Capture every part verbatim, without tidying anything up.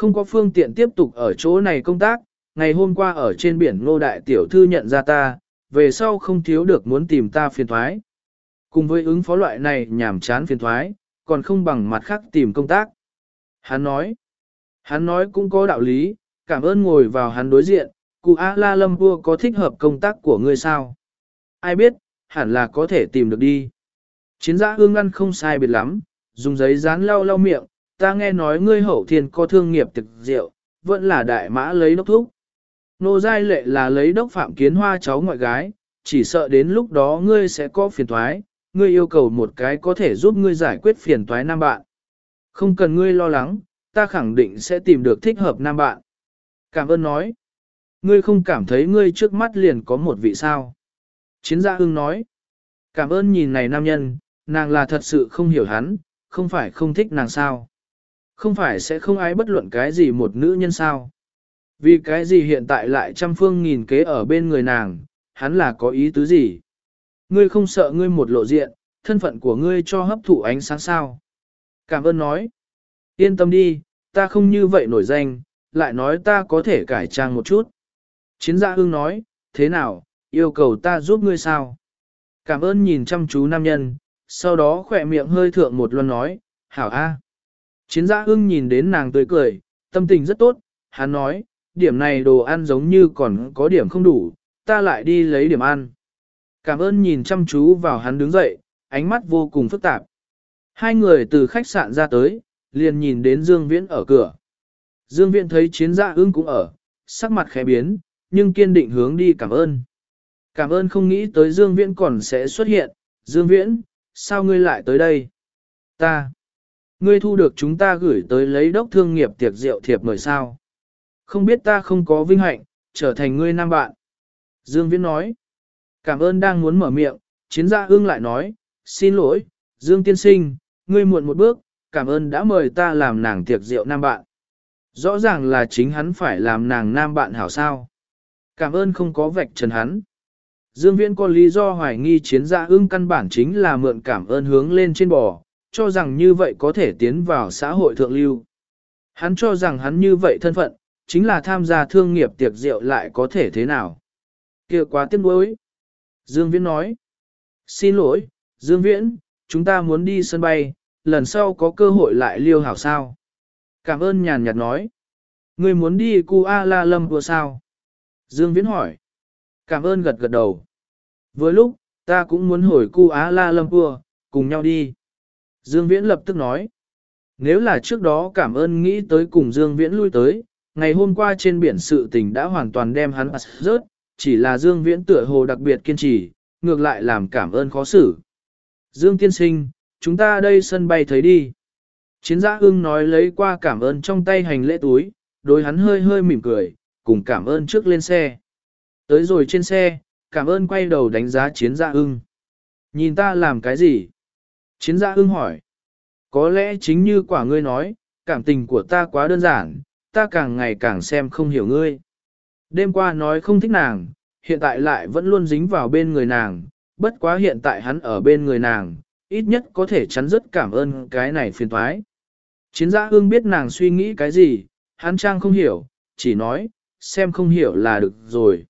Không có phương tiện tiếp tục ở chỗ này công tác, ngày hôm qua ở trên biển Ngô Đại Tiểu Thư nhận ra ta, về sau không thiếu được muốn tìm ta phiền thoái. Cùng với ứng phó loại này nhảm chán phiền thoái, còn không bằng mặt khác tìm công tác. Hắn nói, hắn nói cũng có đạo lý, cảm ơn ngồi vào hắn đối diện, cụ A-la Lâm Vua có thích hợp công tác của ngươi sao? Ai biết, hẳn là có thể tìm được đi. Chiến giã hương ăn không sai biệt lắm, dùng giấy dán lau lau miệng, ta nghe nói ngươi hậu thiên có thương nghiệp thực rượu, vẫn là đại mã lấy đốc thúc. Nô Giai Lệ là lấy đốc Phạm Kiến Hoa cháu ngoại gái, chỉ sợ đến lúc đó ngươi sẽ có phiền toái, ngươi yêu cầu một cái có thể giúp ngươi giải quyết phiền toái nam bạn. Không cần ngươi lo lắng, ta khẳng định sẽ tìm được thích hợp nam bạn. Cảm ơn nói. Ngươi không cảm thấy ngươi trước mắt liền có một vị sao. Chiến gia hưng nói. Cảm ơn nhìn này nam nhân, nàng là thật sự không hiểu hắn, không phải không thích nàng sao. Không phải sẽ không ái bất luận cái gì một nữ nhân sao. Vì cái gì hiện tại lại trăm phương nghìn kế ở bên người nàng, hắn là có ý tứ gì? Ngươi không sợ ngươi một lộ diện, thân phận của ngươi cho hấp thụ ánh sáng sao? Cảm ơn nói. Yên tâm đi, ta không như vậy nổi danh, lại nói ta có thể cải trang một chút. Chiến gia hương nói, thế nào, yêu cầu ta giúp ngươi sao? Cảm ơn nhìn chăm chú nam nhân, sau đó khỏe miệng hơi thượng một lần nói, hảo a. Chiến gia hương nhìn đến nàng tươi cười, tâm tình rất tốt, hắn nói, điểm này đồ ăn giống như còn có điểm không đủ, ta lại đi lấy điểm ăn. Cảm ơn nhìn chăm chú vào hắn đứng dậy, ánh mắt vô cùng phức tạp. Hai người từ khách sạn ra tới, liền nhìn đến Dương Viễn ở cửa. Dương Viễn thấy chiến gia ưng cũng ở, sắc mặt khẽ biến, nhưng kiên định hướng đi cảm ơn. Cảm ơn không nghĩ tới Dương Viễn còn sẽ xuất hiện. Dương Viễn, sao ngươi lại tới đây? Ta. Ngươi thu được chúng ta gửi tới lấy đốc thương nghiệp tiệc rượu thiệp mời sao? Không biết ta không có vinh hạnh, trở thành ngươi nam bạn. Dương Viễn nói. Cảm ơn đang muốn mở miệng, chiến gia ưng lại nói, xin lỗi, Dương tiên sinh, ngươi muộn một bước, cảm ơn đã mời ta làm nàng tiệc rượu nam bạn. Rõ ràng là chính hắn phải làm nàng nam bạn hảo sao. Cảm ơn không có vạch trần hắn. Dương Viễn có lý do hoài nghi chiến gia ưng căn bản chính là mượn cảm ơn hướng lên trên bò, cho rằng như vậy có thể tiến vào xã hội thượng lưu. Hắn cho rằng hắn như vậy thân phận, chính là tham gia thương nghiệp tiệc rượu lại có thể thế nào. Kia quá tiếc nuối. Dương Viễn nói. Xin lỗi, Dương Viễn, chúng ta muốn đi sân bay, lần sau có cơ hội lại liêu hảo sao. Cảm ơn nhàn nhạt nói. Ngươi muốn đi Kuala Lumpur sao? Dương Viễn hỏi. Cảm ơn gật gật đầu. Với lúc, ta cũng muốn hồi Kuala Lumpur, cùng nhau đi. Dương Viễn lập tức nói. Nếu là trước đó cảm ơn nghĩ tới cùng Dương Viễn lui tới, ngày hôm qua trên biển sự tình đã hoàn toàn đem hắn rớt, chỉ là Dương Viễn tựa hồ đặc biệt kiên trì, ngược lại làm cảm ơn khó xử. Dương tiên sinh, chúng ta đây sân bay thấy đi. Chiến gia ưng nói lấy qua cảm ơn trong tay hành lễ túi, đối hắn hơi hơi mỉm cười, cùng cảm ơn trước lên xe. Tới rồi trên xe, cảm ơn quay đầu đánh giá chiến gia ưng. Nhìn ta làm cái gì? Chiến gia ưng hỏi. Có lẽ chính như quả ngươi nói, cảm tình của ta quá đơn giản, ta càng ngày càng xem không hiểu ngươi. Đêm qua nói không thích nàng, hiện tại lại vẫn luôn dính vào bên người nàng, bất quá hiện tại hắn ở bên người nàng, ít nhất có thể chắn dứt cảm ơn cái này phiền toái. Chiến gia ương biết nàng suy nghĩ cái gì, hắn trang không hiểu, chỉ nói, xem không hiểu là được rồi.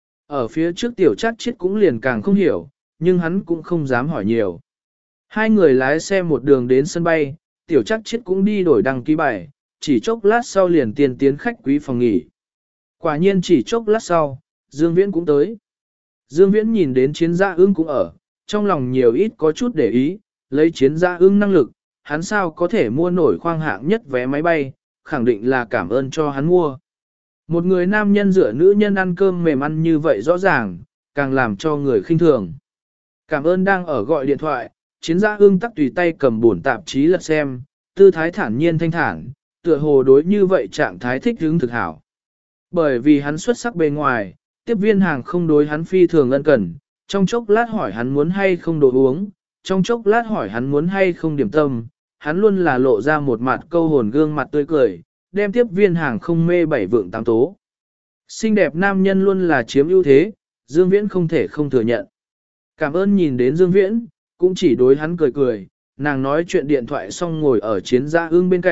Ở phía trước tiểu chắc chết cũng liền càng không hiểu, nhưng hắn cũng không dám hỏi nhiều. Hai người lái xe một đường đến sân bay, tiểu chắc chết cũng đi đổi đăng ký bài, chỉ chốc lát sau liền tiền tiến khách quý phòng nghỉ. Quả nhiên chỉ chốc lát sau, Dương Viễn cũng tới. Dương Viễn nhìn đến chiến gia ưng cũng ở, trong lòng nhiều ít có chút để ý, lấy chiến gia ưng năng lực, hắn sao có thể mua nổi khoang hạng nhất vé máy bay, khẳng định là cảm ơn cho hắn mua. Một người nam nhân dựa nữ nhân ăn cơm mềm ăn như vậy rõ ràng, càng làm cho người khinh thường. Cảm ơn đang ở gọi điện thoại, chiến gia ưng tắc tùy tay cầm bổn tạp chí lật xem, tư thái thản nhiên thanh thản, tựa hồ đối như vậy trạng thái thích hứng thực hảo. Bởi vì hắn xuất sắc bề ngoài, tiếp viên hàng không đối hắn phi thường ân cần, trong chốc lát hỏi hắn muốn hay không đồ uống, trong chốc lát hỏi hắn muốn hay không điểm tâm, hắn luôn là lộ ra một mặt câu hồn gương mặt tươi cười, đem tiếp viên hàng không mê bảy vượng tám tố. Xinh đẹp nam nhân luôn là chiếm ưu thế, Dương Viễn không thể không thừa nhận. Cảm ơn nhìn đến Dương Viễn, cũng chỉ đối hắn cười cười, nàng nói chuyện điện thoại xong ngồi ở chiến gia ương bên cạnh,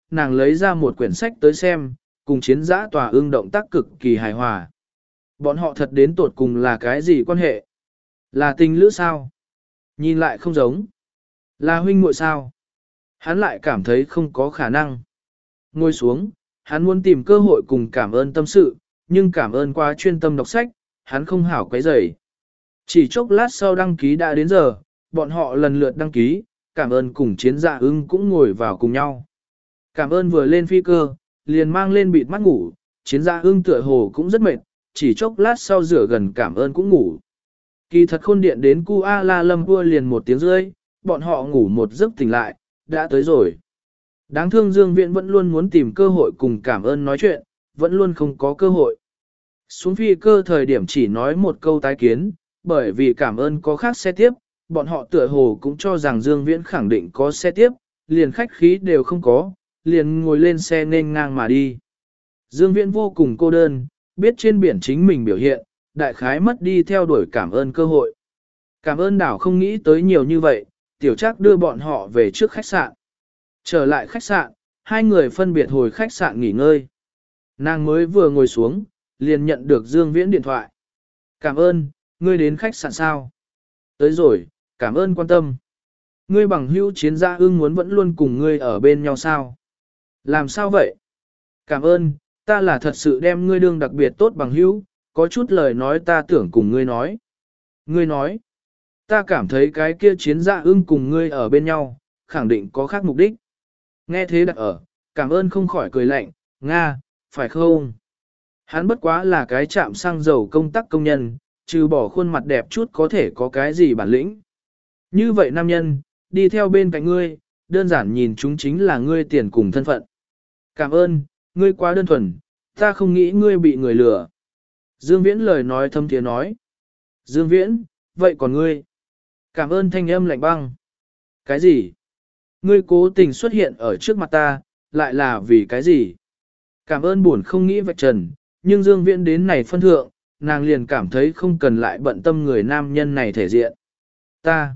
nàng lấy ra một quyển sách tới xem, cùng chiến giã tòa ưng động tác cực kỳ hài hòa. Bọn họ thật đến tột cùng là cái gì quan hệ? Là tình lữ sao? Nhìn lại không giống. Là huynh muội sao? Hắn lại cảm thấy không có khả năng. Ngồi xuống, hắn muốn tìm cơ hội cùng cảm ơn tâm sự, nhưng cảm ơn quá chuyên tâm đọc sách, hắn không hảo quấy rầy. Chỉ chốc lát sau đăng ký đã đến giờ, bọn họ lần lượt đăng ký, cảm ơn cùng chiến dạ ưng cũng ngồi vào cùng nhau. Cảm ơn vừa lên phi cơ, liền mang lên bịt mắt ngủ, chiến dạ ưng tựa hồ cũng rất mệt, chỉ chốc lát sau rửa gần cảm ơn cũng ngủ. Kỳ thật khôn điện đến Kuala Lumpur liền một tiếng rưỡi, bọn họ ngủ một giấc tỉnh lại, đã tới rồi. Đáng thương Dương Viễn vẫn luôn muốn tìm cơ hội cùng cảm ơn nói chuyện, vẫn luôn không có cơ hội. Xuống phi cơ thời điểm chỉ nói một câu tái kiến, bởi vì cảm ơn có khác xe tiếp, bọn họ tựa hồ cũng cho rằng Dương Viễn khẳng định có xe tiếp, liền khách khí đều không có, liền ngồi lên xe nên ngang mà đi. Dương Viễn vô cùng cô đơn, biết trên biển chính mình biểu hiện, đại khái mất đi theo đuổi cảm ơn cơ hội. Cảm ơn đảo không nghĩ tới nhiều như vậy, tiểu trác đưa bọn họ về trước khách sạn. Trở lại khách sạn, hai người phân biệt hồi khách sạn nghỉ ngơi. Nàng mới vừa ngồi xuống, liền nhận được Dương Viễn điện thoại. Cảm ơn, ngươi đến khách sạn sao? Tới rồi, cảm ơn quan tâm. Ngươi bằng hữu chiến gia ưng muốn vẫn luôn cùng ngươi ở bên nhau sao? Làm sao vậy? Cảm ơn, ta là thật sự đem ngươi đương đặc biệt tốt bằng hữu, có chút lời nói ta tưởng cùng ngươi nói. Ngươi nói, ta cảm thấy cái kia chiến gia ưng cùng ngươi ở bên nhau, khẳng định có khác mục đích. Nghe thế đặt ở, cảm ơn không khỏi cười lạnh, Nga, phải không? Hắn bất quá là cái chạm xăng dầu công tác công nhân, trừ bỏ khuôn mặt đẹp chút có thể có cái gì bản lĩnh. Như vậy nam nhân, đi theo bên cạnh ngươi, đơn giản nhìn chúng chính là ngươi tiền cùng thân phận. Cảm ơn, ngươi quá đơn thuần, ta không nghĩ ngươi bị người lừa. Dương Viễn lời nói thâm thiế nói. Dương Viễn, vậy còn ngươi? Cảm ơn thanh âm lạnh băng. Cái gì? Ngươi cố tình xuất hiện ở trước mặt ta, lại là vì cái gì? Cảm ơn buồn không nghĩ vạch trần, nhưng Dương Viễn đến này phân thượng, nàng liền cảm thấy không cần lại bận tâm người nam nhân này thể diện. Ta,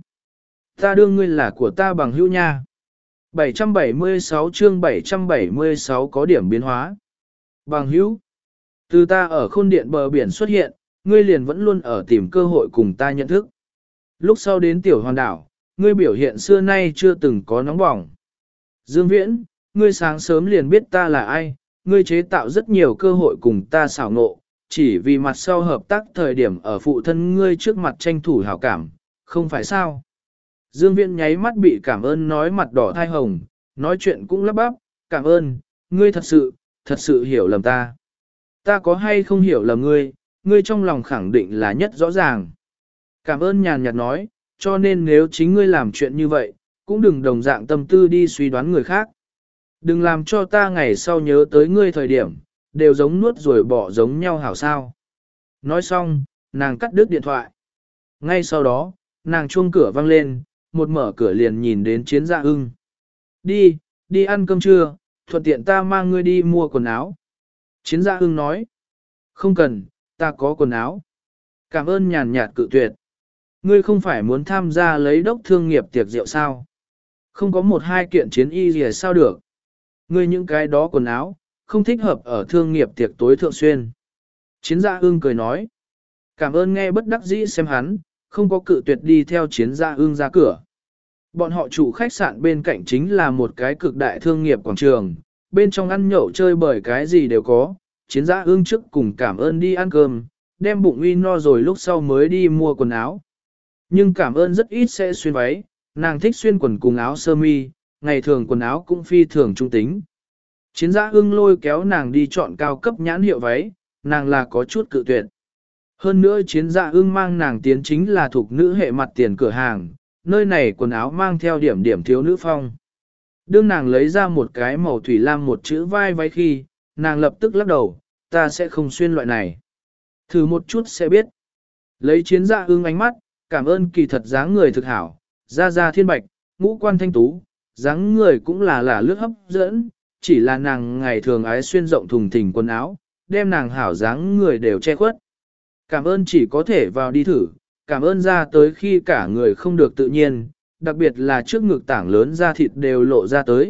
ta đương ngươi là của ta bằng hữu nha. bảy trăm bảy mươi sáu chương bảy trăm bảy mươi sáu có điểm biến hóa. Bằng hữu, từ ta ở khôn điện bờ biển xuất hiện, ngươi liền vẫn luôn ở tìm cơ hội cùng ta nhận thức. Lúc sau đến tiểu hoàn đảo, ngươi biểu hiện xưa nay chưa từng có nóng bỏng. Dương Viễn, ngươi sáng sớm liền biết ta là ai, ngươi chế tạo rất nhiều cơ hội cùng ta xảo ngộ, chỉ vì mặt sau hợp tác thời điểm ở phụ thân ngươi trước mặt tranh thủ hảo cảm, không phải sao? Dương Viễn nháy mắt bị cảm ơn nói mặt đỏ thai hồng, nói chuyện cũng lắp bắp, cảm ơn, ngươi thật sự, thật sự hiểu lầm ta. Ta có hay không hiểu lầm ngươi, ngươi trong lòng khẳng định là nhất rõ ràng. Cảm ơn nhàn nhạt nói, cho nên nếu chính ngươi làm chuyện như vậy, cũng đừng đồng dạng tâm tư đi suy đoán người khác. Đừng làm cho ta ngày sau nhớ tới ngươi thời điểm, đều giống nuốt rồi bỏ giống nhau hảo sao. Nói xong, nàng cắt đứt điện thoại. Ngay sau đó, nàng chuông cửa vang lên, một mở cửa liền nhìn đến chiến dạ ưng. Đi, đi ăn cơm trưa, thuận tiện ta mang ngươi đi mua quần áo. Chiến dạ ưng nói. Không cần, ta có quần áo. Cảm ơn nhàn nhạt cự tuyệt. Ngươi không phải muốn tham gia lấy đốc thương nghiệp tiệc rượu sao? Không có một hai kiện chiến y gì sao được? Ngươi những cái đó quần áo, không thích hợp ở thương nghiệp tiệc tối thượng xuyên. Chiến gia ương cười nói. Cảm ơn nghe bất đắc dĩ xem hắn, không có cự tuyệt đi theo chiến gia ương ra cửa. Bọn họ chủ khách sạn bên cạnh chính là một cái cực đại thương nghiệp quảng trường, bên trong ăn nhậu chơi bời cái gì đều có. Chiến gia ương trước cùng cảm ơn đi ăn cơm, đem bụng uy no rồi lúc sau mới đi mua quần áo. Nhưng cảm ơn rất ít sẽ xuyên váy, nàng thích xuyên quần cùng áo sơ mi, ngày thường quần áo cũng phi thường trung tính. Chiến gia ưng lôi kéo nàng đi chọn cao cấp nhãn hiệu váy, nàng là có chút cự tuyệt. Hơn nữa chiến gia ưng mang nàng tiến chính là thuộc nữ hệ mặt tiền cửa hàng, nơi này quần áo mang theo điểm điểm thiếu nữ phong. Đương nàng lấy ra một cái màu thủy lam một chữ vai váy khi, nàng lập tức lắc đầu, ta sẽ không xuyên loại này. Thử một chút sẽ biết. Lấy chiến gia ưng ánh mắt, cảm ơn kỳ thật dáng người thực hảo, da da thiên bạch, ngũ quan thanh tú, dáng người cũng là là lướt hấp dẫn, chỉ là nàng ngày thường ái xuyên rộng thùng thình quần áo, đem nàng hảo dáng người đều che khuất. Cảm ơn chỉ có thể vào đi thử, cảm ơn ra tới khi cả người không được tự nhiên, đặc biệt là trước ngực tảng lớn da thịt đều lộ ra tới,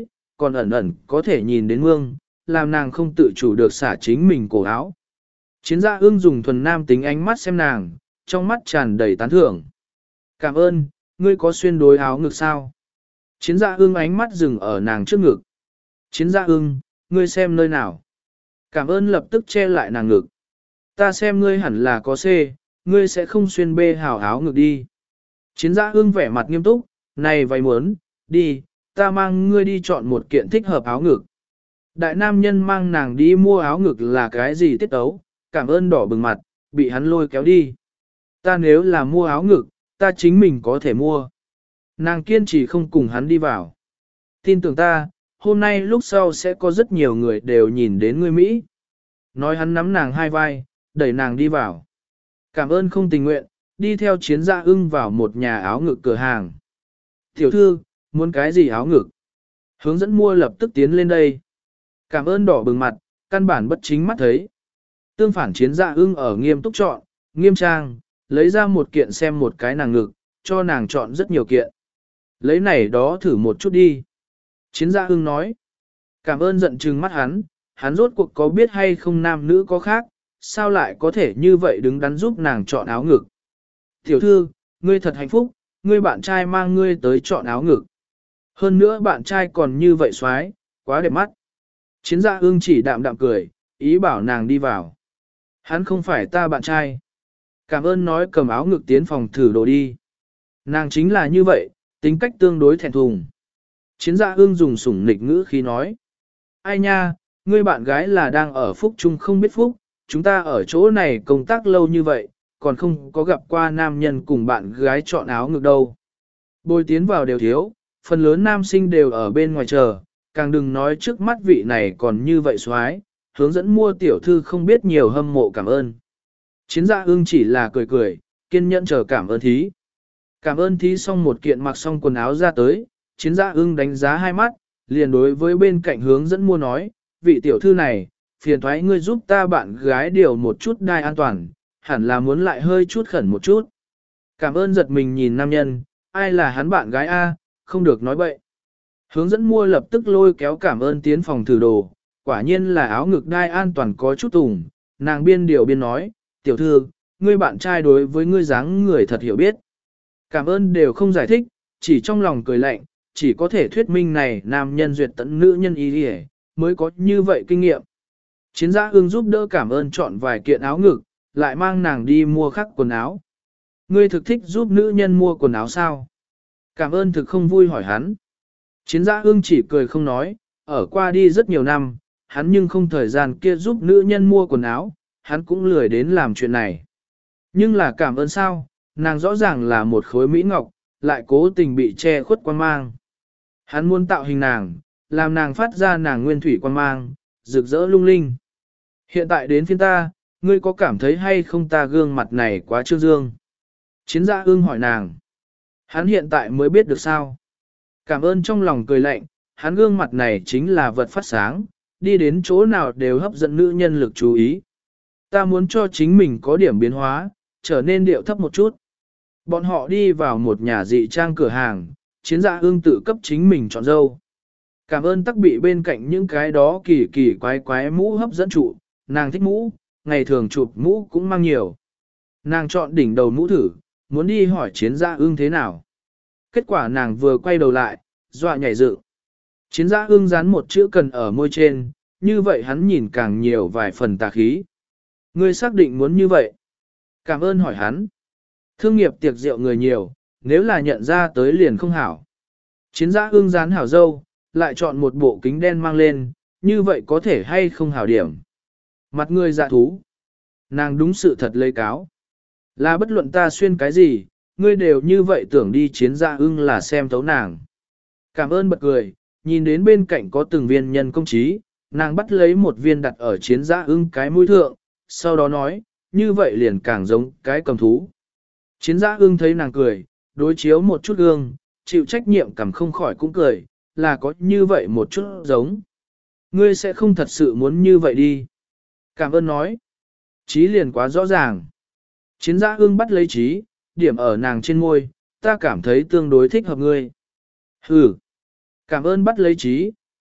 còn ẩn ẩn có thể nhìn đến mương, làm nàng không tự chủ được xả chính mình cổ áo. Chiến gia ương dùng thuần nam tính ánh mắt xem nàng, trong mắt tràn đầy tán thưởng. Cảm ơn, ngươi có xuyên đối áo ngực sao? Chiến gia ương ánh mắt dừng ở nàng trước ngực. Chiến gia ương, ngươi xem nơi nào? Cảm ơn lập tức che lại nàng ngực. Ta xem ngươi hẳn là có C, ngươi sẽ không xuyên bê hào áo ngực đi. Chiến gia ương vẻ mặt nghiêm túc, này váy muốn, đi, ta mang ngươi đi chọn một kiện thích hợp áo ngực. Đại nam nhân mang nàng đi mua áo ngực là cái gì tiết tấu, cảm ơn đỏ bừng mặt, bị hắn lôi kéo đi. Ta nếu là mua áo ngực, ta chính mình có thể mua. Nàng kiên trì không cùng hắn đi vào. Tin tưởng ta, hôm nay lúc sau sẽ có rất nhiều người đều nhìn đến ngươi Mỹ. Nói hắn nắm nàng hai vai, đẩy nàng đi vào. Cảm ơn không tình nguyện, đi theo chiến gia ưng vào một nhà áo ngực cửa hàng. Tiểu thư, muốn cái gì áo ngực? Hướng dẫn mua lập tức tiến lên đây. Cảm ơn đỏ bừng mặt, căn bản bất chính mắt thấy. Tương phản chiến gia ưng ở nghiêm túc chọn, nghiêm trang, lấy ra một kiện xem một cái nàng ngực, cho nàng chọn rất nhiều kiện. Lấy này đó thử một chút đi. Chiến gia ưng nói. Cảm ơn giận trừng mắt hắn, hắn rốt cuộc có biết hay không nam nữ có khác, sao lại có thể như vậy đứng đắn giúp nàng chọn áo ngực. Tiểu thư, ngươi thật hạnh phúc, ngươi bạn trai mang ngươi tới chọn áo ngực. Hơn nữa bạn trai còn như vậy xoái, quá đẹp mắt. Chiến gia ương chỉ đạm đạm cười, ý bảo nàng đi vào. Hắn không phải ta bạn trai. Cảm ơn nói cầm áo ngực tiến phòng thử đồ đi. Nàng chính là như vậy, tính cách tương đối thẹn thùng. Chiến gia ương dùng sủng nịch ngữ khi nói. Ai nha, ngươi bạn gái là đang ở phúc chung không biết phúc, chúng ta ở chỗ này công tác lâu như vậy, còn không có gặp qua nam nhân cùng bạn gái chọn áo ngực đâu. Bồi tiến vào đều thiếu, phần lớn nam sinh đều ở bên ngoài chờ, càng đừng nói trước mắt vị này còn như vậy xoái, hướng dẫn mua tiểu thư không biết nhiều hâm mộ cảm ơn. Chiến gia ưng chỉ là cười cười, kiên nhẫn chờ cảm ơn thí. Cảm ơn thí xong một kiện mặc xong quần áo ra tới, chiến gia ưng đánh giá hai mắt, liền đối với bên cạnh hướng dẫn mua nói, vị tiểu thư này, phiền thoái ngươi giúp ta bạn gái điều một chút đai an toàn, hẳn là muốn lại hơi chút khẩn một chút. Cảm ơn giật mình nhìn nam nhân, ai là hắn bạn gái A, không được nói bậy. Hướng dẫn mua lập tức lôi kéo cảm ơn tiến phòng thử đồ, quả nhiên là áo ngực đai an toàn có chút tùng, nàng biên điều biên nói, tiểu thư, ngươi bạn trai đối với ngươi dáng người thật hiểu biết. Cảm ơn đều không giải thích, chỉ trong lòng cười lạnh, chỉ có thể thuyết minh này nam nhân duyệt tận nữ nhân ý đi mới có như vậy kinh nghiệm. Chiến gia ương giúp đỡ cảm ơn chọn vài kiện áo ngực, lại mang nàng đi mua khắc quần áo. Ngươi thực thích giúp nữ nhân mua quần áo sao? Cảm ơn thực không vui hỏi hắn. Chiến gia ương chỉ cười không nói, ở qua đi rất nhiều năm, hắn nhưng không thời gian kia giúp nữ nhân mua quần áo, hắn cũng lười đến làm chuyện này. Nhưng là cảm ơn sao, nàng rõ ràng là một khối mỹ ngọc, lại cố tình bị che khuất quan mang. Hắn muốn tạo hình nàng, làm nàng phát ra nàng nguyên thủy quan mang, rực rỡ lung linh. Hiện tại đến phiên ta, ngươi có cảm thấy hay không ta gương mặt này quá trương dương? Chiến gia ương hỏi nàng. Hắn hiện tại mới biết được sao? Cảm ơn trong lòng cười lạnh, hắn gương mặt này chính là vật phát sáng, đi đến chỗ nào đều hấp dẫn nữ nhân lực chú ý. Ta muốn cho chính mình có điểm biến hóa, trở nên điệu thấp một chút. Bọn họ đi vào một nhà dị trang cửa hàng, chiến gia ương tự cấp chính mình chọn dâu. Cảm ơn tắc bị bên cạnh những cái đó kỳ kỳ quái quái mũ hấp dẫn trụ, nàng thích mũ, ngày thường chụp mũ cũng mang nhiều. Nàng chọn đỉnh đầu mũ thử, muốn đi hỏi chiến gia ương thế nào. Kết quả nàng vừa quay đầu lại, dọa nhảy dựng. Chiến gia ương dán một chữ cần ở môi trên, như vậy hắn nhìn càng nhiều vài phần tà khí. Ngươi xác định muốn như vậy. Cảm ơn hỏi hắn. Thương nghiệp tiệc rượu người nhiều, nếu là nhận ra tới liền không hảo. Chiến gia ương dán hảo dâu, lại chọn một bộ kính đen mang lên, như vậy có thể hay không hảo điểm. Mặt ngươi dạ thú. Nàng đúng sự thật lấy cáo. Là bất luận ta xuyên cái gì, ngươi đều như vậy tưởng đi chiến gia ưng là xem thấu nàng. Cảm ơn bật cười, nhìn đến bên cạnh có từng viên nhân công trí, nàng bắt lấy một viên đặt ở chiến gia ưng cái mũi thượng, sau đó nói, như vậy liền càng giống cái cầm thú. Chiến gia ưng thấy nàng cười, đối chiếu một chút gương, chịu trách nhiệm cầm không khỏi cũng cười, là có như vậy một chút giống. Ngươi sẽ không thật sự muốn như vậy đi. Cảm ơn nói. Chí liền quá rõ ràng. Chiến gia ưng bắt lấy trí, điểm ở nàng trên môi, ta cảm thấy tương đối thích hợp ngươi. Hừ. Cảm ơn bắt lấy trí,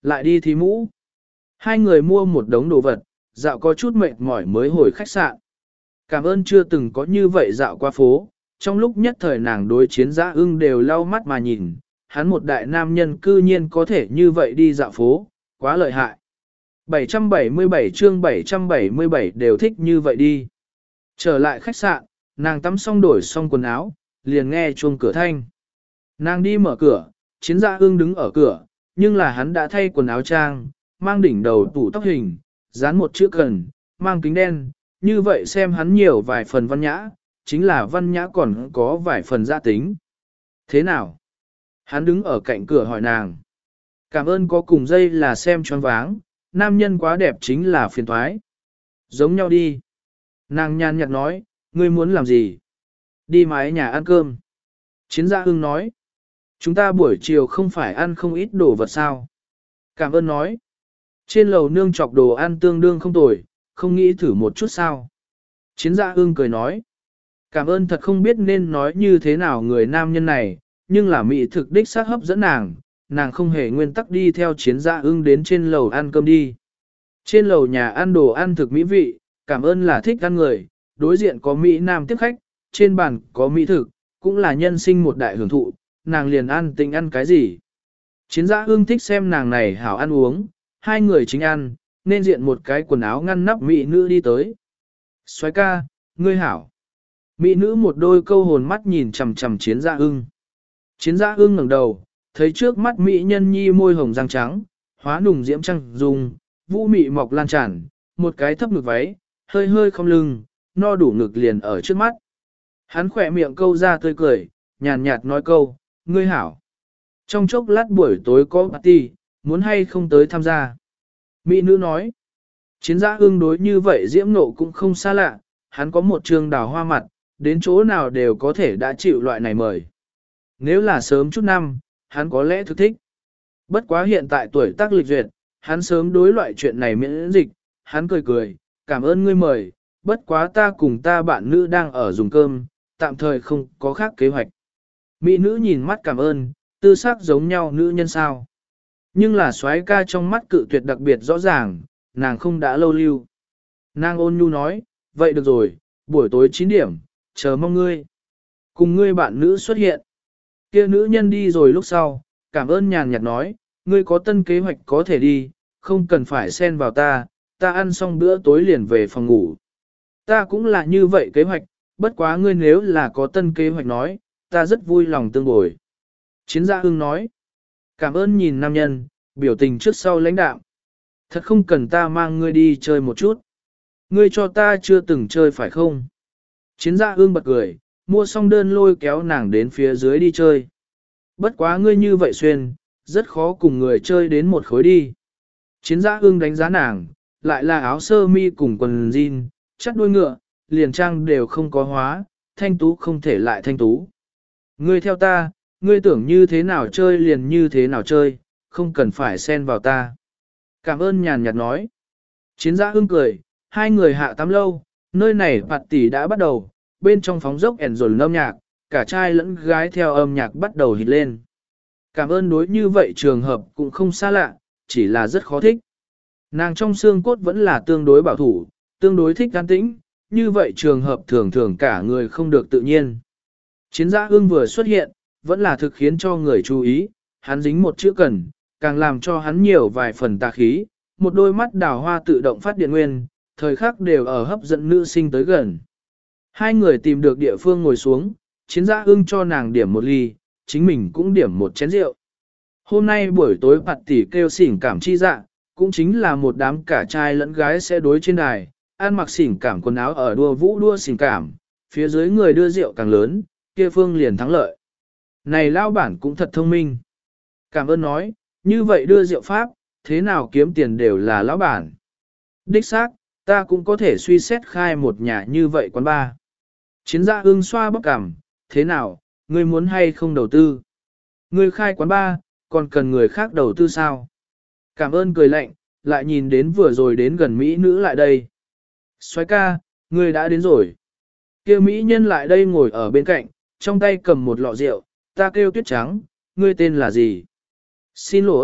lại đi thí mũ. Hai người mua một đống đồ vật, dạo có chút mệt mỏi mới hồi khách sạn. Cảm ơn chưa từng có như vậy dạo qua phố, trong lúc nhất thời nàng đối chiến Dã Ưng đều lau mắt mà nhìn, hắn một đại nam nhân cư nhiên có thể như vậy đi dạo phố, quá lợi hại. bảy trăm bảy mươi bảy chương bảy trăm bảy mươi bảy đều thích như vậy đi. Trở lại khách sạn, nàng tắm xong đổi xong quần áo, liền nghe chuông cửa thanh. Nàng đi mở cửa, chiến Dã Ưng đứng ở cửa, nhưng là hắn đã thay quần áo trang, mang đỉnh đầu tủ tóc hình, dán một chữ cần, mang kính đen, như vậy xem hắn nhiều vài phần văn nhã, chính là văn nhã còn có vài phần gia tính. Thế nào? Hắn đứng ở cạnh cửa hỏi nàng. Cảm ơn có cùng dây là xem choáng váng, nam nhân quá đẹp chính là phiền toái. Giống nhau đi. Nàng nhàn nhạt nói, ngươi muốn làm gì? Đi mái nhà ăn cơm. Chiến Dã Ưng nói. Chúng ta buổi chiều không phải ăn không ít đồ vật sao? Cảm ơn nói. Trên lầu nương chọc đồ ăn tương đương không tồi, không nghĩ thử một chút sao? Chiến Dã Ưng cười nói. Cảm ơn thật không biết nên nói như thế nào người nam nhân này, nhưng là mỹ thực đích xác hấp dẫn nàng, nàng không hề nguyên tắc đi theo Chiến Dã Ưng đến trên lầu ăn cơm đi. Trên lầu nhà ăn đồ ăn thực mỹ vị, cảm ơn là thích ăn người, đối diện có Mỹ Nam tiếp khách, trên bàn có mỹ thực, cũng là nhân sinh một đại hưởng thụ, nàng liền ăn tình ăn cái gì. Chiến Dã Ưng thích xem nàng này hảo ăn uống, hai người chính ăn, nên diện một cái quần áo ngăn nắp mỹ nữ đi tới. Soái ca, ngươi hảo. Mỹ nữ một đôi câu hồn mắt nhìn chằm chằm Chiến Dã Ưng. Chiến Dã Ưng ngẩng đầu, thấy trước mắt mỹ nhân nhi môi hồng răng trắng, hóa nùng diễm trăng dùng, vũ mị mọc lan tràn, một cái thấp ngực váy, hơi hơi không lưng, no đủ ngực liền ở trước mắt. Hắn khỏe miệng câu ra tươi cười, nhàn nhạt nói câu, ngươi hảo. Trong chốc lát buổi tối có party, muốn hay không tới tham gia. Mỹ nữ nói, Chiến Dã Ưng đối như vậy diễm nộ cũng không xa lạ, hắn có một trường đào hoa mặt, đến chỗ nào đều có thể đã chịu loại này mời. Nếu là sớm chút năm, hắn có lẽ thực thích. Bất quá hiện tại tuổi tác lịch duyệt, hắn sớm đối loại chuyện này miễn dịch, hắn cười cười, cảm ơn ngươi mời, bất quá ta cùng ta bạn nữ đang ở dùng cơm, tạm thời không có khác kế hoạch. Mỹ nữ nhìn mắt cảm ơn, tư sắc giống nhau nữ nhân sao. Nhưng là soái ca trong mắt cự tuyệt đặc biệt rõ ràng, nàng không đã lâu lưu. Nàng ôn nhu nói, vậy được rồi, buổi tối chín điểm, chờ mong ngươi. Cùng ngươi bạn nữ xuất hiện. Kia nữ nhân đi rồi lúc sau, cảm ơn nhàn nhạt nói, ngươi có tân kế hoạch có thể đi, không cần phải xen vào ta, ta ăn xong bữa tối liền về phòng ngủ. Ta cũng là như vậy kế hoạch, bất quá ngươi nếu là có tân kế hoạch nói, ta rất vui lòng tương bồi. Chiến Dã Ưng nói, cảm ơn nhìn nam nhân, biểu tình trước sau lãnh đạm. Thật không cần ta mang ngươi đi chơi một chút. Ngươi cho ta chưa từng chơi phải không? Chiến Dã Ưng bật cười, mua xong đơn lôi kéo nàng đến phía dưới đi chơi. Bất quá ngươi như vậy xuyên, rất khó cùng người chơi đến một khối đi. Chiến Dã Ưng đánh giá nàng, lại là áo sơ mi cùng quần jean, chắc đuôi ngựa, liền trang đều không có hóa, thanh tú không thể lại thanh tú. Ngươi theo ta, ngươi tưởng như thế nào chơi liền như thế nào chơi, không cần phải xen vào ta. Cảm ơn nhàn nhạt nói. Chiến Dã Ưng cười, hai người hạ tắm lâu, nơi này bạt tỷ đã bắt đầu, bên trong phóng dốc ẻn rồn âm nhạc, cả trai lẫn gái theo âm nhạc bắt đầu hít lên. Cảm ơn đối như vậy trường hợp cũng không xa lạ, chỉ là rất khó thích. Nàng trong xương cốt vẫn là tương đối bảo thủ, tương đối thích an tĩnh, như vậy trường hợp thường thường cả người không được tự nhiên. Chiến Dã Ưng vừa xuất hiện, vẫn là thực khiến cho người chú ý, hắn dính một chữ cần, càng làm cho hắn nhiều vài phần tà khí, một đôi mắt đào hoa tự động phát điện nguyên, thời khắc đều ở hấp dẫn nữ sinh tới gần. Hai người tìm được địa phương ngồi xuống, Chiến Dã Ưng cho nàng điểm một ly, chính mình cũng điểm một chén rượu. Hôm nay buổi tối bạt tỷ kêu xỉn cảm chi dạ, cũng chính là một đám cả trai lẫn gái sẽ đối trên đài, ăn mặc xỉn cảm quần áo ở đua vũ đua xỉn cảm, phía dưới người đưa rượu càng lớn, kia phương liền thắng lợi. Này lao bản cũng thật thông minh. Cảm ơn nói, như vậy đưa rượu pháp, thế nào kiếm tiền đều là lão bản. Đích xác, ta cũng có thể suy xét khai một nhà như vậy quán bar. Chiến Dã Ưng xoa bóc cằm, thế nào, ngươi muốn hay không đầu tư? Ngươi khai quán bar, còn cần người khác đầu tư sao? Cảm ơn cười lạnh, lại nhìn đến vừa rồi đến gần Mỹ nữ lại đây. Soái ca, ngươi đã đến rồi. Kêu Mỹ nhân lại đây ngồi ở bên cạnh, trong tay cầm một lọ rượu, ta kêu Tuyết Trắng, ngươi tên là gì? Xin lỗi,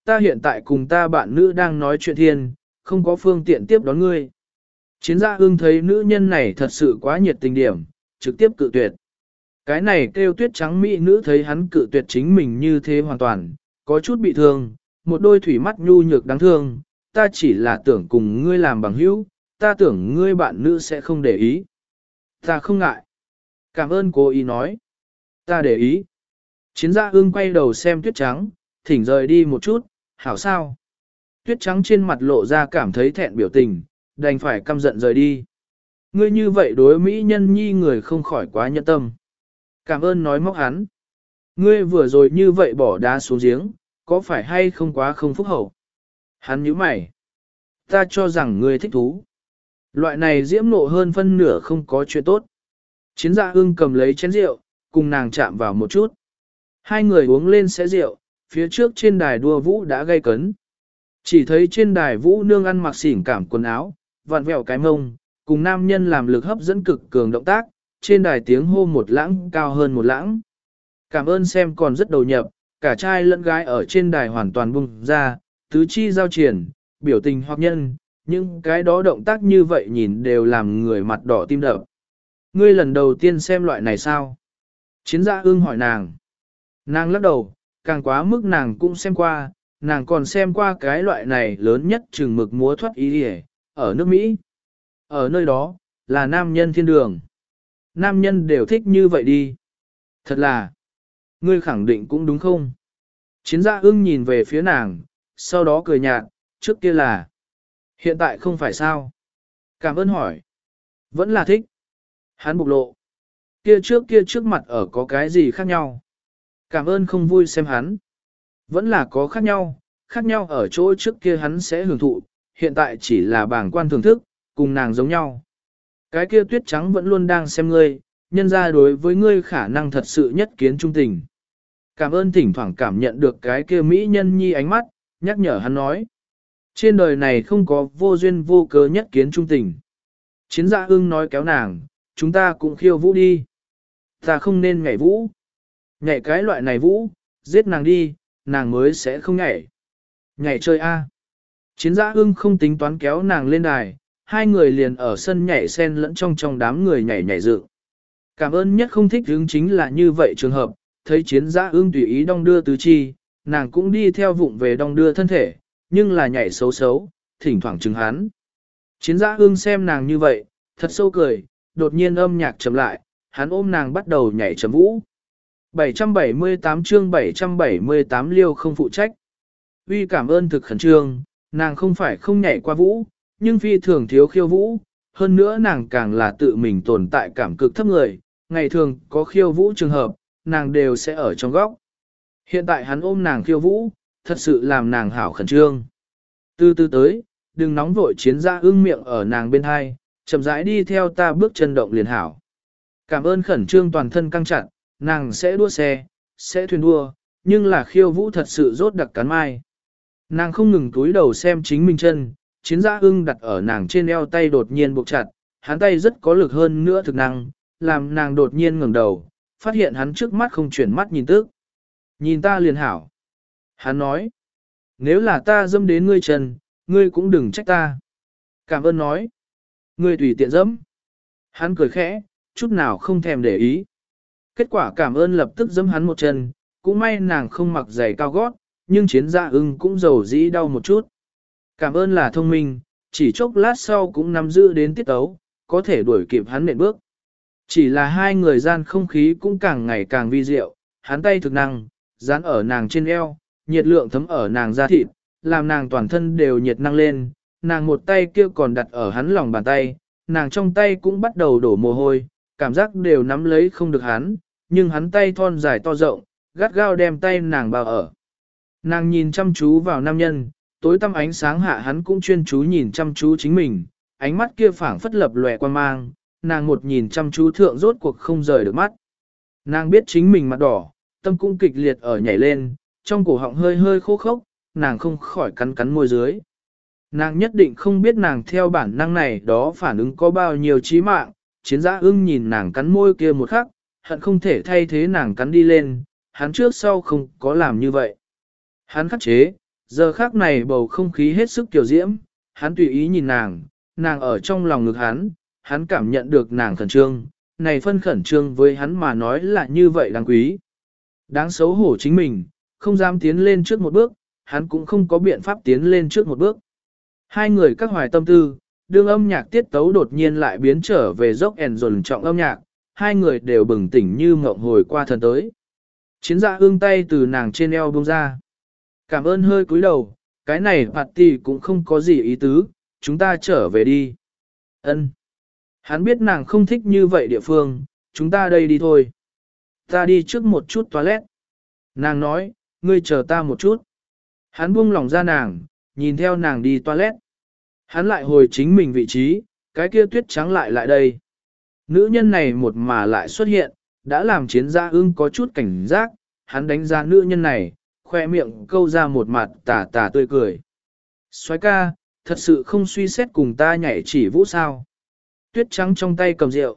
ta hiện tại cùng ta bạn nữ đang nói chuyện thiên, không có phương tiện tiếp đón ngươi. Chiến gia ưng thấy nữ nhân này thật sự quá nhiệt tình điểm, trực tiếp cự tuyệt. Cái này kêu tuyết trắng mỹ nữ thấy hắn cự tuyệt chính mình như thế hoàn toàn, có chút bị thương, một đôi thủy mắt nhu nhược đáng thương, ta chỉ là tưởng cùng ngươi làm bằng hữu, ta tưởng ngươi bạn nữ sẽ không để ý. Ta không ngại. Cảm ơn cô ý nói. Ta để ý. Chiến gia ưng quay đầu xem tuyết trắng, thỉnh rời đi một chút, hảo sao. Tuyết trắng trên mặt lộ ra cảm thấy thẹn biểu tình, đành phải căm giận rời đi. Ngươi như vậy đối mỹ nhân nhi người không khỏi quá nhẫn tâm. Cảm ơn nói móc hắn. Ngươi vừa rồi như vậy bỏ đá xuống giếng, có phải hay không quá không phúc hậu? Hắn nhíu mày. Ta cho rằng ngươi thích thú. Loại này diễm nộ hơn phân nửa không có chuyện tốt. Chiến gia ưng cầm lấy chén rượu, cùng nàng chạm vào một chút. Hai người uống lên sẽ rượu, phía trước trên đài đua vũ đã gây cấn. Chỉ thấy trên đài vũ nương ăn mặc xỉn cảm quần áo, vặn vẹo cái mông, cùng nam nhân làm lực hấp dẫn cực cường động tác, trên đài tiếng hô một lãng cao hơn một lãng. Cảm ơn xem còn rất đầu nhập, cả trai lẫn gái ở trên đài hoàn toàn bung ra, tứ chi giao triển, biểu tình hoặc nhân, nhưng cái đó động tác như vậy nhìn đều làm người mặt đỏ tim đập. Ngươi lần đầu tiên xem loại này sao? Chiến gia ưng hỏi nàng. Nàng lắc đầu, càng quá mức nàng cũng xem qua, nàng còn xem qua cái loại này lớn nhất chừng mực múa thoát ý hề, ở nước Mỹ. Ở nơi đó, là nam nhân thiên đường. Nam nhân đều thích như vậy đi. Thật là, ngươi khẳng định cũng đúng không? Chiến gia ưng nhìn về phía nàng, sau đó cười nhạt, trước kia là. Hiện tại không phải sao? Cảm ơn hỏi. Vẫn là thích. Hắn bộc lộ. Kia trước kia trước mặt ở có cái gì khác nhau? Cảm ơn không vui xem hắn. Vẫn là có khác nhau, khác nhau ở chỗ trước kia hắn sẽ hưởng thụ, hiện tại chỉ là bảng quan thưởng thức, cùng nàng giống nhau. Cái kia tuyết trắng vẫn luôn đang xem ngươi, nhân ra đối với ngươi khả năng thật sự nhất kiến trung tình. Cảm ơn thỉnh thoảng cảm nhận được cái kia mỹ nhân nhi ánh mắt, nhắc nhở hắn nói. Trên đời này không có vô duyên vô cớ nhất kiến trung tình. Chiến gia ưng nói kéo nàng, chúng ta cũng khiêu vũ đi. Ta không nên nhảy vũ. Nhảy cái loại này vũ, giết nàng đi, nàng mới sẽ không nhảy. Nhảy chơi a. Chiến gia ưng không tính toán kéo nàng lên đài, hai người liền ở sân nhảy sen lẫn trong trong đám người nhảy nhảy dự. Cảm ơn nhất không thích hướng chính là như vậy trường hợp, thấy chiến gia ưng tùy ý đong đưa tứ chi, nàng cũng đi theo vụng về đong đưa thân thể, nhưng là nhảy xấu xấu, thỉnh thoảng chừng hắn. Chiến gia ưng xem nàng như vậy, thật sâu cười, đột nhiên âm nhạc chậm lại, hắn ôm nàng bắt đầu nhảy chấm vũ. bảy trăm bảy mươi tám chương bảy trăm bảy mươi tám liêu không phụ trách. Uy cảm ơn thực khẩn trương, nàng không phải không nhảy qua vũ, nhưng phi thường thiếu khiêu vũ, hơn nữa nàng càng là tự mình tồn tại cảm cực thấp người, ngày thường có khiêu vũ trường hợp, nàng đều sẽ ở trong góc. Hiện tại hắn ôm nàng khiêu vũ, thật sự làm nàng hảo khẩn trương. Từ từ tới, đừng nóng vội chiến gia ưng miệng ở nàng bên hai, chậm rãi đi theo ta bước chân động liền hảo. Cảm ơn khẩn trương toàn thân căng chặt, nàng sẽ đua xe, sẽ thuyền đua, nhưng là khiêu vũ thật sự rốt đặc cắn mai. Nàng không ngừng túi đầu xem chính mình chân, chiến gia ưng đặt ở nàng trên eo tay đột nhiên buộc chặt, hắn tay rất có lực hơn nữa thực năng, làm nàng đột nhiên ngẩng đầu, phát hiện hắn trước mắt không chuyển mắt nhìn tức. Nhìn ta liền hảo. Hắn nói, nếu là ta dâm đến ngươi chân, ngươi cũng đừng trách ta. Cảm ơn nói, ngươi tùy tiện dẫm. Hắn cười khẽ, chút nào không thèm để ý. Kết quả cảm ơn lập tức dẫm hắn một chân, cũng may nàng không mặc giày cao gót, nhưng chiến gia ưng cũng dầu dĩ đau một chút. Cảm ơn là thông minh, chỉ chốc lát sau cũng nắm giữ đến tiết tấu, có thể đuổi kịp hắn nện bước. Chỉ là hai người gian không khí cũng càng ngày càng vi diệu, hắn tay thực năng, dán ở nàng trên eo, nhiệt lượng thấm ở nàng da thịt, làm nàng toàn thân đều nhiệt năng lên, nàng một tay kia còn đặt ở hắn lòng bàn tay, nàng trong tay cũng bắt đầu đổ mồ hôi, cảm giác đều nắm lấy không được hắn, nhưng hắn tay thon dài to rộng, gắt gao đem tay nàng bao ở. Nàng nhìn chăm chú vào nam nhân, tối tăm ánh sáng hạ hắn cũng chuyên chú nhìn chăm chú chính mình, ánh mắt kia phảng phất lập lòe quan mang, nàng một nhìn chăm chú thượng rốt cuộc không rời được mắt. Nàng biết chính mình mặt đỏ, tâm cũng kịch liệt ở nhảy lên, trong cổ họng hơi hơi khô khốc, nàng không khỏi cắn cắn môi dưới. Nàng nhất định không biết nàng theo bản năng này đó phản ứng có bao nhiêu chí mạng, chiến gia ưng nhìn nàng cắn môi kia một khắc, hận không thể thay thế nàng cắn đi lên, hắn trước sau không có làm như vậy. Hắn khắc chế, Giờ khác này bầu không khí hết sức kiều diễm, hắn tùy ý nhìn nàng, nàng ở trong lòng ngực hắn, hắn cảm nhận được nàng khẩn trương, này phân khẩn trương với hắn mà nói là như vậy đáng quý. Đáng xấu hổ chính mình, không dám tiến lên trước một bước, hắn cũng không có biện pháp tiến lên trước một bước. Hai người các hoài tâm tư, đương âm nhạc tiết tấu đột nhiên lại biến trở về dốc ẻn dồn trọng âm nhạc, hai người đều bừng tỉnh như mộng hồi qua thần tới. Chiến dạ ương tay từ nàng trên eo buông ra. Cảm ơn hơi cúi đầu, cái này party cũng không có gì ý tứ, chúng ta trở về đi. Ân. Hắn biết nàng không thích như vậy địa phương, chúng ta đây đi thôi. Ta đi trước một chút toilet. Nàng nói, ngươi chờ ta một chút. Hắn buông lòng ra nàng, nhìn theo nàng đi toilet. Hắn lại hồi chính mình vị trí, cái kia tuyết trắng lại lại đây. Nữ nhân này một mà lại xuất hiện, đã làm chiến gia ưng có chút cảnh giác, hắn đánh giá nữ nhân này, khoe miệng câu ra một mặt tà tà tươi cười. Soái ca, thật sự không suy xét cùng ta nhảy chỉ vũ sao. Tuyết trắng trong tay cầm rượu.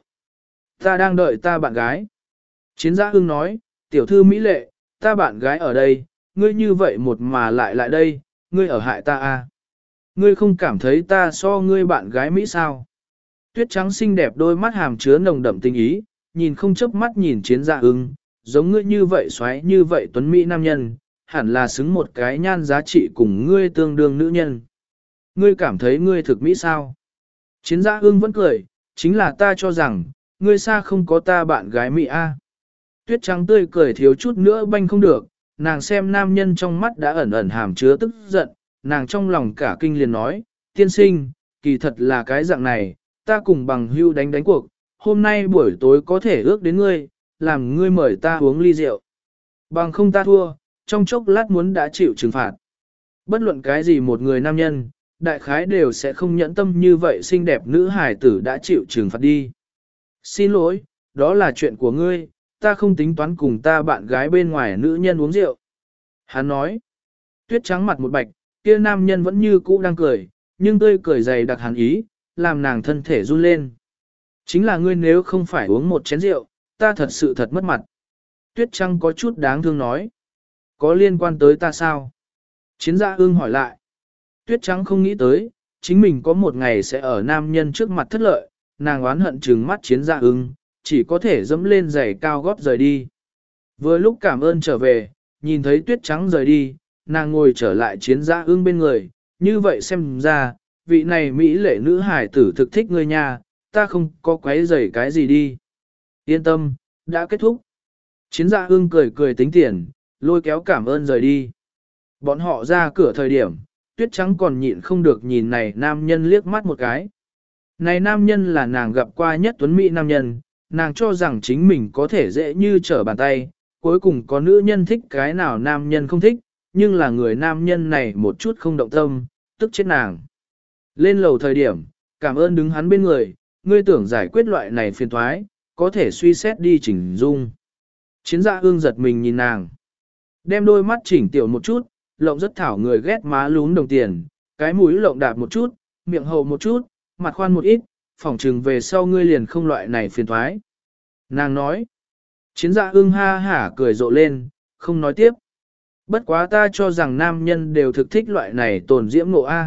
Ta đang đợi ta bạn gái. Chiến gia ưng nói, tiểu thư mỹ lệ, ta bạn gái ở đây, ngươi như vậy một mà lại lại đây, ngươi ở hại ta à. Ngươi không cảm thấy ta so ngươi bạn gái Mỹ sao? Tuyết trắng xinh đẹp đôi mắt hàm chứa nồng đậm tình ý, nhìn không chớp mắt nhìn chiến dạ ưng, giống ngươi như vậy xoáy như vậy tuấn Mỹ nam nhân, hẳn là xứng một cái nhan giá trị cùng ngươi tương đương nữ nhân. Ngươi cảm thấy ngươi thực Mỹ sao? Chiến dạ ưng vẫn cười, chính là ta cho rằng, ngươi xa không có ta bạn gái Mỹ a. À. Tuyết trắng tươi cười thiếu chút nữa banh không được, nàng xem nam nhân trong mắt đã ẩn ẩn hàm chứa tức giận, nàng trong lòng cả kinh liền nói, tiên sinh, kỳ thật là cái dạng này, ta cùng bằng hưu đánh đánh cuộc, hôm nay buổi tối có thể ước đến ngươi, làm ngươi mời ta uống ly rượu. Bằng không ta thua, trong chốc lát muốn đã chịu trừng phạt. Bất luận cái gì một người nam nhân, đại khái đều sẽ không nhẫn tâm như vậy xinh đẹp nữ hải tử đã chịu trừng phạt đi. Xin lỗi, đó là chuyện của ngươi, ta không tính toán cùng ta bạn gái bên ngoài nữ nhân uống rượu. Hắn nói, tuyết trắng mặt một bạch, kia nam nhân vẫn như cũ đang cười, nhưng tươi cười dày đặc hàn ý, làm nàng thân thể run lên. Chính là ngươi nếu không phải uống một chén rượu, ta thật sự thật mất mặt. Tuyết trắng có chút đáng thương nói. Có liên quan tới ta sao? Chiến gia ương hỏi lại. Tuyết trắng không nghĩ tới, chính mình có một ngày sẽ ở nam nhân trước mặt thất lợi, nàng oán hận trừng mắt chiến gia ương, chỉ có thể dẫm lên giày cao gót rời đi. Vừa lúc cảm ơn trở về, nhìn thấy tuyết trắng rời đi, nàng ngồi trở lại chiến gia ương bên người, như vậy xem ra, vị này mỹ lệ nữ hải tử thực thích ngươi nha, ta không có quấy rầy cái gì đi. Yên tâm, đã kết thúc. Chiến gia ương cười cười tính tiền, lôi kéo cảm ơn rời đi. Bọn họ ra cửa thời điểm, tuyết trắng còn nhịn không được nhìn này nam nhân liếc mắt một cái. Này nam nhân là nàng gặp qua nhất tuấn mỹ nam nhân, nàng cho rằng chính mình có thể dễ như trở bàn tay, cuối cùng có nữ nhân thích cái nào nam nhân không thích, nhưng là người nam nhân này một chút không động tâm, tức chết nàng. Lên lầu thời điểm, cảm ơn đứng hắn bên người, ngươi tưởng giải quyết loại này phiền thoái, có thể suy xét đi chỉnh dung. Chiến dạ ương giật mình nhìn nàng. Đem đôi mắt chỉnh tiểu một chút, lộng rất thảo người ghét má lún đồng tiền, cái mũi lộng đạp một chút, miệng hậu một chút, mặt khoan một ít, phỏng trừng về sau ngươi liền không loại này phiền thoái. Nàng nói. Chiến dạ ương ha hả cười rộ lên, không nói tiếp. Bất quá ta cho rằng nam nhân đều thực thích loại này tồn diễm nộ A.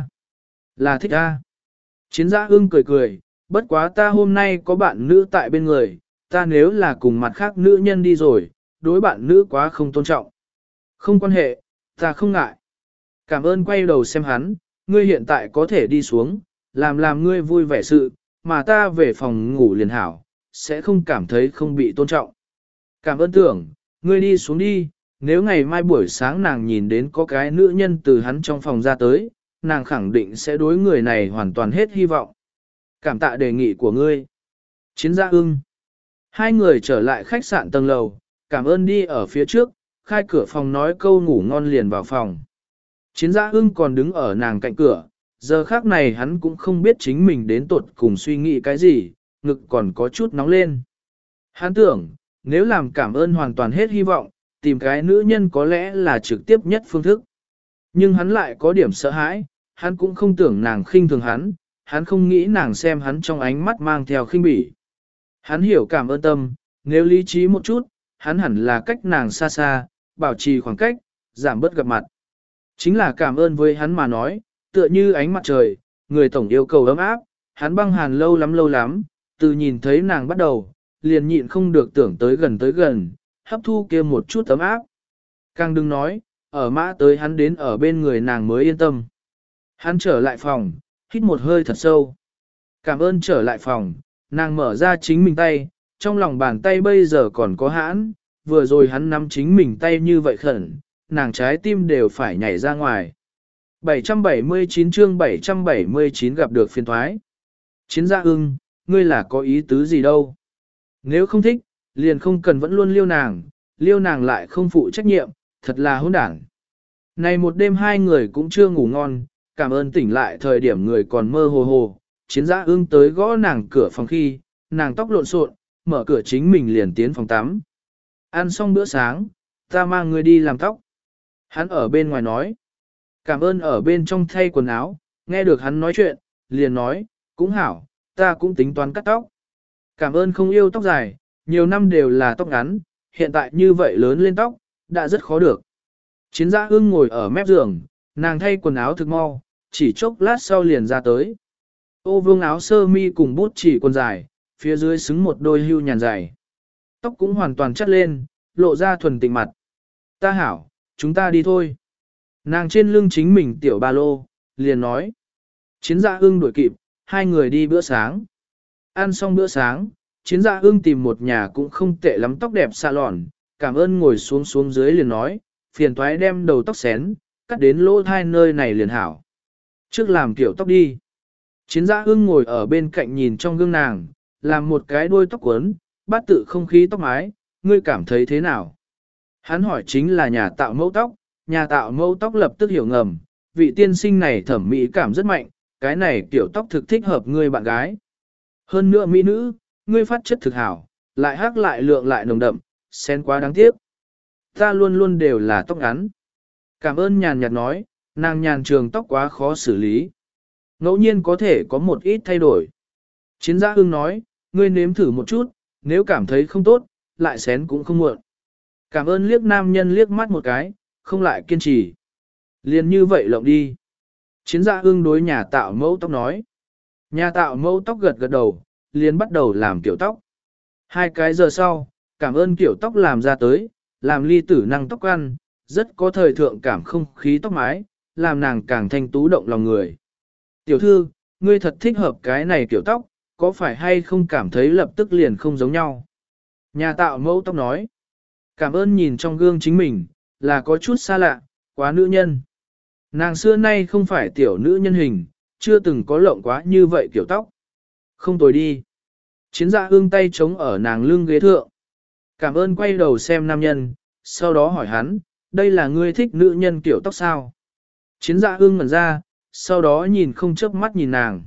Là thích A. Chiến dạ ương cười cười, bất quá ta hôm nay có bạn nữ tại bên người, ta nếu là cùng mặt khác nữ nhân đi rồi, đối bạn nữ quá không tôn trọng. Không quan hệ, ta không ngại. Cảm ơn quay đầu xem hắn, ngươi hiện tại có thể đi xuống, làm làm ngươi vui vẻ sự, mà ta về phòng ngủ liền hảo, sẽ không cảm thấy không bị tôn trọng. Cảm ơn tưởng, ngươi đi xuống đi, nếu ngày mai buổi sáng nàng nhìn đến có cái nữ nhân từ hắn trong phòng ra tới, nàng khẳng định sẽ đối người này hoàn toàn hết hy vọng. Cảm tạ đề nghị của ngươi. Chiến gia ưng. Hai người trở lại khách sạn tầng lầu, cảm ơn đi ở phía trước, khai cửa phòng nói câu ngủ ngon liền vào phòng. Chiến gia ưng còn đứng ở nàng cạnh cửa, giờ khác này hắn cũng không biết chính mình đến tuột cùng suy nghĩ cái gì, ngực còn có chút nóng lên. Hắn tưởng, nếu làm cảm ơn hoàn toàn hết hy vọng, tìm cái nữ nhân có lẽ là trực tiếp nhất phương thức. Nhưng hắn lại có điểm sợ hãi, hắn cũng không tưởng nàng khinh thường hắn, hắn không nghĩ nàng xem hắn trong ánh mắt mang theo khinh bỉ. Hắn hiểu cảm ơn tâm, nếu lý trí một chút, hắn hẳn là cách nàng xa xa, bảo trì khoảng cách, giảm bớt gặp mặt. Chính là cảm ơn với hắn mà nói, tựa như ánh mặt trời, người tổng yêu cầu ấm áp, hắn băng hàn lâu lắm lâu lắm, từ nhìn thấy nàng bắt đầu, liền nhịn không được tưởng tới gần tới gần, hấp thu kia một chút ấm áp. Càng đừng nói, ở mã tới hắn đến ở bên người nàng mới yên tâm. Hắn trở lại phòng, hít một hơi thật sâu. Cảm ơn trở lại phòng, nàng mở ra chính mình tay, trong lòng bàn tay bây giờ còn có hãn, vừa rồi hắn nắm chính mình tay như vậy khẩn, nàng trái tim đều phải nhảy ra ngoài. bảy trăm bảy mươi chín chương bảy trăm bảy mươi chín gặp được phiền thoái. Chiến gia ưng, ngươi là có ý tứ gì đâu. Nếu không thích, liền không cần vẫn luôn liêu nàng, liêu nàng lại không phụ trách nhiệm, thật là hỗn đảng. Này một đêm hai người cũng chưa ngủ ngon, cảm ơn tỉnh lại thời điểm người còn mơ hồ hồ, chiến gia ưng tới gõ nàng cửa phòng khi, nàng tóc lộn xộn, mở cửa chính mình liền tiến phòng tắm. Ăn xong bữa sáng, ta mang ngươi đi làm tóc. Hắn ở bên ngoài nói. Cảm ơn ở bên trong thay quần áo, nghe được hắn nói chuyện, liền nói, cũng hảo, ta cũng tính toán cắt tóc. Cảm ơn không yêu tóc dài, nhiều năm đều là tóc ngắn, hiện tại như vậy lớn lên tóc, đã rất khó được. Chiến gia ưng ngồi ở mép giường, nàng thay quần áo thực mau, chỉ chốc lát sau liền ra tới. Ô vương áo sơ mi cùng bút chỉ quần dài, phía dưới xứng một đôi hưu nhàn dài. Tóc cũng hoàn toàn chất lên, lộ ra thuần tịnh mặt. Ta hảo, chúng ta đi thôi. Nàng trên lưng chính mình tiểu ba lô, liền nói. Chiến gia ưng đuổi kịp, hai người đi bữa sáng. Ăn xong bữa sáng, chiến gia ưng tìm một nhà cũng không tệ lắm tóc đẹp salon, cảm ơn ngồi xuống xuống dưới liền nói, phiền toái đem đầu tóc xén, cắt đến lỗ hai nơi này liền hảo. Trước làm kiểu tóc đi. Chiến gia ưng ngồi ở bên cạnh nhìn trong gương nàng, làm một cái đuôi tóc quấn, bát tự không khí tóc mái, ngươi cảm thấy thế nào? Hắn hỏi chính là nhà tạo mẫu tóc, nhà tạo mẫu tóc lập tức hiểu ngầm, vị tiên sinh này thẩm mỹ cảm rất mạnh, cái này kiểu tóc thực thích hợp ngươi bạn gái. Hơn nữa mỹ nữ, ngươi phát chất thực hảo, lại hắc lại lượng lại nồng đậm, xén quá đáng tiếc. Ta luôn luôn đều là tóc ngắn. Cảm ơn nhàn nhạt nói, nàng nhàn trường tóc quá khó xử lý. Ngẫu nhiên có thể có một ít thay đổi. Chiến gia ưng nói, ngươi nếm thử một chút, nếu cảm thấy không tốt, lại xén cũng không muộn. Cảm ơn liếc nam nhân liếc mắt một cái, không lại kiên trì. Liền như vậy lộng đi. Chiến gia ưng đối nhà tạo mẫu tóc nói. Nhà tạo mẫu tóc gật gật đầu, liền bắt đầu làm kiểu tóc. Hai cái giờ sau, cảm ơn kiểu tóc làm ra tới, làm ly tử năng tóc ăn, rất có thời thượng cảm không khí tóc mái, làm nàng càng thanh tú động lòng người. Tiểu thư, ngươi thật thích hợp cái này kiểu tóc, có phải hay không cảm thấy lập tức liền không giống nhau? Nhà tạo mẫu tóc nói. Cảm ơn nhìn trong gương chính mình, là có chút xa lạ, quá nữ nhân. Nàng xưa nay không phải tiểu nữ nhân hình, chưa từng có lộng quá như vậy kiểu tóc. Không tồi đi. Chiến gia ương tay chống ở nàng lưng ghế thượng. Cảm ơn quay đầu xem nam nhân, sau đó hỏi hắn, đây là ngươi thích nữ nhân kiểu tóc sao? Chiến gia ương ngẩn ra, sau đó nhìn không chớp mắt nhìn nàng.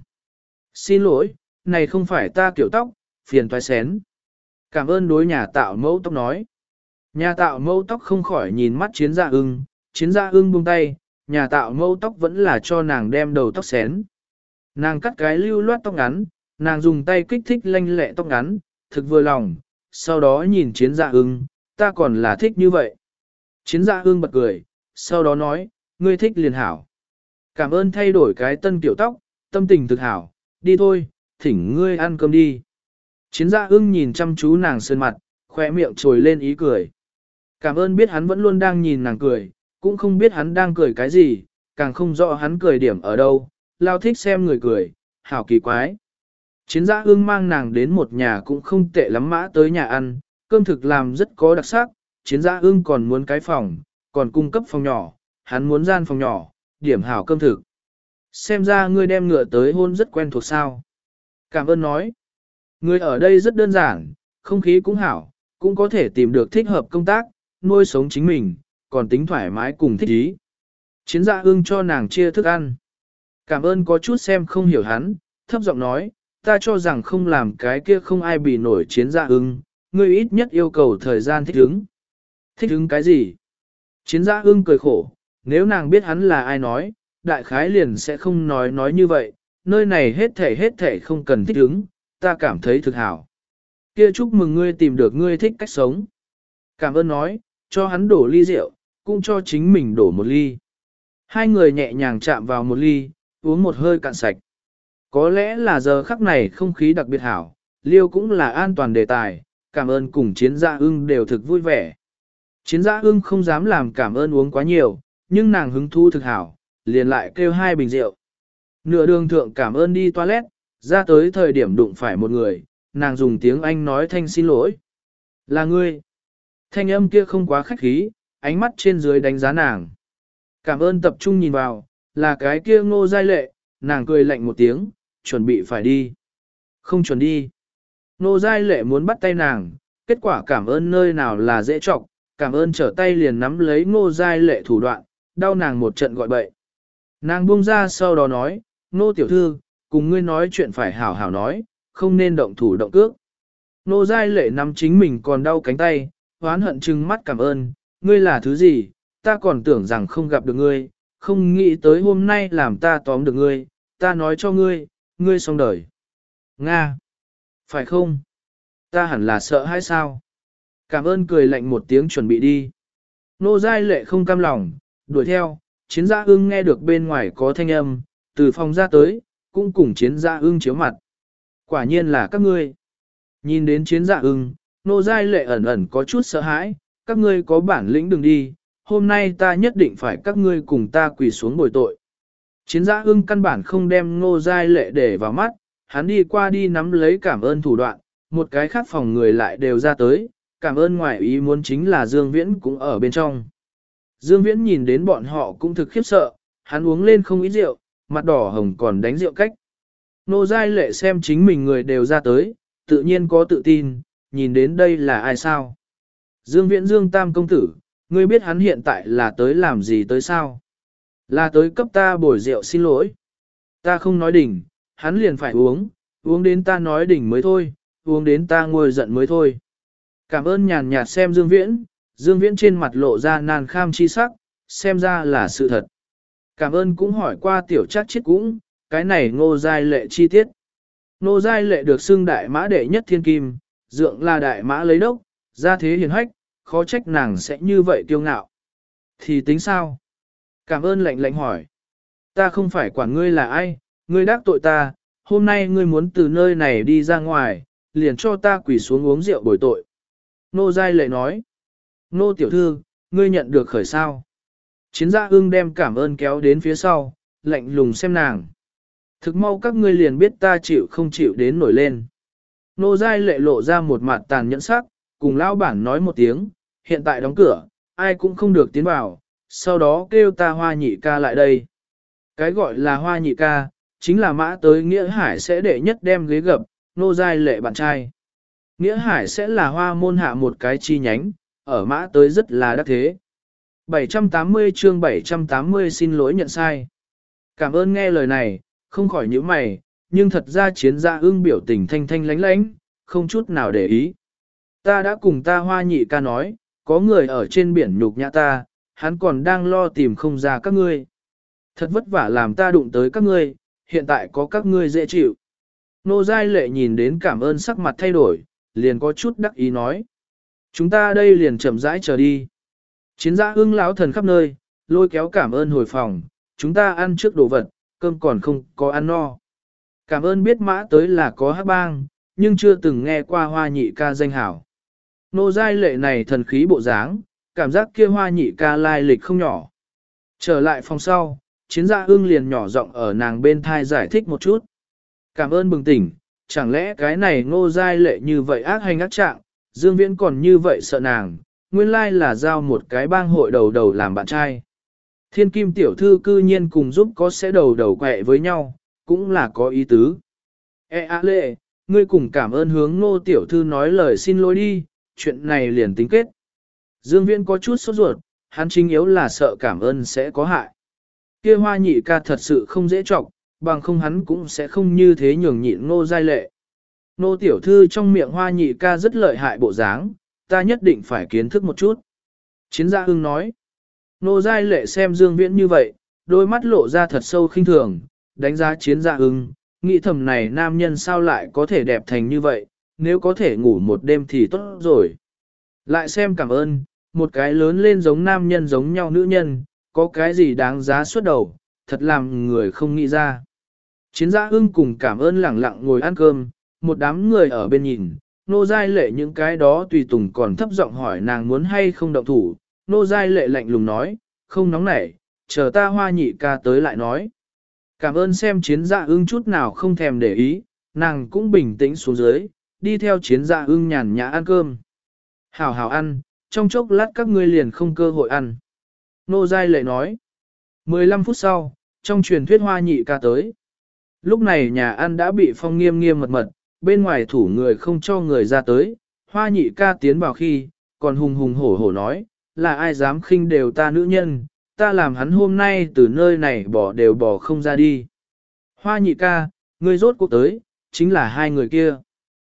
Xin lỗi, này không phải ta kiểu tóc, phiền toái xén. Cảm ơn đối nhà tạo mẫu tóc nói. Nhà tạo mẫu tóc không khỏi nhìn mắt chiến gia ưng, chiến gia ưng buông tay, nhà tạo mẫu tóc vẫn là cho nàng đem đầu tóc xén. Nàng cắt cái lưu loát tóc ngắn, nàng dùng tay kích thích lanh lẹ tóc ngắn, thực vừa lòng, sau đó nhìn chiến gia ưng, ta còn là thích như vậy. Chiến gia ưng bật cười, sau đó nói, ngươi thích liền hảo. Cảm ơn thay đổi cái tân kiểu tóc, tâm tình thực hảo, đi thôi, thỉnh ngươi ăn cơm đi. Chiến gia ưng nhìn chăm chú nàng sơn mặt, khoe miệng trồi lên ý cười. Cảm ơn biết hắn vẫn luôn đang nhìn nàng cười, cũng không biết hắn đang cười cái gì, càng không rõ hắn cười điểm ở đâu, lao thích xem người cười, hảo kỳ quái. Chiến gia ưng mang nàng đến một nhà cũng không tệ lắm mã tới nhà ăn, cơm thực làm rất có đặc sắc, chiến gia ưng còn muốn cái phòng, còn cung cấp phòng nhỏ, hắn muốn gian phòng nhỏ, điểm hảo cơm thực. Xem ra ngươi đem ngựa tới hôn rất quen thuộc sao. Cảm ơn nói. Ngươi ở đây rất đơn giản, không khí cũng hảo, cũng có thể tìm được thích hợp công tác, nuôi sống chính mình, còn tính thoải mái cùng thích ý. Chiến gia ưng cho nàng chia thức ăn. Cảm ơn có chút xem không hiểu hắn, thấp giọng nói, ta cho rằng không làm cái kia không ai bị nổi chiến gia ưng, ngươi ít nhất yêu cầu thời gian thích ứng. Thích ứng cái gì? Chiến gia ưng cười khổ, nếu nàng biết hắn là ai nói, đại khái liền sẽ không nói nói như vậy, nơi này hết thể hết thể không cần thích ứng, ta cảm thấy thực hảo. Kia chúc mừng ngươi tìm được ngươi thích cách sống. Cảm ơn nói, cho hắn đổ ly rượu, cũng cho chính mình đổ một ly. Hai người nhẹ nhàng chạm vào một ly, uống một hơi cạn sạch. Có lẽ là giờ khắc này không khí đặc biệt hảo, liêu cũng là an toàn đề tài, cảm ơn cùng chiến gia ưng đều thực vui vẻ. Chiến gia ưng không dám làm cảm ơn uống quá nhiều, nhưng nàng hứng thú thực hảo, liền lại kêu hai bình rượu. Nửa đường thượng cảm ơn đi toilet, ra tới thời điểm đụng phải một người, nàng dùng tiếng Anh nói thanh xin lỗi. Là ngươi. Thanh âm kia không quá khách khí, ánh mắt trên dưới đánh giá nàng. Cảm ơn tập trung nhìn vào, là cái kia Ngô Giai Lệ, nàng cười lạnh một tiếng, chuẩn bị phải đi. Không chuẩn đi. Ngô Giai Lệ muốn bắt tay nàng, kết quả cảm ơn nơi nào là dễ trọng, cảm ơn trở tay liền nắm lấy Ngô Giai Lệ thủ đoạn, đau nàng một trận gọi bậy. Nàng buông ra sau đó nói, Ngô tiểu thư, cùng ngươi nói chuyện phải hảo hảo nói, không nên động thủ động cước. Ngô Giai Lệ nắm chính mình còn đau cánh tay, hoán hận trừng mắt cảm ơn, ngươi là thứ gì, ta còn tưởng rằng không gặp được ngươi, không nghĩ tới hôm nay làm ta tóm được ngươi, ta nói cho ngươi, ngươi xong đời. Nga! Phải không? Ta hẳn là sợ hay sao? Cảm ơn cười lạnh một tiếng chuẩn bị đi. Nô Giai Lệ không cam lòng, đuổi theo, chiến gia ưng nghe được bên ngoài có thanh âm, từ phòng ra tới, cũng cùng chiến gia ưng chiếu mặt. Quả nhiên là các ngươi. Nhìn đến chiến gia ưng, Nô Giai Lệ ẩn ẩn có chút sợ hãi, các ngươi có bản lĩnh đừng đi, hôm nay ta nhất định phải các ngươi cùng ta quỳ xuống bồi tội. Chiến gia ưng căn bản không đem Nô Giai Lệ để vào mắt, hắn đi qua đi nắm lấy cảm ơn thủ đoạn, một cái khác phòng người lại đều ra tới, cảm ơn ngoại ý muốn chính là Dương Viễn cũng ở bên trong. Dương Viễn nhìn đến bọn họ cũng thực khiếp sợ, hắn uống lên không ít rượu, mặt đỏ hồng còn đánh rượu cách. Nô Giai Lệ xem chính mình người đều ra tới, tự nhiên có tự tin, nhìn đến đây là ai sao? Dương Viễn Dương Tam công tử, ngươi biết hắn hiện tại là tới làm gì tới sao? Là tới cấp ta bồi rượu xin lỗi. Ta không nói đỉnh, hắn liền phải uống, uống đến ta nói đỉnh mới thôi, uống đến ta ngồi giận mới thôi. Cảm ơn nhàn nhạt xem Dương Viễn, Dương Viễn trên mặt lộ ra nan kham chi sắc, xem ra là sự thật. Cảm ơn cũng hỏi qua tiểu chắc chết cũng, cái này Ngô Giai Lệ chi tiết. Ngô Giai Lệ được xưng đại mã đệ nhất thiên kim, dượng là đại mã lấy đốc, gia thế hiền hách, khó trách nàng sẽ như vậy kiêu ngạo. Thì tính sao? Cảm ơn lạnh lạnh hỏi. Ta không phải quản ngươi là ai, ngươi đắc tội ta, hôm nay ngươi muốn từ nơi này đi ra ngoài, liền cho ta quỳ xuống uống rượu bồi tội. Nô Giai Lệ nói. Nô tiểu thư, ngươi nhận được khởi sao? Chiến gia ưng đem cảm ơn kéo đến phía sau, lạnh lùng xem nàng. Thực mau các ngươi liền biết ta chịu không chịu đến nổi lên. Nô Giai Lệ lộ ra một mặt tàn nhẫn sắc, cùng lão bản nói một tiếng, hiện tại đóng cửa, ai cũng không được tiến vào, sau đó kêu ta Hoa Nhị ca lại đây. Cái gọi là Hoa Nhị ca, chính là mã tới Nghĩa Hải sẽ đệ nhất đem ghế gập, Nô Giai Lệ bạn trai. Nghĩa Hải sẽ là Hoa môn hạ một cái chi nhánh, ở mã tới rất là đắc thế. bảy trăm tám mươi chương bảy trăm tám mươi xin lỗi nhận sai. Cảm ơn nghe lời này, không khỏi nhíu mày, nhưng thật ra chiến gia ưng biểu tình thanh thanh lánh lánh, không chút nào để ý. Ta đã cùng ta Hoa Nhị ca nói, có người ở trên biển nhục nhã ta, hắn còn đang lo tìm không ra các ngươi. Thật vất vả làm ta đụng tới các ngươi, hiện tại có các ngươi dễ chịu. Nô Giai Lệ nhìn đến cảm ơn sắc mặt thay đổi, liền có chút đắc ý nói. Chúng ta đây liền chậm rãi chờ đi. Chiến gia ưng lão thần khắp nơi, lôi kéo cảm ơn hồi phòng, chúng ta ăn trước đồ vật, cơm còn không có ăn no. Cảm ơn biết mã tới là có hát bang, nhưng chưa từng nghe qua Hoa Nhị ca danh hảo. Nô Giai Lệ này thần khí bộ dáng, cảm giác kia Hoa Nhị ca lai lịch không nhỏ. Trở lại phòng sau, chiến gia ưng liền nhỏ giọng ở nàng bên thai giải thích một chút. Cảm ơn bừng tỉnh, chẳng lẽ cái này Ngô Giai Lệ như vậy ác hành ác trạng, Dương Viễn còn như vậy sợ nàng, nguyên lai là giao một cái bang hội đầu đầu làm bạn trai. Thiên kim tiểu thư cư nhiên cùng giúp có sẽ đầu đầu quẹ với nhau, cũng là có ý tứ. E a Lệ, ngươi cùng cảm ơn hướng Ngô tiểu thư nói lời xin lỗi đi, chuyện này liền tính kết. Dương Viễn có chút sốt ruột, hắn chính yếu là sợ cảm ơn sẽ có hại. Kia Hoa Nhị ca thật sự không dễ trọng, bằng không hắn cũng sẽ không như thế nhường nhịn Ngô Giai Lệ. Nô tiểu thư trong miệng Hoa Nhị ca rất lợi hại bộ dáng, ta nhất định phải kiến thức một chút. Chiến gia ưng nói. Nô Giai Lệ xem Dương Viễn như vậy, đôi mắt lộ ra thật sâu khinh thường, đánh giá chiến gia ưng, nghĩ thầm này nam nhân sao lại có thể đẹp thành như vậy, nếu có thể ngủ một đêm thì tốt rồi. Lại xem cảm ơn, một cái lớn lên giống nam nhân giống nhau nữ nhân, có cái gì đáng giá suốt đầu, thật làm người không nghĩ ra. Chiến Dã Ưng cùng Cảm Ơn lẳng lặng ngồi ăn cơm, một đám người ở bên nhìn, Nô Giai Lệ những cái đó tùy tùng còn thấp giọng hỏi nàng muốn hay không động thủ, Nô Giai Lệ lạnh lùng nói, không nóng nảy, chờ ta Hoa nhị ca tới lại nói. Cảm Ơn xem Chiến Dã Ưng chút nào không thèm để ý, nàng cũng bình tĩnh xuống dưới, đi theo Chiến Dã Ưng nhàn nhã ăn cơm. Hảo hảo ăn, trong chốc lát các ngươi liền không cơ hội ăn. Nô Giai Lệ nói. mười lăm phút sau, trong truyền thuyết Hoa nhị ca tới. Lúc này nhà ăn đã bị phong nghiêm nghiêm mật mật, bên ngoài thủ người không cho người ra tới. Hoa nhị ca tiến vào khi, còn hùng hùng hổ hổ nói, là ai dám khinh đều ta nữ nhân, ta làm hắn hôm nay từ nơi này bỏ đều bỏ không ra đi. Hoa nhị ca, ngươi rốt cuộc tới, chính là hai người kia.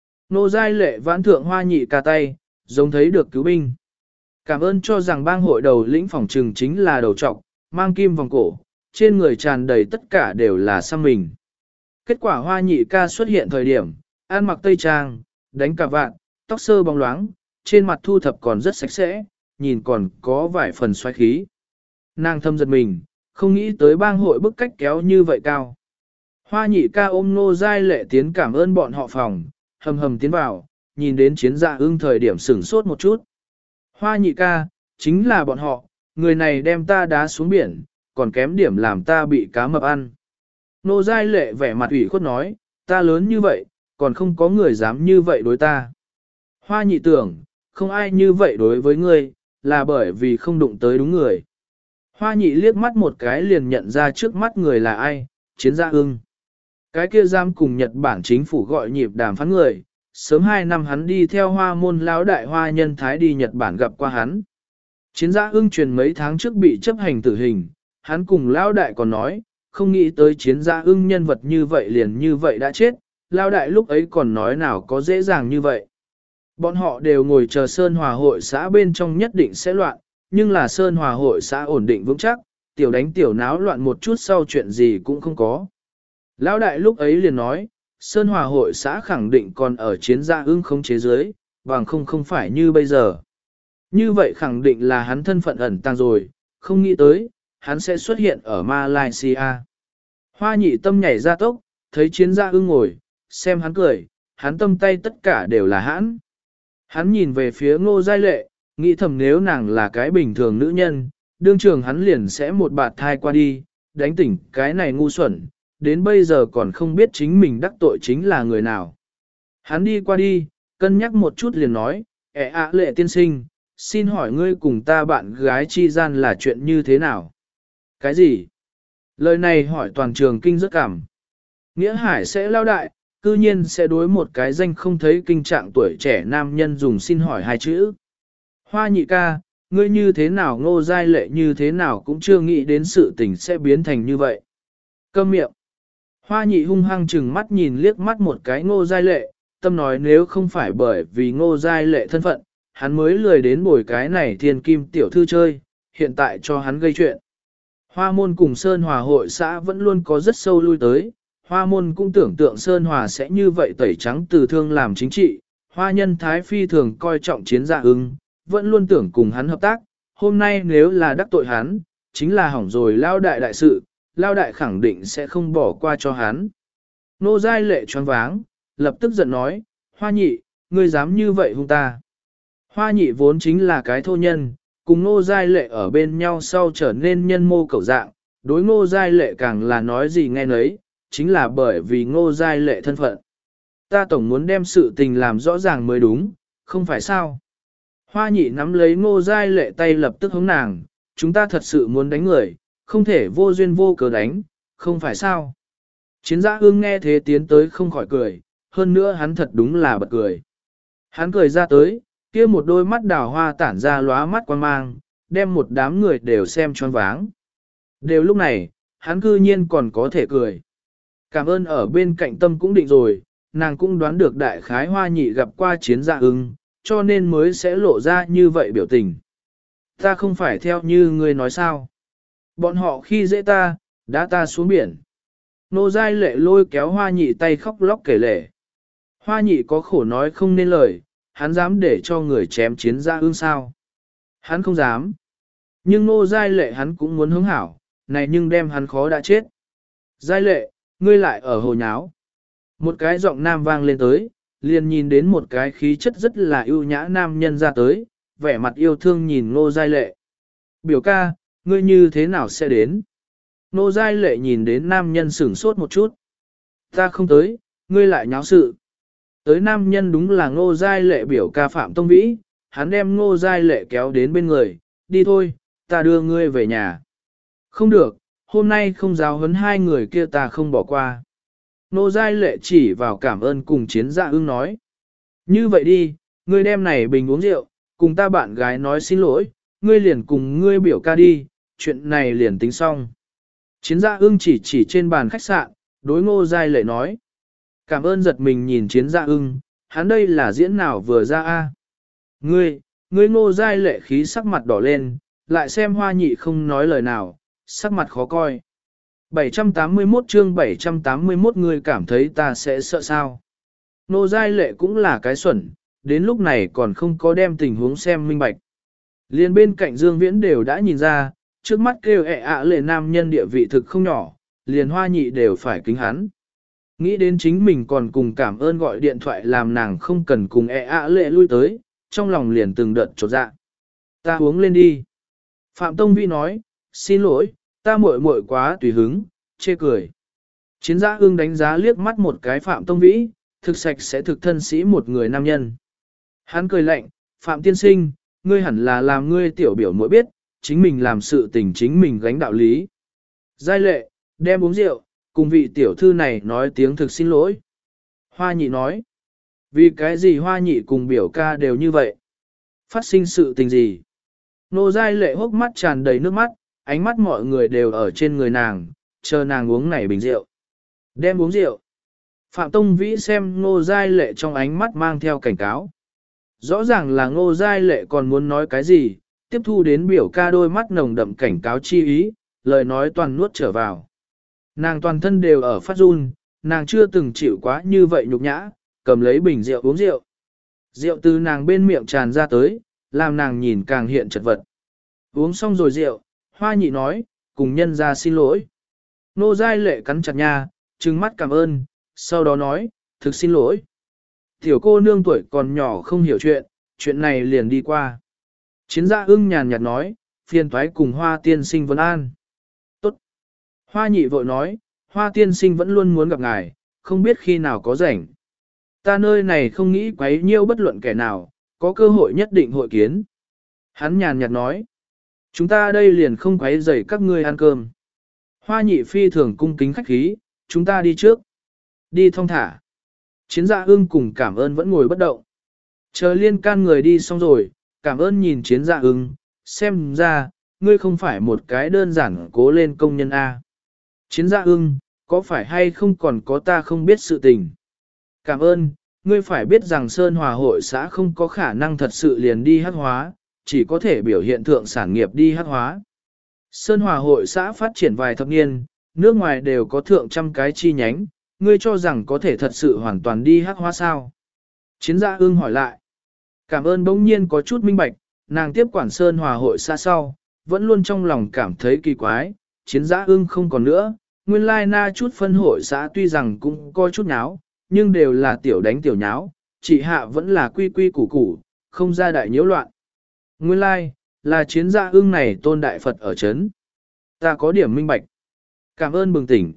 Nô Giai Lệ vãn thượng Hoa nhị ca tay, giống thấy được cứu binh. Cảm ơn cho rằng bang hội đầu lĩnh phòng trừng chính là đầu trọc, mang kim vòng cổ, trên người tràn đầy tất cả đều là xăm mình. Kết quả Hoa nhị ca xuất hiện thời điểm, ăn mặc tây trang, đánh cà vạt, tóc sơ bóng loáng, trên mặt thu thập còn rất sạch sẽ, nhìn còn có vài phần xoáy khí. Nàng thâm giật mình, không nghĩ tới bang hội bức cách kéo như vậy cao. Hoa nhị ca ôm Nô Giai Lệ tiến cảm ơn bọn họ phòng, hầm hầm tiến vào, nhìn đến Chiến Dạ Ưng thời điểm sửng sốt một chút. Hoa nhị ca, chính là bọn họ, người này đem ta đá xuống biển, còn kém điểm làm ta bị cá mập ăn. Nô Giai Lệ vẻ mặt ủy khuất nói, ta lớn như vậy, còn không có người dám như vậy đối ta. Hoa nhị tưởng, không ai như vậy đối với ngươi, là bởi vì không đụng tới đúng người. Hoa nhị liếc mắt một cái liền nhận ra trước mắt người là ai, Chiến Dạ Ưng. Cái kia giam cùng Nhật Bản chính phủ gọi nhịp đàm phán người, sớm hai năm hắn đi theo Hoa môn lão đại Hoa Nhân Thái đi Nhật Bản gặp qua hắn. Chiến Dạ Ưng truyền mấy tháng trước bị chấp hành tử hình, hắn cùng lão đại còn nói, không nghĩ tới Chiến Dạ Ưng nhân vật như vậy liền như vậy đã chết, lão đại lúc ấy còn nói nào có dễ dàng như vậy. Bọn họ đều ngồi chờ Sơn Hòa hội xã bên trong nhất định sẽ loạn, nhưng là Sơn Hòa hội xã ổn định vững chắc, tiểu đánh tiểu náo loạn một chút sau chuyện gì cũng không có. Lão đại lúc ấy liền nói, Sơn Hòa hội xã khẳng định còn ở Chiến Dạ Ưng không chế giới, bằng không không phải như bây giờ. Như vậy khẳng định là hắn thân phận ẩn tàng rồi, không nghĩ tới, hắn sẽ xuất hiện ở Malaysia. Hoa nhị tâm nhảy ra tốc, thấy Chiến Dạ Ưng ngồi, xem hắn cười, hắn tâm tay tất cả đều là hãn. Hắn nhìn về phía Ngô Giai Lệ, nghĩ thầm nếu nàng là cái bình thường nữ nhân, đương trường hắn liền sẽ một bạt thai qua đi, đánh tỉnh cái này ngu xuẩn, đến bây giờ còn không biết chính mình đắc tội chính là người nào. Hắn đi qua đi, cân nhắc một chút liền nói, ẻ ạ Lệ tiên sinh, xin hỏi ngươi cùng ta bạn gái chi gian là chuyện như thế nào? Cái gì? Lời này hỏi toàn trường kinh rất cảm. Nghĩa Hải sẽ lao đại, cư nhiên sẽ đối một cái danh không thấy kinh trạng tuổi trẻ nam nhân dùng xin hỏi hai chữ. Hoa nhị ca, ngươi như thế nào Ngô Giai Lệ như thế nào cũng chưa nghĩ đến sự tình sẽ biến thành như vậy. Câm miệng. Hoa nhị hung hăng chừng mắt nhìn liếc mắt một cái Ngô Giai Lệ, tâm nói nếu không phải bởi vì Ngô Giai Lệ thân phận, hắn mới lười đến bồi cái này thiên kim tiểu thư chơi, hiện tại cho hắn gây chuyện. Hoa môn cùng Sơn Hòa hội xã vẫn luôn có rất sâu lui tới, Hoa môn cũng tưởng tượng Sơn Hòa sẽ như vậy tẩy trắng từ thương làm chính trị, Hoa nhân Thái phi thường coi trọng Chiến Dạ Ưng, vẫn luôn tưởng cùng hắn hợp tác, hôm nay nếu là đắc tội hắn, chính là hỏng rồi lao đại đại sự, lao đại khẳng định sẽ không bỏ qua cho hắn. Nô Giai Lệ choáng váng, lập tức giận nói, Hoa nhị, ngươi dám như vậy hung ta. Hoa nhị vốn chính là cái thô nhân, cùng Nô Giai Lệ ở bên nhau sau trở nên nhân mô cẩu dạng, đối Nô Giai Lệ càng là nói gì nghe nấy, chính là bởi vì Ngô Giai Lệ thân phận. Ta tổng muốn đem sự tình làm rõ ràng mới đúng, không phải sao? Hoa nhị nắm lấy Ngô Giai Lệ tay lập tức hướng nàng, chúng ta thật sự muốn đánh người, không thể vô duyên vô cớ đánh, không phải sao? Chiến Dạ Ưng nghe thế tiến tới không khỏi cười, hơn nữa hắn thật đúng là bật cười. Hắn cười ra tới, kia một đôi mắt đào hoa tản ra lóa mắt quan mang, đem một đám người đều xem choáng váng. Đều lúc này, hắn cư nhiên còn có thể cười. Cảm ơn ở bên cạnh tâm cũng định rồi, nàng cũng đoán được đại khái Hoa nhị gặp qua Chiến Dạ Ưng, cho nên mới sẽ lộ ra như vậy biểu tình. Ta không phải theo như ngươi nói sao. Bọn họ khi dễ ta, đã ta xuống biển. Nô Giai Lệ lôi kéo Hoa nhị tay khóc lóc kể lể. Hoa nhị có khổ nói không nên lời, hắn dám để cho người chém Chiến Dạ Ưng sao. Hắn không dám. Nhưng Ngô Giai Lệ hắn cũng muốn hướng hảo, này nhưng đem hắn khó đã chết. Giai Lệ, ngươi lại ở hồ nháo. Một cái giọng nam vang lên tới, liền nhìn đến một cái khí chất rất là ưu nhã nam nhân ra tới, vẻ mặt yêu thương nhìn Ngô Giai Lệ. Biểu ca, ngươi như thế nào sẽ đến? Ngô Giai Lệ nhìn đến nam nhân sửng sốt một chút. Ta không tới, ngươi lại nháo sự. Tới nam nhân đúng là Ngô Giai Lệ biểu ca Phạm Tông Vĩ, hắn đem Ngô Giai Lệ kéo đến bên người, đi thôi, ta đưa ngươi về nhà. Không được, hôm nay không giáo huấn hai người kia ta không bỏ qua. Ngô Giai Lệ chỉ vào cảm ơn cùng chiến dạ ưng nói. Như vậy đi, ngươi đem này bình uống rượu, cùng ta bạn gái nói xin lỗi, ngươi liền cùng ngươi biểu ca đi, chuyện này liền tính xong. Chiến dạ ưng chỉ chỉ trên bàn khách sạn, đối Ngô Giai Lệ nói. Cảm ơn giật mình nhìn chiến dạ ưng, hắn đây là diễn nào vừa ra a? Ngươi, ngươi Ngô Giai Lệ khí sắc mặt đỏ lên, lại xem Hoa Nhị không nói lời nào, sắc mặt khó coi. bảy trăm tám mươi mốt chương bảy trăm tám mươi mốt ngươi cảm thấy ta sẽ sợ sao? Ngô Giai Lệ cũng là cái xuẩn, đến lúc này còn không có đem tình huống xem minh bạch. Liên bên cạnh Dương Viễn đều đã nhìn ra, trước mắt kêu ẹ ạ lệ nam nhân địa vị thực không nhỏ, liền Hoa Nhị đều phải kính hắn. Nghĩ đến chính mình còn cùng cảm ơn gọi điện thoại làm nàng không cần cùng ẹ ạ lệ lui tới, trong lòng liền từng đợt chột dạ. Ta uống lên đi. Phạm Tông Vĩ nói, xin lỗi, ta muội muội quá tùy hứng, chê cười. Chiến giã ương đánh giá liếc mắt một cái Phạm Tông Vĩ, thực sạch sẽ thực thân sĩ một người nam nhân. Hắn cười lạnh, Phạm tiên sinh, ngươi hẳn là làm ngươi tiểu biểu muội biết, chính mình làm sự tình chính mình gánh đạo lý. Giai Lệ, đem uống rượu, cùng vị tiểu thư này nói tiếng thực xin lỗi. Hoa Nhị nói, vì cái gì Hoa Nhị cùng biểu ca đều như vậy? Phát sinh sự tình gì? Nô Giai Lệ hốc mắt tràn đầy nước mắt, ánh mắt mọi người đều ở trên người nàng, chờ nàng uống này bình rượu. Đem uống rượu. Phạm Tông Vĩ xem Ngô Giai Lệ trong ánh mắt mang theo cảnh cáo. Rõ ràng là Ngô Giai Lệ còn muốn nói cái gì, tiếp thu đến biểu ca đôi mắt nồng đậm cảnh cáo chi ý, lời nói toàn nuốt trở vào. Nàng toàn thân đều ở phát run, nàng chưa từng chịu quá như vậy nhục nhã, cầm lấy bình rượu uống rượu. Rượu từ nàng bên miệng tràn ra tới, làm nàng nhìn càng hiện chật vật. Uống xong rồi rượu, Hoa Nhị nói, cùng nhân ra xin lỗi. Nô Giai Lệ cắn chặt nha, trừng mắt cảm ơn, sau đó nói, thực xin lỗi. Tiểu cô nương tuổi còn nhỏ không hiểu chuyện, chuyện này liền đi qua. Chiến gia ưng nhàn nhạt nói, phiền toái cùng Hoa tiên sinh vấn an. Tốt. Hoa Nhị vội nói, Hoa tiên sinh vẫn luôn muốn gặp ngài, không biết khi nào có rảnh. Ta nơi này không nghĩ quấy nhiêu bất luận kẻ nào, có cơ hội nhất định hội kiến. Hắn nhàn nhạt nói, chúng ta đây liền không quấy rầy các ngươi ăn cơm. Hoa Nhị phi thường cung kính khách khí, chúng ta đi trước. Đi thong thả. Chiến dạ ưng cùng cảm ơn vẫn ngồi bất động. Chờ liên can người đi xong rồi, cảm ơn nhìn chiến dạ ưng, xem ra, ngươi không phải một cái đơn giản cố lên công nhân A. Chiến dạ ưng, có phải hay không còn có ta không biết sự tình. Cảm ơn, ngươi phải biết rằng Sơn Hòa hội xã không có khả năng thật sự liền đi hắc hóa, chỉ có thể biểu hiện thượng sản nghiệp đi hắc hóa. Sơn Hòa hội xã phát triển vài thập niên, nước ngoài đều có thượng trăm cái chi nhánh, ngươi cho rằng có thể thật sự hoàn toàn đi hắc hóa sao? Chiến gia ưng hỏi lại. Cảm ơn bỗng nhiên có chút minh bạch, nàng tiếp quản Sơn Hòa hội xã sau, vẫn luôn trong lòng cảm thấy kỳ quái, chiến gia ưng không còn nữa, nguyên lai na chút phân hội xã tuy rằng cũng có chút nháo, nhưng đều là tiểu đánh tiểu nháo, chị hạ vẫn là quy quy củ củ, không ra đại nhiễu loạn. Nguyên lai, là chiến gia ưng này tôn đại Phật ở chấn. Ta có điểm minh bạch. Cảm ơn bừng tỉnh.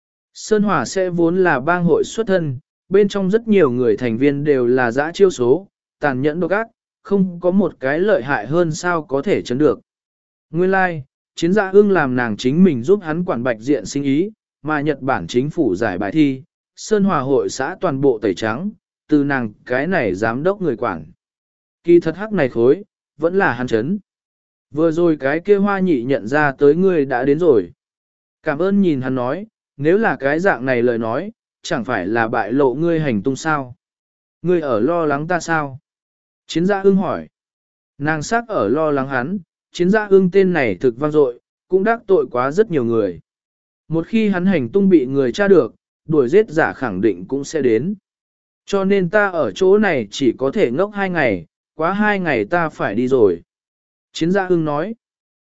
Sơn Hòa sẽ vốn là bang hội xuất thân, bên trong rất nhiều người thành viên đều là dã chiêu số, tàn nhẫn độc ác, không có một cái lợi hại hơn sao có thể chấn được. Nguyên lai, chiến gia ưng làm nàng chính mình giúp hắn quản bạch diện sinh ý, mà Nhật Bản chính phủ giải bài thi, Sơn Hòa hội xã toàn bộ tẩy trắng, từ nàng cái này giám đốc người quản. Kỳ thật hắc này khối, vẫn là hắn chấn. Vừa rồi cái kia Hoa Nhị nhận ra tới ngươi đã đến rồi. Cảm ơn nhìn hắn nói, nếu là cái dạng này lời nói, chẳng phải là bại lộ ngươi hành tung sao. Ngươi ở lo lắng ta sao? Chiến gia ưng hỏi. Nàng sắc ở lo lắng hắn, chiến gia ưng tên này thực vang dội, cũng đắc tội quá rất nhiều người. Một khi hắn hành tung bị người tra được, đuổi giết giả khẳng định cũng sẽ đến. Cho nên ta ở chỗ này chỉ có thể ngốc hai ngày, quá hai ngày ta phải đi rồi. Chiến gia ưng nói.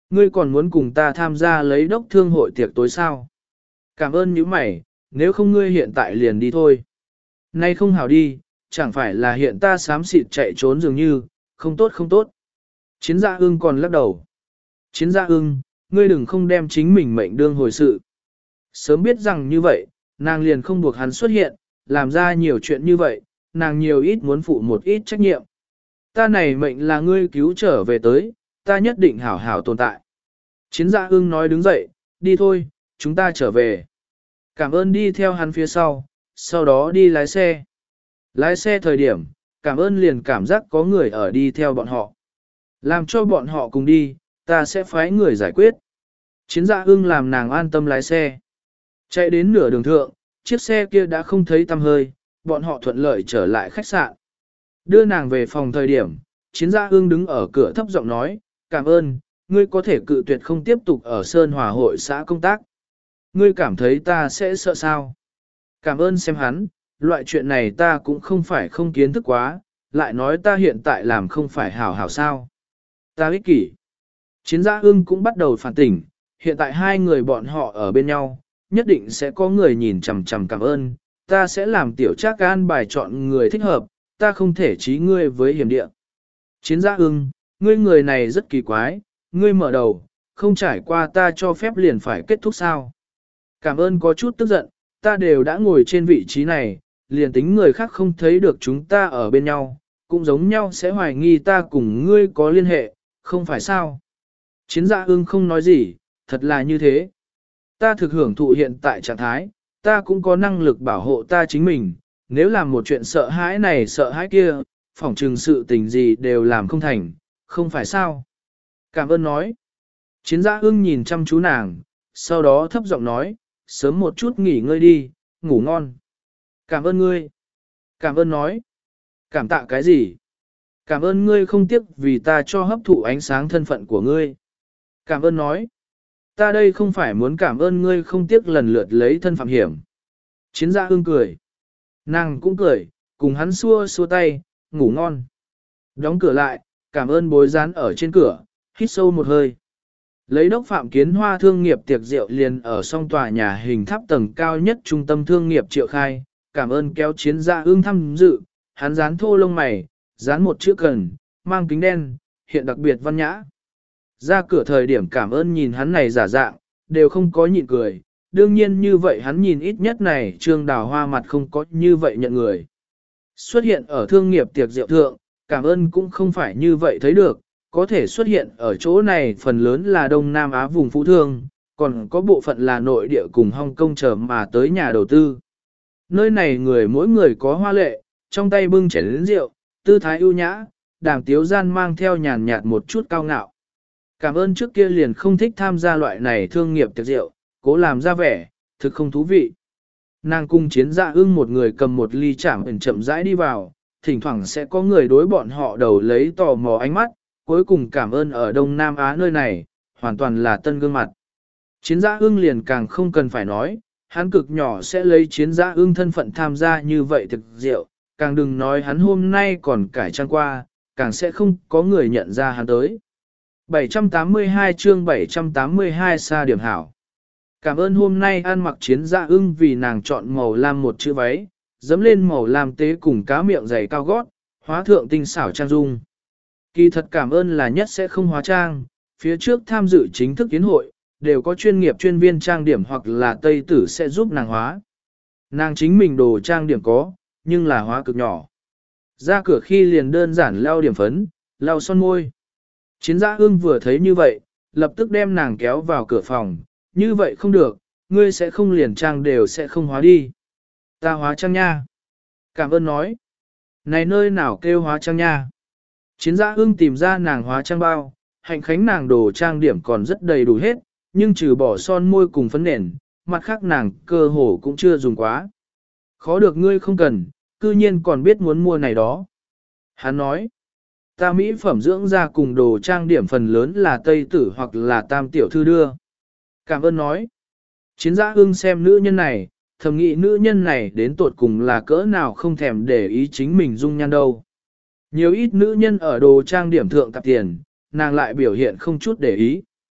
Ngươi còn muốn cùng ta tham gia lấy đốc thương hội tiệc tối sao? Cảm ơn những mày, nếu không ngươi hiện tại liền đi thôi. Nay không hảo đi, chẳng phải là hiện ta xám xịt chạy trốn dường như, không tốt không tốt. Chiến gia ưng còn lắc đầu. Chiến gia ưng, ngươi đừng không đem chính mình mệnh đương hồi sự. Sớm biết rằng như vậy, nàng liền không buộc hắn xuất hiện, làm ra nhiều chuyện như vậy, nàng nhiều ít muốn phụ một ít trách nhiệm. Ta này mệnh là ngươi cứu trở về tới, ta nhất định hảo hảo tồn tại. Chiến gia ưng nói đứng dậy, đi thôi, chúng ta trở về. Cảm ơn đi theo hắn phía sau, sau đó đi lái xe. Lái xe thời điểm, cảm ơn liền cảm giác có người ở đi theo bọn họ. Làm cho bọn họ cùng đi, ta sẽ phái người giải quyết. Chiến gia ưng làm nàng an tâm lái xe. Chạy đến nửa đường thượng, chiếc xe kia đã không thấy tăm hơi, bọn họ thuận lợi trở lại khách sạn. Đưa nàng về phòng thời điểm, chiến gia ưng đứng ở cửa thấp giọng nói, cảm ơn, ngươi có thể cự tuyệt không tiếp tục ở Sơn Hòa hội xã công tác. Ngươi cảm thấy ta sẽ sợ sao? Cảm ơn xem hắn, loại chuyện này ta cũng không phải không kiến thức quá, lại nói ta hiện tại làm không phải hảo hảo sao. Ta ích kỷ. Chiến gia ưng cũng bắt đầu phản tỉnh, hiện tại hai người bọn họ ở bên nhau, nhất định sẽ có người nhìn chằm chằm cảm ơn, ta sẽ làm tiểu trác an bài chọn người thích hợp, ta không thể trí ngươi với hiểm địa. Chiến gia ưng, ngươi người này rất kỳ quái, ngươi mở đầu, không trải qua ta cho phép liền phải kết thúc sao. Cảm ơn có chút tức giận, ta đều đã ngồi trên vị trí này, liền tính người khác không thấy được chúng ta ở bên nhau, cũng giống nhau sẽ hoài nghi ta cùng ngươi có liên hệ, không phải sao. Chiến gia ưng không nói gì, thật là như thế. Ta thực hưởng thụ hiện tại trạng thái, ta cũng có năng lực bảo hộ ta chính mình, nếu làm một chuyện sợ hãi này sợ hãi kia, phỏng trừng sự tình gì đều làm không thành, không phải sao. Cảm ơn nói. Chiến gia ưng nhìn chăm chú nàng, sau đó thấp giọng nói, sớm một chút nghỉ ngơi đi, ngủ ngon. Cảm ơn ngươi. Cảm ơn nói. Cảm tạ cái gì? Cảm ơn ngươi không tiếc vì ta cho hấp thụ ánh sáng thân phận của ngươi. Cảm ơn nói. Ta đây không phải muốn cảm ơn ngươi không tiếc lần lượt lấy thân phạm hiểm. Chiến gia ưng cười. Nàng cũng cười, cùng hắn xua xua tay, ngủ ngon. Đóng cửa lại, cảm ơn bối rán ở trên cửa, hít sâu một hơi. Lấy đốc phạm kiến hoa thương nghiệp tiệc rượu liền ở song tòa nhà hình tháp tầng cao nhất trung tâm thương nghiệp triệu khai, cảm ơn kéo chiến gia ưng tham dự, hắn dán thô lông mày, dán một chữ cần, mang kính đen, hiện đặc biệt văn nhã. Ra cửa thời điểm cảm ơn nhìn hắn này giả dạng, đều không có nhịn cười, đương nhiên như vậy hắn nhìn ít nhất này trương đào hoa mặt không có như vậy nhận người. Xuất hiện ở thương nghiệp tiệc rượu thượng, cảm ơn cũng không phải như vậy thấy được, có thể xuất hiện ở chỗ này phần lớn là Đông Nam Á vùng phú thương, còn có bộ phận là nội địa cùng Hong Kong chờ mà tới nhà đầu tư. Nơi này người mỗi người có hoa lệ, trong tay bưng chén lớn rượu, tư thái ưu nhã, đàm tiếu gian mang theo nhàn nhạt một chút cao ngạo. Cảm ơn trước kia liền không thích tham gia loại này thương nghiệp tiệc rượu, cố làm ra vẻ, thực không thú vị. Nàng cung chiến dạ ưng một người cầm một ly chạm ẩn chậm rãi đi vào, thỉnh thoảng sẽ có người đối bọn họ đầu lấy tò mò ánh mắt, cuối cùng cảm ơn ở Đông Nam Á nơi này, hoàn toàn là tân gương mặt. Chiến dạ ưng liền càng không cần phải nói, hắn cực nhỏ sẽ lấy chiến dạ ưng thân phận tham gia như vậy thực rượu, càng đừng nói hắn hôm nay còn cải trang qua, càng sẽ không có người nhận ra hắn tới. bảy trăm tám mươi hai chương bảy trăm tám mươi hai xa điểm hảo. Cảm ơn hôm nay ăn mặc chiến dạ ưng vì nàng chọn màu lam một chữ váy, dẫm lên màu lam tế cùng cá miệng dày cao gót, hóa thượng tinh xảo trang dung. Kỳ thật cảm ơn là nhất sẽ không hóa trang, phía trước tham dự chính thức kiến hội, đều có chuyên nghiệp chuyên viên trang điểm hoặc là tây tử sẽ giúp nàng hóa. Nàng chính mình đồ trang điểm có, nhưng là hóa cực nhỏ. Ra cửa khi liền đơn giản lau điểm phấn, lau son môi. Chiến gia ương vừa thấy như vậy, lập tức đem nàng kéo vào cửa phòng, như vậy không được, ngươi sẽ không liền trang đều sẽ không hóa đi. Ta hóa trang nha. Cảm ơn nói. Này nơi nào kêu hóa trang nha. Chiến gia ương tìm ra nàng hóa trang bao, hạnh khánh nàng đồ trang điểm còn rất đầy đủ hết, nhưng trừ bỏ son môi cùng phấn nền, mặt khác nàng cơ hồ cũng chưa dùng quá. Khó được ngươi không cần, cư nhiên còn biết muốn mua này đó. Hắn nói, ta mỹ phẩm dưỡng da cùng đồ trang điểm phần lớn là Tây Tử hoặc là Tam Tiểu Thư đưa. Cảm ơn nói, chiến gia ưng xem nữ nhân này, thầm nghĩ nữ nhân này đến tột cùng là cỡ nào không thèm để ý chính mình dung nhan đâu. Nhiều ít nữ nhân ở đồ trang điểm thượng tạp tiền, nàng lại biểu hiện không chút để ý.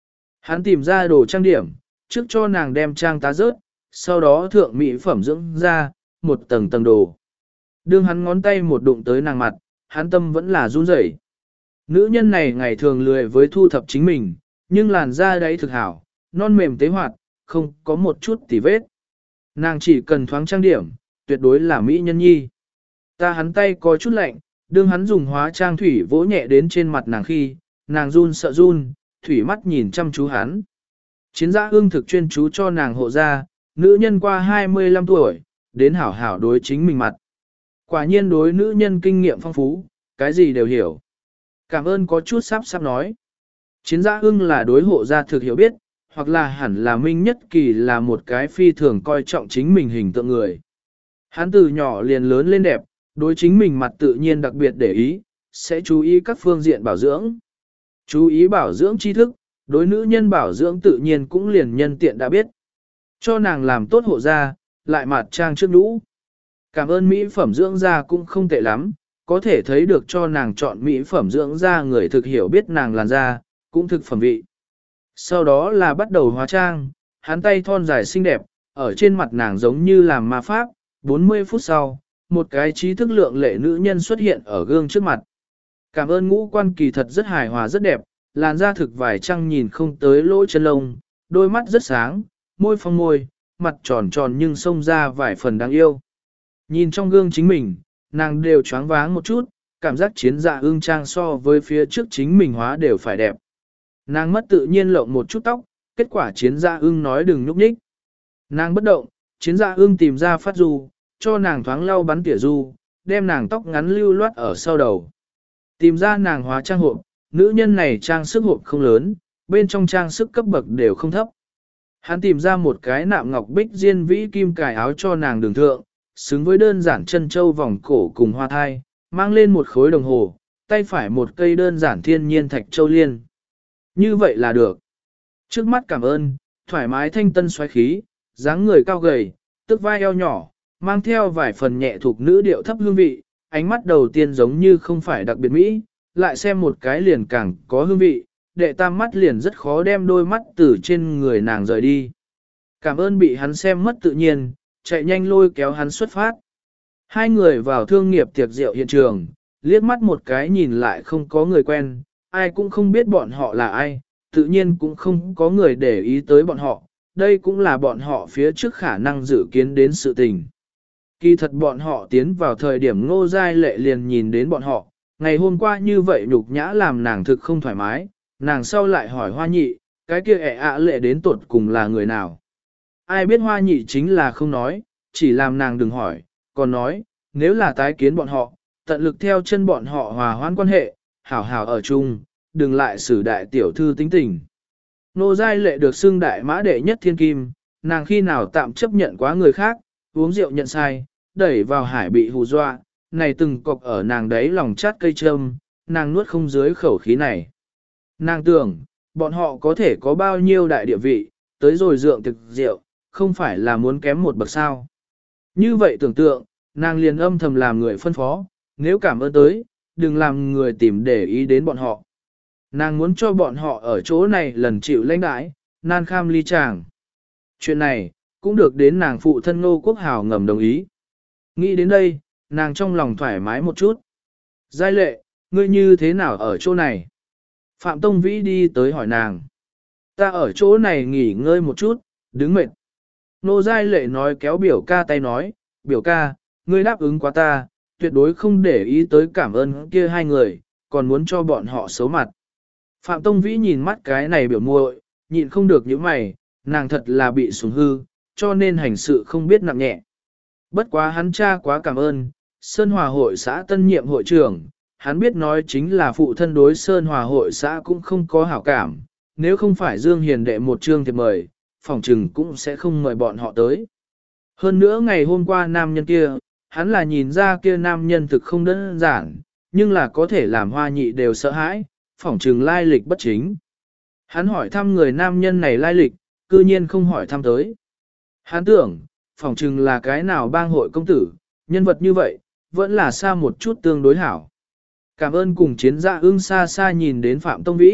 Hắn tìm ra đồ trang điểm, trước cho nàng đem trang tá rớt, sau đó thượng mỹ phẩm dưỡng ra, một tầng tầng đồ. Đương hắn ngón tay một đụng tới nàng mặt, hắn tâm vẫn là run rẩy. Nữ nhân này ngày thường lười với thu thập chính mình, nhưng làn da đấy thực hảo, non mềm tế hoạt, không có một chút tì vết. Nàng chỉ cần thoáng trang điểm, tuyệt đối là mỹ nhân nhi. Ta hắn tay có chút lạnh, đương hắn dùng hóa trang thủy vỗ nhẹ đến trên mặt nàng khi, nàng run sợ run, thủy mắt nhìn chăm chú hắn. Chiến giã ương thực chuyên chú cho nàng hộ ra, nữ nhân qua hai mươi lăm tuổi, đến hảo hảo đối chính mình mặt. Quả nhiên đối nữ nhân kinh nghiệm phong phú, cái gì đều hiểu. Cảm ơn có chút sắp sắp nói. Chiến giã ưng là đối hộ gia thực hiểu biết, hoặc là hẳn là Minh Nhất Kỳ là một cái phi thường coi trọng chính mình hình tượng người. Hắn từ nhỏ liền lớn lên đẹp, đối chính mình mặt tự nhiên đặc biệt để ý, sẽ chú ý các phương diện bảo dưỡng. Chú ý bảo dưỡng tri thức, đối nữ nhân bảo dưỡng tự nhiên cũng liền nhân tiện đã biết. Cho nàng làm tốt hộ gia, lại mặt trang trước nhũ. Cảm ơn mỹ phẩm dưỡng da cũng không tệ lắm, có thể thấy được cho nàng chọn mỹ phẩm dưỡng da người thực hiểu biết nàng làn da, cũng thực phẩm vị. Sau đó là bắt đầu hóa trang, hắn tay thon dài xinh đẹp, ở trên mặt nàng giống như làm ma pháp, bốn mươi phút sau, một cái trí thức lượng lệ nữ nhân xuất hiện ở gương trước mặt. Cảm ơn ngũ quan kỳ thật rất hài hòa rất đẹp, làn da thực vài trăng nhìn không tới lỗ chân lông, đôi mắt rất sáng, môi phong môi, mặt tròn tròn nhưng xông ra vài phần đáng yêu. Nhìn trong gương chính mình, nàng đều choáng váng một chút, cảm giác chiến dạ ương trang so với phía trước chính mình hóa đều phải đẹp. Nàng mất tự nhiên lộng một chút tóc, kết quả chiến dạ ương nói đừng nhúc nhích. Nàng bất động, chiến dạ ương tìm ra phát du, cho nàng thoáng lau bắn tỉa du, đem nàng tóc ngắn lưu loát ở sau đầu. Tìm ra nàng hóa trang hộp, nữ nhân này trang sức hộp không lớn, bên trong trang sức cấp bậc đều không thấp. Hắn tìm ra một cái nạm ngọc bích diên vĩ kim cài áo cho nàng đường thượng, xứng với đơn giản chân châu vòng cổ cùng hoa thai, mang lên một khối đồng hồ, tay phải một cây đơn giản thiên nhiên thạch châu liên. Như vậy là được. Trước mắt cảm ơn, thoải mái thanh tân xoáy khí, dáng người cao gầy, tức vai eo nhỏ, mang theo vài phần nhẹ thuộc nữ điệu thấp hương vị, ánh mắt đầu tiên giống như không phải đặc biệt mỹ, lại xem một cái liền càng có hương vị, đệ tam mắt liền rất khó đem đôi mắt từ trên người nàng rời đi. Cảm ơn bị hắn xem mất tự nhiên, chạy nhanh lôi kéo hắn xuất phát. Hai người vào thương nghiệp tiệc rượu hiện trường, liếc mắt một cái nhìn lại không có người quen, ai cũng không biết bọn họ là ai, tự nhiên cũng không có người để ý tới bọn họ, đây cũng là bọn họ phía trước khả năng dự kiến đến sự tình. Kỳ thật bọn họ tiến vào thời điểm Ngô Giai Lệ liền nhìn đến bọn họ, ngày hôm qua như vậy nhục nhã làm nàng thực không thoải mái, nàng sau lại hỏi Hoa Nhị, cái kia ẻ ạ lệ đến tuột cùng là người nào. Ai biết Hoa Nhị chính là không nói, chỉ làm nàng đừng hỏi, còn nói, nếu là tái kiến bọn họ, tận lực theo chân bọn họ hòa hoãn quan hệ, hảo hảo ở chung, đừng lại xử đại tiểu thư tính tình. Nô Giai Lệ được xưng đại mã đệ nhất thiên kim, nàng khi nào tạm chấp nhận quá người khác, uống rượu nhận sai, đẩy vào hải bị hù dọa, này từng cọc ở nàng đấy lòng chát cây châm, nàng nuốt không dưới khẩu khí này. Nàng tưởng, bọn họ có thể có bao nhiêu đại địa vị, tới rồi dượng thực rượu, không phải là muốn kém một bậc sao. Như vậy tưởng tượng, nàng liền âm thầm làm người phân phó, nếu cảm ơn tới, đừng làm người tìm để ý đến bọn họ. Nàng muốn cho bọn họ ở chỗ này lần chịu lãnh đãi, nan kham ly chàng. Chuyện này, cũng được đến nàng phụ thân Ngô Quốc Hào ngầm đồng ý. Nghĩ đến đây, nàng trong lòng thoải mái một chút. Giai Lệ, ngươi như thế nào ở chỗ này? Phạm Tông Vĩ đi tới hỏi nàng. Ta ở chỗ này nghỉ ngơi một chút, đứng mệt. Nô Giai Lệ nói kéo biểu ca tay nói, biểu ca, ngươi đáp ứng quá ta, tuyệt đối không để ý tới cảm ơn kia hai người, còn muốn cho bọn họ xấu mặt. Phạm Tông Vĩ nhìn mắt cái này biểu muội, nhịn không được những mày, nàng thật là bị sủng hư, cho nên hành sự không biết nặng nhẹ. Bất quá hắn cha quá cảm ơn, Sơn Hòa hội xã tân nhiệm hội trưởng, hắn biết nói chính là phụ thân đối Sơn Hòa hội xã cũng không có hảo cảm, nếu không phải Dương Hiền đệ một chương thiệp mời, phòng trừng cũng sẽ không mời bọn họ tới. Hơn nữa ngày hôm qua nam nhân kia, hắn là nhìn ra kia nam nhân thực không đơn giản, nhưng là có thể làm Hoa Nhị đều sợ hãi, phỏng trừng lai lịch bất chính. Hắn hỏi thăm người nam nhân này lai lịch, cư nhiên không hỏi thăm tới. Hắn tưởng, phỏng trừng là cái nào bang hội công tử, nhân vật như vậy, vẫn là xa một chút tương đối hảo. Cảm ơn cùng chiến dạ ưng xa xa nhìn đến Phạm Tông Vĩ,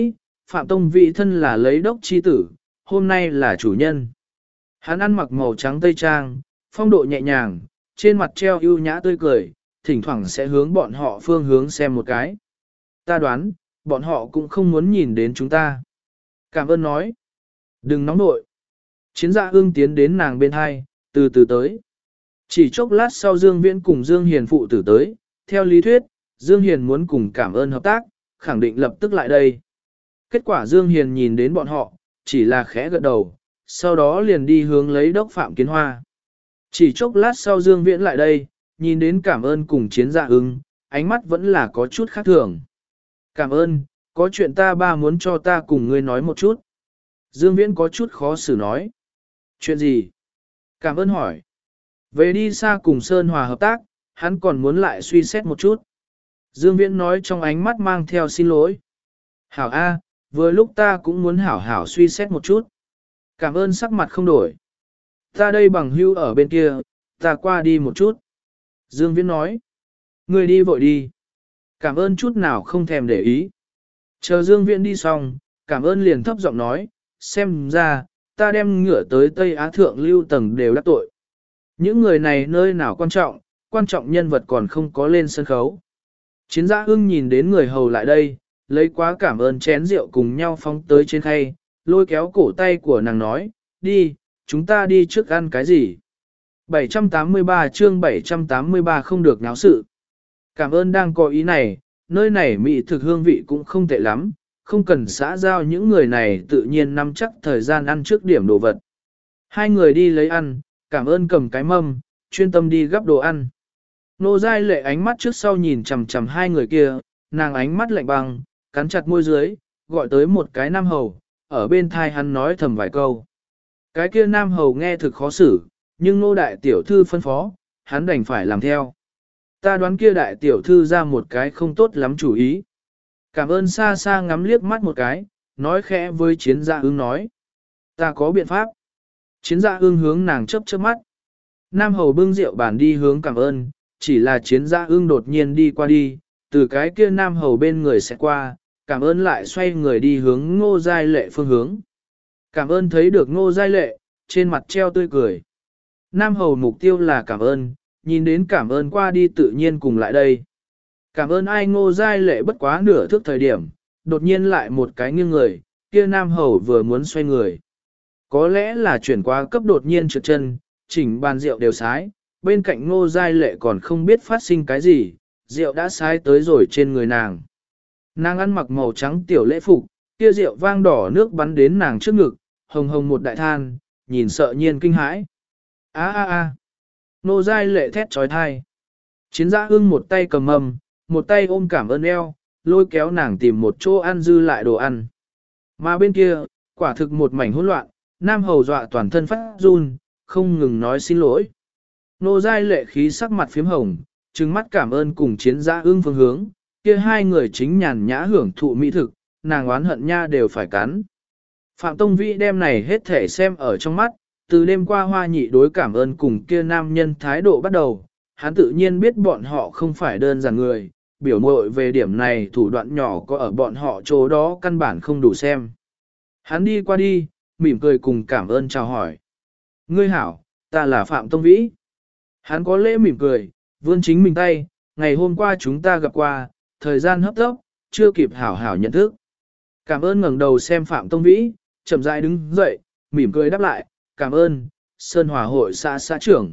Phạm Tông Vĩ thân là lấy đốc chi tử, hôm nay là chủ nhân. Hắn ăn mặc màu trắng tây trang, phong độ nhẹ nhàng, trên mặt treo ưu nhã tươi cười, thỉnh thoảng sẽ hướng bọn họ phương hướng xem một cái. Ta đoán, bọn họ cũng không muốn nhìn đến chúng ta. Cảm ơn nói. Đừng nóng nội. Chiến dạ ương tiến đến nàng bên hai, từ từ tới. Chỉ chốc lát sau Dương Viễn cùng Dương Hiền phụ tử tới, theo lý thuyết, Dương Hiền muốn cùng cảm ơn hợp tác, khẳng định lập tức lại đây. Kết quả Dương Hiền nhìn đến bọn họ, chỉ là khẽ gật đầu, sau đó liền đi hướng lấy đốc Phạm Kiến Hoa. Chỉ chốc lát sau Dương Viễn lại đây, nhìn đến cảm ơn cùng chiến dạ ưng, ánh mắt vẫn là có chút khác thường. Cảm ơn, có chuyện ta ba muốn cho ta cùng ngươi nói một chút. Dương Viễn có chút khó xử nói. Chuyện gì? Cảm ơn hỏi. Về đi xa cùng Sơn Hòa hợp tác, hắn còn muốn lại suy xét một chút. Dương Viễn nói trong ánh mắt mang theo xin lỗi. Hảo A, vừa lúc ta cũng muốn hảo hảo suy xét một chút. Cảm ơn sắc mặt không đổi. Ta đây bằng hưu ở bên kia, ta qua đi một chút. Dương Viễn nói. Ngươi đi vội đi. Cảm ơn chút nào không thèm để ý. Chờ Dương Viễn đi xong, cảm ơn liền thấp giọng nói, xem ra, ta đem ngựa tới Tây Á Thượng lưu tầng đều đắc tội. Những người này nơi nào quan trọng, quan trọng nhân vật còn không có lên sân khấu. Chiến giã ưng nhìn đến người hầu lại đây, lấy quá cảm ơn chén rượu cùng nhau phóng tới trên khay, lôi kéo cổ tay của nàng nói, đi, chúng ta đi trước ăn cái gì. bảy trăm tám mươi ba chương bảy trăm tám mươi ba không được náo sự. Cảm ơn đang có ý này, nơi này mỹ thực hương vị cũng không tệ lắm, không cần xã giao những người này tự nhiên nắm chắc thời gian ăn trước điểm đồ vật. Hai người đi lấy ăn, cảm ơn cầm cái mâm, chuyên tâm đi gắp đồ ăn. Nô Giai Lệ ánh mắt trước sau nhìn chằm chằm hai người kia, nàng ánh mắt lạnh băng, cắn chặt môi dưới, gọi tới một cái nam hầu, ở bên thai hắn nói thầm vài câu. Cái kia nam hầu nghe thực khó xử, nhưng nô đại tiểu thư phân phó, hắn đành phải làm theo. Ta đoán kia đại tiểu thư ra một cái không tốt lắm chủ ý. Cảm ơn xa xa ngắm liếc mắt một cái, nói khẽ với chiến gia ương nói. Ta có biện pháp. Chiến gia ương hướng nàng chớp chớp mắt. Nam hầu bưng rượu bàn đi hướng cảm ơn, chỉ là chiến gia ương đột nhiên đi qua đi, từ cái kia nam hầu bên người sẽ qua, cảm ơn lại xoay người đi hướng ngô giai lệ phương hướng. Cảm ơn thấy được ngô giai lệ, trên mặt treo tươi cười. Nam hầu mục tiêu là cảm ơn, nhìn đến cảm ơn qua đi tự nhiên cùng lại đây. Cảm ơn ai ngô giai lệ bất quá nửa thước thời điểm, đột nhiên lại một cái nghiêng người, kia nam hầu vừa muốn xoay người. Có lẽ là chuyển qua cấp đột nhiên trượt chân, chỉnh bàn rượu đều sái, bên cạnh ngô giai lệ còn không biết phát sinh cái gì, rượu đã sái tới rồi trên người nàng. Nàng ăn mặc màu trắng tiểu lễ phục, kia rượu vang đỏ nước bắn đến nàng trước ngực, hồng hồng một đại than, nhìn sợ nhiên kinh hãi. A a a. Nô giai lệ thét trói thai. Chiến giã ưng một tay cầm mầm, một tay ôm cảm ơn eo, lôi kéo nàng tìm một chỗ ăn dư lại đồ ăn. Mà bên kia, quả thực một mảnh hỗn loạn, nam hầu dọa toàn thân phát run, không ngừng nói xin lỗi. Nô giai lệ khí sắc mặt phím hồng, trừng mắt cảm ơn cùng chiến giã ưng phương hướng, kia hai người chính nhàn nhã hưởng thụ mỹ thực, nàng oán hận nha đều phải cắn. Phạm Tông Vĩ đem này hết thể xem ở trong mắt, từ đêm qua hoa nhị đối cảm ơn cùng kia nam nhân thái độ bắt đầu, hắn tự nhiên biết bọn họ không phải đơn giản người, biểu mội về điểm này thủ đoạn nhỏ có ở bọn họ chỗ đó căn bản không đủ xem. Hắn đi qua đi, mỉm cười cùng cảm ơn chào hỏi. Ngươi hảo, ta là Phạm Tông Vĩ. Hắn có lễ mỉm cười, vươn chính mình tay, ngày hôm qua chúng ta gặp qua, thời gian hấp tốc, chưa kịp hảo hảo nhận thức. Cảm ơn ngẩng đầu xem Phạm Tông Vĩ, chậm rãi đứng dậy, mỉm cười đáp lại, cảm ơn, Sơn Hòa hội xã xã trưởng.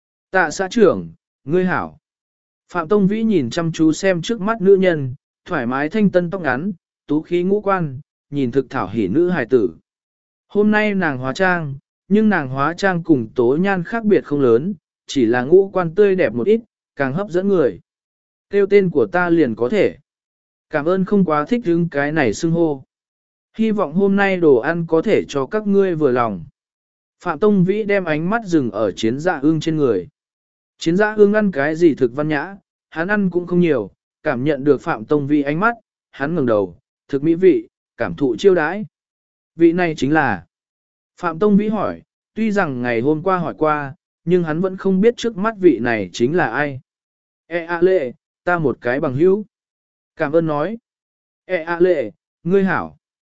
Tạ xã trưởng, ngươi hảo. Phạm Tông Vĩ nhìn chăm chú xem trước mắt nữ nhân, thoải mái thanh tân tóc ngắn, tú khí ngũ quan, nhìn thực thảo hỉ nữ hài tử. Hôm nay nàng hóa trang, nhưng nàng hóa trang cùng tố nhan khác biệt không lớn, chỉ là ngũ quan tươi đẹp một ít, càng hấp dẫn người. Kêu tên của ta liền có thể. Cảm ơn không quá thích hứng cái này xưng hô. Hy vọng hôm nay đồ ăn có thể cho các ngươi vừa lòng. Phạm Tông Vĩ đem ánh mắt dừng ở chiến dạ ương trên người. Chiến dạ ương ăn cái gì thực văn nhã, hắn ăn cũng không nhiều, cảm nhận được Phạm Tông Vĩ ánh mắt, hắn ngẩng đầu, thực mỹ vị, cảm thụ chiêu đãi. Vị này chính là Phạm Tông Vĩ hỏi, tuy rằng ngày hôm qua hỏi qua, nhưng hắn vẫn không biết trước mắt vị này chính là ai. E a lệ, ta một cái bằng hữu. Cảm ơn nói. E a lệ, ngươi hảo.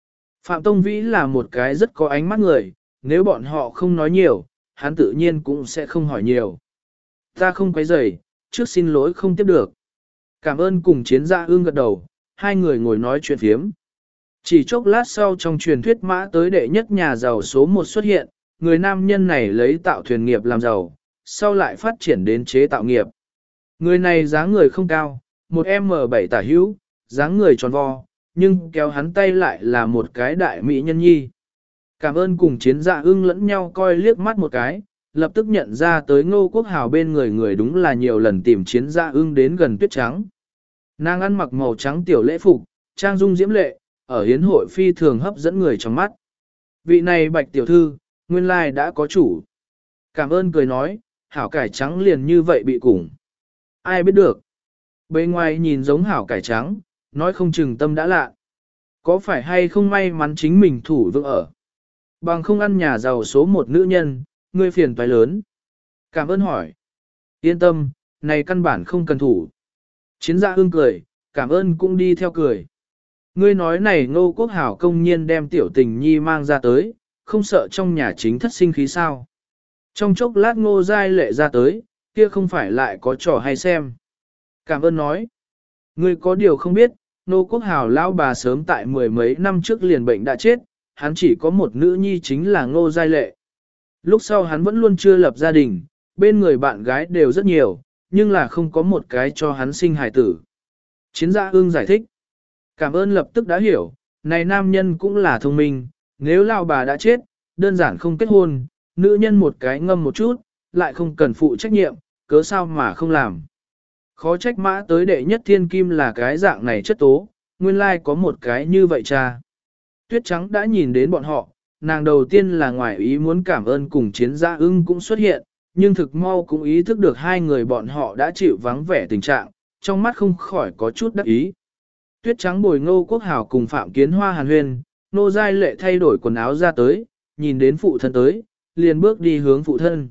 Phạm Tông Vĩ là một cái rất có ánh mắt người, nếu bọn họ không nói nhiều, hắn tự nhiên cũng sẽ không hỏi nhiều. Ta không quấy rầy, trước xin lỗi không tiếp được. Cảm ơn cùng chiến gia ương gật đầu, hai người ngồi nói chuyện phiếm. Chỉ chốc lát sau trong truyền thuyết mã tới đệ nhất nhà giàu số một xuất hiện, người nam nhân này lấy tạo thuyền nghiệp làm giàu, sau lại phát triển đến chế tạo nghiệp. Người này dáng người không cao, một em bảy tả hữu, dáng người tròn vo, nhưng kéo hắn tay lại là một cái đại mỹ nhân nhi. Cảm ơn cùng chiến dạ ưng lẫn nhau coi liếc mắt một cái, lập tức nhận ra tới Ngô Quốc Hào bên người người đúng là nhiều lần tìm chiến dạ ưng đến gần Tuyết Trắng. Nàng ăn mặc màu trắng tiểu lễ phục, trang dung diễm lệ, ở hiến hội phi thường hấp dẫn người trong mắt. Vị này Bạch tiểu thư, nguyên lai đã có chủ. Cảm ơn cười nói, hảo cải trắng liền như vậy bị củng. Ai biết được. Bề ngoài nhìn giống hảo cải trắng, nói không chừng tâm đã lạ. Có phải hay không may mắn chính mình thủ vững ở. Bằng không ăn nhà giàu số một nữ nhân, ngươi phiền toái lớn. Cảm ơn hỏi. Yên tâm, này căn bản không cần thủ. Chiến gia ương cười, cảm ơn cũng đi theo cười. Ngươi nói này Ngô Quốc Hảo công nhiên đem tiểu tình nhi mang ra tới, không sợ trong nhà chính thất sinh khí sao. Trong chốc lát Ngô Giai Lệ ra tới, kia không phải lại có trò hay xem. Cảm ơn nói. Ngươi có điều không biết, Ngô Quốc Hảo lão bà sớm tại mười mấy năm trước liền bệnh đã chết, hắn chỉ có một nữ nhi chính là Ngô Giai Lệ. Lúc sau hắn vẫn luôn chưa lập gia đình, bên người bạn gái đều rất nhiều, nhưng là không có một cái cho hắn sinh hài tử. Chiến gia ương giải thích. Cảm ơn lập tức đã hiểu, này nam nhân cũng là thông minh, nếu lao bà đã chết, đơn giản không kết hôn, nữ nhân một cái ngâm một chút, lại không cần phụ trách nhiệm, cớ sao mà không làm. Khó trách mã tới đệ nhất thiên kim là cái dạng này chất tố, nguyên lai có một cái như vậy cha. Tuyết Trắng đã nhìn đến bọn họ, nàng đầu tiên là ngoài ý muốn cảm ơn cùng chiến gia ưng cũng xuất hiện, nhưng thực mau cũng ý thức được hai người bọn họ đã chịu vắng vẻ tình trạng, trong mắt không khỏi có chút đắc ý. Tuyết Trắng bồi Ngô Quốc Hảo cùng Phạm Kiến Hoa hàn huyên, Nô Giai Lệ thay đổi quần áo ra tới, nhìn đến phụ thân tới, liền bước đi hướng phụ thân.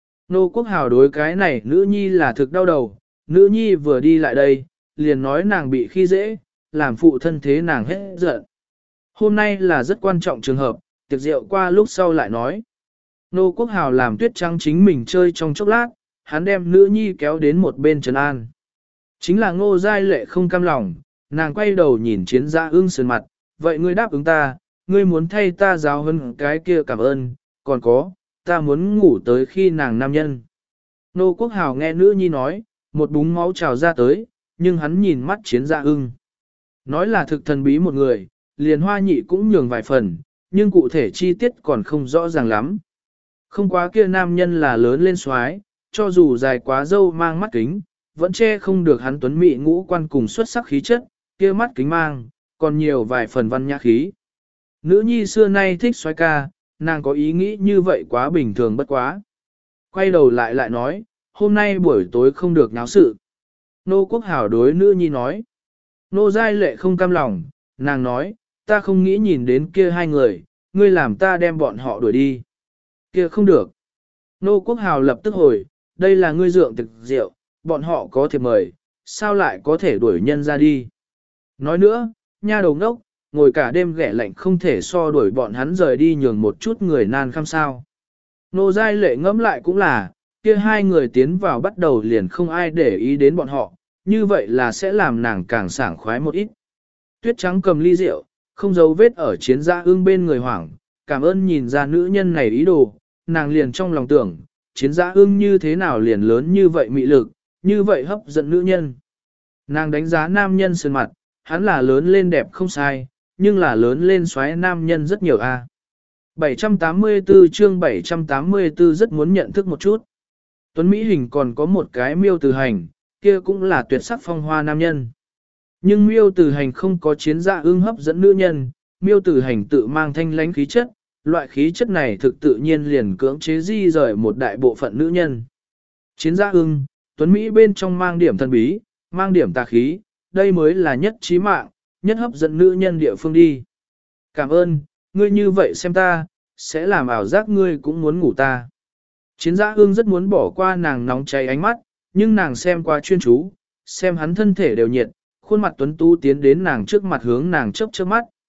Nô Quốc Hảo đối cái này nữ nhi là thực đau đầu, nữ nhi vừa đi lại đây, liền nói nàng bị khi dễ, làm phụ thân thế nàng hết giận. Hôm nay là rất quan trọng trường hợp, tiệc rượu qua lúc sau lại nói. Nô Quốc Hảo làm Tuyết Trắng chính mình chơi trong chốc lát, hắn đem nữ nhi kéo đến một bên trấn an. Chính là Ngô Giai Lệ không cam lòng, nàng quay đầu nhìn chiến gia ưng sườn mặt, vậy ngươi đáp ứng ta, ngươi muốn thay ta giáo hơn cái kia cảm ơn, còn có, ta muốn ngủ tới khi nàng nam nhân. Nô Quốc Hào nghe nữ nhi nói, một búng máu trào ra tới, nhưng hắn nhìn mắt chiến gia ưng. Nói là thực thần bí một người, liền hoa nhị cũng nhường vài phần, nhưng cụ thể chi tiết còn không rõ ràng lắm. Không quá kia nam nhân là lớn lên xoái, cho dù dài quá dâu mang mắt kính, vẫn che không được hắn tuấn mỹ ngũ quan cùng xuất sắc khí chất, kia mắt kính mang, còn nhiều vài phần văn nhã khí. Nữ nhi xưa nay thích xoái ca, nàng có ý nghĩ như vậy quá bình thường bất quá. Quay đầu lại lại nói, hôm nay buổi tối không được náo sự. Nô Quốc Hảo đối nữ nhi nói. Nô Giai Lệ không cam lòng, nàng nói, ta không nghĩ nhìn đến kia hai người, ngươi làm ta đem bọn họ đuổi đi. Kia không được. Nô Quốc Hảo lập tức hồi, đây là ngươi dượng thực rượu, bọn họ có thể mời, sao lại có thể đuổi nhân ra đi. Nói nữa, nha đầu ngốc, ngồi cả đêm ghẻ lạnh không thể so đuổi bọn hắn rời đi nhường một chút người nan khăm sao. Nô Giai Lệ ngẫm lại cũng là, kia hai người tiến vào bắt đầu liền không ai để ý đến bọn họ, như vậy là sẽ làm nàng càng sảng khoái một ít. Tuyết Trắng cầm ly rượu, không giấu vết ở chiến gia ương bên người hoảng, cảm ơn nhìn ra nữ nhân này ý đồ, nàng liền trong lòng tưởng, chiến gia ương như thế nào liền lớn như vậy mị lực, như vậy hấp dẫn nữ nhân. Nàng đánh giá nam nhân sơn mặt, hắn là lớn lên đẹp không sai, nhưng là lớn lên xoáy nam nhân rất nhiều a. bảy trăm tám mươi tư chương bảy trăm tám mươi tư rất muốn nhận thức một chút. Tuấn Mỹ hình còn có một cái miêu từ hành, kia cũng là tuyệt sắc phong hoa nam nhân. Nhưng miêu từ hành không có chiến dạ ưng hấp dẫn nữ nhân, miêu từ hành tự mang thanh lãnh khí chất, loại khí chất này thực tự nhiên liền cưỡng chế di rời một đại bộ phận nữ nhân. Chiến dạ ưng, Tuấn Mỹ bên trong mang điểm thần bí, mang điểm tà khí, đây mới là nhất trí mạng, nhất hấp dẫn nữ nhân địa phương đi. Cảm ơn, ngươi như vậy xem ta, sẽ làm ảo giác ngươi cũng muốn ngủ ta. Chiến gia ương rất muốn bỏ qua nàng nóng cháy ánh mắt, nhưng nàng xem qua chuyên chú, xem hắn thân thể đều nhiệt, khuôn mặt tuấn tú tiến đến nàng trước mặt hướng nàng chớp chớp mắt.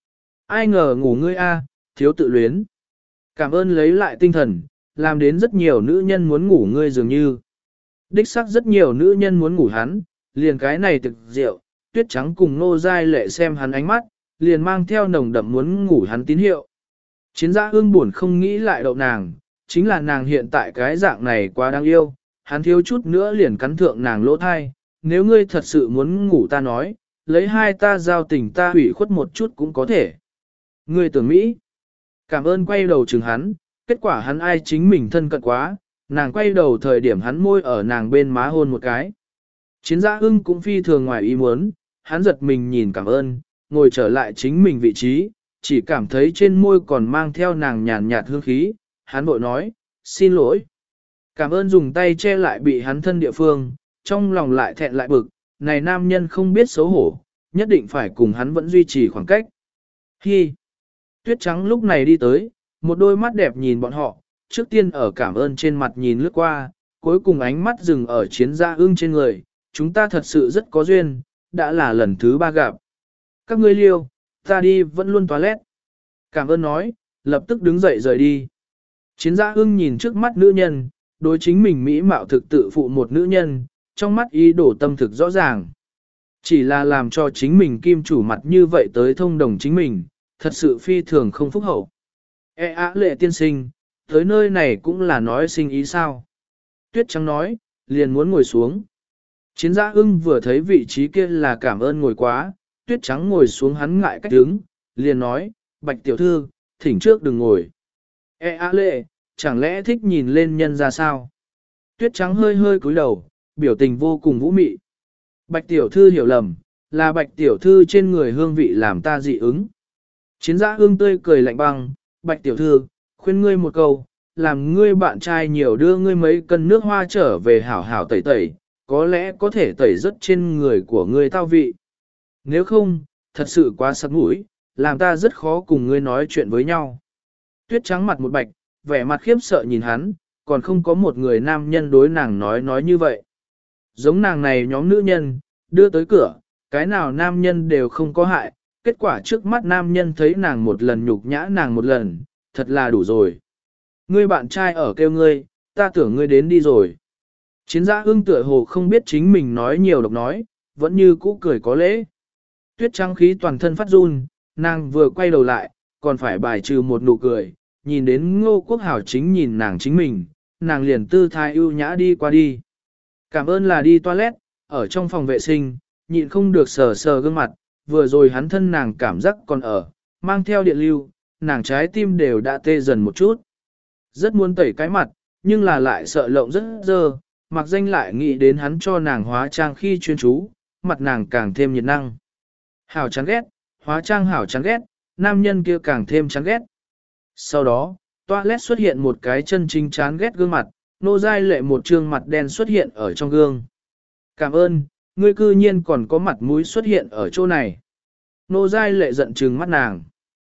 Ai ngờ ngủ ngươi a, thiếu tự luyến. Cảm ơn lấy lại tinh thần, làm đến rất nhiều nữ nhân muốn ngủ ngươi dường như. Đích xác rất nhiều nữ nhân muốn ngủ hắn, liền cái này thực rượu, tuyết trắng cùng nô giai lệ xem hắn ánh mắt, liền mang theo nồng đậm muốn ngủ hắn tín hiệu. Chiến gia ương buồn không nghĩ lại đậu nàng, chính là nàng hiện tại cái dạng này quá đáng yêu, hắn thiếu chút nữa liền cắn thượng nàng lỗ thai, nếu ngươi thật sự muốn ngủ ta nói, lấy hai ta giao tình ta hủy khuất một chút cũng có thể. Ngươi tưởng Mỹ, cảm ơn quay đầu chừng hắn, kết quả hắn ai chính mình thân cận quá, nàng quay đầu thời điểm hắn môi ở nàng bên má hôn một cái. Chiến gia ưng cũng phi thường ngoài ý muốn, hắn giật mình nhìn cảm ơn, ngồi trở lại chính mình vị trí, chỉ cảm thấy trên môi còn mang theo nàng nhàn nhạt hương khí, hắn bội nói, xin lỗi. Cảm ơn dùng tay che lại bị hắn thân địa phương, trong lòng lại thẹn lại bực, này nam nhân không biết xấu hổ, nhất định phải cùng hắn vẫn duy trì khoảng cách. Hi! Tuyết trắng lúc này đi tới, một đôi mắt đẹp nhìn bọn họ, trước tiên ở cảm ơn trên mặt nhìn lướt qua, cuối cùng ánh mắt dừng ở chiến gia ưng trên người, chúng ta thật sự rất có duyên, đã là lần thứ ba gặp. Các ngươi liêu, ta đi vẫn luôn toilet. Cảm ơn nói, lập tức đứng dậy rời đi. Chiến gia ưng nhìn trước mắt nữ nhân, đối chính mình mỹ mạo thực tự phụ một nữ nhân, trong mắt ý đổ tâm thực rõ ràng. Chỉ là làm cho chính mình kim chủ mặt như vậy tới thông đồng chính mình, thật sự phi thường không phúc hậu. E á lệ tiên sinh, tới nơi này cũng là nói sinh ý sao. Tuyết trắng nói, liền muốn ngồi xuống. Chiến gia ưng vừa thấy vị trí kia là cảm ơn ngồi quá, tuyết trắng ngồi xuống hắn ngại cách đứng, liền nói, bạch tiểu thư, thỉnh trước đừng ngồi. E á lệ, chẳng lẽ thích nhìn lên nhân ra sao? Tuyết trắng hơi hơi cúi đầu, biểu tình vô cùng vũ mị. Bạch tiểu thư hiểu lầm, là bạch tiểu thư trên người hương vị làm ta dị ứng. Chiến gia ương tươi cười lạnh băng, bạch tiểu thư, khuyên ngươi một câu, làm ngươi bạn trai nhiều đưa ngươi mấy cân nước hoa trở về hảo hảo tẩy tẩy, có lẽ có thể tẩy rất trên người của ngươi tao vị. Nếu không, thật sự quá sắc mũi, làm ta rất khó cùng ngươi nói chuyện với nhau. Tuyết trắng mặt một bạch, vẻ mặt khiếp sợ nhìn hắn, còn không có một người nam nhân đối nàng nói nói như vậy. Giống nàng này nhóm nữ nhân, đưa tới cửa, cái nào nam nhân đều không có hại, kết quả trước mắt nam nhân thấy nàng một lần nhục nhã nàng một lần, thật là đủ rồi. Ngươi bạn trai ở kêu ngươi, ta tưởng ngươi đến đi rồi. Chiến gia ương tựa hồ không biết chính mình nói nhiều độc nói, vẫn như cũ cười có lễ. Tuyết trắng khí toàn thân phát run, nàng vừa quay đầu lại, còn phải bài trừ một nụ cười, nhìn đến Ngô Quốc Hảo chính nhìn nàng chính mình, nàng liền tư thái ưu nhã đi qua đi. Cảm ơn là đi toilet, ở trong phòng vệ sinh, nhịn không được sờ sờ gương mặt, vừa rồi hắn thân nàng cảm giác còn ở, mang theo điện lưu, nàng trái tim đều đã tê dần một chút. Rất muốn tẩy cái mặt, nhưng là lại sợ lộng rất dơ, mặc danh lại nghĩ đến hắn cho nàng hóa trang khi chuyên chú, mặt nàng càng thêm nhiệt năng. Hảo chán ghét, hóa trang hảo chán ghét, nam nhân kia càng thêm chán ghét. Sau đó, toilet xuất hiện một cái chân chính chán ghét gương mặt, nô giai lệ một trương mặt đen xuất hiện ở trong gương. Cảm ơn, ngươi cư nhiên còn có mặt mũi xuất hiện ở chỗ này. Nô giai lệ giận trừng mắt nàng.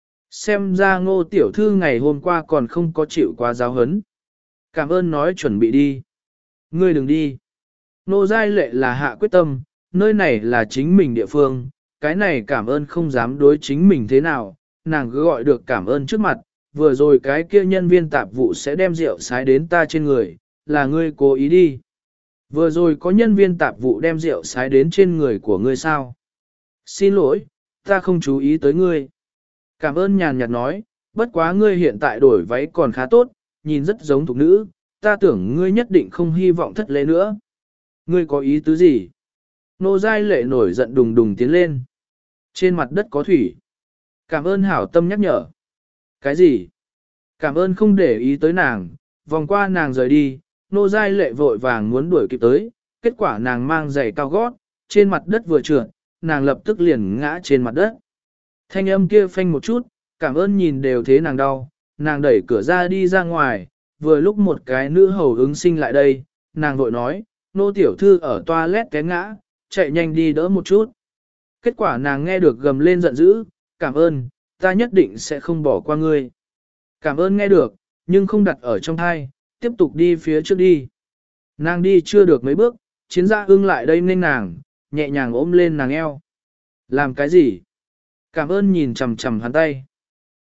Xem ra ngô tiểu thư ngày hôm qua còn không có chịu quá giáo hấn. Cảm ơn nói chuẩn bị đi. Ngươi đừng đi. Nô giai lệ là hạ quyết tâm, nơi này là chính mình địa phương, cái này cảm ơn không dám đối chính mình thế nào, nàng cứ gọi được cảm ơn trước mặt, vừa rồi cái kia nhân viên tạp vụ sẽ đem rượu sái đến ta trên người, là ngươi cố ý đi. Vừa rồi có nhân viên tạp vụ đem rượu sái đến trên người của ngươi sao? Xin lỗi, ta không chú ý tới ngươi. Cảm ơn nhàn nhạt nói, bất quá ngươi hiện tại đổi váy còn khá tốt, nhìn rất giống thục nữ, ta tưởng ngươi nhất định không hy vọng thất lễ nữa. Ngươi có ý tứ gì? Nô giai lệ nổi giận đùng đùng tiến lên. Trên mặt đất có thủy. Cảm ơn hảo tâm nhắc nhở. Cái gì? Cảm ơn không để ý tới nàng, vòng qua nàng rời đi, nô giai lệ vội vàng muốn đuổi kịp tới, kết quả nàng mang giày cao gót, trên mặt đất vừa trượt, nàng lập tức liền ngã trên mặt đất. Thanh âm kia phanh một chút, cảm ơn nhìn đều thế nàng đau, nàng đẩy cửa ra đi ra ngoài, vừa lúc một cái nữ hầu ứng sinh lại đây, nàng vội nói, nô tiểu thư ở toilet té ngã, chạy nhanh đi đỡ một chút. Kết quả nàng nghe được gầm lên giận dữ, cảm ơn, ta nhất định sẽ không bỏ qua ngươi. Cảm ơn nghe được, nhưng không đặt ở trong thai, tiếp tục đi phía trước đi. Nàng đi chưa được mấy bước, chiến gia ưng lại đây nên nàng, nhẹ nhàng ôm lên nàng eo. Làm cái gì? Cảm ơn nhìn chằm chằm hắn tay.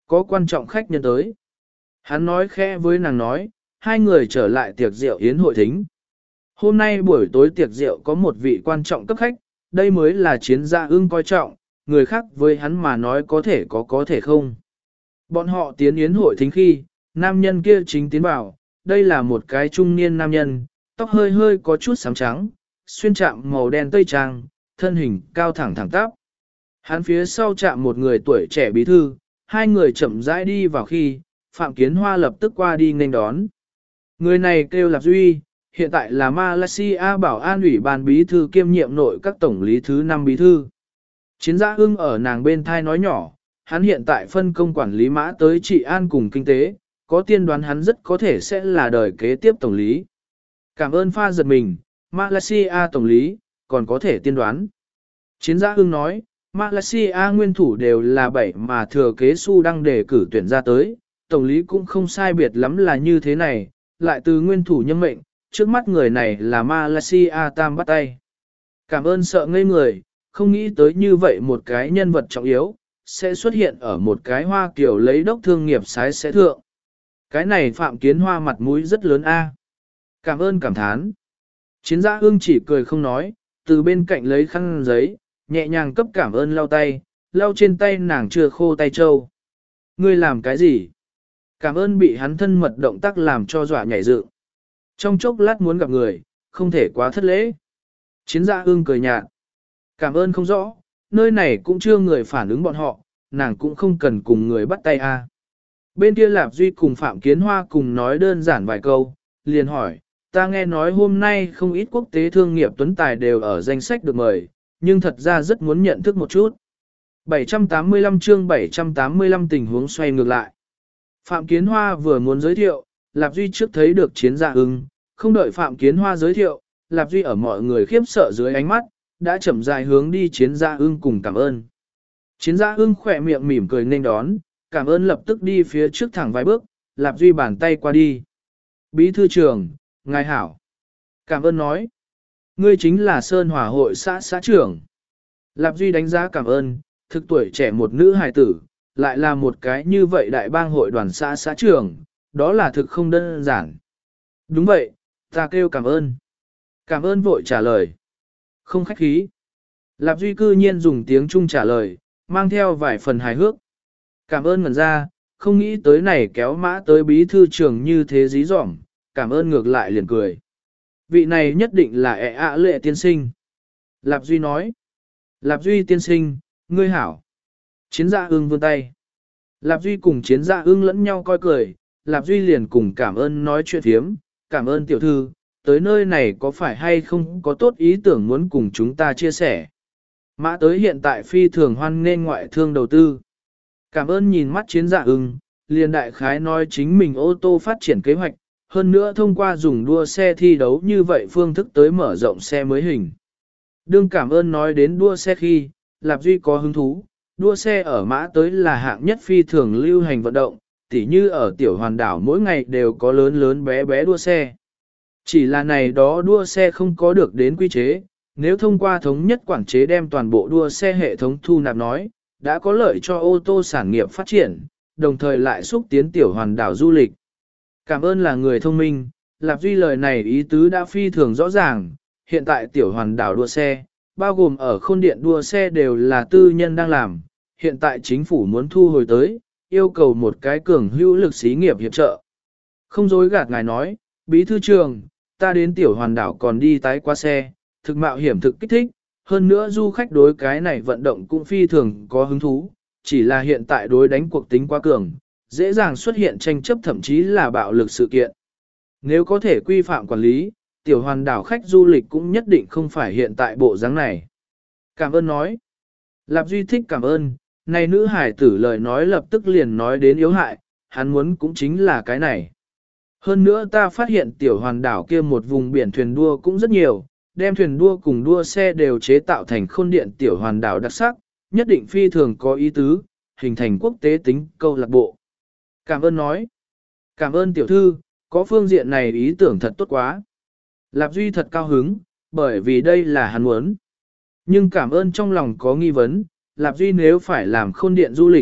Có quan trọng khách nhân tới. Hắn nói khẽ với nàng nói, hai người trở lại tiệc rượu yến hội thính. Hôm nay buổi tối tiệc rượu có một vị quan trọng cấp khách, đây mới là Chiến Gia Ưng coi trọng, người khác với hắn mà nói có thể có có thể không. Bọn họ tiến yến hội thính khi, nam nhân kia chính tiến vào, đây là một cái trung niên nam nhân, tóc hơi hơi có chút xám trắng, xuyên chạm màu đen tây trang, thân hình cao thẳng thẳng tắp. Hắn phía sau chạm một người tuổi trẻ bí thư, hai người chậm rãi đi vào khi, Phạm Kiến Hoa lập tức qua đi nghênh đón. Người này kêu Lạp Duy, hiện tại là Malaysia Bảo an ủy ban bí thư kiêm nhiệm nội các tổng lý thứ năm bí thư. Chiến Gia Ưng ở nàng bên thai nói nhỏ, hắn hiện tại phân công quản lý mã tới trị an cùng kinh tế, có tiên đoán hắn rất có thể sẽ là đời kế tiếp tổng lý. Cảm ơn pha giật mình, Malaysia tổng lý, còn có thể tiên đoán. Chiến Gia Ưng nói, Malaysia nguyên thủ đều là bảy mà thừa kế su đang đề cử tuyển ra tới, tổng lý cũng không sai biệt lắm là như thế này, lại từ nguyên thủ nhân mệnh, trước mắt người này là Malaysia tam bắt tay. Cảm ơn sợ ngây người, không nghĩ tới như vậy một cái nhân vật trọng yếu, sẽ xuất hiện ở một cái hoa kiểu lấy đốc thương nghiệp sái sẽ thượng. Cái này Phạm Kiến Hoa mặt mũi rất lớn a. Cảm ơn cảm thán. Chiến Gia Ưng chỉ cười không nói, từ bên cạnh lấy khăn giấy, nhẹ nhàng cấp cảm ơn lau tay, lau trên tay nàng chưa khô tay trâu. Ngươi làm cái gì? Cảm ơn bị hắn thân mật động tác làm cho dọa nhảy dựng. Trong chốc lát muốn gặp người, không thể quá thất lễ. Chiến Gia Ưng cười nhạt. Cảm ơn không rõ, nơi này cũng chưa người phản ứng bọn họ, nàng cũng không cần cùng người bắt tay a. Bên kia Lạp Duy cùng Phạm Kiến Hoa cùng nói đơn giản vài câu, liền hỏi, ta nghe nói hôm nay không ít quốc tế thương nghiệp tuấn tài đều ở danh sách được mời, nhưng thật ra rất muốn nhận thức một chút. bảy trăm tám mươi lăm chương bảy trăm tám mươi lăm tình huống xoay ngược lại. Phạm Kiến Hoa vừa muốn giới thiệu, Lạp Duy trước thấy được Chiến Gia Ưng, không đợi Phạm Kiến Hoa giới thiệu, Lạp Duy ở mọi người khiếp sợ dưới ánh mắt, đã chậm rãi hướng đi Chiến Gia Ưng cùng cảm ơn. Chiến Gia Ưng khỏe miệng mỉm cười nên đón, cảm ơn lập tức đi phía trước thẳng vài bước, Lạp Duy bàn tay qua đi. Bí thư trưởng, ngài hảo. Cảm ơn nói. Ngươi chính là Sơn Hòa hội xã xã trưởng. Lạp Duy đánh giá cảm ơn, thực tuổi trẻ một nữ hài tử, lại là một cái như vậy đại bang hội đoàn xã xã trưởng, đó là thực không đơn giản. Đúng vậy, ta kêu cảm ơn. Cảm ơn vội trả lời. Không khách khí. Lạp Duy cư nhiên dùng tiếng Trung trả lời, mang theo vài phần hài hước. Cảm ơn ngần ra, không nghĩ tới này kéo mã tới bí thư trưởng như thế dí dỏm, cảm ơn ngược lại liền cười. Vị này nhất định là ẹ ạ lệ tiên sinh. Lạp Duy nói. Lạp Duy tiên sinh, ngươi hảo. Chiến Gia Ưng vươn tay. Lạp Duy cùng Chiến Gia Ưng lẫn nhau coi cười, Lạp Duy liền cùng cảm ơn nói chuyện thiếm, cảm ơn tiểu thư, tới nơi này có phải hay không có tốt ý tưởng muốn cùng chúng ta chia sẻ. Mã tới hiện tại phi thường hoan nên ngoại thương đầu tư. Cảm ơn nhìn mắt Chiến Gia Ưng, liền đại khái nói chính mình ô tô phát triển kế hoạch, hơn nữa thông qua dùng đua xe thi đấu như vậy phương thức tới mở rộng xe mới hình. Đương cảm ơn nói đến đua xe khi, Lạp Duy có hứng thú, đua xe ở mã tới là hạng nhất phi thường lưu hành vận động, tỉ như ở tiểu hoàn đảo mỗi ngày đều có lớn lớn bé bé đua xe. Chỉ là này đó đua xe không có được đến quy chế, nếu thông qua thống nhất quản chế đem toàn bộ đua xe hệ thống thu nạp nói, đã có lợi cho ô tô sản nghiệp phát triển, đồng thời lại xúc tiến tiểu hoàn đảo du lịch. Cảm ơn là người thông minh, Lạp Duy lời này ý tứ đã phi thường rõ ràng, hiện tại tiểu hoàn đảo đua xe, bao gồm ở khôn điện đua xe đều là tư nhân đang làm, hiện tại chính phủ muốn thu hồi tới, yêu cầu một cái cường hữu lực xí nghiệp hiệp trợ. Không dối gạt ngài nói, bí thư trường, ta đến tiểu hoàn đảo còn đi tái qua xe, thực mạo hiểm thực kích thích, hơn nữa du khách đối cái này vận động cũng phi thường có hứng thú, chỉ là hiện tại đối đánh cuộc tính quá cường, dễ dàng xuất hiện tranh chấp thậm chí là bạo lực sự kiện. Nếu có thể quy phạm quản lý, tiểu hoàn đảo khách du lịch cũng nhất định không phải hiện tại bộ dáng này. Cảm ơn nói. Lạp Duy thích cảm ơn, này nữ hải tử lời nói lập tức liền nói đến yếu hại, hắn muốn cũng chính là cái này. Hơn nữa ta phát hiện tiểu hoàn đảo kia một vùng biển thuyền đua cũng rất nhiều, đem thuyền đua cùng đua xe đều chế tạo thành khôn điện tiểu hoàn đảo đặc sắc, nhất định phi thường có ý tứ, hình thành quốc tế tính câu lạc bộ. Cảm ơn nói. Cảm ơn tiểu thư, có phương diện này ý tưởng thật tốt quá. Lạp Duy thật cao hứng, bởi vì đây là hắn muốn. Nhưng cảm ơn trong lòng có nghi vấn, Lạp Duy nếu phải làm khôn điện du lịch,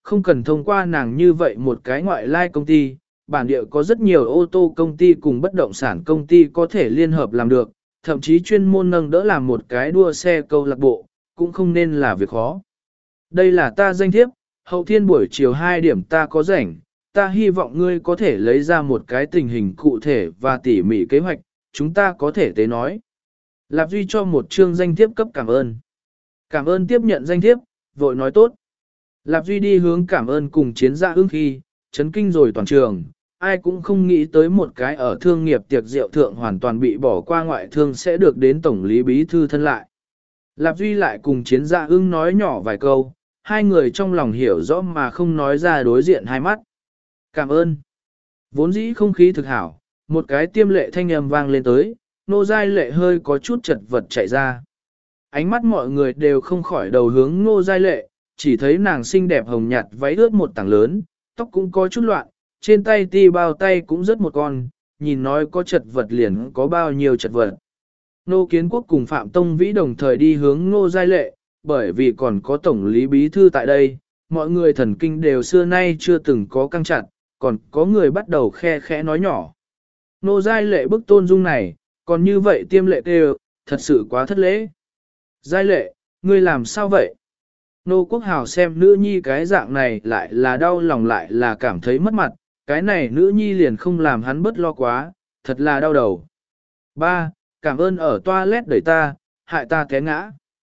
không cần thông qua nàng như vậy một cái ngoại lai công ty, bản địa có rất nhiều ô tô công ty cùng bất động sản công ty có thể liên hợp làm được, thậm chí chuyên môn nâng đỡ làm một cái đua xe câu lạc bộ, cũng không nên là việc khó. Đây là ta danh thiếp, hậu thiên buổi chiều hai điểm ta có rảnh, ta hy vọng ngươi có thể lấy ra một cái tình hình cụ thể và tỉ mỉ kế hoạch, chúng ta có thể tế nói. Lạp Duy cho một chương danh thiếp cấp cảm ơn. Cảm ơn tiếp nhận danh thiếp, vội nói tốt. Lạp Duy đi hướng cảm ơn cùng chiến gia ưng khi, chấn kinh rồi toàn trường, ai cũng không nghĩ tới một cái ở thương nghiệp tiệc rượu thượng hoàn toàn bị bỏ qua ngoại thương sẽ được đến tổng lý bí thư thân lại. Lạp Duy lại cùng chiến gia ưng nói nhỏ vài câu, hai người trong lòng hiểu rõ mà không nói ra đối diện hai mắt. Cảm ơn. Vốn dĩ không khí thực hảo, một cái tiêm lệ thanh âm vang lên tới, nô giai lệ hơi có chút chật vật chạy ra. Ánh mắt mọi người đều không khỏi đầu hướng nô giai lệ, chỉ thấy nàng xinh đẹp hồng nhạt váy ướt một tảng lớn, tóc cũng có chút loạn, trên tay ti bao tay cũng rất một con, nhìn nói có chật vật liền có bao nhiêu chật vật. Nô Kiến Quốc cùng Phạm Tông Vĩ đồng thời đi hướng nô giai lệ, bởi vì còn có tổng lý bí thư tại đây, mọi người thần kinh đều xưa nay chưa từng có căng chặt, còn có người bắt đầu khe khẽ nói nhỏ. Nô giai lệ bức tôn dung này, còn như vậy tiêm lệ kêu, thật sự quá thất lễ. Giai lệ, ngươi làm sao vậy? Nô Quốc Hào xem nữ nhi cái dạng này lại là đau lòng lại là cảm thấy mất mặt, cái này nữ nhi liền không làm hắn bớt lo quá, thật là đau đầu. Ba, cảm ơn ở toilet đẩy ta, hại ta té ngã.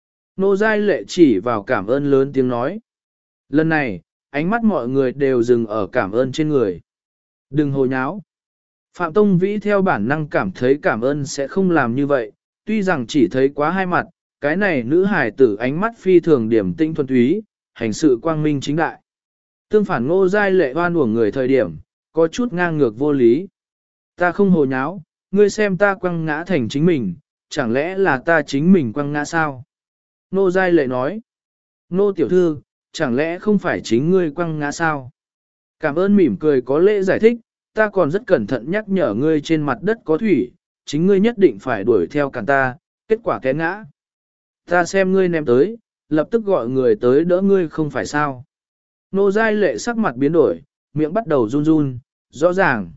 Nô giai lệ chỉ vào cảm ơn lớn tiếng nói. Lần này, ánh mắt mọi người đều dừng ở cảm ơn trên người. Đừng hồ nháo. Phạm Tông Vĩ theo bản năng cảm thấy cảm ơn sẽ không làm như vậy, tuy rằng chỉ thấy quá hai mặt, cái này nữ hài tử ánh mắt phi thường điểm tinh thuần túy, hành sự quang minh chính đại. Tương phản ngô giai lệ oan uổng người thời điểm, có chút ngang ngược vô lý. Ta không hồ nháo, ngươi xem ta quăng ngã thành chính mình, chẳng lẽ là ta chính mình quăng ngã sao? Nô giai lệ nói. Nô tiểu thư, chẳng lẽ không phải chính ngươi quăng ngã sao? Cảm ơn mỉm cười có lễ giải thích, ta còn rất cẩn thận nhắc nhở ngươi trên mặt đất có thủy, chính ngươi nhất định phải đuổi theo cản ta, kết quả té ngã. Ta xem ngươi ném tới, lập tức gọi người tới đỡ ngươi không phải sao. Nô giai lệ sắc mặt biến đổi, miệng bắt đầu run run, rõ ràng,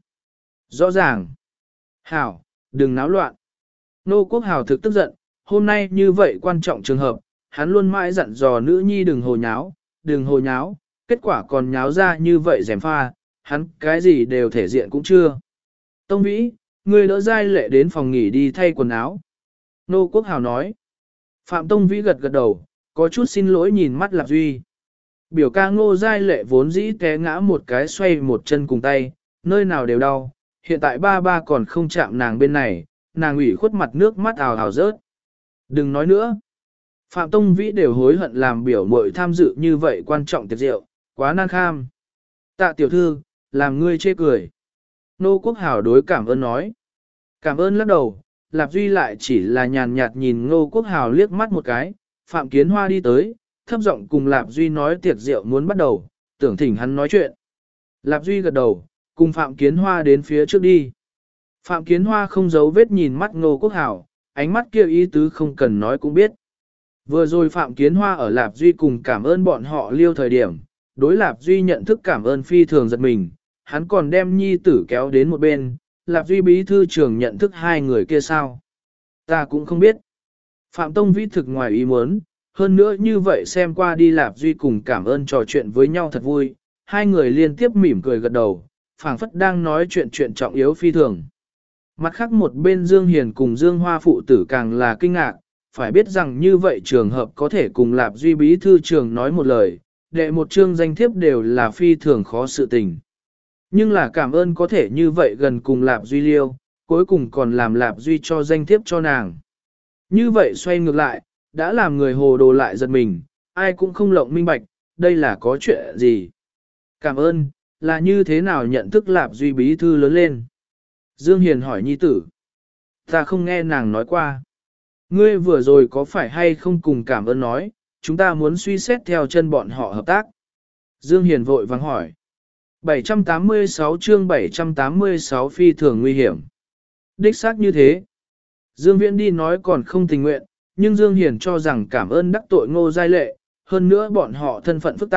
rõ ràng. Hảo, đừng náo loạn. Nô Quốc Hào thực tức giận, hôm nay như vậy quan trọng trường hợp, hắn luôn mãi dặn dò nữ nhi đừng hồ nháo, đừng hồ nháo, kết quả còn nháo ra như vậy dèm pha, hắn cái gì đều thể diện cũng chưa. Tông Vĩ, ngươi đỡ giai lệ đến phòng nghỉ đi thay quần áo. Nô Quốc Hào nói. Phạm Tông Vĩ gật gật đầu, có chút xin lỗi nhìn mắt Lạp Duy. Biểu ca ngô giai lệ vốn dĩ té ngã một cái xoay một chân cùng tay, nơi nào đều đau, hiện tại ba ba còn không chạm nàng bên này, nàng ủy khuất mặt nước mắt ào ào rớt. Đừng nói nữa. Phạm Tông Vĩ đều hối hận làm biểu muội tham dự như vậy quan trọng tiệc rượu, quá nan kham. Tạ tiểu thư, làm ngươi chê cười. Nô Quốc Hảo đối cảm ơn nói. Cảm ơn lắc đầu, Lạp Duy lại chỉ là nhàn nhạt nhìn Ngô Quốc Hào liếc mắt một cái, Phạm Kiến Hoa đi tới, thấp giọng cùng Lạp Duy nói tiệc rượu muốn bắt đầu, tưởng thỉnh hắn nói chuyện. Lạp Duy gật đầu, cùng Phạm Kiến Hoa đến phía trước đi. Phạm Kiến Hoa không giấu vết nhìn mắt Ngô Quốc Hào, ánh mắt kia ý tứ không cần nói cũng biết. Vừa rồi Phạm Kiến Hoa ở Lạp Duy cùng cảm ơn bọn họ liêu thời điểm, đối Lạp Duy nhận thức cảm ơn phi thường giật mình, hắn còn đem nhi tử kéo đến một bên, Lạp Duy bí thư trưởng nhận thức hai người kia sao? Ta cũng không biết. Phạm Tông Vĩ thực ngoài ý muốn, hơn nữa như vậy xem qua đi Lạp Duy cùng cảm ơn trò chuyện với nhau thật vui, hai người liên tiếp mỉm cười gật đầu, phảng phất đang nói chuyện chuyện trọng yếu phi thường. Mặt khác một bên Dương Hiền cùng Dương Hoa phụ tử càng là kinh ngạc, phải biết rằng như vậy trường hợp có thể cùng Lạp Duy bí thư trưởng nói một lời, đệ một chương danh thiếp đều là phi thường khó sự tình. Nhưng là cảm ơn có thể như vậy gần cùng Lạp Duy liêu, cuối cùng còn làm Lạp Duy cho danh thiếp cho nàng. Như vậy xoay ngược lại, đã làm người hồ đồ lại giật mình, ai cũng không lộng minh bạch, đây là có chuyện gì. Cảm ơn, là như thế nào nhận thức Lạp Duy bí thư lớn lên. Dương Hiền hỏi nhi tử. Ta không nghe nàng nói qua. Ngươi vừa rồi có phải hay không cùng cảm ơn nói, chúng ta muốn suy xét theo chân bọn họ hợp tác. Dương Hiền vội vàng hỏi. bảy trăm tám mươi sáu chương bảy trăm tám mươi sáu phi thường nguy hiểm. Đích xác như thế. Dương Viễn đi nói còn không tình nguyện, nhưng Dương Hiền cho rằng cảm ơn đắc tội Ngô Giai Lệ, hơn nữa bọn họ thân phận phức tạp,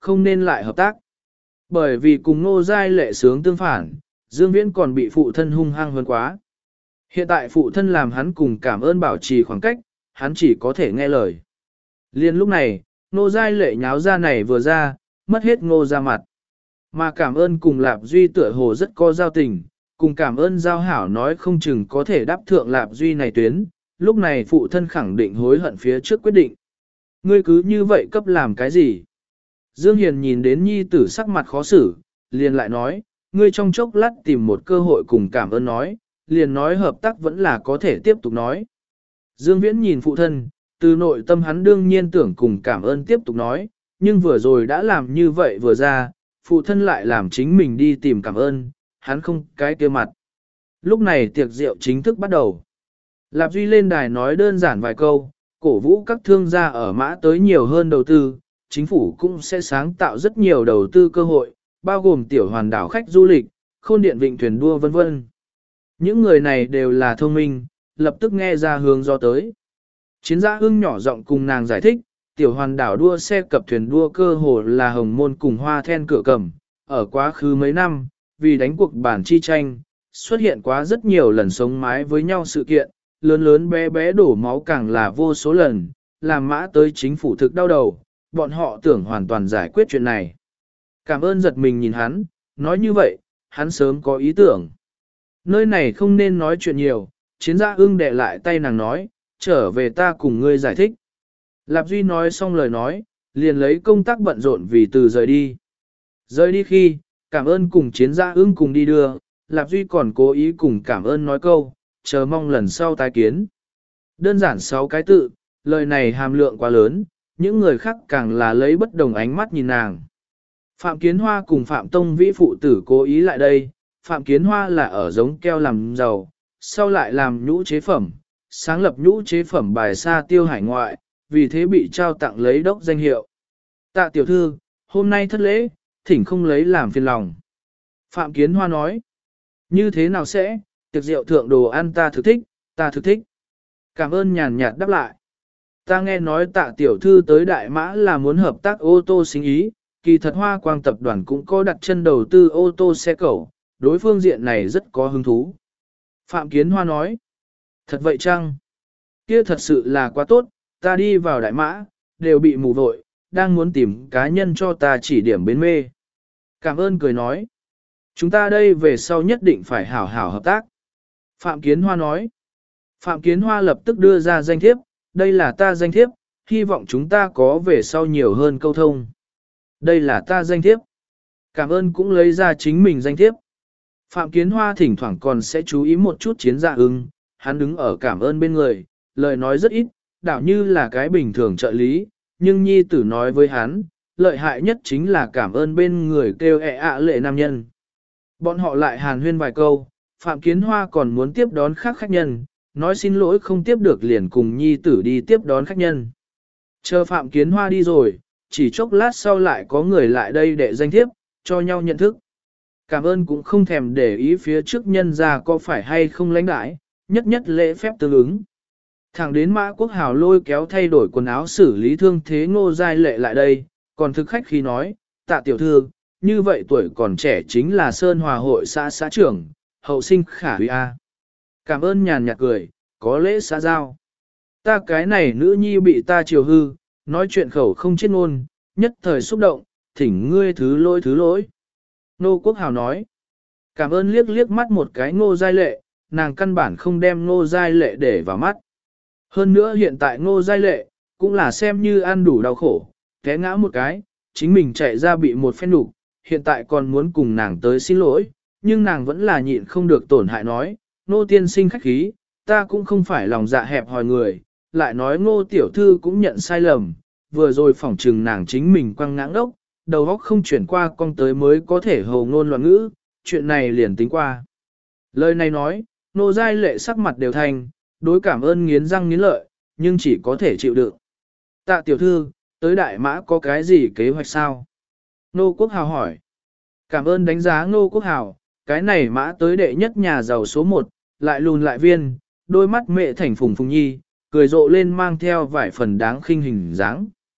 không nên lại hợp tác. Bởi vì cùng Ngô Giai Lệ sướng tương phản, Dương Viễn còn bị phụ thân hung hăng hơn quá. Hiện tại phụ thân làm hắn cùng cảm ơn bảo trì khoảng cách, hắn chỉ có thể nghe lời. Liên lúc này, Ngô Giai Lệ nháo ra này vừa ra, mất hết Ngô ra mặt. Mà cảm ơn cùng Lạp Duy tựa hồ rất có giao tình, cùng cảm ơn giao hảo nói không chừng có thể đáp thượng Lạp Duy này tuyến, lúc này phụ thân khẳng định hối hận phía trước quyết định. Ngươi cứ như vậy cấp làm cái gì? Dương Hiền nhìn đến nhi tử sắc mặt khó xử, liền lại nói, ngươi trong chốc lát tìm một cơ hội cùng cảm ơn nói, liền nói hợp tác vẫn là có thể tiếp tục nói. Dương Viễn nhìn phụ thân, từ nội tâm hắn đương nhiên tưởng cùng cảm ơn tiếp tục nói, nhưng vừa rồi đã làm như vậy vừa ra, phụ thân lại làm chính mình đi tìm cảm ơn, hắn không cái kia mặt. Lúc này tiệc rượu chính thức bắt đầu. Lạp Duy lên đài nói đơn giản vài câu, cổ vũ các thương gia ở mã tới nhiều hơn đầu tư, chính phủ cũng sẽ sáng tạo rất nhiều đầu tư cơ hội, bao gồm tiểu hoàn đảo khách du lịch, khôn điện vịnh thuyền đua vân vân. Những người này đều là thông minh, lập tức nghe ra hướng do tới. Chiến gia ưng nhỏ giọng cùng nàng giải thích, tiểu hoàn đảo đua xe cập thuyền đua cơ hồ là hồng môn cùng hoa then cửa cầm, ở quá khứ mấy năm, vì đánh cuộc bản chi tranh, xuất hiện quá rất nhiều lần sống mái với nhau sự kiện, lớn lớn bé bé đổ máu càng là vô số lần, làm mã tới chính phủ thực đau đầu, bọn họ tưởng hoàn toàn giải quyết chuyện này. Cảm ơn giật mình nhìn hắn, nói như vậy, hắn sớm có ý tưởng. Nơi này không nên nói chuyện nhiều, chiến gia ưng đè lại tay nàng nói, trở về ta cùng ngươi giải thích. Lạp Duy nói xong lời nói, liền lấy công tác bận rộn vì từ rời đi. Rời đi khi, cảm ơn cùng chiến gia ưng cùng đi đưa, Lạp Duy còn cố ý cùng cảm ơn nói câu, chờ mong lần sau tái kiến. Đơn giản sáu cái tự, lời này hàm lượng quá lớn, những người khác càng là lấy bất đồng ánh mắt nhìn nàng. Phạm Kiến Hoa cùng Phạm Tông Vĩ phụ tử cố ý lại đây, Phạm Kiến Hoa là ở giống keo làm giàu, sau lại làm nhũ chế phẩm, sáng lập nhũ chế phẩm bài xa tiêu hải ngoại, vì thế bị trao tặng lấy đốc danh hiệu. Tạ tiểu thư, hôm nay thất lễ, thỉnh không lấy làm phiền lòng. Phạm Kiến Hoa nói, như thế nào sẽ, tiệc rượu thượng đồ ăn ta thực thích, ta thực thích. Cảm ơn nhàn nhạt đáp lại. Ta nghe nói tạ tiểu thư tới Đại Mã là muốn hợp tác ô tô sinh ý, kỳ thật Hoa Quang tập đoàn cũng có đặt chân đầu tư ô tô xe cẩu, đối phương diện này rất có hứng thú. Phạm Kiến Hoa nói, thật vậy chăng? Kia thật sự là quá tốt, ta đi vào Đại Mã, đều bị mù vội, đang muốn tìm cá nhân cho ta chỉ điểm bến mê. Cảm ơn cười nói, chúng ta đây về sau nhất định phải hảo hảo hợp tác. Phạm Kiến Hoa nói, Phạm Kiến Hoa lập tức đưa ra danh thiếp, đây là ta danh thiếp, hy vọng chúng ta có về sau nhiều hơn câu thông. Đây là ta danh thiếp. Cảm ơn cũng lấy ra chính mình danh thiếp. Phạm Kiến Hoa thỉnh thoảng còn sẽ chú ý một chút chiến dạ ưng, hắn đứng ở cảm ơn bên người, lời nói rất ít, đảo như là cái bình thường trợ lý, nhưng nhi tử nói với hắn, lợi hại nhất chính là cảm ơn bên người kêu ẹ ạ lệ nam nhân. Bọn họ lại hàn huyên vài câu, Phạm Kiến Hoa còn muốn tiếp đón khác khách nhân, nói xin lỗi không tiếp được liền cùng nhi tử đi tiếp đón khách nhân. Chờ Phạm Kiến Hoa đi rồi, chỉ chốc lát sau lại có người lại đây để danh thiếp, cho nhau nhận thức. Cảm ơn cũng không thèm để ý phía trước nhân ra có phải hay không lãnh đãi, nhất nhất lễ phép tương ứng. Thẳng đến Mã Quốc Hào lôi kéo thay đổi quần áo xử lý thương thế Ngô Giai Lệ lại đây, còn thực khách khi nói, tạ tiểu thư, như vậy tuổi còn trẻ chính là Sơn Hòa hội xã xã trưởng, hậu sinh khả huy A. Cảm ơn nhàn nhạt cười, có lễ xã giao. Ta cái này nữ nhi bị ta chiều hư, nói chuyện khẩu không chết ngôn, nhất thời xúc động, thỉnh ngươi thứ lỗi thứ lỗi. Nô Quốc Hào nói, cảm ơn liếc liếc mắt một cái Ngô Giai Lệ, nàng căn bản không đem Ngô Giai Lệ để vào mắt. Hơn nữa hiện tại Ngô Giai Lệ, cũng là xem như ăn đủ đau khổ, té ngã một cái, chính mình chạy ra bị một phen đục, hiện tại còn muốn cùng nàng tới xin lỗi, nhưng nàng vẫn là nhịn không được tổn hại nói, Ngô tiên sinh khách khí, ta cũng không phải lòng dạ hẹp hòi người, lại nói Ngô tiểu thư cũng nhận sai lầm, vừa rồi phỏng trừng nàng chính mình quăng ngãng ốc, đầu óc không chuyển qua con tới mới có thể hầu ngôn loạn ngữ, chuyện này liền tính qua. Lời này nói, Ngô Giai Lệ sắc mặt đều thành, đối cảm ơn nghiến răng nghiến lợi, nhưng chỉ có thể chịu đựng. Tạ tiểu thư, tới Đại Mã có cái gì kế hoạch sao? Nô Quốc Hào hỏi. Cảm ơn đánh giá Nô Quốc Hào, cái này Mã tới đệ nhất nhà giàu số một, lại lùn lại viên, đôi mắt mẹ thành phùng phùng nhi, cười rộ lên mang theo vài phần đáng khinh hình dáng.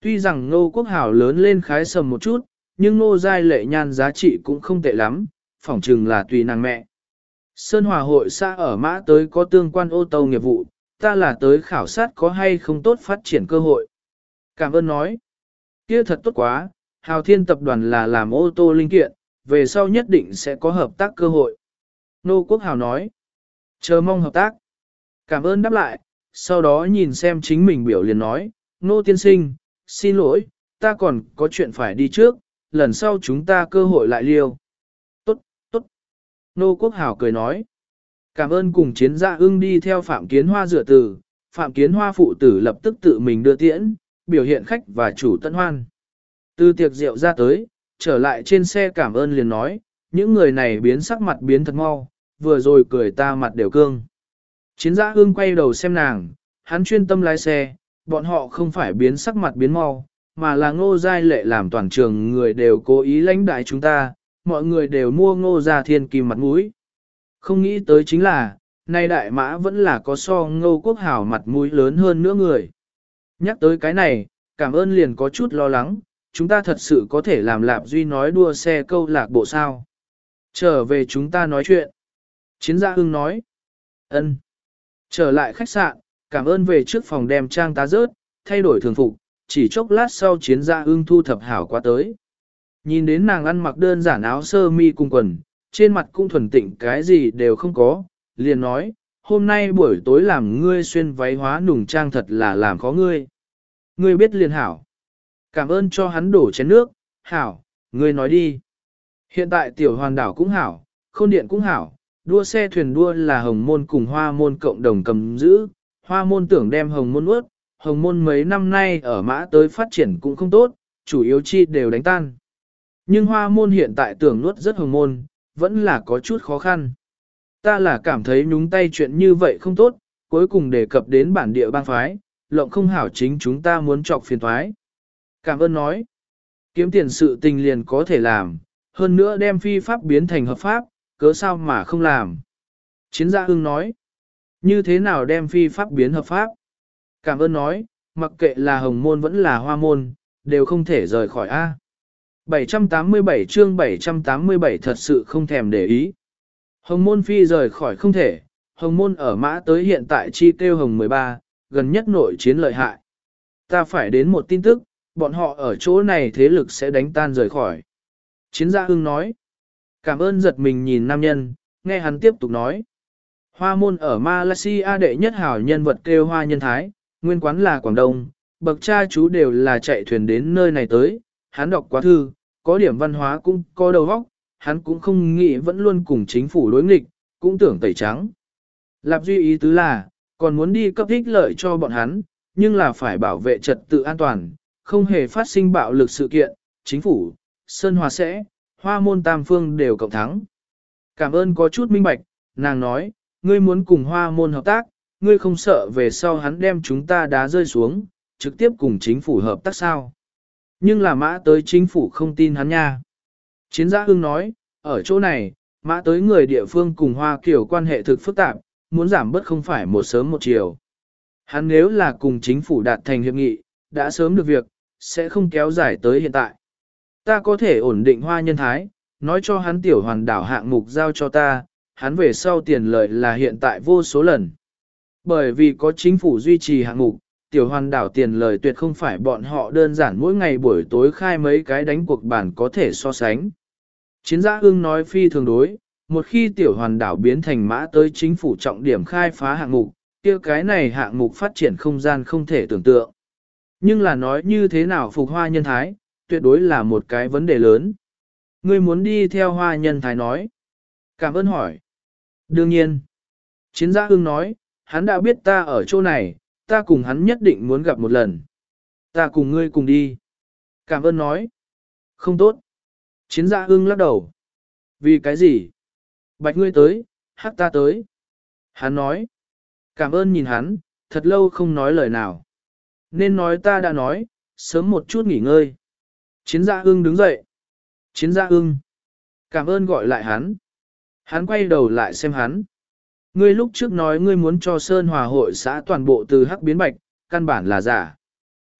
Tuy rằng Ngô Quốc Hảo lớn lên khái sầm một chút, nhưng Ngô Giai Lệ nhan giá trị cũng không tệ lắm, phỏng chừng là tùy nàng mẹ. Sơn Hòa hội xã ở Mã tới có tương quan ô tô nghiệp vụ, ta là tới khảo sát có hay không tốt phát triển cơ hội. Cảm ơn nói. Kia thật tốt quá, Hào Thiên tập đoàn là làm ô tô linh kiện, về sau nhất định sẽ có hợp tác cơ hội. Nô Quốc Hào nói. Chờ mong hợp tác. Cảm ơn đáp lại, sau đó nhìn xem chính mình biểu liền nói, Nô tiên sinh, xin lỗi, ta còn có chuyện phải đi trước, lần sau chúng ta cơ hội lại liêu. Tốt, tốt. Nô Quốc Hào cười nói. Cảm ơn cùng chiến gia ưng đi theo Phạm Kiến Hoa dựa từ, Phạm Kiến Hoa phụ tử lập tức tự mình đưa tiễn, biểu hiện khách và chủ tận hoan. Từ tiệc rượu ra tới, trở lại trên xe cảm ơn liền nói, những người này biến sắc mặt biến thật mau, vừa rồi cười ta mặt đều cương. Chiến gia ưng quay đầu xem nàng, hắn chuyên tâm lái xe, bọn họ không phải biến sắc mặt biến mau, mà là Ngô Giai Lệ làm toàn trường người đều cố ý lãnh đại chúng ta, mọi người đều mua Ngô Gia Thiên Kim mặt mũi. Không nghĩ tới chính là, nay đại mã vẫn là có so Ngô Quốc Hảo mặt mũi lớn hơn nữa người. Nhắc tới cái này, cảm ơn liền có chút lo lắng, chúng ta thật sự có thể làm Lạp Duy nói đua xe câu lạc bộ sao. Trở về chúng ta nói chuyện. Chiến gia Hưng nói. Ân. Trở lại khách sạn, cảm ơn về trước phòng đem trang tá rớt, thay đổi thường phục, chỉ chốc lát sau chiến gia Hưng thu thập hảo qua tới. Nhìn đến nàng ăn mặc đơn giản áo sơ mi cùng quần, trên mặt cũng thuần tịnh cái gì đều không có, liền nói, hôm nay buổi tối làm ngươi xuyên váy hóa nùng trang thật là làm khó ngươi. Ngươi biết liền hảo. Cảm ơn cho hắn đổ chén nước, hảo, ngươi nói đi. Hiện tại tiểu hoàn đảo cũng hảo, khôn điện cũng hảo, đua xe thuyền đua là hồng môn cùng hoa môn cộng đồng cầm giữ, hoa môn tưởng đem hồng môn ướt, hồng môn mấy năm nay ở mã tới phát triển cũng không tốt, chủ yếu chi đều đánh tan. Nhưng hoa môn hiện tại tưởng nuốt rất hồng môn, vẫn là có chút khó khăn. Ta là cảm thấy nhúng tay chuyện như vậy không tốt, cuối cùng đề cập đến bản địa bang phái, lộng không hảo chính chúng ta muốn trọc phiền thoái. Cảm ơn nói, kiếm tiền sự tình liền có thể làm, hơn nữa đem phi pháp biến thành hợp pháp, cớ sao mà không làm. Chiến gia Hưng nói, như thế nào đem phi pháp biến hợp pháp? Cảm ơn nói, mặc kệ là hồng môn vẫn là hoa môn, đều không thể rời khỏi A. bảy trăm tám mươi bảy chương bảy trăm tám mươi bảy thật sự không thèm để ý. Hồng môn phi rời khỏi không thể, hồng môn ở mã tới hiện tại chi tiêu hồng mười ba, gần nhất nội chiến lợi hại. Ta phải đến một tin tức, bọn họ ở chỗ này thế lực sẽ đánh tan rời khỏi. Chiến gia Hưng nói. Cảm ơn giật mình nhìn nam nhân, nghe hắn tiếp tục nói. Hoa môn ở Malaysia đệ nhất hảo nhân vật kêu hoa nhân thái, nguyên quán là Quảng Đông, bậc cha chú đều là chạy thuyền đến nơi này tới, hắn đọc quá thư, có điểm văn hóa cũng có đầu óc, hắn cũng không nghĩ vẫn luôn cùng chính phủ đối nghịch, cũng tưởng tẩy trắng. Lạp Duy ý tứ là, còn muốn đi cấp ích lợi cho bọn hắn, nhưng là phải bảo vệ trật tự an toàn, không hề phát sinh bạo lực sự kiện, chính phủ, Sơn Hòa sẽ, hoa môn tam phương đều cộng thắng. Cảm ơn có chút minh bạch, nàng nói, ngươi muốn cùng hoa môn hợp tác, ngươi không sợ về sau hắn đem chúng ta đá rơi xuống, trực tiếp cùng chính phủ hợp tác sao. Nhưng là mã tới chính phủ không tin hắn nha. Chiến gia Hưng nói, ở chỗ này, mã tới người địa phương cùng hoa kiểu quan hệ thực phức tạp, muốn giảm bớt không phải một sớm một chiều. Hắn nếu là cùng chính phủ đạt thành hiệp nghị, đã sớm được việc, sẽ không kéo dài tới hiện tại. Ta có thể ổn định hoa nhân thái, nói cho hắn tiểu hoàn đảo hạng mục giao cho ta, hắn về sau tiền lợi là hiện tại vô số lần. Bởi vì có chính phủ duy trì hạng mục, tiểu hoàn đảo tiền lời tuyệt không phải bọn họ đơn giản mỗi ngày buổi tối khai mấy cái đánh cuộc bản có thể so sánh. Chiến gia Hưng nói phi thường đối, một khi tiểu hoàn đảo biến thành mã tới chính phủ trọng điểm khai phá hạng mục, kia cái này hạng mục phát triển không gian không thể tưởng tượng. Nhưng là nói như thế nào phục hoa nhân thái, tuyệt đối là một cái vấn đề lớn. Ngươi muốn đi theo hoa nhân thái nói. Cảm ơn hỏi. Đương nhiên. Chiến gia Hưng nói, hắn đã biết ta ở chỗ này, ta cùng hắn nhất định muốn gặp một lần. Ta cùng ngươi cùng đi. Cảm ơn nói. Không tốt. Chiến gia Hưng lắc đầu. Vì cái gì? Bạch ngươi tới, hắc ta tới. Hắn nói. Cảm ơn nhìn hắn, thật lâu không nói lời nào. Nên nói ta đã nói, sớm một chút nghỉ ngơi. Chiến gia Hưng đứng dậy. Chiến gia Hưng. Cảm ơn gọi lại hắn. Hắn quay đầu lại xem hắn. Ngươi lúc trước nói ngươi muốn cho Sơn Hòa hội xã toàn bộ từ hắc biến bạch, căn bản là giả.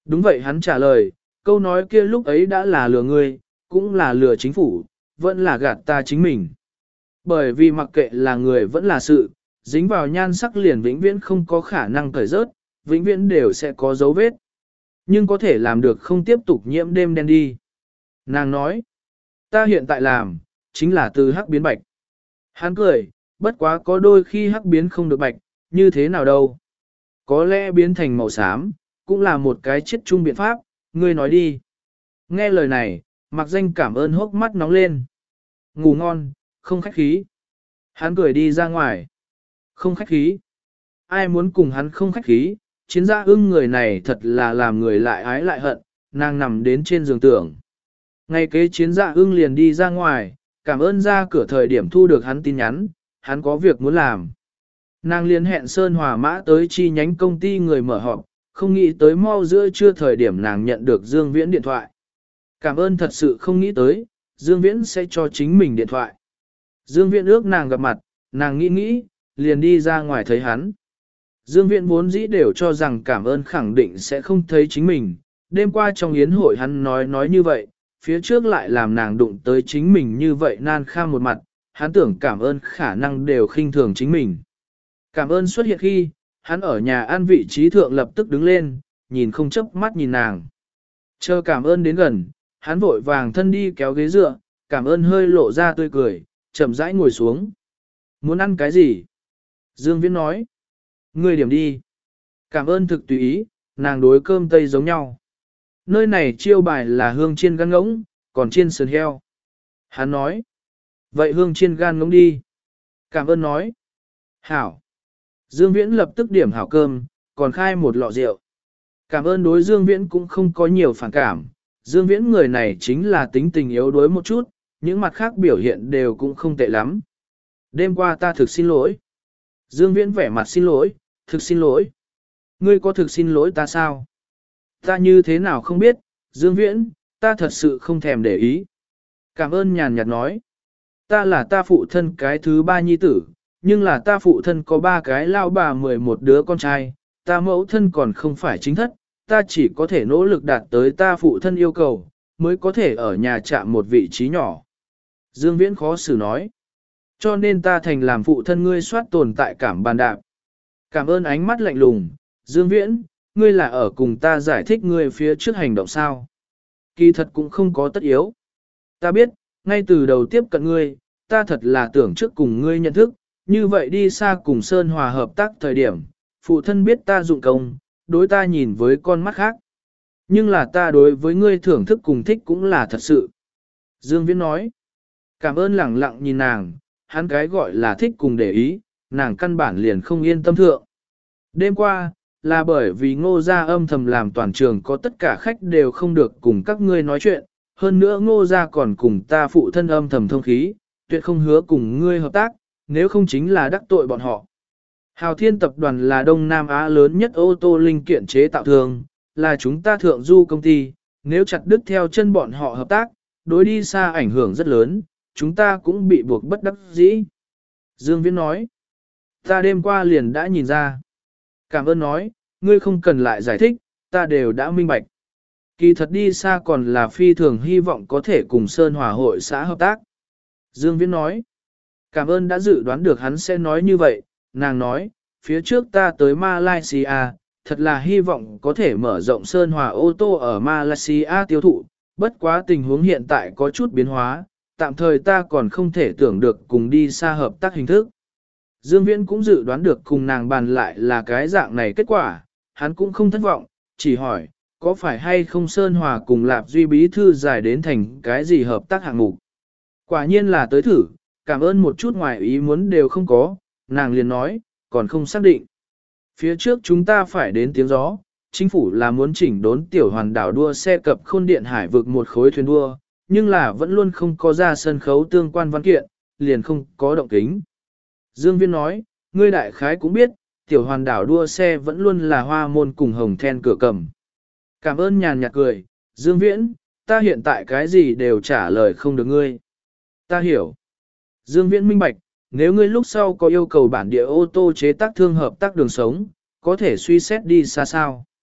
Đúng vậy hắn trả lời, câu nói kia lúc ấy đã là lừa ngươi, cũng là lừa chính phủ, vẫn là gạt ta chính mình. Bởi vì mặc kệ là người vẫn là sự, dính vào nhan sắc liền vĩnh viễn không có khả năng cởi rớt, vĩnh viễn đều sẽ có dấu vết. Nhưng có thể làm được không tiếp tục nhiễm đêm đen đi. Nàng nói, ta hiện tại làm, chính là từ hắc biến bạch. Hắn cười, bất quá có đôi khi hắc biến không được bạch, như thế nào đâu. Có lẽ biến thành màu xám, cũng là một cái chết chung biện pháp, ngươi nói đi. Nghe lời này, mặc danh cảm ơn hốc mắt nóng lên. Ngủ ngon, không khách khí. Hắn cười đi ra ngoài. Không khách khí. Ai muốn cùng hắn không khách khí, chiến gia ưng người này thật là làm người lại ái lại hận, nàng nằm đến trên giường tưởng. Ngay kế chiến gia ưng liền đi ra ngoài, cảm ơn ra cửa thời điểm thu được hắn tin nhắn, hắn có việc muốn làm. Nàng liền hẹn Sơn Hòa Mã tới chi nhánh công ty người mở họp, không nghĩ tới mau giữa trưa thời điểm nàng nhận được Dương Viễn điện thoại. Cảm ơn thật sự không nghĩ tới, Dương Viễn sẽ cho chính mình điện thoại. Dương Viễn ước nàng gặp mặt, nàng nghĩ nghĩ, liền đi ra ngoài thấy hắn. Dương Viễn vốn dĩ đều cho rằng cảm ơn khẳng định sẽ không thấy chính mình, đêm qua trong yến hội hắn nói nói như vậy, phía trước lại làm nàng đụng tới chính mình như vậy nan kham một mặt, hắn tưởng cảm ơn khả năng đều khinh thường chính mình. Cảm ơn xuất hiện khi, hắn ở nhà ăn vị trí thượng lập tức đứng lên, nhìn không chớp mắt nhìn nàng. Chờ cảm ơn đến gần, hắn vội vàng thân đi kéo ghế dựa, cảm ơn hơi lộ ra tươi cười, chậm rãi ngồi xuống. Muốn ăn cái gì? Dương Viễn nói. Ngươi điểm đi. Cảm ơn thực tùy ý, nàng đối cơm tây giống nhau. Nơi này chiêu bài là hương chiên gan ngỗng, còn chiên sườn heo. Hắn nói. Vậy hương chiên gan ngỗng đi. Cảm ơn nói. Hảo. Dương Viễn lập tức điểm hảo cơm, còn khai một lọ rượu. Cảm ơn đối Dương Viễn cũng không có nhiều phản cảm. Dương Viễn người này chính là tính tình yếu đuối một chút, những mặt khác biểu hiện đều cũng không tệ lắm. Đêm qua ta thực xin lỗi. Dương Viễn vẻ mặt xin lỗi, thực xin lỗi. Ngươi có thực xin lỗi ta sao? Ta như thế nào không biết, Dương Viễn, ta thật sự không thèm để ý. Cảm ơn nhàn nhạt nói. Ta là ta phụ thân cái thứ ba nhi tử, nhưng là ta phụ thân có ba cái lao bà mười một đứa con trai, ta mẫu thân còn không phải chính thất, ta chỉ có thể nỗ lực đạt tới ta phụ thân yêu cầu, mới có thể ở nhà chạm một vị trí nhỏ. Dương Viễn khó xử nói. Cho nên ta thành làm phụ thân ngươi soát tồn tại cảm bàn đạp. Cảm ơn ánh mắt lạnh lùng, Dương Viễn, ngươi là ở cùng ta giải thích ngươi phía trước hành động sao. Kỳ thật cũng không có tất yếu. Ta biết, ngay từ đầu tiếp cận ngươi, ta thật là tưởng trước cùng ngươi nhận thức, như vậy đi xa cùng Sơn Hòa hợp tác thời điểm, phụ thân biết ta dụng công, đối ta nhìn với con mắt khác. Nhưng là ta đối với ngươi thưởng thức cùng thích cũng là thật sự. Dương Viễn nói, cảm ơn lẳng lặng nhìn nàng, hắn cái gọi là thích cùng để ý, nàng căn bản liền không yên tâm thượng. Đêm qua, là bởi vì ngô gia âm thầm làm toàn trường có tất cả khách đều không được cùng các ngươi nói chuyện, hơn nữa ngô gia còn cùng ta phụ thân âm thầm thông khí, tuyệt không hứa cùng ngươi hợp tác, nếu không chính là đắc tội bọn họ. Hào Thiên tập đoàn là Đông Nam Á lớn nhất ô tô linh kiện chế tạo thường, là chúng ta thượng du công ty, nếu chặt đứt theo chân bọn họ hợp tác, đối đi xa ảnh hưởng rất lớn, chúng ta cũng bị buộc bất đắc dĩ. Dương Viễn nói, ta đêm qua liền đã nhìn ra. Cảm ơn nói, ngươi không cần lại giải thích, ta đều đã minh bạch. Kỳ thật đi xa còn là phi thường hy vọng có thể cùng Sơn Hòa hội xã hợp tác. Dương Viễn nói, cảm ơn đã dự đoán được hắn sẽ nói như vậy, nàng nói, phía trước ta tới Malaysia, thật là hy vọng có thể mở rộng Sơn Hòa ô tô ở Malaysia tiêu thụ, bất quá tình huống hiện tại có chút biến hóa, tạm thời ta còn không thể tưởng được cùng đi xa hợp tác hình thức. Dương Viễn cũng dự đoán được cùng nàng bàn lại là cái dạng này kết quả, hắn cũng không thất vọng, chỉ hỏi, có phải hay không Sơn Hòa cùng Lạp Duy bí thư giải đến thành cái gì hợp tác hạng mục. Quả nhiên là tới thử, cảm ơn một chút ngoài ý muốn đều không có, nàng liền nói, còn không xác định. Phía trước chúng ta phải đến tiếng gió, chính phủ là muốn chỉnh đốn tiểu hoàn đảo đua xe cập khôn điện hải vực một khối thuyền đua, nhưng là vẫn luôn không có ra sân khấu tương quan văn kiện, liền không có động kính. Dương Viễn nói, ngươi đại khái cũng biết, tiểu hoàn đảo đua xe vẫn luôn là hoa môn cùng hồng then cửa cầm. Cảm ơn nhàn nhạt cười, Dương Viễn, ta hiện tại cái gì đều trả lời không được ngươi. Ta hiểu. Dương Viễn minh bạch, nếu ngươi lúc sau có yêu cầu bản địa ô tô chế tác thương hợp tác đường sống, có thể suy xét đi xa sao.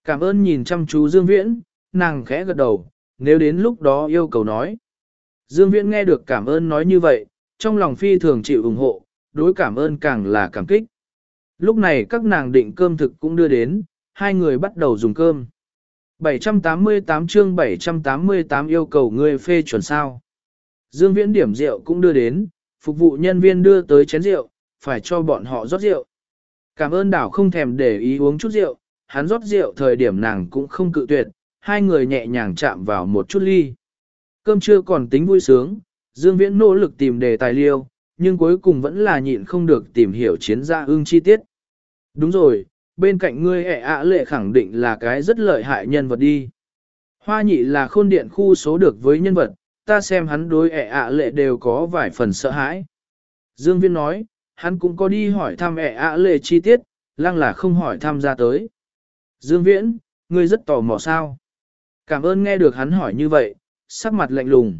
Cảm ơn nhìn chăm chú Dương Viễn, nàng khẽ gật đầu, nếu đến lúc đó yêu cầu nói. Dương Viễn nghe được cảm ơn nói như vậy, trong lòng phi thường chịu ủng hộ, đối cảm ơn càng là cảm kích. Lúc này các nàng định cơm thực cũng đưa đến, hai người bắt đầu dùng cơm. bảy trăm tám mươi tám chương bảy trăm tám mươi tám yêu cầu người phê chuẩn sao. Dương Viễn điểm rượu cũng đưa đến, phục vụ nhân viên đưa tới chén rượu, phải cho bọn họ rót rượu. Cảm ơn đảo không thèm để ý uống chút rượu, hắn rót rượu thời điểm nàng cũng không cự tuyệt, hai người nhẹ nhàng chạm vào một chút ly. Cơm trưa còn tính vui sướng, Dương Viễn nỗ lực tìm đề tài liêu, nhưng cuối cùng vẫn là nhịn không được tìm hiểu Chiến Gia Ưng chi tiết. Đúng rồi, bên cạnh ngươi ẹ ạ lệ khẳng định là cái rất lợi hại nhân vật đi. Hoa nhị là khôn điện khu số được với nhân vật, ta xem hắn đối ẹ ạ lệ đều có vài phần sợ hãi. Dương Viễn nói, hắn cũng có đi hỏi thăm ẹ ạ lệ chi tiết, lăng là không hỏi thăm ra tới. Dương Viễn, ngươi rất tò mò sao? Cảm ơn nghe được hắn hỏi như vậy, sắc mặt lạnh lùng.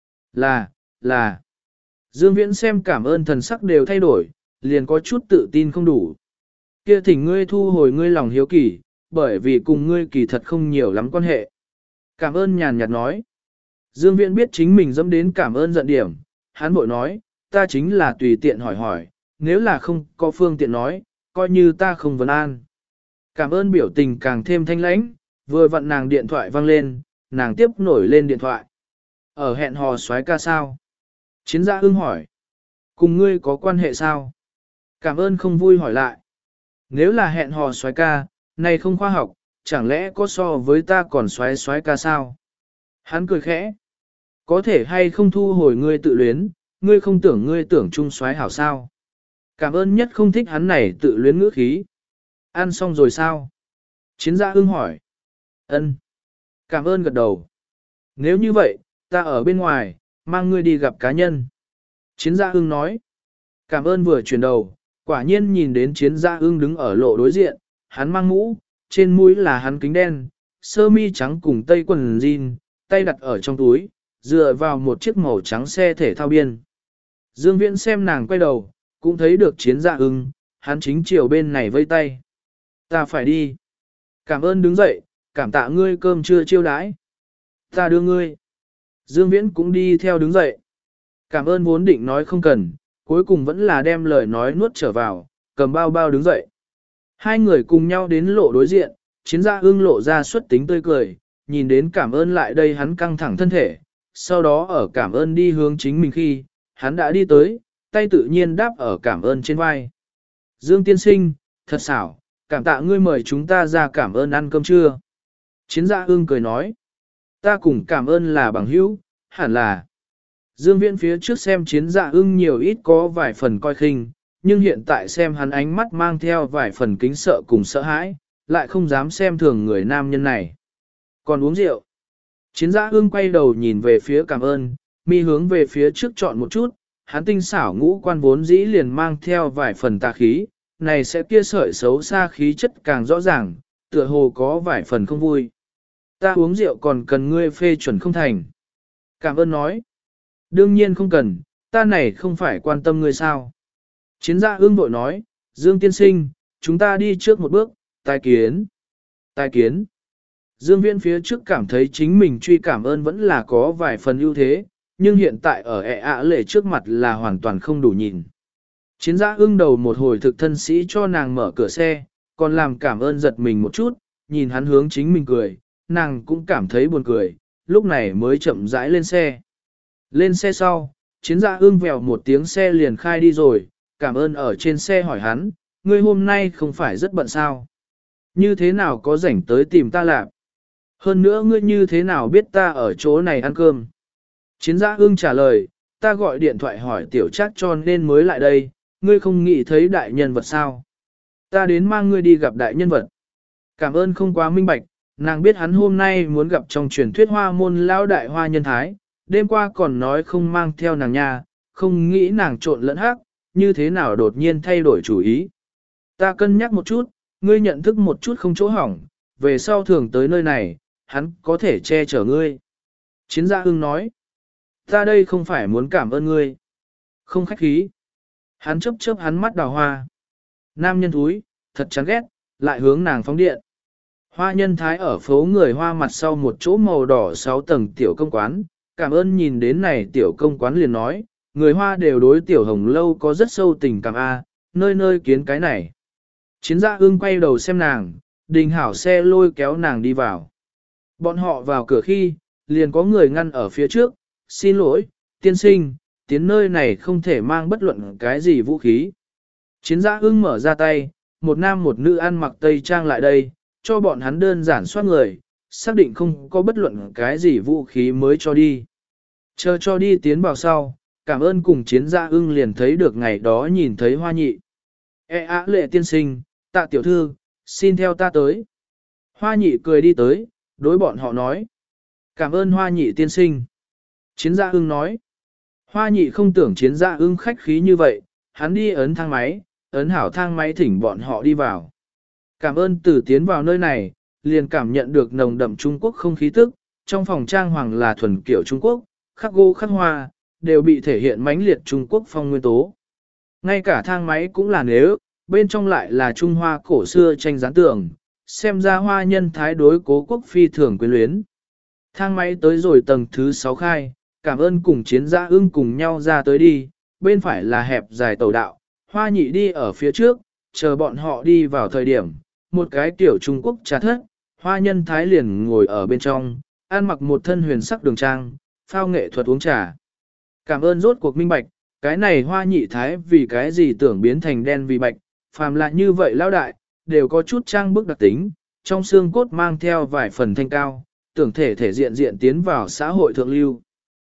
Là, là. Dương Viễn xem cảm ơn thần sắc đều thay đổi, liền có chút tự tin không đủ. Kia thỉnh ngươi thu hồi ngươi lòng hiếu kỳ, bởi vì cùng ngươi kỳ thật không nhiều lắm quan hệ. Cảm ơn nhàn nhạt nói. Dương Viễn biết chính mình dẫm đến cảm ơn giận điểm, hắn bội nói, ta chính là tùy tiện hỏi hỏi, nếu là không có phương tiện nói, coi như ta không vấn an. Cảm ơn biểu tình càng thêm thanh lãnh, vừa vặn nàng điện thoại vang lên, nàng tiếp nổi lên điện thoại. Ở hẹn hò soái ca sao? Chiến Gia Ưng hỏi. Cùng ngươi có quan hệ sao? Cảm ơn không vui hỏi lại. Nếu là hẹn hò soái ca, này không khoa học, chẳng lẽ có so với ta còn soái soái ca sao? Hắn cười khẽ. Có thể hay không thu hồi ngươi tự luyến, ngươi không tưởng ngươi tưởng chung soái hảo sao? Cảm ơn nhất không thích hắn này tự luyến ngữ khí. Ăn xong rồi sao? Chiến Gia Ưng hỏi. Ân. Cảm ơn gật đầu. Nếu như vậy, ta ở bên ngoài, mang ngươi đi gặp cá nhân. Chiến Gia Ưng nói. Cảm ơn vừa chuyển đầu, quả nhiên nhìn đến Chiến Gia Ưng đứng ở lộ đối diện, hắn mang mũ, trên mũi là hắn kính đen, sơ mi trắng cùng tây quần jean, tay đặt ở trong túi, dựa vào một chiếc màu trắng xe thể thao biên. Dương Viễn xem nàng quay đầu, cũng thấy được Chiến Gia Ưng, hắn chính chiều bên này vây tay. Ta phải đi. Cảm ơn đứng dậy, cảm tạ ngươi cơm trưa chiêu đãi. Ta đưa ngươi. Dương Viễn cũng đi theo đứng dậy. Cảm ơn vốn định nói không cần, cuối cùng vẫn là đem lời nói nuốt trở vào, cầm bao bao đứng dậy. Hai người cùng nhau đến lộ đối diện, Chiến Gia Ưng lộ ra xuất tính tươi cười, nhìn đến cảm ơn lại đây hắn căng thẳng thân thể, sau đó ở cảm ơn đi hướng chính mình khi, hắn đã đi tới, tay tự nhiên đáp ở cảm ơn trên vai. Dương tiên sinh, thật xảo, cảm tạ ngươi mời chúng ta ra cảm ơn ăn cơm trưa. Chiến Gia Ưng cười nói, ta cùng cảm ơn là bằng hữu, hẳn là. Dương Viễn phía trước xem Chiến Gia Ưng nhiều ít có vài phần coi khinh, nhưng hiện tại xem hắn ánh mắt mang theo vài phần kính sợ cùng sợ hãi, lại không dám xem thường người nam nhân này. Còn uống rượu. Chiến Gia Ưng quay đầu nhìn về phía cảm ơn, mi hướng về phía trước chọn một chút, hắn tinh xảo ngũ quan vốn dĩ liền mang theo vài phần tà khí, này sẽ kia sợi xấu xa khí chất càng rõ ràng, tựa hồ có vài phần không vui. Ta uống rượu còn cần ngươi phê chuẩn không thành. Cảm ơn nói. Đương nhiên không cần, ta này không phải quan tâm ngươi sao. Chiến Gia Ưng vội nói, Dương tiên sinh, chúng ta đi trước một bước, tài kiến. Tài kiến. Dương Viễn phía trước cảm thấy chính mình truy cảm ơn vẫn là có vài phần ưu thế, nhưng hiện tại ở ẹ ạ lệ trước mặt là hoàn toàn không đủ nhìn. Chiến Gia Ưng đầu một hồi thực thân sĩ cho nàng mở cửa xe, còn làm cảm ơn giật mình một chút, nhìn hắn hướng chính mình cười, nàng cũng cảm thấy buồn cười, lúc này mới chậm rãi lên xe. Lên xe sau, Chiến Gia Ưng vèo một tiếng xe liền khai đi rồi, cảm ơn ở trên xe hỏi hắn, ngươi hôm nay không phải rất bận sao? Như thế nào có rảnh tới tìm ta làm? Hơn nữa ngươi như thế nào biết ta ở chỗ này ăn cơm? Chiến Gia Ưng trả lời, ta gọi điện thoại hỏi tiểu trác cho nên mới lại đây, ngươi không nghĩ thấy đại nhân vật sao? Ta đến mang ngươi đi gặp đại nhân vật. Cảm ơn không quá minh bạch, nàng biết hắn hôm nay muốn gặp trong truyền thuyết hoa môn lão đại hoa nhân thái, đêm qua còn nói không mang theo nàng nha, không nghĩ nàng trộn lẫn hắc, như thế nào đột nhiên thay đổi chủ ý. Ta cân nhắc một chút, ngươi nhận thức một chút không chỗ hỏng, về sau thường tới nơi này, hắn có thể che chở ngươi. Chiến Gia Ưng nói, ta đây không phải muốn cảm ơn ngươi. Không khách khí. Hắn chớp chớp hắn mắt đào hoa. Nam nhân thúi, thật chán ghét, lại hướng nàng phóng điện. Hoa nhân thái ở phố người hoa mặt sau một chỗ màu đỏ sáu tầng tiểu công quán, cảm ơn nhìn đến này tiểu công quán liền nói, người hoa đều đối tiểu hồng lâu có rất sâu tình cảm a, nơi nơi kiến cái này. Chiến gia ương quay đầu xem nàng, đình hảo xe lôi kéo nàng đi vào. Bọn họ vào cửa khi, liền có người ngăn ở phía trước, xin lỗi, tiên sinh, tiến nơi này không thể mang bất luận cái gì vũ khí. Chiến gia ương mở ra tay, một nam một nữ ăn mặc tây trang lại đây, cho bọn hắn đơn giản soát người, xác định không có bất luận cái gì vũ khí mới cho đi. Chờ cho đi tiến vào sau, cảm ơn cùng chiến gia ưng liền thấy được ngày đó nhìn thấy hoa nhị. E á lệ tiên sinh, tạ tiểu thư, xin theo ta tới. Hoa nhị cười đi tới, đối bọn họ nói. Cảm ơn hoa nhị tiên sinh. Chiến gia ưng nói. Hoa nhị không tưởng chiến gia ưng khách khí như vậy, hắn đi ấn thang máy, ấn hảo thang máy thỉnh bọn họ đi vào. Cảm ơn từ tiến vào nơi này, liền cảm nhận được nồng đậm Trung Quốc không khí tức, trong phòng trang hoàng là thuần kiểu Trung Quốc, khắc gỗ khắc hoa, đều bị thể hiện mãnh liệt Trung Quốc phong nguyên tố. Ngay cả thang máy cũng là nếu, bên trong lại là Trung Hoa cổ xưa tranh dán tường, xem ra hoa nhân thái đối cố quốc phi thường quyến luyến. Thang máy tới rồi tầng thứ sáu khai, cảm ơn cùng chiến gia ưng cùng nhau ra tới đi, bên phải là hẹp dài tàu đạo, hoa nhị đi ở phía trước, chờ bọn họ đi vào thời điểm, một cái tiểu Trung Quốc trà thất, hoa nhân thái liền ngồi ở bên trong, ăn mặc một thân huyền sắc đường trang, phao nghệ thuật uống trà. Cảm ơn rốt cuộc minh bạch, cái này hoa nhị thái vì cái gì tưởng biến thành đen vì bạch, phàm lại như vậy lão đại, đều có chút trang bức đặc tính, trong xương cốt mang theo vài phần thanh cao, tưởng thể thể diện diện tiến vào xã hội thượng lưu.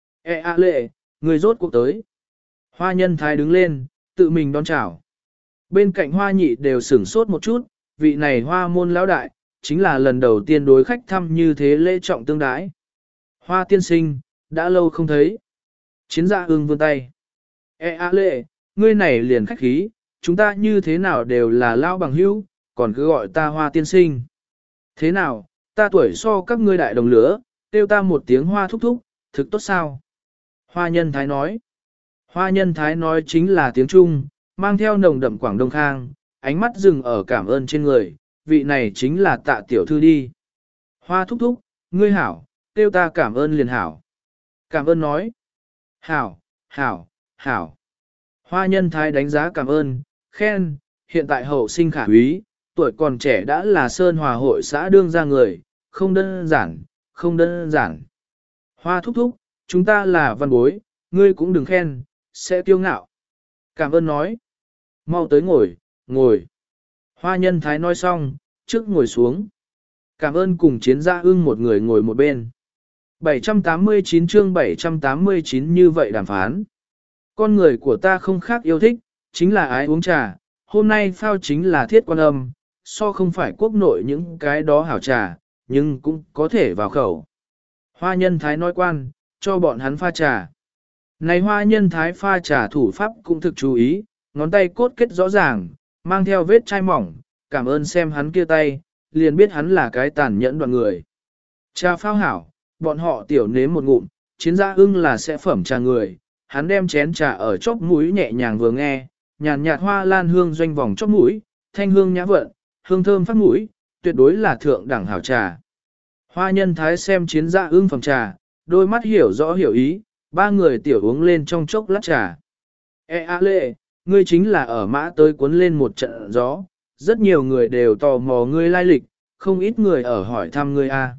E a lệ, người rốt cuộc tới. Hoa nhân thái đứng lên, tự mình đón chào. Bên cạnh hoa nhị đều sửng sốt một chút, vị này hoa môn lão đại, chính là lần đầu tiên đối khách thăm như thế lễ trọng tương đái. Hoa tiên sinh, đã lâu không thấy. Chiến gia ưng vươn tay. E a lệ, ngươi này liền khách khí, chúng ta như thế nào đều là lao bằng hữu, còn cứ gọi ta hoa tiên sinh. Thế nào, ta tuổi so các ngươi đại đồng lứa, kêu ta một tiếng hoa thúc thúc, thực tốt sao? Hoa nhân thái nói. Hoa nhân thái nói chính là tiếng Trung, mang theo nồng đậm Quảng Đông Khang, ánh mắt dừng ở cảm ơn trên người, vị này chính là tạ tiểu thư đi. Hoa thúc thúc, ngươi hảo, kêu ta cảm ơn liền hảo. Cảm ơn nói. Hảo, hảo, hảo. Hoa nhân thái đánh giá cảm ơn, khen, hiện tại hậu sinh khả úy, tuổi còn trẻ đã là Sơn Hòa hội xã đương ra người, không đơn giản, không đơn giản. Hoa thúc thúc, chúng ta là văn bối, ngươi cũng đừng khen, sẽ kiêu ngạo. Cảm ơn nói. Mau tới ngồi, ngồi. Hoa nhân thái nói xong, trước ngồi xuống. Cảm ơn cùng chiến gia ưng một người ngồi một bên. bảy trăm tám mươi chín chương bảy trăm tám mươi chín như vậy đàm phán. Con người của ta không khác yêu thích, chính là ái uống trà, hôm nay phao chính là thiết quan âm, so không phải quốc nội những cái đó hảo trà, nhưng cũng có thể vào khẩu. Hoa nhân thái nói quan, cho bọn hắn pha trà. Này hoa nhân thái pha trà thủ pháp cũng thực chú ý, ngón tay cốt kết rõ ràng, mang theo vết chai mỏng, cảm ơn xem hắn kia tay, liền biết hắn là cái tàn nhẫn đoạn người. Trà phao hảo, bọn họ tiểu nếm một ngụm, chiến gia ưng là sẽ phẩm trà người, hắn đem chén trà ở chóp mũi nhẹ nhàng vừa nghe, nhàn nhạt hoa lan hương doanh vòng chóp mũi, thanh hương nhã vận, hương thơm phát mũi, tuyệt đối là thượng đẳng hảo trà. Hoa nhân thái xem chiến gia ưng phẩm trà, đôi mắt hiểu rõ hiểu ý, ba người tiểu uống lên trong chốc lát trà. E a lệ, ngươi chính là ở mã tới cuốn lên một trận gió, rất nhiều người đều tò mò ngươi lai lịch, không ít người ở hỏi thăm ngươi a.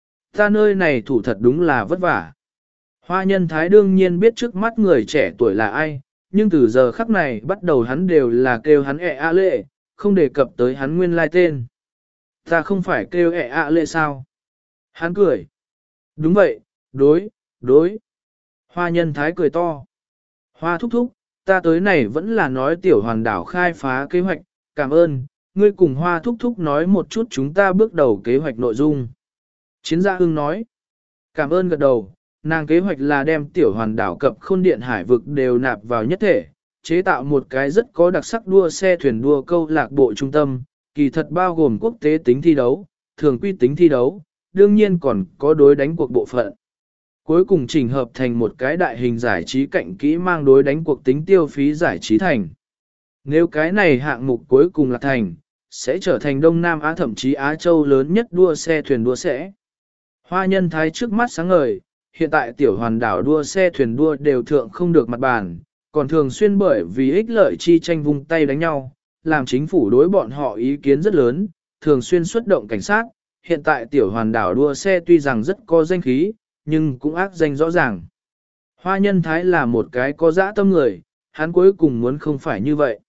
Ta nơi này thủ thật đúng là vất vả. Hoa nhân thái đương nhiên biết trước mắt người trẻ tuổi là ai, nhưng từ giờ khắc này bắt đầu hắn đều là kêu hắn ẹ a lệ, không đề cập tới hắn nguyên lai tên. Ta không phải kêu ẹ a lệ sao? Hắn cười. Đúng vậy, đối, đối. Hoa nhân thái cười to. Hoa thúc thúc, ta tới này vẫn là nói tiểu hoàn đảo khai phá kế hoạch, cảm ơn, ngươi cùng hoa thúc thúc nói một chút chúng ta bước đầu kế hoạch nội dung. Chiến gia hưng nói. Cảm ơn gật đầu, nàng kế hoạch là đem tiểu hoàn đảo cập khôn điện hải vực đều nạp vào nhất thể, chế tạo một cái rất có đặc sắc đua xe thuyền đua câu lạc bộ trung tâm, kỳ thật bao gồm quốc tế tính thi đấu, thường quy tính thi đấu, đương nhiên còn có đối đánh cuộc bộ phận. Cuối cùng chỉnh hợp thành một cái đại hình giải trí cạnh kỹ mang đối đánh cuộc tính tiêu phí giải trí thành. Nếu cái này hạng mục cuối cùng là thành, sẽ trở thành Đông Nam Á thậm chí Á Châu lớn nhất đua xe thuyền đua sẽ. Hoa Nhân Thái trước mắt sáng ngời, hiện tại tiểu hoàn đảo đua xe thuyền đua đều thượng không được mặt bàn, còn thường xuyên bởi vì ích lợi chi tranh vung tay đánh nhau, làm chính phủ đối bọn họ ý kiến rất lớn, thường xuyên xuất động cảnh sát. Hiện tại tiểu hoàn đảo đua xe tuy rằng rất có danh khí, nhưng cũng ác danh rõ ràng. Hoa Nhân Thái là một cái có dã tâm người, hắn cuối cùng muốn không phải như vậy.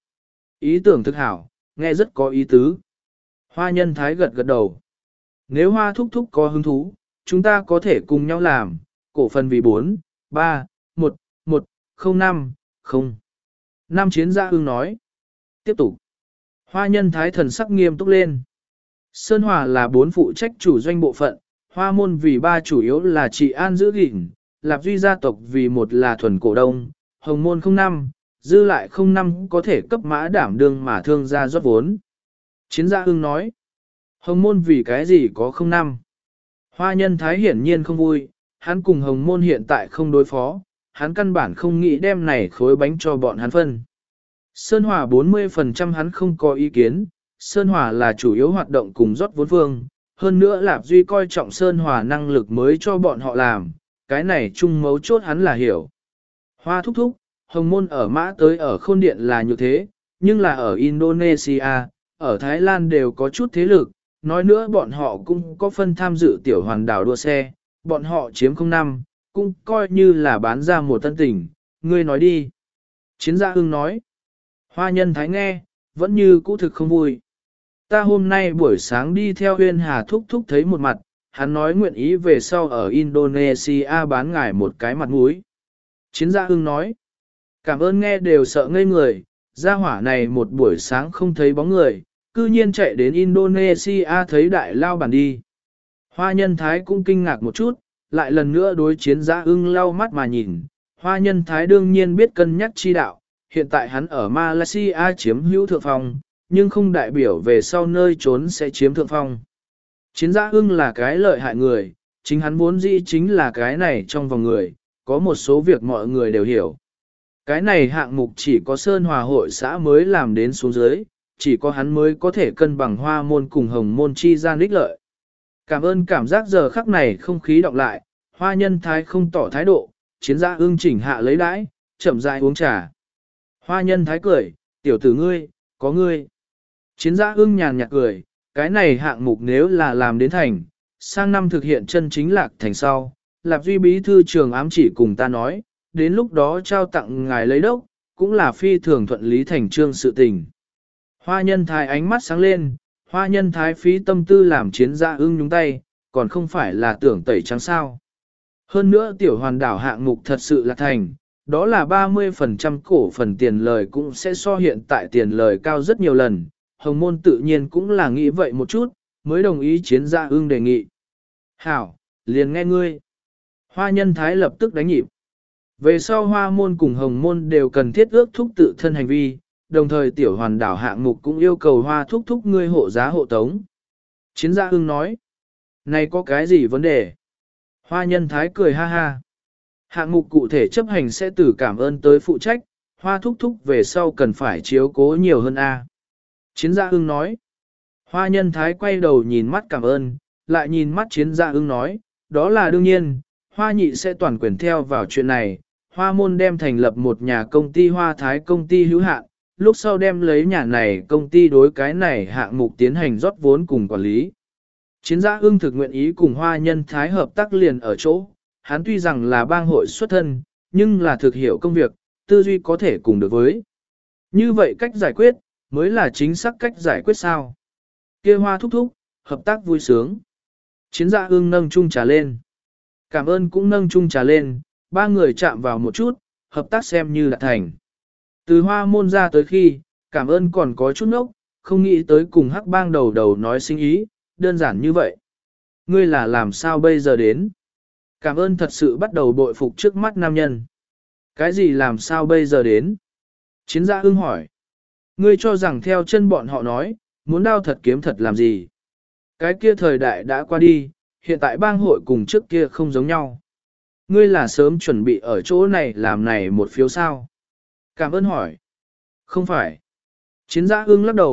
Ý tưởng thực hảo, nghe rất có ý tứ. Hoa Nhân Thái gật gật đầu. Nếu Hoa thúc thúc có hứng thú, chúng ta có thể cùng nhau làm, cổ phần vì bốn, ba, một, một, không năm, không. Nam Chiến Gia Ưng nói. Tiếp tục. Hoa Nhân Thái thần sắc nghiêm túc lên. Sơn Hòa là bốn phụ trách chủ doanh bộ phận, Hoa môn vì ba chủ yếu là trị an giữ gìn, Lạp Duy gia tộc vì một là thuần cổ đông, Hồng môn không năm, dư lại không năm có thể cấp mã đảm đương mà thương gia rót vốn. Chiến Gia Ưng nói. Hồng môn vì cái gì có không năm? Hoa Nhân Thái hiển nhiên không vui, hắn cùng Hồng môn hiện tại không đối phó, hắn căn bản không nghĩ đem này khối bánh cho bọn hắn phân. Sơn Hòa bốn mươi phần trăm hắn không có ý kiến, Sơn Hòa là chủ yếu hoạt động cùng rót vốn phương, hơn nữa Lạp Duy coi trọng Sơn Hòa năng lực mới cho bọn họ làm, cái này chung mấu chốt hắn là hiểu. Hoa thúc thúc, Hồng môn ở mã tới ở khôn điện là như thế, nhưng là ở Indonesia, ở Thái Lan đều có chút thế lực, nói nữa bọn họ cũng có phân tham dự tiểu hoàn đảo đua xe, bọn họ chiếm không năm, cũng coi như là bán ra một tân tình, ngươi nói đi. Chiến Gia Ưng nói. Hoa Nhân Thái nghe, vẫn như cũ thực không vui. Ta hôm nay buổi sáng đi theo Huyên Hà thúc thúc thấy một mặt, hắn nói nguyện ý về sau ở Indonesia bán ngài một cái mặt mũi. Chiến Gia Ưng nói. Cảm ơn nghe đều sợ ngây người, gia hỏa này một buổi sáng không thấy bóng người, cư nhiên chạy đến Indonesia thấy đại lao bản đi. Hoa Nhân Thái cũng kinh ngạc một chút, lại lần nữa đối Chiến Gia Ưng lau mắt mà nhìn. Hoa Nhân Thái đương nhiên biết cân nhắc chi đạo, hiện tại hắn ở Malaysia chiếm hữu thượng phong, nhưng không đại biểu về sau nơi trốn sẽ chiếm thượng phong. Chiến Gia Ưng là cái lợi hại người, chính hắn vốn dĩ chính là cái này trong vòng người, có một số việc mọi người đều hiểu. Cái này hạng mục chỉ có Sơn Hòa hội xã mới làm đến xuống dưới, chỉ có hắn mới có thể cân bằng Hoa môn cùng Hồng môn chi gian ích lợi. Cảm ơn cảm giác giờ khắc này không khí đọc lại, Hoa Nhân Thái không tỏ thái độ, Chiến Gia Ưng chỉnh hạ lấy đãi, chậm rãi uống trà. Hoa Nhân Thái cười, tiểu tử ngươi, có ngươi. Chiến Gia Ưng nhàn nhạt cười, cái này hạng mục nếu là làm đến thành, sang năm thực hiện chân chính lạc thành sau, Lạp Duy bí thư trường ám chỉ cùng ta nói, đến lúc đó trao tặng ngài lấy đốc, cũng là phi thường thuận lý thành trương sự tình. Hoa Nhân Thái ánh mắt sáng lên, Hoa Nhân Thái phí tâm tư làm Chiến Gia Ưng nhúng tay, còn không phải là tưởng tẩy trắng sao. Hơn nữa tiểu hoàn đảo hạng mục thật sự là thành, đó là ba mươi phần trăm cổ phần tiền lời cũng sẽ so hiện tại tiền lời cao rất nhiều lần, Hồng môn tự nhiên cũng là nghĩ vậy một chút, mới đồng ý Chiến Gia Ưng đề nghị. Hảo, liền nghe ngươi. Hoa Nhân Thái lập tức đánh nhịp. Về sau Hoa môn cùng Hồng môn đều cần thiết ước thúc tự thân hành vi, đồng thời tiểu hoàn đảo hạng mục cũng yêu cầu Hoa thúc thúc ngươi hộ giá hộ tống. Chiến Gia Ưng nói, này có cái gì vấn đề? Hoa Nhân Thái cười ha ha. Hạng mục cụ thể chấp hành sẽ từ cảm ơn tới phụ trách, Hoa thúc thúc về sau cần phải chiếu cố nhiều hơn a. Chiến Gia Ưng nói. Hoa Nhân Thái quay đầu nhìn mắt cảm ơn, lại nhìn mắt Chiến Gia Ưng nói, đó là đương nhiên, Hoa nhị sẽ toàn quyền theo vào chuyện này, Hoa môn đem thành lập một nhà công ty Hoa Thái công ty hữu hạn, lúc sau đem lấy nhà này công ty đối cái này hạng mục tiến hành rót vốn cùng quản lý. Chiến Gia Ưng thực nguyện ý cùng Hoa Nhân Thái hợp tác liền ở chỗ, hắn tuy rằng là bang hội xuất thân, nhưng là thực hiểu công việc, tư duy có thể cùng được với. Như vậy cách giải quyết, mới là chính xác cách giải quyết sao. Kia Hoa thúc thúc, hợp tác vui sướng. Chiến Gia Ưng nâng chung trà lên. Cảm ơn cũng nâng chung trà lên, ba người chạm vào một chút, hợp tác xem như đạt thành. Từ Hoa môn ra tới khi, cảm ơn còn có chút nốc, không nghĩ tới cùng hắc bang đầu đầu nói sinh ý, đơn giản như vậy. Ngươi là làm sao bây giờ đến? Cảm ơn thật sự bắt đầu bội phục trước mắt nam nhân. Cái gì làm sao bây giờ đến? Chiến Gia Ưng hỏi. Ngươi cho rằng theo chân bọn họ nói, muốn đao thật kiếm thật làm gì? Cái kia thời đại đã qua đi, hiện tại bang hội cùng trước kia không giống nhau. Ngươi là sớm chuẩn bị ở chỗ này làm này một phiếu sao? Cảm ơn hỏi. Không phải. Chiến Gia Ưng lắc đầu,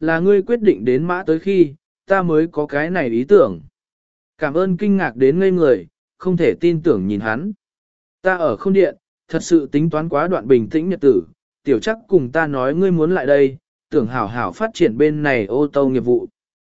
là ngươi quyết định đến mã tới khi, ta mới có cái này ý tưởng. Cảm ơn kinh ngạc đến ngây người, không thể tin tưởng nhìn hắn. Ta ở không điện, thật sự tính toán quá đoạn bình tĩnh nhật tử, tiểu chắc cùng ta nói ngươi muốn lại đây, tưởng hảo hảo phát triển bên này ô tô nghiệp vụ.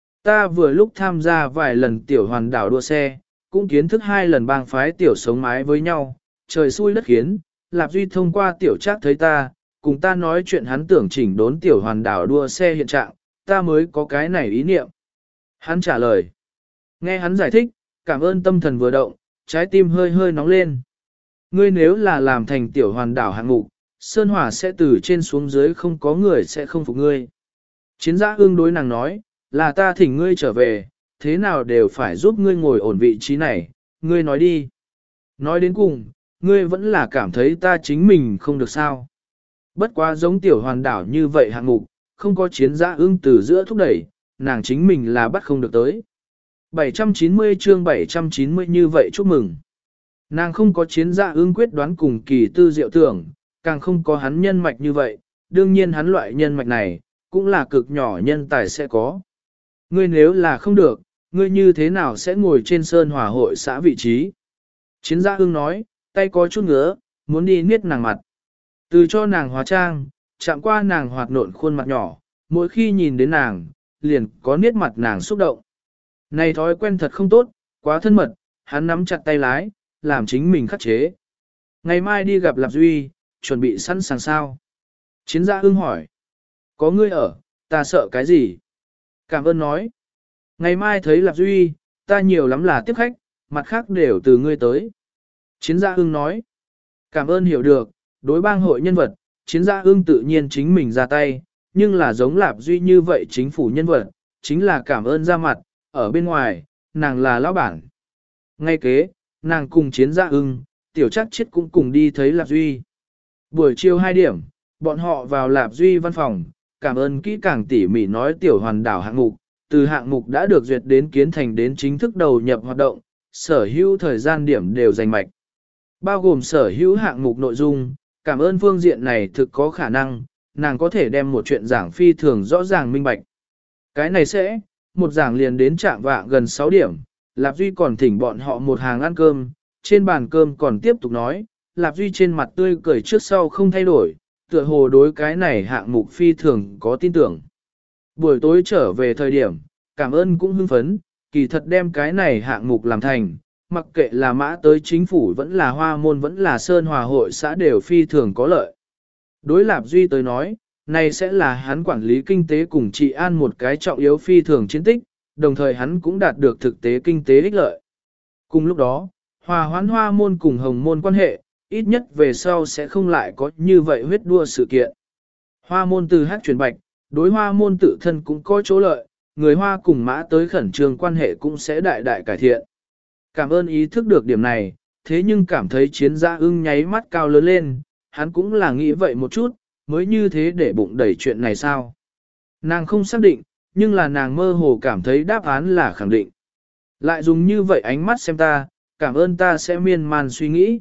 Ta vừa lúc tham gia vài lần tiểu hoàn đảo đua xe, cũng kiến thức hai lần bang phái tiểu sống mái với nhau, trời xui đất khiến, Lạp Duy thông qua tiểu chắc thấy ta, cùng ta nói chuyện hắn tưởng chỉnh đốn tiểu hoàn đảo đua xe hiện trạng, ta mới có cái này ý niệm. Hắn trả lời. Nghe hắn giải thích, cảm ơn tâm thần vừa động, trái tim hơi hơi nóng lên. Ngươi nếu là làm thành tiểu hoàn đảo hạng mục, Sơn Hỏa sẽ từ trên xuống dưới không có người sẽ không phục ngươi. Chiến giã ương đối nàng nói, là ta thỉnh ngươi trở về, thế nào đều phải giúp ngươi ngồi ổn vị trí này, ngươi nói đi. Nói đến cùng, ngươi vẫn là cảm thấy ta chính mình không được sao. Bất quá giống tiểu hoàn đảo như vậy hạng mục, không có chiến giã ương từ giữa thúc đẩy, nàng chính mình là bắt không được tới. bảy trăm chín mươi chương bảy trăm chín mươi như vậy chúc mừng. Nàng không có chiến giã ương quyết đoán cùng kỳ tư diệu tưởng, càng không có hắn nhân mạch như vậy, đương nhiên hắn loại nhân mạch này, cũng là cực nhỏ nhân tài sẽ có. Ngươi nếu là không được, ngươi như thế nào sẽ ngồi trên sơn hòa hội xã vị trí? Chiến giã ương nói, tay có chút ngứa, muốn đi niết nàng mặt. Từ cho nàng hóa trang, chạm qua nàng hoạt nộn khuôn mặt nhỏ, mỗi khi nhìn đến nàng, liền có niết mặt nàng xúc động. Này thói quen thật không tốt, quá thân mật, hắn nắm chặt tay lái, làm chính mình khắc chế. Ngày mai đi gặp Lạp Duy, chuẩn bị sẵn sàng sao? Chiến gia ưng hỏi. Có ngươi ở, ta sợ cái gì? Cảm ơn nói. Ngày mai thấy Lạp Duy, ta nhiều lắm là tiếp khách, mặt khác đều từ ngươi tới. Chiến gia ưng nói. Cảm ơn hiểu được, đối bang hội nhân vật, chiến gia ưng tự nhiên chính mình ra tay, nhưng là giống Lạp Duy như vậy chính phủ nhân vật, chính là cảm ơn ra mặt, ở bên ngoài, nàng là lão bản. Ngay kế, nàng cùng chiến gia ưng, tiểu chắc chết cũng cùng đi thấy Lạp Duy. Buổi chiều hai điểm, bọn họ vào Lạp Duy văn phòng, cảm ơn kỹ càng tỉ mỉ nói tiểu hoàn đảo hạng mục, từ hạng mục đã được duyệt đến kiến thành đến chính thức đầu nhập hoạt động, sở hữu thời gian điểm đều dành mạch. Bao gồm sở hữu hạng mục nội dung, cảm ơn phương diện này thực có khả năng, nàng có thể đem một chuyện giảng phi thường rõ ràng minh bạch. Cái này sẽ, một giảng liền đến trạng vạng gần sáu điểm, Lạp Duy còn thỉnh bọn họ một hàng ăn cơm, trên bàn cơm còn tiếp tục nói, Lạp Duy trên mặt tươi cười trước sau không thay đổi, tựa hồ đối cái này hạng mục phi thường có tin tưởng. Buổi tối trở về thời điểm, cảm ơn cũng hưng phấn, kỳ thật đem cái này hạng mục làm thành, mặc kệ là mã tới chính phủ vẫn là hoa môn vẫn là sơn hòa hội xã đều phi thường có lợi. Đối Lạp Duy tới nói, này sẽ là hắn quản lý kinh tế cùng trị an một cái trọng yếu phi thường chiến tích, đồng thời hắn cũng đạt được thực tế kinh tế ích lợi. Cùng lúc đó, hòa hoãn hoa môn cùng hồng môn quan hệ, ít nhất về sau sẽ không lại có như vậy huyết đua sự kiện. Hoa môn từ hát chuyển bạch, đối hoa môn tự thân cũng có chỗ lợi, người hoa cùng mã tới khẩn trương quan hệ cũng sẽ đại đại cải thiện. Cảm ơn ý thức được điểm này, thế nhưng cảm thấy chiến gia ưng nháy mắt cao lớn lên, hắn cũng là nghĩ vậy một chút, mới như thế để bụng đẩy chuyện này sao. Nàng không xác định, nhưng là nàng mơ hồ cảm thấy đáp án là khẳng định. Lại dùng như vậy ánh mắt xem ta, cảm ơn ta sẽ miên man suy nghĩ.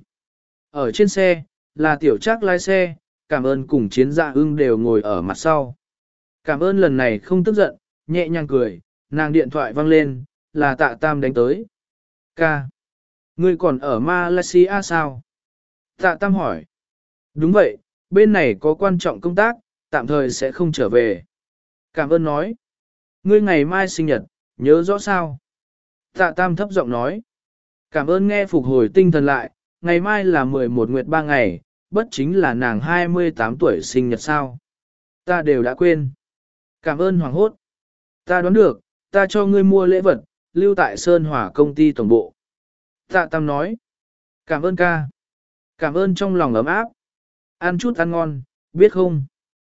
Ở trên xe, là tiểu trác lái xe, cảm ơn cùng chiến dạ ưng đều ngồi ở mặt sau. Cảm ơn lần này không tức giận, nhẹ nhàng cười, nàng điện thoại vang lên, là Tạ Tam đánh tới. Ca. Ngươi còn ở Malaysia sao? Tạ Tam hỏi. Đúng vậy, bên này có quan trọng công tác, tạm thời sẽ không trở về. Cảm ơn nói. Ngươi ngày mai sinh nhật, nhớ rõ sao? Tạ Tam thấp giọng nói. Cảm ơn nghe phục hồi tinh thần lại, ngày mai là mười một nguyệt ba ngày, bất chính là nàng hai mươi tám tuổi sinh nhật sao? Ta đều đã quên. Cảm ơn hoàng hốt. Ta đoán được, ta cho ngươi mua lễ vật, lưu tại Sơn Hỏa công ty tổng bộ. Tạ Tam nói. Cảm ơn ca. Cảm ơn trong lòng ấm áp. Ăn chút ăn ngon, biết không?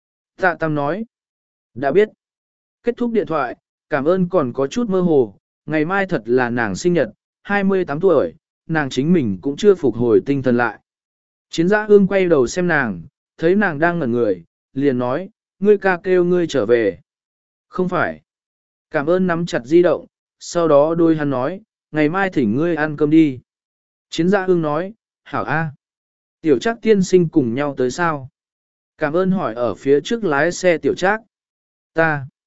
Tạ Tam nói. Đã biết. Kết thúc điện thoại, cảm ơn còn có chút mơ hồ, ngày mai thật là nàng sinh nhật, hai mươi tám tuổi, nàng chính mình cũng chưa phục hồi tinh thần lại. Chiến giã ương quay đầu xem nàng, thấy nàng đang ngẩn người, liền nói, ngươi ca kêu ngươi trở về. Không phải. Cảm ơn nắm chặt di động, sau đó đôi hắn nói, ngày mai thỉnh ngươi ăn cơm đi. Chiến giã ương nói, hảo a. Tiểu Trác tiên sinh cùng nhau tới sao? Cảm ơn hỏi ở phía trước lái xe tiểu Trác. Ta.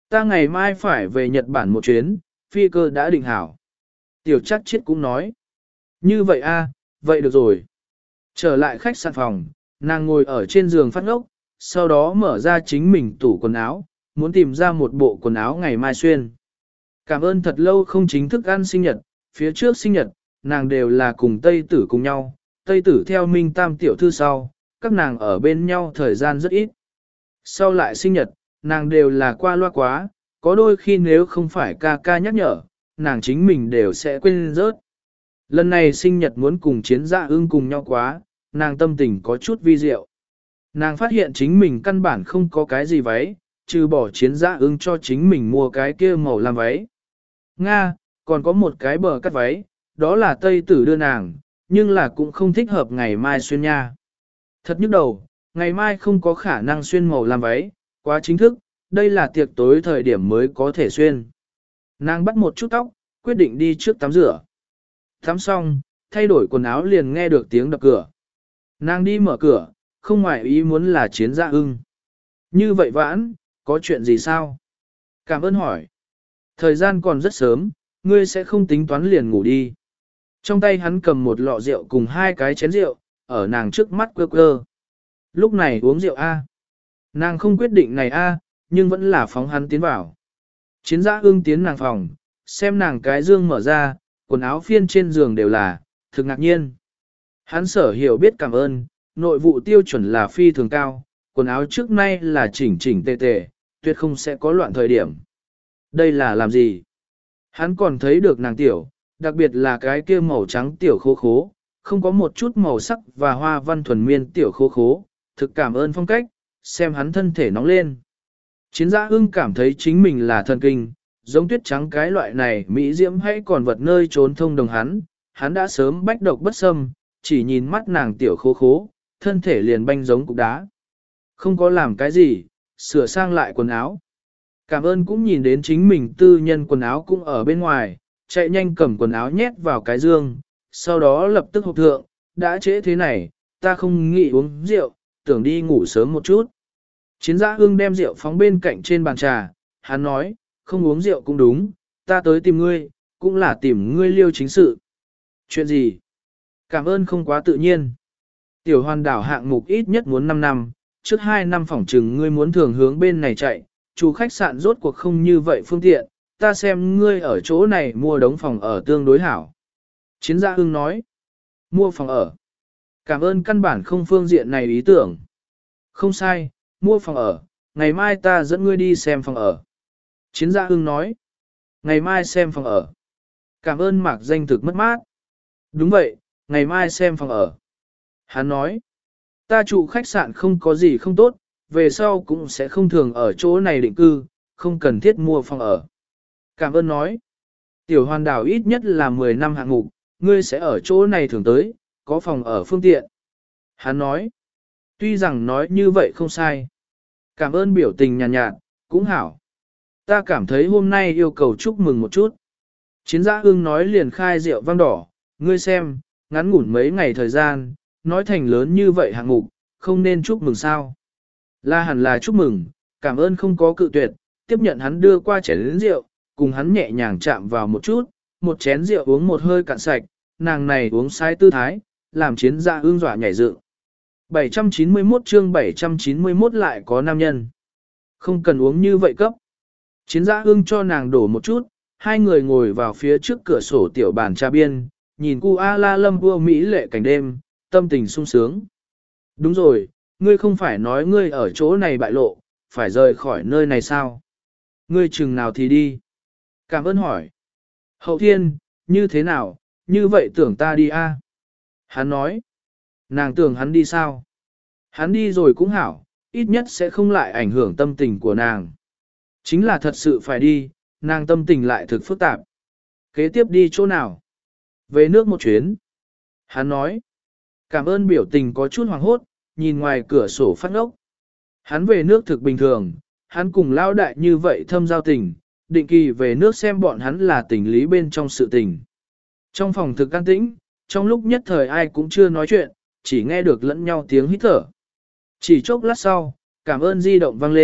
Ta ngày mai phải về Nhật Bản một chuyến, phi cơ đã định hảo. Tiểu chắc chết cũng nói. Như vậy a, vậy được rồi. Trở lại khách sạn phòng, nàng ngồi ở trên giường phát ngốc, sau đó mở ra chính mình tủ quần áo, muốn tìm ra một bộ quần áo ngày mai xuyên. Cảm ơn thật lâu không chính thức ăn sinh nhật, phía trước sinh nhật, nàng đều là cùng Tây Tử cùng nhau, Tây Tử theo Minh Tam tiểu thư sau, các nàng ở bên nhau thời gian rất ít. Sau lại sinh nhật, nàng đều là qua loa quá, có đôi khi nếu không phải ca ca nhắc nhở, nàng chính mình đều sẽ quên rớt. Lần này sinh nhật muốn cùng chiến dạ ưng cùng nhau quá, nàng tâm tình có chút vi diệu. Nàng phát hiện chính mình căn bản không có cái gì váy, trừ bỏ chiến dạ ưng cho chính mình mua cái kia màu làm váy. Nga, còn có một cái bờ cắt váy, đó là Tây Tử đưa nàng, nhưng là cũng không thích hợp ngày mai xuyên nha. Thật nhức đầu, ngày mai không có khả năng xuyên màu làm váy, quá chính thức, đây là tiệc tối thời điểm mới có thể xuyên. Nàng bắt một chút tóc, quyết định đi trước tắm rửa. Tắm xong, thay đổi quần áo liền nghe được tiếng đập cửa. Nàng đi mở cửa, không ngoại ý muốn là chiến dạ ưng. Như vậy vãn, có chuyện gì sao? Cảm ơn hỏi. Thời gian còn rất sớm, ngươi sẽ không tính toán liền ngủ đi. Trong tay hắn cầm một lọ rượu cùng hai cái chén rượu, ở nàng trước mắt quơ quơ. Lúc này uống rượu A. Nàng không quyết định này A, nhưng vẫn là phóng hắn tiến vào. Chiến giã ưng tiến nàng phòng, xem nàng cái dương mở ra, quần áo phiên trên giường đều là, thực ngạc nhiên. Hắn sở hiểu biết cảm ơn, nội vụ tiêu chuẩn là phi thường cao, quần áo trước nay là chỉnh chỉnh tề tề, tuyệt không sẽ có loạn thời điểm. Đây là làm gì? Hắn còn thấy được nàng tiểu, đặc biệt là cái kia màu trắng tiểu khố khố, không có một chút màu sắc và hoa văn thuần miên tiểu khố khố, thực cảm ơn phong cách, xem hắn thân thể nóng lên. Chiến giã ưng cảm thấy chính mình là thần kinh, giống tuyết trắng cái loại này Mỹ diễm hay còn vật nơi trốn thông đồng hắn, hắn đã sớm bách độc bất xâm, chỉ nhìn mắt nàng tiểu khố khố, thân thể liền banh giống cục đá. Không có làm cái gì, sửa sang lại quần áo. Cảm ơn cũng nhìn đến chính mình tư nhân quần áo cũng ở bên ngoài, chạy nhanh cầm quần áo nhét vào cái dương, sau đó lập tức hộp thượng, đã trễ thế này, ta không nghĩ uống rượu, tưởng đi ngủ sớm một chút. Chiến giã ưng đem rượu phóng bên cạnh trên bàn trà, hắn nói, không uống rượu cũng đúng, ta tới tìm ngươi, cũng là tìm ngươi liêu chính sự. Chuyện gì? Cảm ơn không quá tự nhiên. Tiểu hoàn đảo hạng mục ít nhất muốn năm năm, trước hai năm phỏng trừng ngươi muốn thường hướng bên này chạy, chủ khách sạn rốt cuộc không như vậy phương tiện, ta xem ngươi ở chỗ này mua đống phòng ở tương đối hảo. Chiến gia ưng nói, mua phòng ở. Cảm ơn căn bản không phương diện này ý tưởng. Không sai, mua phòng ở, ngày mai ta dẫn ngươi đi xem phòng ở. Chiến gia ưng nói, ngày mai xem phòng ở. Cảm ơn mạc danh thực mất mát. Đúng vậy, ngày mai xem phòng ở. Hắn nói, ta trụ khách sạn không có gì không tốt, về sau cũng sẽ không thường ở chỗ này định cư, không cần thiết mua phòng ở. Cảm ơn nói, tiểu hoàn đảo ít nhất là mười năm hạng mục, ngươi sẽ ở chỗ này thường tới, có phòng ở phương tiện. Hắn nói, tuy rằng nói như vậy không sai. Cảm ơn biểu tình nhàn nhạt, nhạt, cũng hảo. Ta cảm thấy hôm nay yêu cầu chúc mừng một chút. Chiến giã ương nói liền khai rượu vang đỏ, ngươi xem, ngắn ngủn mấy ngày thời gian, nói thành lớn như vậy hạng mục, không nên chúc mừng sao. Là hẳn là chúc mừng, cảm ơn không có cự tuyệt, tiếp nhận hắn đưa qua chén rượu, cùng hắn nhẹ nhàng chạm vào một chút, một chén rượu uống một hơi cạn sạch, nàng này uống sai tư thái, làm chiến dạ ương dọa nhảy dựng. bảy trăm chín mươi mốt chương bảy trăm chín mươi mốt lại có nam nhân. Không cần uống như vậy cấp. Chiến dạ ương cho nàng đổ một chút, hai người ngồi vào phía trước cửa sổ tiểu bàn trà biên, nhìn cu A La Lâm vua Mỹ lệ cảnh đêm, tâm tình sung sướng. Đúng rồi, ngươi không phải nói ngươi ở chỗ này bại lộ, phải rời khỏi nơi này sao? Ngươi chừng nào thì đi. Cảm ơn hỏi. Hậu thiên, như thế nào, như vậy tưởng ta đi a? Hắn nói. Nàng tưởng hắn đi sao? Hắn đi rồi cũng hảo, ít nhất sẽ không lại ảnh hưởng tâm tình của nàng. Chính là thật sự phải đi, nàng tâm tình lại thực phức tạp. Kế tiếp đi chỗ nào? Về nước một chuyến. Hắn nói. Cảm ơn biểu tình có chút hoàng hốt, nhìn ngoài cửa sổ phát ngốc. Hắn về nước thực bình thường, hắn cùng lao đại như vậy thâm giao tình, định kỳ về nước xem bọn hắn là tình lý bên trong sự tình. Trong phòng thực an tĩnh, trong lúc nhất thời ai cũng chưa nói chuyện, chỉ nghe được lẫn nhau tiếng hít thở. Chỉ chốc lát sau, cảm ơn di động vang lên,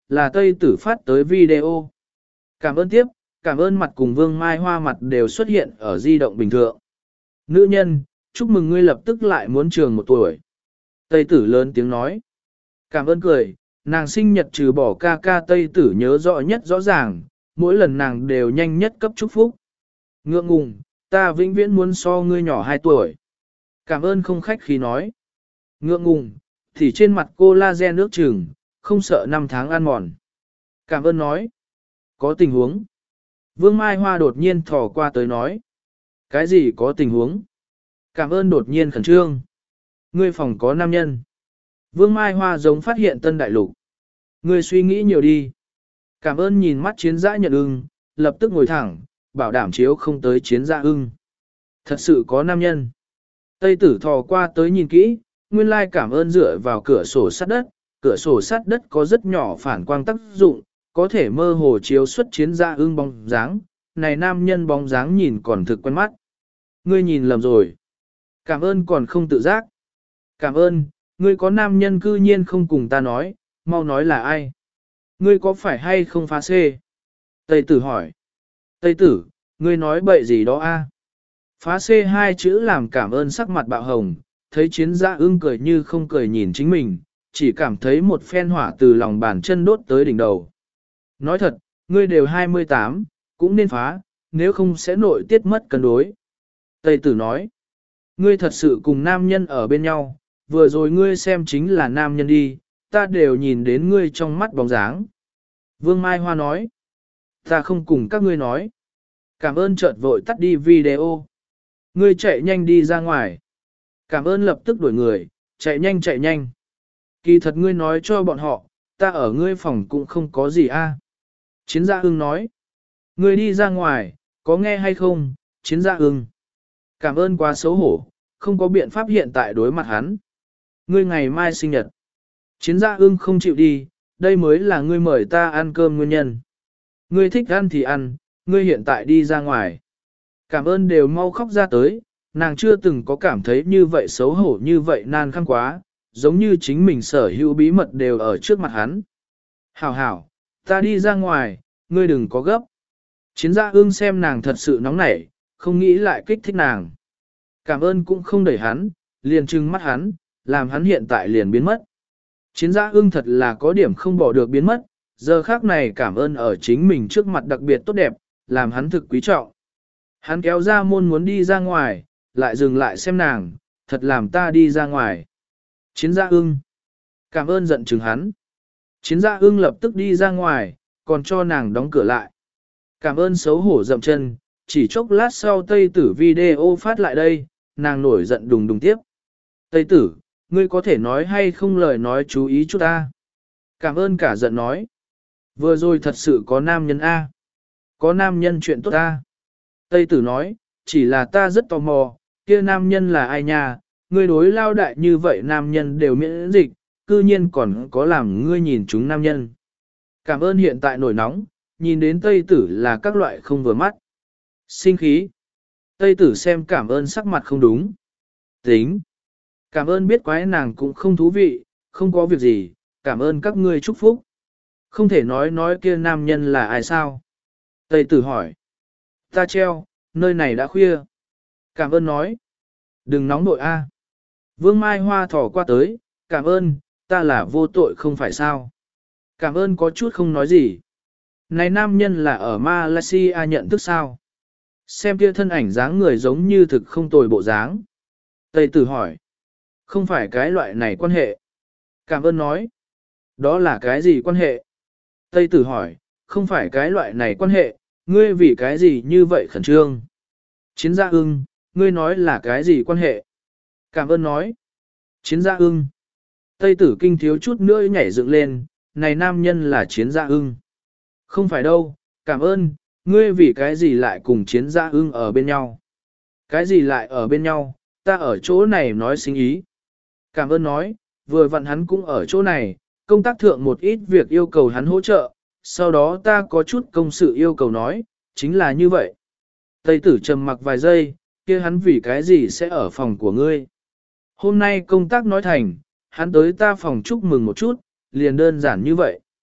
là Tây Tử phát tới video. Cảm ơn tiếp, cảm ơn mặt cùng Vương Mai Hoa mặt đều xuất hiện ở di động bình thường. Nữ nhân, chúc mừng ngươi lập tức lại muốn trường một tuổi. Tây Tử lớn tiếng nói. Cảm ơn cười, nàng sinh nhật trừ bỏ ca ca Tây Tử nhớ rõ nhất rõ ràng, mỗi lần nàng đều nhanh nhất cấp chúc phúc. Ngượng ngùng, ta vĩnh viễn muốn so ngươi nhỏ hai tuổi. Cảm ơn không khách khí nói. Ngượng ngùng, thì trên mặt cô la gen nước chừng, không sợ năm tháng ăn mòn. Cảm ơn nói. Có tình huống. Vương Mai Hoa đột nhiên thò qua tới nói. Cái gì có tình huống? Cảm ơn đột nhiên khẩn trương. Ngươi phòng có nam nhân. Vương Mai Hoa giống phát hiện tân đại lục. Ngươi suy nghĩ nhiều đi. Cảm ơn nhìn mắt chiến dã nhận ưng, lập tức ngồi thẳng, bảo đảm chiếu không tới chiến dã ưng. Thật sự có nam nhân. Tây Tử thò qua tới nhìn kỹ, nguyên lai cảm ơn dựa vào cửa sổ sắt đất, cửa sổ sắt đất có rất nhỏ phản quang tác dụng, có thể mơ hồ chiếu xuất chiến dã ưng bóng dáng, này nam nhân bóng dáng nhìn còn thực quen mắt. Ngươi nhìn lầm rồi. Cảm ơn còn không tự giác. Cảm ơn, ngươi có nam nhân cư nhiên không cùng ta nói, mau nói là ai. Ngươi có phải hay không phá xê? Tây Tử hỏi. Tây Tử, ngươi nói bậy gì đó a? Phá xê hai chữ làm cảm ơn sắc mặt bạo hồng, thấy chiến dã ưng cười như không cười nhìn chính mình, chỉ cảm thấy một phen hỏa từ lòng bàn chân đốt tới đỉnh đầu. Nói thật, ngươi đều hai mươi tám, cũng nên phá, nếu không sẽ nội tiết mất cân đối. Tây Tử nói, ngươi thật sự cùng nam nhân ở bên nhau, vừa rồi ngươi xem chính là nam nhân đi, ta đều nhìn đến ngươi trong mắt bóng dáng. Vương Mai Hoa nói, ta không cùng các ngươi nói. Cảm ơn chợt vội tắt đi video. Ngươi chạy nhanh đi ra ngoài. Cảm ơn lập tức đuổi người, chạy nhanh chạy nhanh. Kỳ thật ngươi nói cho bọn họ, ta ở ngươi phòng cũng không có gì a. Chiến gia ưng nói. Ngươi đi ra ngoài, có nghe hay không, chiến gia ưng. Cảm ơn quá xấu hổ, không có biện pháp hiện tại đối mặt hắn. Ngươi ngày mai sinh nhật. Chiến gia ưng không chịu đi, đây mới là ngươi mời ta ăn cơm nguyên nhân. Ngươi thích ăn thì ăn, ngươi hiện tại đi ra ngoài. Cảm ơn đều mau khóc ra tới, nàng chưa từng có cảm thấy như vậy xấu hổ như vậy nan khăn quá, giống như chính mình sở hữu bí mật đều ở trước mặt hắn. Hảo hảo, ta đi ra ngoài, ngươi đừng có gấp. Chiến gia ương xem nàng thật sự nóng nảy, không nghĩ lại kích thích nàng. Cảm ơn cũng không đẩy hắn, liền trừng mắt hắn, làm hắn hiện tại liền biến mất. Chiến gia ương thật là có điểm không bỏ được biến mất, giờ khác này cảm ơn ở chính mình trước mặt đặc biệt tốt đẹp, làm hắn thực quý trọng. Hắn kéo ra môn muốn đi ra ngoài, lại dừng lại xem nàng, thật làm ta đi ra ngoài. Chiến gia ưng. Cảm ơn giận chừng hắn. Chiến gia ưng lập tức đi ra ngoài, còn cho nàng đóng cửa lại. Cảm ơn xấu hổ dậm chân, chỉ chốc lát sau Tây Tử video phát lại đây, nàng nổi giận đùng đùng tiếp. Tây Tử, ngươi có thể nói hay không lời nói chú ý chút ta. Cảm ơn cả giận nói. Vừa rồi thật sự có nam nhân A. Có nam nhân chuyện tốt A. Tây Tử nói, chỉ là ta rất tò mò, kia nam nhân là ai nha, ngươi đối lao đại như vậy nam nhân đều miễn dịch, cư nhiên còn có làm ngươi nhìn chúng nam nhân. Cảm ơn hiện tại nổi nóng, nhìn đến Tây Tử là các loại không vừa mắt. Sinh khí. Tây Tử xem cảm ơn sắc mặt không đúng. Tính. Cảm ơn biết quái nàng cũng không thú vị, không có việc gì, cảm ơn các ngươi chúc phúc. Không thể nói nói kia nam nhân là ai sao? Tây Tử hỏi. Ta treo, nơi này đã khuya. Cảm ơn nói. Đừng nóng nội a. Vương Mai Hoa thỏ qua tới, cảm ơn, ta là vô tội không phải sao. Cảm ơn có chút không nói gì. Này nam nhân là ở Malaysia nhận thức sao? Xem kia thân ảnh dáng người giống như thực không tồi bộ dáng. Tây Tử hỏi. Không phải cái loại này quan hệ. Cảm ơn nói. Đó là cái gì quan hệ? Tây Tử hỏi. Không phải cái loại này quan hệ, ngươi vì cái gì như vậy khẩn trương? Chiến gia ưng, ngươi nói là cái gì quan hệ? Cảm ơn nói. Chiến gia ưng. Tây Tử kinh thiếu chút nữa nhảy dựng lên, này nam nhân là chiến gia ưng. Không phải đâu, cảm ơn, ngươi vì cái gì lại cùng chiến gia ưng ở bên nhau? Cái gì lại ở bên nhau, ta ở chỗ này nói sinh ý. Cảm ơn nói, vừa vặn hắn cũng ở chỗ này, công tác thượng một ít việc yêu cầu hắn hỗ trợ, sau đó ta có chút công sự yêu cầu nói, chính là như vậy. Tây Tử trầm mặc vài giây, kia hắn vì cái gì sẽ ở phòng của ngươi? Hôm nay công tác nói thành, hắn tới ta phòng chúc mừng một chút, liền đơn giản như vậy.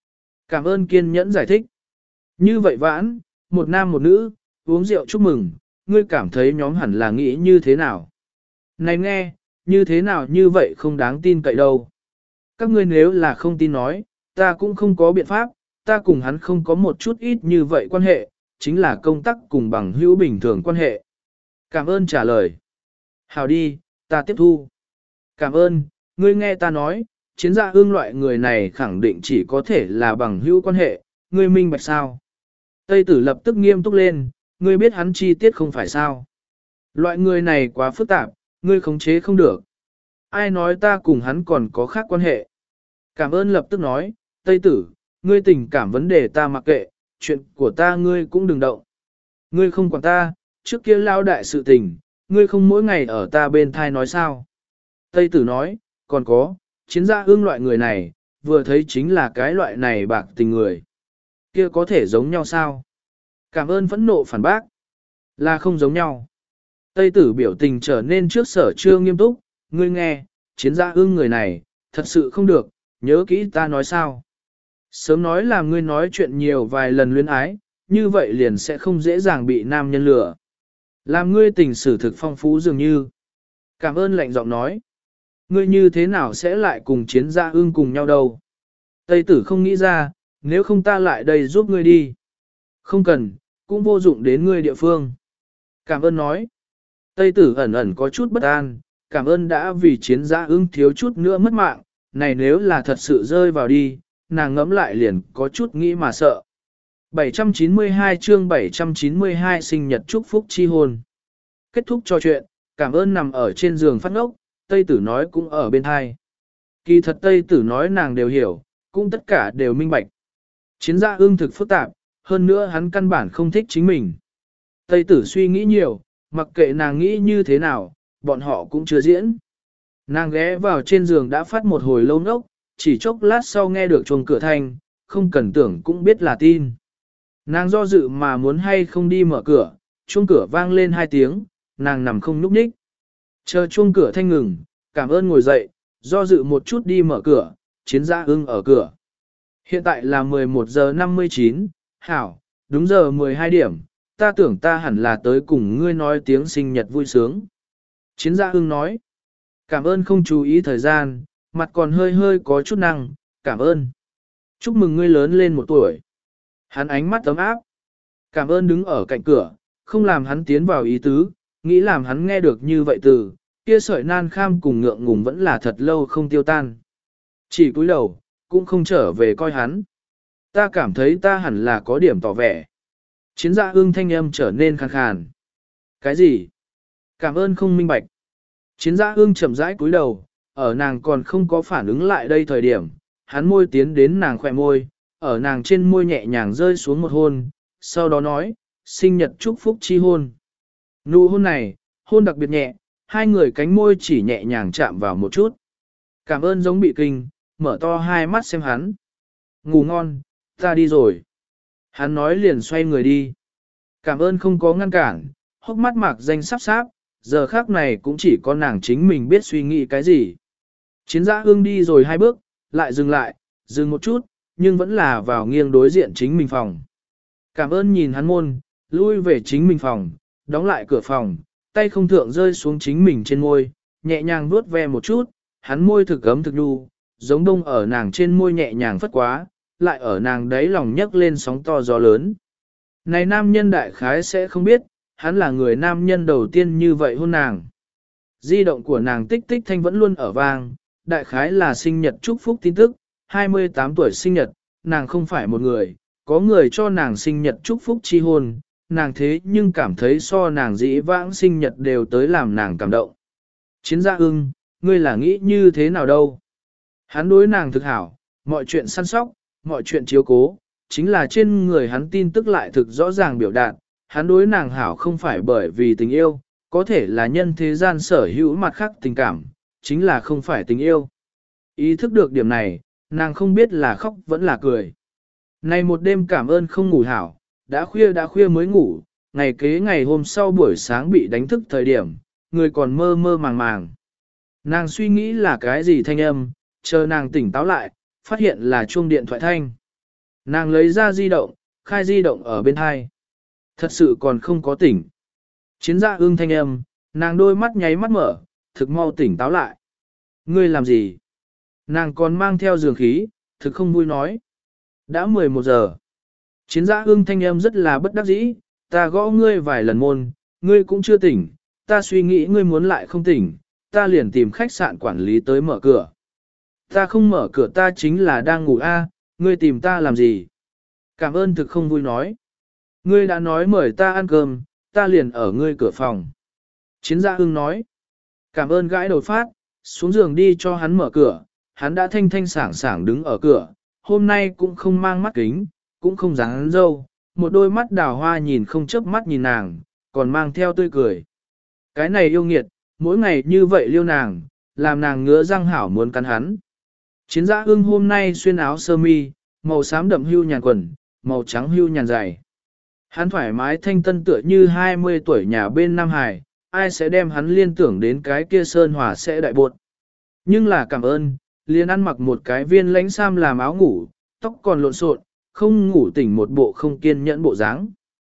Cảm ơn kiên nhẫn giải thích. Như vậy vãn, một nam một nữ, uống rượu chúc mừng, ngươi cảm thấy nhóm hẳn là nghĩ như thế nào? Này nghe, như thế nào như vậy không đáng tin cậy đâu. Các ngươi nếu là không tin nói, ta cũng không có biện pháp, ta cùng hắn không có một chút ít như vậy quan hệ, chính là công tác cùng bằng hữu bình thường quan hệ. Cảm ơn trả lời. Hào đi, ta tiếp thu. Cảm ơn, ngươi nghe ta nói, chiến gia ương loại người này khẳng định chỉ có thể là bằng hữu quan hệ, ngươi minh bạch sao. Tây tử lập tức nghiêm túc lên, ngươi biết hắn chi tiết không phải sao. Loại người này quá phức tạp, ngươi khống chế không được. Ai nói ta cùng hắn còn có khác quan hệ. Cảm ơn lập tức nói, Tây tử, ngươi tình cảm vấn đề ta mặc kệ, chuyện của ta ngươi cũng đừng động. Ngươi không quản ta, trước kia lao đại sự tình, ngươi không mỗi ngày ở ta bên thai nói sao. Tây tử nói, còn có, chiến gia ương loại người này, vừa thấy chính là cái loại này bạc tình người. Kia có thể giống nhau sao? Cảm ơn phẫn nộ phản bác. Là không giống nhau. Tây tử biểu tình trở nên trước sở chưa nghiêm túc, ngươi nghe, chiến gia ương người này, thật sự không được, nhớ kỹ ta nói sao. Sớm nói là ngươi nói chuyện nhiều vài lần luyến ái, như vậy liền sẽ không dễ dàng bị nam nhân lừa. Làm ngươi tình sử thực phong phú dường như. Cảm ơn lạnh giọng nói. Ngươi như thế nào sẽ lại cùng chiến gia ương cùng nhau đâu? Tây tử không nghĩ ra, nếu không ta lại đây giúp ngươi đi. Không cần, cũng vô dụng đến ngươi địa phương. Cảm ơn nói. Tây tử ẩn ẩn có chút bất an, cảm ơn đã vì chiến gia ương thiếu chút nữa mất mạng, này nếu là thật sự rơi vào đi, nàng ngẫm lại liền có chút nghĩ mà sợ. bảy trăm chín mươi hai chương bảy trăm chín mươi hai sinh nhật chúc phúc chi hôn. Kết thúc trò chuyện, cảm ơn nằm ở trên giường phát ngốc, Tây tử nói cũng ở bên hai. Kỳ thật Tây tử nói nàng đều hiểu, cũng tất cả đều minh bạch. Chiến gia ương thực phức tạp, hơn nữa hắn căn bản không thích chính mình. Tây tử suy nghĩ nhiều, mặc kệ nàng nghĩ như thế nào, bọn họ cũng chưa diễn. Nàng ghé vào trên giường đã phát một hồi lâu nốc, chỉ chốc lát sau nghe được chuông cửa thanh, không cần tưởng cũng biết là tin. Nàng do dự mà muốn hay không đi mở cửa, chuông cửa vang lên hai tiếng, nàng nằm không nhúc nhích. Chờ chuông cửa thanh ngừng, cảm ơn ngồi dậy, do dự một chút đi mở cửa, chiến gia ưng ở cửa. Hiện tại là mười một giờ năm mươi chín, hảo, đúng giờ mười hai điểm, ta tưởng ta hẳn là tới cùng ngươi nói tiếng sinh nhật vui sướng. Chiến gia ưng nói, cảm ơn không chú ý thời gian, mặt còn hơi hơi có chút năng, cảm ơn. Chúc mừng ngươi lớn lên một tuổi. Hắn ánh mắt ấm áp. Cảm ơn đứng ở cạnh cửa, không làm hắn tiến vào ý tứ, nghĩ làm hắn nghe được như vậy từ, kia sợi nan kham cùng ngượng ngùng vẫn là thật lâu không tiêu tan. Chỉ cúi đầu, cũng không trở về coi hắn. Ta cảm thấy ta hẳn là có điểm tỏ vẻ. Chiến gia ương thanh âm trở nên khàn khàn. Cái gì? Cảm ơn không minh bạch. Chiến gia ương chậm rãi cúi đầu, ở nàng còn không có phản ứng lại đây thời điểm, hắn môi tiến đến nàng khỏe môi, ở nàng trên môi nhẹ nhàng rơi xuống một hôn, sau đó nói, sinh nhật chúc phúc chi hôn. Nụ hôn này, hôn đặc biệt nhẹ, hai người cánh môi chỉ nhẹ nhàng chạm vào một chút. Cảm ơn giống bị kinh, mở to hai mắt xem hắn. Ngủ ngon, ta đi rồi. Hắn nói liền xoay người đi. Cảm ơn không có ngăn cản, hốc mắt mạc danh sắp sáp, giờ khác này cũng chỉ có nàng chính mình biết suy nghĩ cái gì. Chiến gia ương đi rồi hai bước, lại dừng lại, dừng một chút, nhưng vẫn là vào nghiêng đối diện chính mình phòng. Cảm ơn nhìn hắn môn, lui về chính mình phòng, đóng lại cửa phòng, tay không thượng rơi xuống chính mình trên môi, nhẹ nhàng vuốt ve một chút, hắn môi thực ấm thực đu, giống đông ở nàng trên môi nhẹ nhàng phất quá, lại ở nàng đấy lòng nhấc lên sóng to gió lớn. Này nam nhân đại khái sẽ không biết, hắn là người nam nhân đầu tiên như vậy hôn nàng. Di động của nàng tích tích thanh vẫn luôn ở vang, đại khái là sinh nhật chúc phúc tin tức, hai mươi tám tuổi sinh nhật, nàng không phải một người, có người cho nàng sinh nhật chúc phúc chi hôn, nàng thế nhưng cảm thấy so nàng dĩ vãng sinh nhật đều tới làm nàng cảm động. Chiến gia ưng, ngươi là nghĩ như thế nào đâu? Hắn đối nàng thực hảo, mọi chuyện săn sóc, mọi chuyện chiếu cố, chính là trên người hắn tin tức lại thực rõ ràng biểu đạt, hắn đối nàng hảo không phải bởi vì tình yêu, có thể là nhân thế gian sở hữu mặt khác tình cảm, chính là không phải tình yêu. Ý thức được điểm này, nàng không biết là khóc vẫn là cười. Này một đêm cảm ơn không ngủ hảo, đã khuya đã khuya mới ngủ, ngày kế ngày hôm sau buổi sáng bị đánh thức thời điểm, người còn mơ mơ màng màng. Nàng suy nghĩ là cái gì thanh âm, chờ nàng tỉnh táo lại, phát hiện là chuông điện thoại thanh. Nàng lấy ra di động, khai di động ở bên hai. Thật sự còn không có tỉnh. Chiến gia ưng thanh âm, nàng đôi mắt nháy mắt mở, thực mau tỉnh táo lại. Ngươi làm gì? Nàng còn mang theo giường khí, thực không vui nói. Đã mười một giờ. Chiến gia ưng thanh âm rất là bất đắc dĩ, ta gõ ngươi vài lần môn, ngươi cũng chưa tỉnh, ta suy nghĩ ngươi muốn lại không tỉnh, ta liền tìm khách sạn quản lý tới mở cửa. Ta không mở cửa ta chính là đang ngủ a, ngươi tìm ta làm gì? Cảm ơn thực không vui nói. Ngươi đã nói mời ta ăn cơm, ta liền ở ngươi cửa phòng. Chiến gia ưng nói. Cảm ơn gãi đầu phát, xuống giường đi cho hắn mở cửa, hắn đã thanh thanh sảng sảng đứng ở cửa, hôm nay cũng không mang mắt kính, cũng không dáng râu, một đôi mắt đào hoa nhìn không chớp mắt nhìn nàng, còn mang theo tươi cười. Cái này yêu nghiệt, mỗi ngày như vậy liêu nàng, làm nàng ngứa răng hảo muốn cắn hắn. Chiến gia ưng hôm nay xuyên áo sơ mi, màu xám đậm hưu nhàn quần, màu trắng hưu nhàn dày. Hắn thoải mái thanh tân tựa như hai mươi tuổi nhà bên Nam Hải, ai sẽ đem hắn liên tưởng đến cái kia sơn hòa sẽ đại bột. Nhưng là cảm ơn, liền ăn mặc một cái viên lãnh sam làm áo ngủ, tóc còn lộn xộn, không ngủ tỉnh một bộ không kiên nhẫn bộ dáng.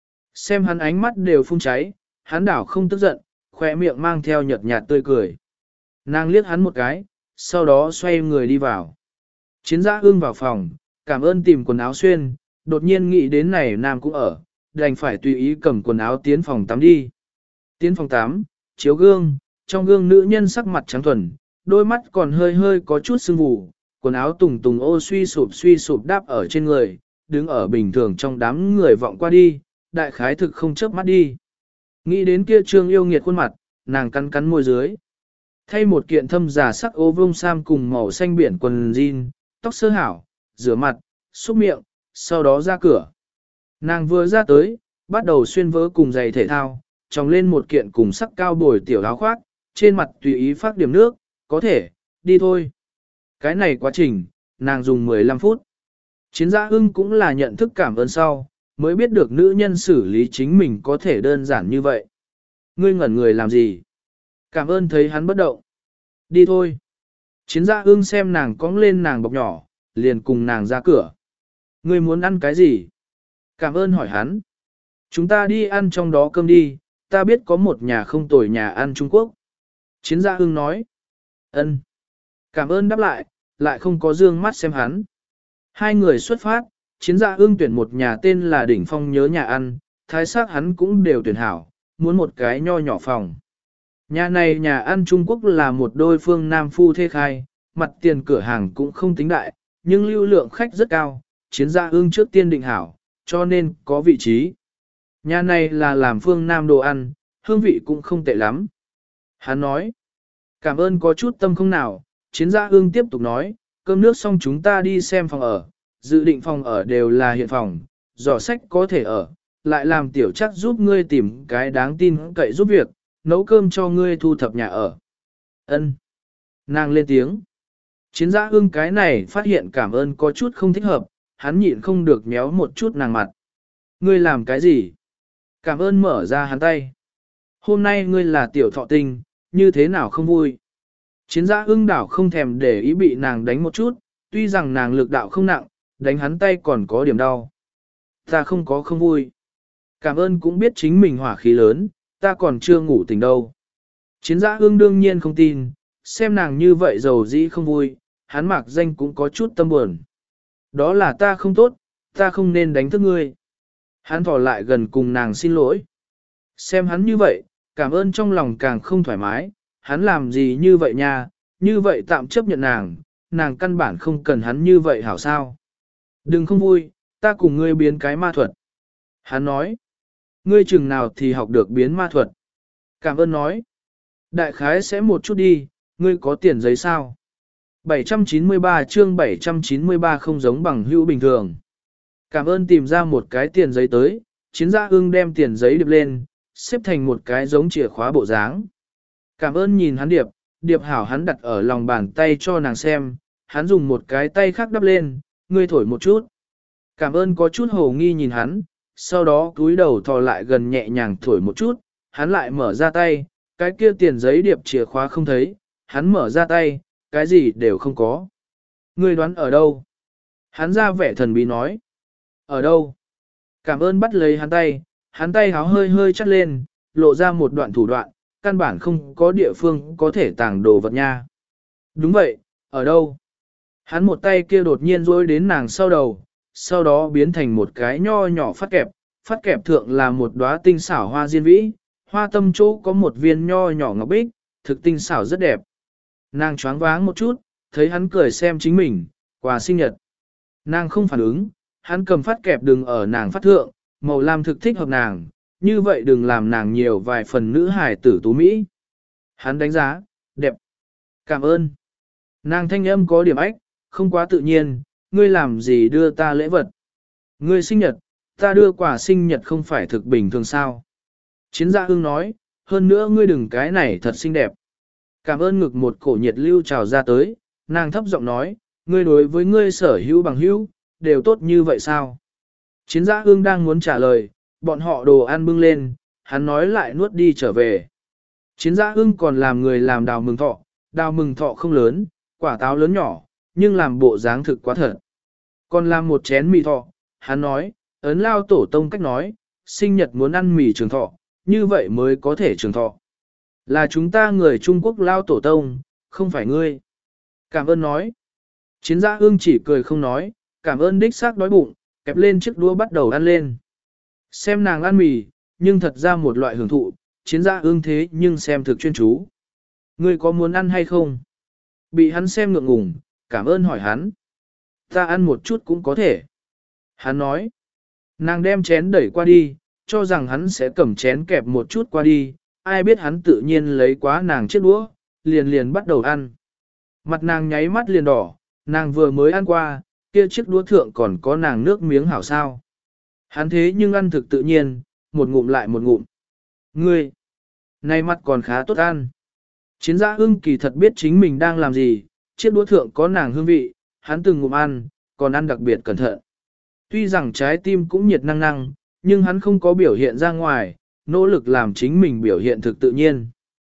Xem hắn ánh mắt đều phun cháy, hắn đảo không tức giận, khỏe miệng mang theo nhợt nhạt tươi cười. Nàng liếc hắn một cái, sau đó xoay người đi vào. Chiến giã ưng vào phòng, cảm ơn tìm quần áo xuyên, đột nhiên nghĩ đến này nam cũng ở, đành phải tùy ý cầm quần áo tiến phòng tắm đi. Tiến phòng tắm, chiếu gương, trong gương nữ nhân sắc mặt trắng thuần, đôi mắt còn hơi hơi có chút sưng vù, quần áo tùng tùng ô suy sụp suy sụp đáp ở trên người, đứng ở bình thường trong đám người vọng qua đi, đại khái thực không chớp mắt đi. Nghĩ đến kia trương yêu nghiệt khuôn mặt, nàng cắn cắn môi dưới. Thay một kiện thâm giả sắc ô vông sam cùng màu xanh biển quần jean, tóc sơ hảo, rửa mặt, xúc miệng, sau đó ra cửa. Nàng vừa ra tới, bắt đầu xuyên vớ cùng giày thể thao, tròng lên một kiện cùng sắc cao bồi tiểu áo khoác, trên mặt tùy ý phát điểm nước, có thể, đi thôi. Cái này quá trình, nàng dùng mười lăm phút. Chiến gia ưng cũng là nhận thức cảm ơn sau, mới biết được nữ nhân xử lý chính mình có thể đơn giản như vậy. Ngươi ngẩn người làm gì? Cảm ơn thấy hắn bất động. Đi thôi. Chiến gia ưng xem nàng cong lên nàng bọc nhỏ, liền cùng nàng ra cửa. Ngươi muốn ăn cái gì? Cảm ơn hỏi hắn. Chúng ta đi ăn trong đó cơm đi, ta biết có một nhà không tồi nhà ăn Trung Quốc. Chiến gia ưng nói. Ân. Cảm ơn đáp lại, lại không có dương mắt xem hắn. Hai người xuất phát, chiến gia ưng tuyển một nhà tên là Đỉnh Phong nhớ nhà ăn, thái sắc hắn cũng đều tuyển hảo, muốn một cái nho nhỏ phòng. Nhà này nhà ăn Trung Quốc là một đôi phương nam phu thê khai, mặt tiền cửa hàng cũng không tính đại, nhưng lưu lượng khách rất cao, chiến gia ưng trước tiên định hảo, cho nên có vị trí. Nhà này là làm phương nam đồ ăn, hương vị cũng không tệ lắm. Hắn nói, cảm ơn có chút tâm không nào, chiến gia ưng tiếp tục nói, cơm nước xong chúng ta đi xem phòng ở, dự định phòng ở đều là hiện phòng, giỏ sách có thể ở, lại làm tiểu chắc giúp ngươi tìm cái đáng tin cậy giúp việc, nấu cơm cho ngươi thu thập nhà ở. Ân. Nàng lên tiếng. Chiến gia ưng cái này phát hiện cảm ơn có chút không thích hợp, hắn nhịn không được méo một chút nàng mặt. Ngươi làm cái gì? Cảm ơn mở ra hắn tay. Hôm nay ngươi là tiểu thọ tinh, như thế nào không vui? Chiến gia ưng đảo không thèm để ý bị nàng đánh một chút, tuy rằng nàng lực đạo không nặng, đánh hắn tay còn có điểm đau. Ta không có không vui. Cảm ơn cũng biết chính mình hỏa khí lớn, ta còn chưa ngủ tỉnh đâu. Chiến gia ưng đương nhiên không tin, xem nàng như vậy dầu dĩ không vui, hắn mặc danh cũng có chút tâm buồn. Đó là ta không tốt, ta không nên đánh thức ngươi. Hắn thỏ lại gần cùng nàng xin lỗi. Xem hắn như vậy, cảm ơn trong lòng càng không thoải mái, hắn làm gì như vậy nha, như vậy tạm chấp nhận nàng, nàng căn bản không cần hắn như vậy hảo sao. Đừng không vui, ta cùng ngươi biến cái ma thuật. Hắn nói, ngươi chừng nào thì học được biến ma thuật. Cảm ơn nói, đại khái sẽ một chút đi, ngươi có tiền giấy sao? bảy trăm chín mươi ba chương bảy trăm chín mươi ba không giống bằng hữu bình thường. Cảm ơn tìm ra một cái tiền giấy tới, chiến gia ưng đem tiền giấy điệp lên, xếp thành một cái giống chìa khóa bộ dáng. Cảm ơn nhìn hắn điệp, điệp hảo hắn đặt ở lòng bàn tay cho nàng xem, hắn dùng một cái tay khác đắp lên, ngươi thổi một chút. Cảm ơn có chút hồ nghi nhìn hắn, sau đó cúi đầu thò lại gần nhẹ nhàng thổi một chút, hắn lại mở ra tay, cái kia tiền giấy điệp chìa khóa không thấy, hắn mở ra tay, cái gì đều không có. Ngươi đoán ở đâu? Hắn ra vẻ thần bí nói. Ở đâu? Cảm ơn bắt lấy hắn tay, hắn tay háo hơi hơi chắt lên, lộ ra một đoạn thủ đoạn, căn bản không có địa phương có thể tàng đồ vật nha. Đúng vậy, ở đâu? Hắn một tay kia đột nhiên rối đến nàng sau đầu, sau đó biến thành một cái nho nhỏ phát kẹp, phát kẹp thượng là một đóa tinh xảo hoa diên vĩ, hoa tâm chỗ có một viên nho nhỏ ngọc bích, thực tinh xảo rất đẹp. Nàng choáng váng một chút, thấy hắn cười xem chính mình, quà sinh nhật. Nàng không phản ứng, hắn cầm phát kẹp đừng ở nàng phát thượng, màu lam thực thích hợp nàng, như vậy đừng làm nàng nhiều vài phần nữ hài tử tú Mỹ. Hắn đánh giá, đẹp. Cảm ơn. Nàng thanh âm có điểm ách, không quá tự nhiên, ngươi làm gì đưa ta lễ vật. Ngươi sinh nhật, ta đưa quà sinh nhật không phải thực bình thường sao. Chiến gia hương nói, hơn nữa ngươi đừng cái này thật xinh đẹp. Cảm ơn ngực một cổ nhiệt lưu trào ra tới, nàng thấp giọng nói, ngươi đối với ngươi sở hữu bằng hữu, đều tốt như vậy sao? Chiến gia hương đang muốn trả lời, bọn họ đồ ăn bưng lên, hắn nói lại nuốt đi trở về. Chiến gia hương còn làm người làm đào mừng thọ, đào mừng thọ không lớn, quả táo lớn nhỏ, nhưng làm bộ dáng thực quá thật. Còn làm một chén mì thọ, hắn nói, ấn lao tổ tông cách nói, sinh nhật muốn ăn mì trường thọ, như vậy mới có thể trường thọ. Là chúng ta người Trung Quốc lao tổ tông, không phải ngươi. Cảm ơn nói. Chiến gia ương chỉ cười không nói, cảm ơn đích xác đói bụng, kẹp lên chiếc đũa bắt đầu ăn lên. Xem nàng ăn mì, nhưng thật ra một loại hưởng thụ, chiến gia ương thế nhưng xem thực chuyên chú. Ngươi có muốn ăn hay không? Bị hắn xem ngượng ngùng, cảm ơn hỏi hắn. Ta ăn một chút cũng có thể. Hắn nói. Nàng đem chén đẩy qua đi, cho rằng hắn sẽ cầm chén kẹp một chút qua đi, ai biết hắn tự nhiên lấy quá nàng chiếc đũa, liền liền bắt đầu ăn. Mặt nàng nháy mắt liền đỏ, nàng vừa mới ăn qua, kia chiếc đũa thượng còn có nàng nước miếng hảo sao. Hắn thế nhưng ăn thực tự nhiên, một ngụm lại một ngụm. Ngươi, này mặt còn khá tốt ăn. Chiến gia ưng kỳ thật biết chính mình đang làm gì, chiếc đũa thượng có nàng hương vị, hắn từng ngụm ăn, còn ăn đặc biệt cẩn thận. Tuy rằng trái tim cũng nhiệt năng năng, nhưng hắn không có biểu hiện ra ngoài, nỗ lực làm chính mình biểu hiện thực tự nhiên.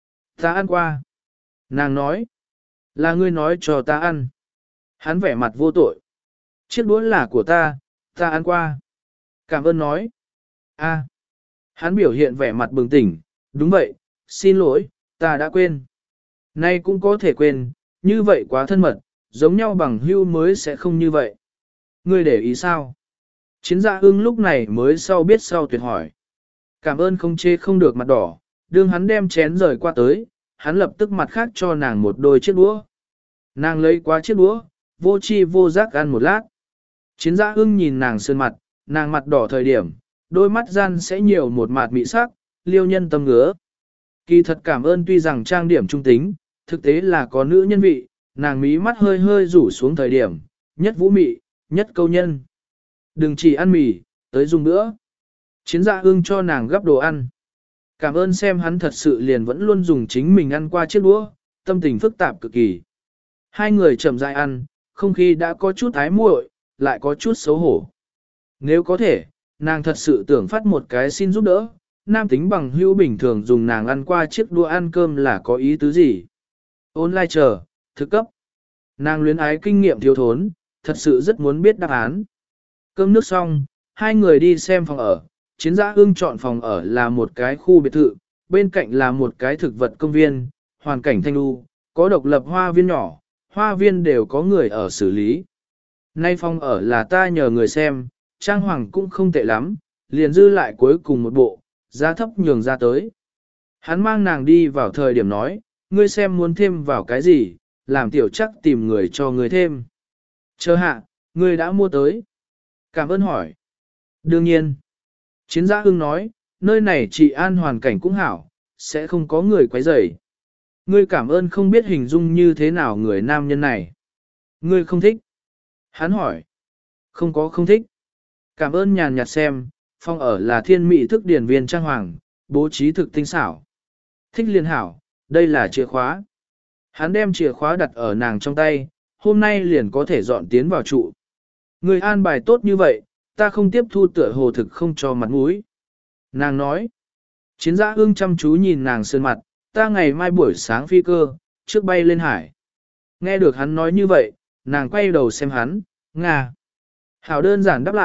Ta ăn qua. Nàng nói. Là ngươi nói cho ta ăn. Hắn vẻ mặt vô tội. Chiếc đũa là của ta, ta ăn qua. Cảm ơn nói. A. Hắn biểu hiện vẻ mặt bừng tỉnh. Đúng vậy, xin lỗi, ta đã quên. Nay cũng có thể quên, như vậy quá thân mật, giống nhau bằng hưu mới sẽ không như vậy. Ngươi để ý sao? Chiến gia ưng lúc này mới sau biết sau tuyệt hỏi. Cảm ơn không chê không được mặt đỏ, đương hắn đem chén rời qua tới, hắn lập tức mặt khác cho nàng một đôi chiếc đũa. Nàng lấy qua chiếc đũa, vô chi vô giác ăn một lát. Chiến gia ưng nhìn nàng sơn mặt, nàng mặt đỏ thời điểm, đôi mắt gian sẽ nhiều một mạt mị sắc, liêu nhân tâm ngứa. Kỳ thật cảm ơn tuy rằng trang điểm trung tính, thực tế là có nữ nhân vị, nàng mí mắt hơi hơi rủ xuống thời điểm, nhất vũ mị, nhất câu nhân. Đừng chỉ ăn mì, tới dùng nữa. Chiến gia ương cho nàng gấp đồ ăn. Cảm ơn xem hắn thật sự liền vẫn luôn dùng chính mình ăn qua chiếc đũa, tâm tình phức tạp cực kỳ. Hai người chậm rãi ăn, không khí đã có chút ái muội, lại có chút xấu hổ. Nếu có thể, nàng thật sự tưởng phát một cái xin giúp đỡ, nam tính bằng hữu bình thường dùng nàng ăn qua chiếc đũa ăn cơm là có ý tứ gì. Online chờ, thực cấp. Nàng luyến ái kinh nghiệm thiếu thốn, thật sự rất muốn biết đáp án. Cơm nước xong, hai người đi xem phòng ở, chiến gia ương chọn phòng ở là một cái khu biệt thự, bên cạnh là một cái thực vật công viên, hoàn cảnh thanh lưu, có độc lập hoa viên nhỏ, hoa viên đều có người ở xử lý. Nay phòng ở là ta nhờ người xem, trang hoàng cũng không tệ lắm, liền dư lại cuối cùng một bộ, giá thấp nhường ra tới. Hắn mang nàng đi vào thời điểm nói, ngươi xem muốn thêm vào cái gì, làm tiểu chắc tìm người cho ngươi thêm. Chờ hạ, ngươi đã mua tới. Cảm ơn hỏi. Đương nhiên. Chiến gia ưng nói, nơi này trị an hoàn cảnh cũng hảo, sẽ không có người quấy rầy. Ngươi cảm ơn không biết hình dung như thế nào người nam nhân này. Ngươi không thích. Hắn hỏi. Không có không thích. Cảm ơn nhàn nhạt xem, phòng ở là thiên mỹ thức điển viên trang hoàng, bố trí thực tinh xảo. Thích liên hảo, đây là chìa khóa. Hắn đem chìa khóa đặt ở nàng trong tay, hôm nay liền có thể dọn tiến vào trụ. Người an bài tốt như vậy, ta không tiếp thu tựa hồ thực không cho mặt mũi. Nàng nói, chiến gia ương chăm chú nhìn nàng sơn mặt, ta ngày mai buổi sáng phi cơ, trước bay lên hải. Nghe được hắn nói như vậy, nàng quay đầu xem hắn, Nga. Hảo đơn giản đáp lại,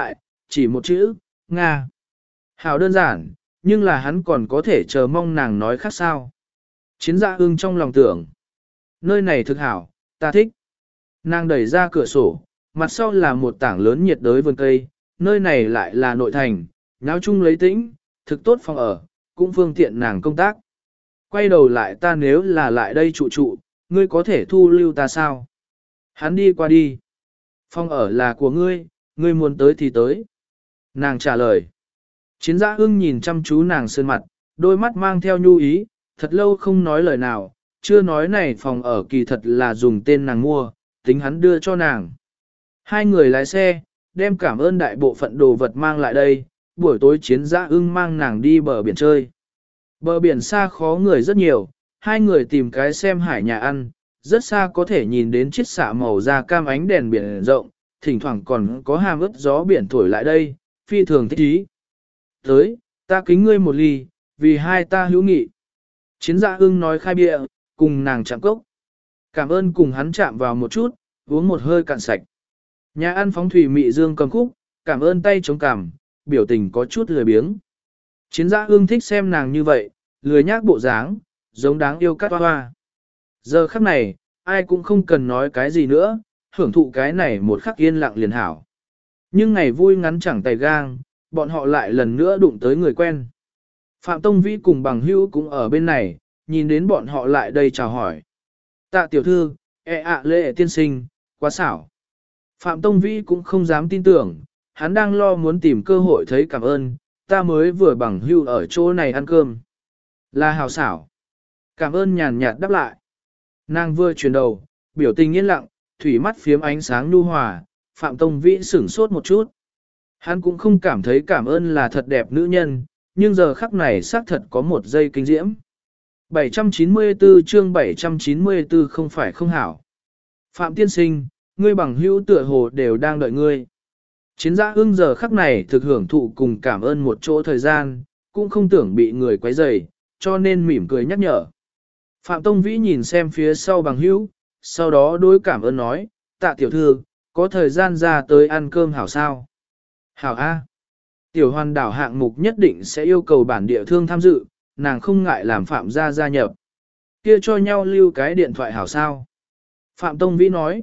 chỉ một chữ, Nga. Hảo đơn giản, nhưng là hắn còn có thể chờ mong nàng nói khác sao. Chiến Dạ Ưng trong lòng tưởng, nơi này thực hảo, ta thích. Nàng đẩy ra cửa sổ, mặt sau là một tảng lớn nhiệt đới vườn cây, nơi này lại là nội thành, náo chung lấy tĩnh, thực tốt phòng ở, cũng phương tiện nàng công tác. Quay đầu lại ta nếu là lại đây trụ trụ, ngươi có thể thu lưu ta sao? Hắn đi qua đi. Phòng ở là của ngươi, ngươi muốn tới thì tới. Nàng trả lời. Chiến Dạ Ưng nhìn chăm chú nàng sơn mặt, đôi mắt mang theo nhu ý, thật lâu không nói lời nào, chưa nói này phòng ở kỳ thật là dùng tên nàng mua, tính hắn đưa cho nàng. Hai người lái xe, đem cảm ơn đại bộ phận đồ vật mang lại đây, buổi tối Chiến Dạ Ưng mang nàng đi bờ biển chơi. Bờ biển xa khó người rất nhiều, hai người tìm cái xem hải nhà ăn, rất xa có thể nhìn đến chiếc xạ màu da cam ánh đèn biển rộng, thỉnh thoảng còn có hàm ướt gió biển thổi lại đây, phi thường thích ý. Tới, ta kính ngươi một ly, vì hai ta hữu nghị. Chiến Dạ Ưng nói khai bia, cùng nàng chạm cốc. Cảm ơn cùng hắn chạm vào một chút, uống một hơi cạn sạch. Nhà ăn phóng thủy mị dương cầm khúc, cảm ơn tay chống cằm, biểu tình có chút lười biếng. Chiến Dạ Ưng thích xem nàng như vậy, lười nhác bộ dáng, giống đáng yêu cát hoa hoa. Giờ khắc này, ai cũng không cần nói cái gì nữa, hưởng thụ cái này một khắc yên lặng liền hảo. Nhưng ngày vui ngắn chẳng tay gang, bọn họ lại lần nữa đụng tới người quen. Phạm Tông Vĩ cùng bằng hữu cũng ở bên này, nhìn đến bọn họ lại đây chào hỏi. Tạ tiểu thư, e ạ lệ tiên sinh, quá xảo. Phạm Tông Vĩ cũng không dám tin tưởng, hắn đang lo muốn tìm cơ hội thấy cảm ơn, ta mới vừa bằng hữu ở chỗ này ăn cơm. Là hào xảo. Cảm ơn nhàn nhạt đáp lại. Nàng vừa chuyển đầu, biểu tình yên lặng, thủy mắt phiếm ánh sáng nhu hòa, Phạm Tông Vĩ sửng sốt một chút. Hắn cũng không cảm thấy cảm ơn là thật đẹp nữ nhân, nhưng giờ khắc này xác thật có một giây kinh diễm. bảy trăm chín mươi tư chương bảy trăm chín mươi tư không phải không hảo. Phạm tiên sinh, ngươi bằng hữu tựa hồ đều đang đợi ngươi. Chiến Dạ Ưng giờ khắc này thực hưởng thụ cùng cảm ơn một chỗ thời gian, cũng không tưởng bị người quấy rầy, cho nên mỉm cười nhắc nhở. Phạm Tông Vĩ nhìn xem phía sau bằng hữu, sau đó đối cảm ơn nói, tạ tiểu thư, có thời gian ra tới ăn cơm hảo sao? Hảo A. Tiểu hoàn đảo hạng mục nhất định sẽ yêu cầu bản địa thương tham dự, nàng không ngại làm Phạm gia gia nhập. Kia cho nhau lưu cái điện thoại hảo sao? Phạm Tông Vĩ nói,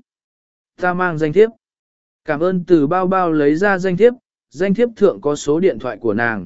ta mang danh thiếp. Cảm ơn từ bao bao lấy ra danh thiếp, danh thiếp thượng có số điện thoại của nàng.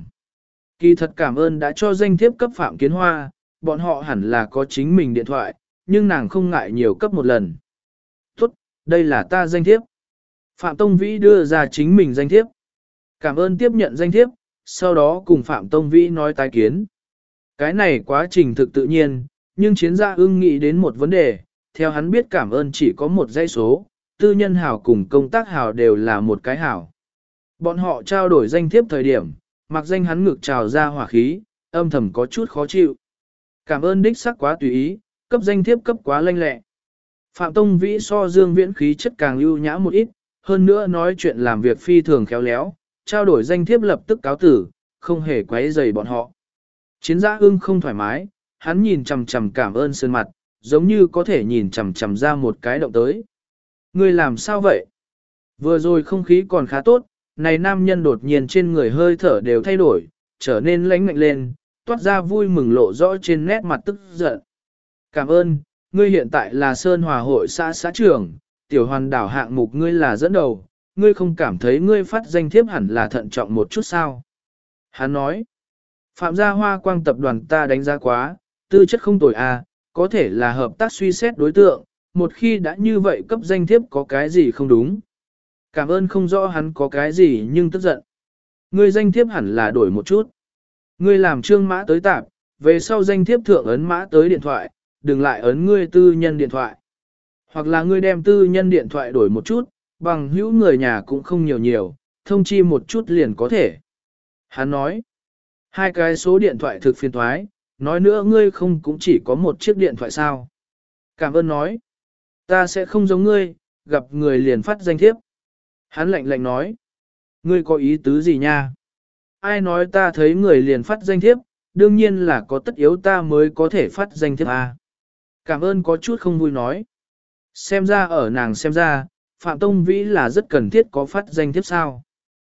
Kỳ thật cảm ơn đã cho danh thiếp cấp Phạm Kiến Hoa, bọn họ hẳn là có chính mình điện thoại, nhưng nàng không ngại nhiều cấp một lần. Tốt, đây là ta danh thiếp. Phạm Tông Vĩ đưa ra chính mình danh thiếp. Cảm ơn tiếp nhận danh thiếp, sau đó cùng Phạm Tông Vĩ nói tái kiến. Cái này quá trình thực tự nhiên, nhưng Chiến Dạ Ưng nghĩ đến một vấn đề, theo hắn biết cảm ơn chỉ có một dãy số, tư nhân hảo cùng công tác hảo đều là một cái hảo. Bọn họ trao đổi danh thiếp thời điểm, mặc danh hắn ngực trào ra hỏa khí, âm thầm có chút khó chịu. Cảm ơn đích sắc quá tùy ý, cấp danh thiếp cấp quá lanh lẹ. Phạm Tông Vĩ so Dương Viễn khí chất càng ưu nhã một ít, hơn nữa nói chuyện làm việc phi thường khéo léo, trao đổi danh thiếp lập tức cáo tử, không hề quấy rầy bọn họ. Chiến Dạ Ưng không thoải mái, hắn nhìn chằm chằm cảm ơn sơn mặt, giống như có thể nhìn chằm chằm ra một cái động tới. Ngươi làm sao vậy? Vừa rồi không khí còn khá tốt, này nam nhân đột nhiên trên người hơi thở đều thay đổi, trở nên lãnh ngạnh lên, toát ra vui mừng lộ rõ trên nét mặt tức giận. Cảm ơn, ngươi hiện tại là Sơn Hòa hội xã xã trưởng, tiểu hoàn đảo hạng mục ngươi là dẫn đầu, ngươi không cảm thấy ngươi phát danh thiếp hẳn là thận trọng một chút sao? Hắn nói, Phạm gia Hoa Quang tập đoàn ta đánh giá quá, tư chất không tồi à, có thể là hợp tác suy xét đối tượng, một khi đã như vậy cấp danh thiếp có cái gì không đúng. Cảm ơn không rõ hắn có cái gì nhưng tức giận. Ngươi danh thiếp hẳn là đổi một chút. Ngươi làm trương mã tới tạp, về sau danh thiếp thượng ấn mã tới điện thoại, đừng lại ấn ngươi tư nhân điện thoại. Hoặc là ngươi đem tư nhân điện thoại đổi một chút, bằng hữu người nhà cũng không nhiều nhiều, thông chi một chút liền có thể. Hắn nói, hai cái số điện thoại thực phiền thoái, nói nữa ngươi không cũng chỉ có một chiếc điện thoại sao. Cảm ơn nói, ta sẽ không giống ngươi, gặp người liền phát danh thiếp. Hắn lạnh lạnh nói, ngươi có ý tứ gì nha? Ai nói ta thấy người liền phát danh thiếp, đương nhiên là có tất yếu ta mới có thể phát danh thiếp à. Cảm ơn có chút không vui nói. Xem ra ở nàng xem ra, Phạm Tông Vĩ là rất cần thiết có phát danh thiếp sao.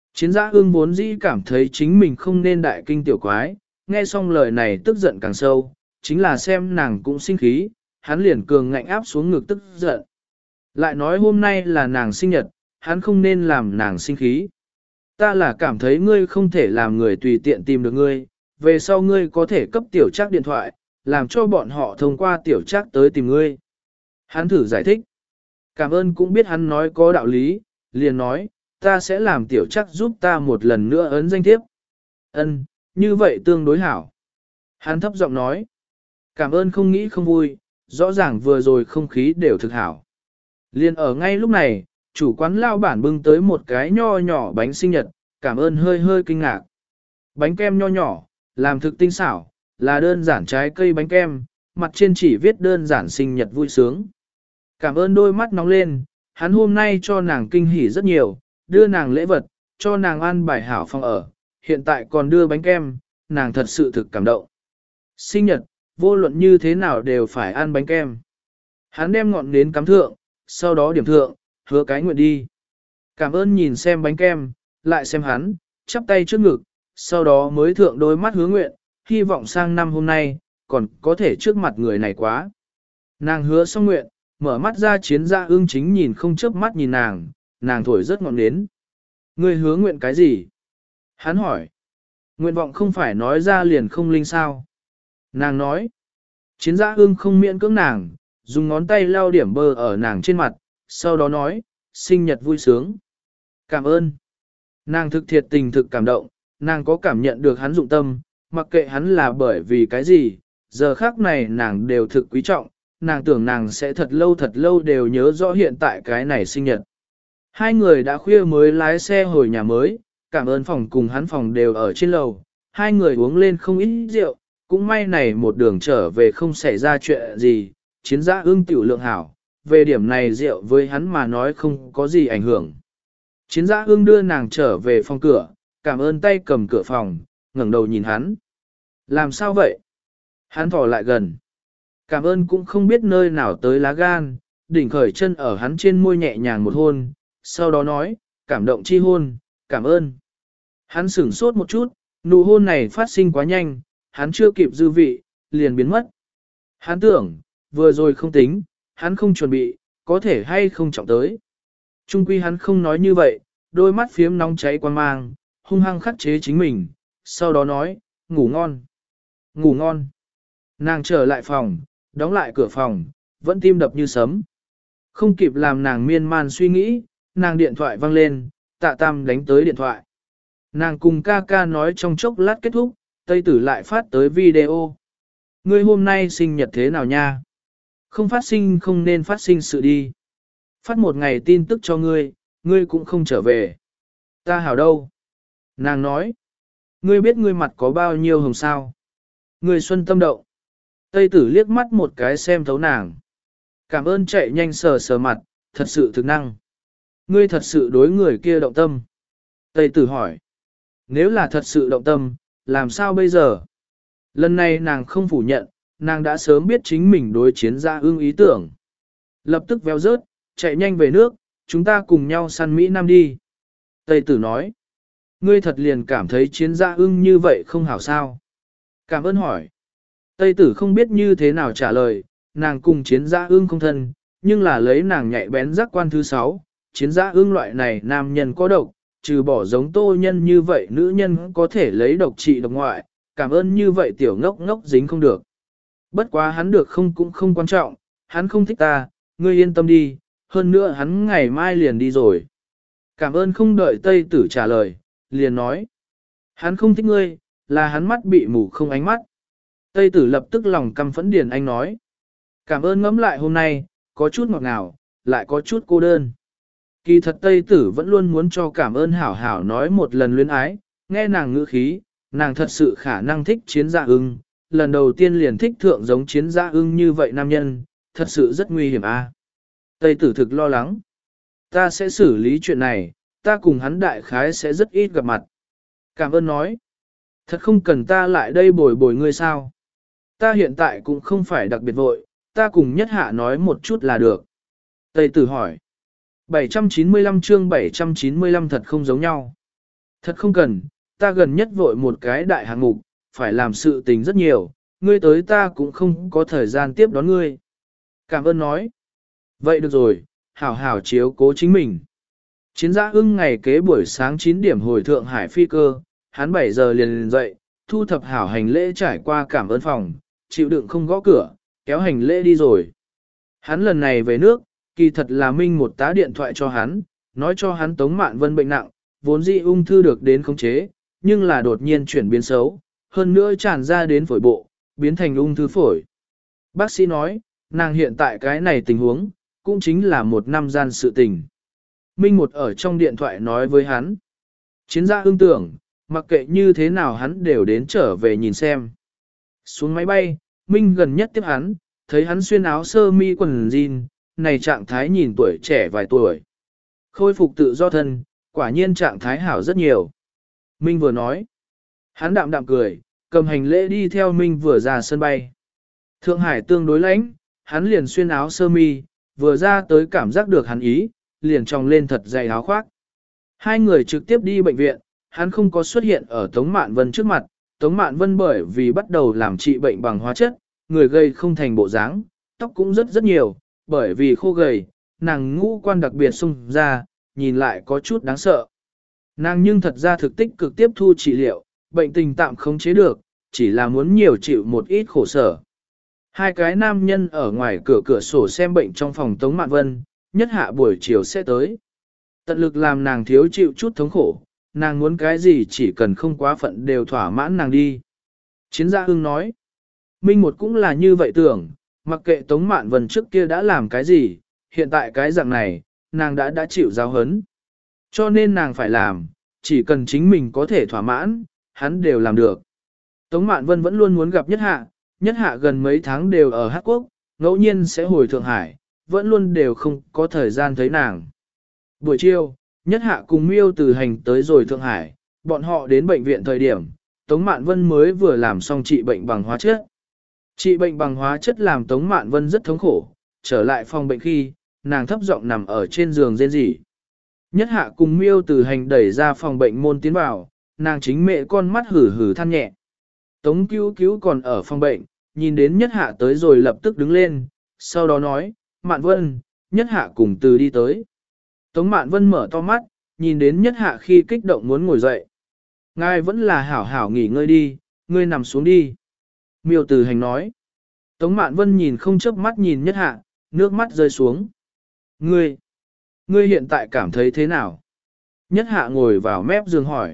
Chiến giã ưng vốn dĩ cảm thấy chính mình không nên đại kinh tiểu quái, nghe xong lời này tức giận càng sâu, chính là xem nàng cũng sinh khí, hắn liền cường ngạnh áp xuống ngực tức giận. Lại nói hôm nay là nàng sinh nhật, hắn không nên làm nàng sinh khí. Ta là cảm thấy ngươi không thể làm người tùy tiện tìm được ngươi, về sau ngươi có thể cấp tiểu trác điện thoại, làm cho bọn họ thông qua tiểu trác tới tìm ngươi. Hắn thử giải thích. Cảm ơn cũng biết hắn nói có đạo lý, liền nói, ta sẽ làm tiểu trác giúp ta một lần nữa ấn danh thiếp. Ân, như vậy tương đối hảo. Hắn thấp giọng nói. Cảm ơn không nghĩ không vui, rõ ràng vừa rồi không khí đều thực hảo. Liên ở ngay lúc này, chủ quán lao bản bưng tới một cái nho nhỏ bánh sinh nhật, cảm ơn hơi hơi kinh ngạc. Bánh kem nho nhỏ, làm thực tinh xảo, là đơn giản trái cây bánh kem, mặt trên chỉ viết đơn giản sinh nhật vui sướng. Cảm ơn đôi mắt nóng lên, hắn hôm nay cho nàng kinh hỉ rất nhiều, đưa nàng lễ vật, cho nàng ăn bài hảo phòng ở, hiện tại còn đưa bánh kem, nàng thật sự thực cảm động. Sinh nhật, vô luận như thế nào đều phải ăn bánh kem. Hắn đem ngọn nến cắm thượng, sau đó điểm thượng, hứa cái nguyện đi. Cảm ơn nhìn xem bánh kem, lại xem hắn, chắp tay trước ngực, sau đó mới thượng đôi mắt hứa nguyện, hy vọng sang năm hôm nay, còn có thể trước mặt người này quá. Nàng hứa xong nguyện, mở mắt ra chiến gia ương chính nhìn không chớp mắt nhìn nàng, nàng thổi rất ngọn nến. Ngươi hứa nguyện cái gì? Hắn hỏi. Nguyện vọng không phải nói ra liền không linh sao. Nàng nói. Chiến gia ương không miễn cưỡng nàng, dùng ngón tay lau điểm bơ ở nàng trên mặt, sau đó nói, sinh nhật vui sướng. Cảm ơn. Nàng thực thiệt tình thực cảm động, nàng có cảm nhận được hắn dụng tâm, mặc kệ hắn là bởi vì cái gì, giờ khác này nàng đều thực quý trọng, nàng tưởng nàng sẽ thật lâu thật lâu đều nhớ rõ hiện tại cái này sinh nhật. Hai người đã khuya mới lái xe hồi nhà mới, cảm ơn phòng cùng hắn phòng đều ở trên lầu, hai người uống lên không ít rượu, cũng may này một đường trở về không xảy ra chuyện gì, chiến giã ưng tiểu lượng hảo, về điểm này rượu với hắn mà nói không có gì ảnh hưởng. Chiến giã ưng đưa nàng trở về phòng cửa, cảm ơn tay cầm cửa phòng, ngẩng đầu nhìn hắn. Làm sao vậy? Hắn thò lại gần. Cảm ơn cũng không biết nơi nào tới lá gan, đỉnh khởi chân ở hắn trên môi nhẹ nhàng một hôn, sau đó nói, cảm động chi hôn, cảm ơn. Hắn sửng sốt một chút, nụ hôn này phát sinh quá nhanh, hắn chưa kịp dư vị, liền biến mất. Hắn tưởng, vừa rồi không tính, hắn không chuẩn bị, có thể hay không trọng tới. Trung quy hắn không nói như vậy, đôi mắt phiếm nóng cháy quan mang, hung hăng khắc chế chính mình, sau đó nói, ngủ ngon, ngủ ngon. Nàng trở lại phòng, đóng lại cửa phòng, vẫn tim đập như sấm. Không kịp làm nàng miên man suy nghĩ, nàng điện thoại vang lên, tạ tam đánh tới điện thoại. Nàng cùng ca ca nói trong chốc lát kết thúc, Tây Tử lại phát tới video. Ngươi hôm nay sinh nhật thế nào nha? Không phát sinh không nên phát sinh sự đi. Phát một ngày tin tức cho ngươi, ngươi cũng không trở về. Ta hảo đâu? Nàng nói. Ngươi biết ngươi mặt có bao nhiêu hồng sao? Ngươi xuân tâm động. Tây Tử liếc mắt một cái xem thấu nàng. Cảm ơn chạy nhanh sờ sờ mặt, thật sự thực năng. Ngươi thật sự đối người kia động tâm. Tây Tử hỏi. Nếu là thật sự động tâm, làm sao bây giờ? Lần này nàng không phủ nhận, nàng đã sớm biết chính mình đối chiến gia ưng ý tưởng. Lập tức véo rớt, chạy nhanh về nước, chúng ta cùng nhau săn Mỹ Nam đi. Tây Tử nói. Ngươi thật liền cảm thấy chiến gia ưng như vậy không hảo sao? Cảm ơn hỏi. Tây Tử không biết như thế nào trả lời, nàng cùng chiến gia ưng không thân, nhưng là lấy nàng nhạy bén giác quan thứ sáu, chiến gia ưng loại này nam nhân có độc, trừ bỏ giống tô nhân như vậy nữ nhân có thể lấy độc trị độc ngoại, cảm ơn như vậy tiểu ngốc ngốc dính không được. Bất quá hắn được không cũng không quan trọng, hắn không thích ta, ngươi yên tâm đi, hơn nữa hắn ngày mai liền đi rồi. Cảm ơn không đợi Tây Tử trả lời, liền nói. Hắn không thích ngươi, là hắn mắt bị mù không ánh mắt. Tây Tử lập tức lòng căm phẫn Điền Anh nói. Cảm ơn ngẫm lại hôm nay, có chút ngọt ngào, lại có chút cô đơn. Kỳ thật Tây Tử vẫn luôn muốn cho cảm ơn hảo hảo nói một lần luyến ái, nghe nàng ngữ khí, nàng thật sự khả năng thích chiến gia ưng, lần đầu tiên liền thích thượng giống chiến gia ưng như vậy nam nhân, thật sự rất nguy hiểm a. À? Tây Tử thực lo lắng. Ta sẽ xử lý chuyện này, ta cùng hắn đại khái sẽ rất ít gặp mặt. Cảm ơn nói. Thật không cần ta lại đây bồi bồi ngươi sao. Ta hiện tại cũng không phải đặc biệt vội, ta cùng nhất hạ nói một chút là được. Tây Tử hỏi. bảy trăm chín mươi lăm chương bảy trăm chín mươi lăm thật không giống nhau. Thật không cần, ta gần nhất vội một cái đại hạng mục, phải làm sự tình rất nhiều, ngươi tới ta cũng không có thời gian tiếp đón ngươi. Cảm ơn nói. Vậy được rồi, hảo hảo chiếu cố chính mình. Chiến giã ưng ngày kế buổi sáng chín điểm hồi Thượng Hải phi cơ, hắn bảy giờ liền liền dậy, thu thập hảo hành lễ trải qua cảm ơn phòng, chịu đựng không gõ cửa, kéo hành lễ đi rồi. Hắn lần này về nước, kỳ thật là Minh một tá điện thoại cho hắn, nói cho hắn Tống Mạn Vân bệnh nặng, vốn dĩ ung thư được đến khống chế, nhưng là đột nhiên chuyển biến xấu, hơn nữa tràn ra đến phổi bộ, biến thành ung thư phổi. Bác sĩ nói, nàng hiện tại cái này tình huống, cũng chính là một năm gian sự tình. Minh một ở trong điện thoại nói với hắn. Chiến gia ưng tưởng, mặc kệ như thế nào hắn đều đến trở về nhìn xem. Xuống máy bay, Minh gần nhất tiếp hắn, thấy hắn xuyên áo sơ mi quần jean, này trạng thái nhìn tuổi trẻ vài tuổi. Khôi phục tự do thân, quả nhiên trạng thái hảo rất nhiều. Minh vừa nói. Hắn đạm đạm cười, cầm hành lễ đi theo Minh vừa ra sân bay. Thượng Hải tương đối lãnh, hắn liền xuyên áo sơ mi, vừa ra tới cảm giác được hắn ý, liền tròng lên thật dày áo khoác. Hai người trực tiếp đi bệnh viện, hắn không có xuất hiện ở Tống Mạn Vân trước mặt. Tống Mạn Vân bởi vì bắt đầu làm trị bệnh bằng hóa chất, người gây không thành bộ dáng, tóc cũng rất rất nhiều, bởi vì khô gầy, nàng ngũ quan đặc biệt sung ra, nhìn lại có chút đáng sợ. Nàng nhưng thật ra thực tích cực tiếp thu trị liệu, bệnh tình tạm không chế được, chỉ là muốn nhiều chịu một ít khổ sở. Hai cái nam nhân ở ngoài cửa cửa sổ xem bệnh trong phòng Tống Mạn Vân, nhất hạ buổi chiều sẽ tới. Tận lực làm nàng thiếu chịu chút thống khổ, nàng muốn cái gì chỉ cần không quá phận đều thỏa mãn nàng đi. Chiến gia Hưng nói, Minh một cũng là như vậy tưởng, mặc kệ Tống Mạn Vân trước kia đã làm cái gì, hiện tại cái dạng này, nàng đã đã chịu giáo hấn. Cho nên nàng phải làm, chỉ cần chính mình có thể thỏa mãn, hắn đều làm được. Tống Mạn Vân vẫn luôn muốn gặp Nhất Hạ, Nhất Hạ gần mấy tháng đều ở Hát Quốc, ngẫu nhiên sẽ hồi Thượng Hải, vẫn luôn đều không có thời gian thấy nàng. Buổi chiều, Nhất Hạ cùng Miêu Từ Hành tới rồi Thượng Hải, bọn họ đến bệnh viện thời điểm, Tống Mạn Vân mới vừa làm xong trị bệnh bằng hóa chất. Trị bệnh bằng hóa chất làm Tống Mạn Vân rất thống khổ, trở lại phòng bệnh khi, nàng thấp giọng nằm ở trên giường rên rỉ. Nhất Hạ cùng Miêu Từ Hành đẩy ra phòng bệnh môn tiến vào, nàng chính mẹ con mắt hử hử than nhẹ. Tống cứu cứu còn ở phòng bệnh, nhìn đến Nhất Hạ tới rồi lập tức đứng lên, sau đó nói, Mạn Vân, Nhất Hạ cùng từ đi tới. Tống Mạn Vân mở to mắt, nhìn đến Nhất Hạ khi kích động muốn ngồi dậy. Ngài vẫn là hảo hảo nghỉ ngơi đi, ngươi nằm xuống đi. Miêu Từ Hành nói. Tống Mạn Vân nhìn không chớp mắt nhìn Nhất Hạ, nước mắt rơi xuống. Ngươi, ngươi hiện tại cảm thấy thế nào? Nhất Hạ ngồi vào mép giường hỏi.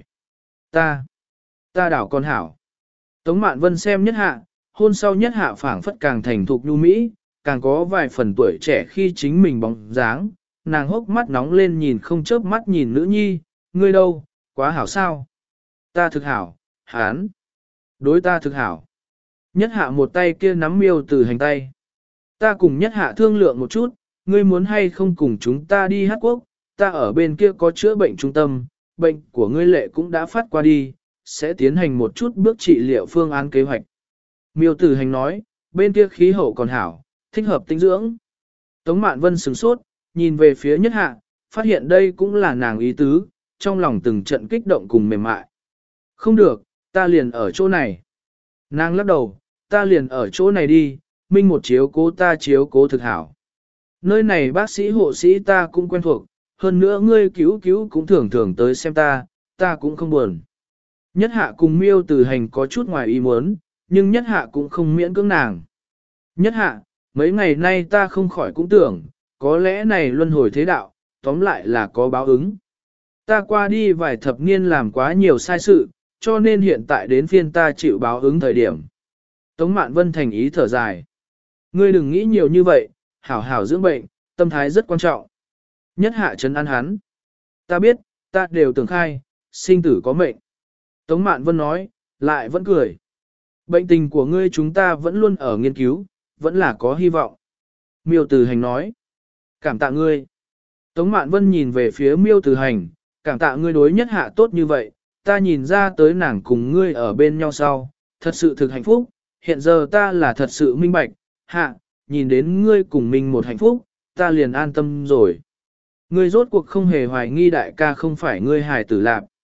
Ta, ta đảo con hảo. Tống Mạn Vân xem Nhất Hạ, hôn sau Nhất Hạ phảng phất càng thành thục nhu mỹ, càng có vài phần tuổi trẻ khi chính mình bóng dáng. Nàng hốc mắt nóng lên nhìn không chớp mắt nhìn nữ nhi, ngươi đâu, quá hảo sao? Ta thực hảo, hán. Đối ta thực hảo. Nhất Hạ một tay kia nắm Miêu Từ Hành tay. Ta cùng Nhất Hạ thương lượng một chút, ngươi muốn hay không cùng chúng ta đi Hát Quốc, ta ở bên kia có chữa bệnh trung tâm, bệnh của ngươi lệ cũng đã phát qua đi, sẽ tiến hành một chút bước trị liệu phương án kế hoạch. Miêu Từ Hành nói, bên kia khí hậu còn hảo, thích hợp tinh dưỡng. Tống Mạn Vân sửng sốt, nhìn về phía Nhất Hạ, phát hiện đây cũng là nàng ý tứ, trong lòng từng trận kích động cùng mềm mại. Không được, ta liền ở chỗ này. Nàng lắc đầu, ta liền ở chỗ này đi, Minh một chiếu cố ta chiếu cố thực hảo. Nơi này bác sĩ hộ sĩ ta cũng quen thuộc, hơn nữa ngươi cứu cứu cũng thường thường tới xem ta, ta cũng không buồn. Nhất Hạ cùng Miêu Từ Hành có chút ngoài ý muốn, nhưng Nhất Hạ cũng không miễn cưỡng nàng. Nhất Hạ, mấy ngày nay ta không khỏi cũng tưởng, có lẽ này luân hồi thế đạo, tóm lại là có báo ứng. Ta qua đi vài thập niên làm quá nhiều sai sự, cho nên hiện tại đến phiên ta chịu báo ứng thời điểm. Tống Mạn Vân thành ý thở dài. Ngươi đừng nghĩ nhiều như vậy, hảo hảo dưỡng bệnh, tâm thái rất quan trọng. Nhất Hạ trấn an hắn. Ta biết, ta đều tưởng khai, sinh tử có mệnh. Tống Mạn Vân nói, lại vẫn cười. Bệnh tình của ngươi chúng ta vẫn luôn ở nghiên cứu, vẫn là có hy vọng. Miêu Từ Hành nói. Cảm tạ ngươi. Tống Mạn Vân nhìn về phía Miêu Từ Hành, cảm tạ ngươi đối Nhất Hạ tốt như vậy, ta nhìn ra tới nàng cùng ngươi ở bên nhau sau, thật sự thực hạnh phúc, hiện giờ ta là thật sự minh bạch, Hạ, nhìn đến ngươi cùng mình một hạnh phúc, ta liền an tâm rồi. Ngươi rốt cuộc không hề hoài nghi đại ca không phải ngươi hài tử lạc.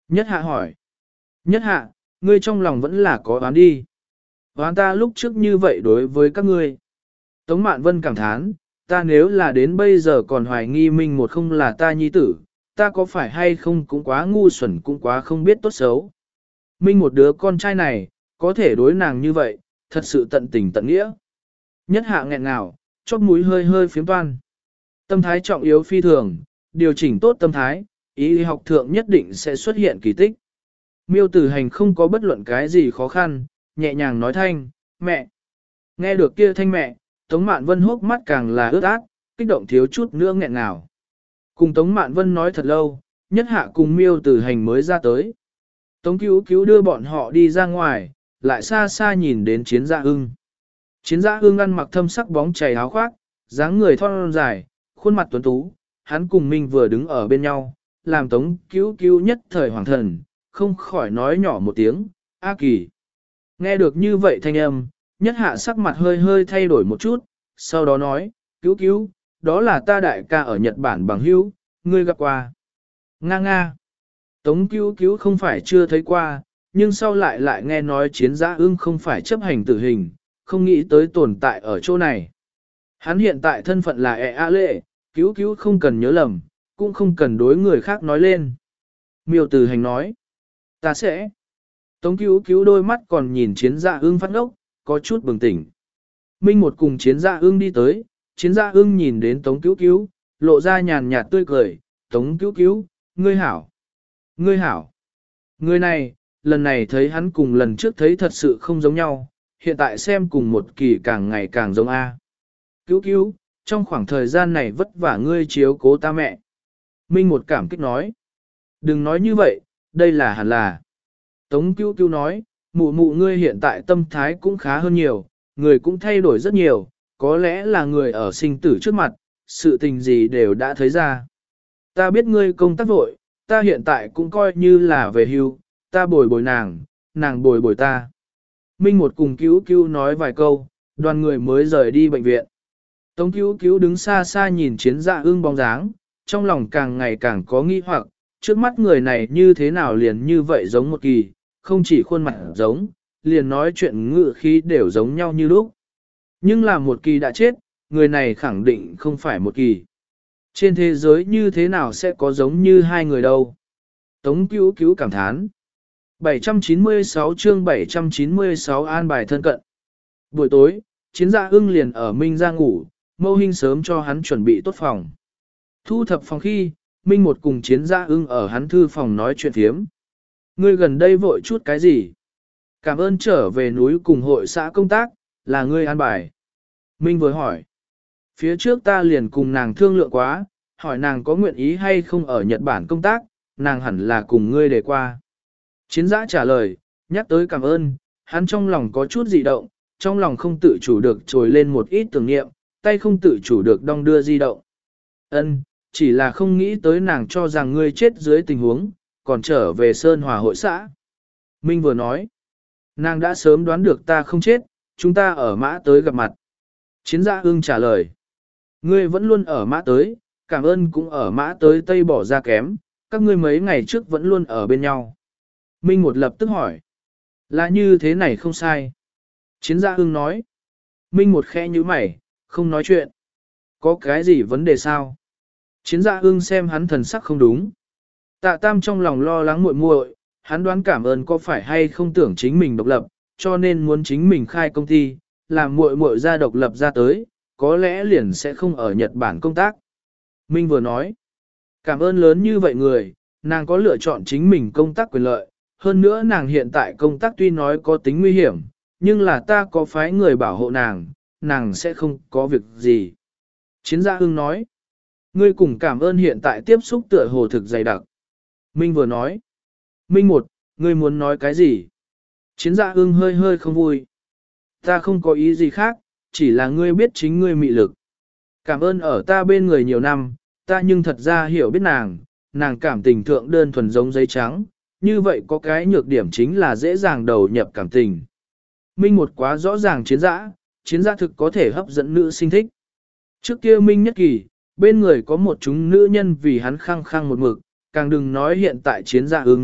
Nhất hạ hỏi. Nhất hạ, ngươi trong lòng vẫn là có oán đi. Oán ta lúc trước như vậy đối với các ngươi. Tống Mạn Vân cảm thán, ta nếu là đến bây giờ còn hoài nghi Minh một không là ta nhi tử, ta có phải hay không cũng quá ngu xuẩn cũng quá không biết tốt xấu. Minh một đứa con trai này, có thể đối nàng như vậy, thật sự tận tình tận nghĩa. Nhất hạ nghẹn ngào, chóp mũi hơi hơi phiếm toan. Tâm thái trọng yếu phi thường, điều chỉnh tốt tâm thái, ý học thượng nhất định sẽ xuất hiện kỳ tích. Miêu Tử Hành không có bất luận cái gì khó khăn, nhẹ nhàng nói thanh, mẹ. Nghe được kia thanh mẹ, Tống Mạn Vân hốc mắt càng là ướt át, kích động thiếu chút nữa nghẹn ngào. Cùng Tống Mạn Vân nói thật lâu, Nhất hạ cùng Miêu Tử Hành mới ra tới. Tống Cứu Cứu đưa bọn họ đi ra ngoài, lại xa xa nhìn đến Chiến Dạ Hưng. Chiến Dạ Hưng ăn mặc thâm sắc bóng chảy áo khoác, dáng người thon dài, khuôn mặt tuấn tú, hắn cùng Minh vừa đứng ở bên nhau, làm Tống Cứu Cứu nhất thời hoàng thần, không khỏi nói nhỏ một tiếng, A Kỳ. Nghe được như vậy thanh âm, Nhất hạ sắc mặt hơi hơi thay đổi một chút, sau đó nói, Cứu Cứu, đó là ta đại ca ở Nhật Bản bằng hữu, ngươi gặp qua. Nga nga. Tống Cứu Cứu không phải chưa thấy qua, nhưng sau lại lại nghe nói Chiến Dạ Hưng không phải chấp hành tử hình, không nghĩ tới tồn tại ở chỗ này. Hắn hiện tại thân phận là ẹ a lệ, Cứu Cứu không cần nhớ lầm, cũng không cần đối người khác nói lên. Miêu Tử Hành nói, ta sẽ. Tống Cứu Cứu đôi mắt còn nhìn Chiến Dạ Hưng phát ngốc, có chút bừng tỉnh. Minh một cùng Chiến Dạ Hưng đi tới, Chiến Dạ Hưng nhìn đến Tống Cứu Cứu, lộ ra nhàn nhạt tươi cười, Tống Cứu Cứu, ngươi hảo. Ngươi hảo. Người này, lần này thấy hắn cùng lần trước thấy thật sự không giống nhau, hiện tại xem cùng một kỳ càng ngày càng giống A. Cứu Cứu, trong khoảng thời gian này vất vả ngươi chiếu cố ta mẹ. Minh một cảm kích nói. Đừng nói như vậy, đây là hẳn là. Tống Cứu Cứu nói, mụ mụ ngươi hiện tại tâm thái cũng khá hơn nhiều, người cũng thay đổi rất nhiều, có lẽ là người ở sinh tử trước mặt, sự tình gì đều đã thấy ra. Ta biết ngươi công tác vội, ta hiện tại cũng coi như là về hưu, ta bồi bồi nàng, nàng bồi bồi ta. Minh một cùng Cứu Cứu nói vài câu, đoàn người mới rời đi bệnh viện. Tống Cứu Cứu đứng xa xa nhìn Chiến Dạ Hưng bóng dáng, trong lòng càng ngày càng có nghi hoặc, trước mắt người này như thế nào liền như vậy giống một kỳ, không chỉ khuôn mặt giống, liền nói chuyện ngữ khí đều giống nhau như lúc. Nhưng là một kỳ đã chết, người này khẳng định không phải một kỳ. Trên thế giới như thế nào sẽ có giống như hai người đâu? Tống Cứu Cứu cảm thán. bảy trăm chín mươi sáu chương bảy trăm chín mươi sáu an bài thân cận. Buổi tối, Chiến Dạ Hưng liền ở Minh ra ngủ, Mâu Hinh sớm cho hắn chuẩn bị tốt phòng. Thu thập phòng khi, Minh một cùng Chiến Dạ Hưng ở hắn thư phòng nói chuyện thiếm. Ngươi gần đây vội chút cái gì? Cảm ơn trở về núi cùng hội xã công tác, là ngươi an bài. Minh vừa hỏi. Phía trước ta liền cùng nàng thương lượng quá, hỏi nàng có nguyện ý hay không ở Nhật Bản công tác, nàng hẳn là cùng ngươi để qua. Chiến Dã trả lời, nhắc tới cảm ơn, hắn trong lòng có chút dị động, trong lòng không tự chủ được trồi lên một ít tưởng niệm, tay không tự chủ được đong đưa di động. Ân, chỉ là không nghĩ tới nàng cho rằng ngươi chết dưới tình huống, còn trở về Sơn Hòa hội xã. Minh vừa nói, nàng đã sớm đoán được ta không chết, chúng ta ở mã tới gặp mặt. Chiến Dã ưng trả lời, ngươi vẫn luôn ở mã tới, cảm ơn cũng ở mã tới Tây bỏ ra kém, các ngươi mấy ngày trước vẫn luôn ở bên nhau. Minh một lập tức hỏi, là như thế này không sai. Chiến Dã ưng nói, Minh một khẽ như mày, không nói chuyện. Có cái gì vấn đề sao? Chiến Dã ưng xem hắn thần sắc không đúng. Tạ Tam trong lòng lo lắng muội muội, hắn đoán cảm ơn có phải hay không tưởng chính mình độc lập, cho nên muốn chính mình khai công ty, làm muội muội ra độc lập ra tới, có lẽ liền sẽ không ở Nhật Bản công tác. Minh vừa nói, cảm ơn lớn như vậy người, nàng có lựa chọn chính mình công tác quyền lợi, hơn nữa nàng hiện tại công tác tuy nói có tính nguy hiểm, nhưng là ta có phái người bảo hộ nàng, nàng sẽ không có việc gì. Chiến Dã ưng nói, ngươi cùng cảm ơn hiện tại tiếp xúc tựa hồ thực dày đặc. Minh vừa nói, Minh một, ngươi muốn nói cái gì? Chiến Dã ưng hơi hơi không vui. Ta không có ý gì khác, chỉ là ngươi biết chính ngươi mị lực. Cảm ơn ở ta bên người nhiều năm, ta nhưng thật ra hiểu biết nàng, nàng cảm tình thượng đơn thuần giống giấy trắng, như vậy có cái nhược điểm chính là dễ dàng đầu nhập cảm tình. Minh một quá rõ ràng Chiến Dã, Chiến Dã thực có thể hấp dẫn nữ sinh thích. Trước kia Minh nhất kỳ, bên người có một chúng nữ nhân vì hắn khăng khăng một mực, càng đừng nói hiện tại Chiến Dã ưng,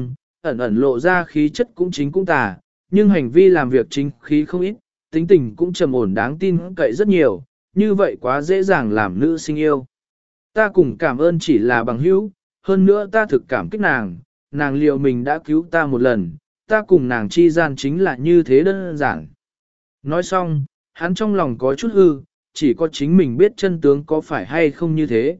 ẩn ẩn lộ ra khí chất cũng chính cũng tà, nhưng hành vi làm việc chính khí không ít, tính tình cũng trầm ổn đáng tin cậy rất nhiều, như vậy quá dễ dàng làm nữ sinh yêu. Ta cùng cảm ơn chỉ là bằng hữu, hơn nữa ta thực cảm kích nàng, nàng liệu mình đã cứu ta một lần, ta cùng nàng chi gian chính là như thế đơn giản. Nói xong, hắn trong lòng có chút hư, chỉ có chính mình biết chân tướng có phải hay không như thế.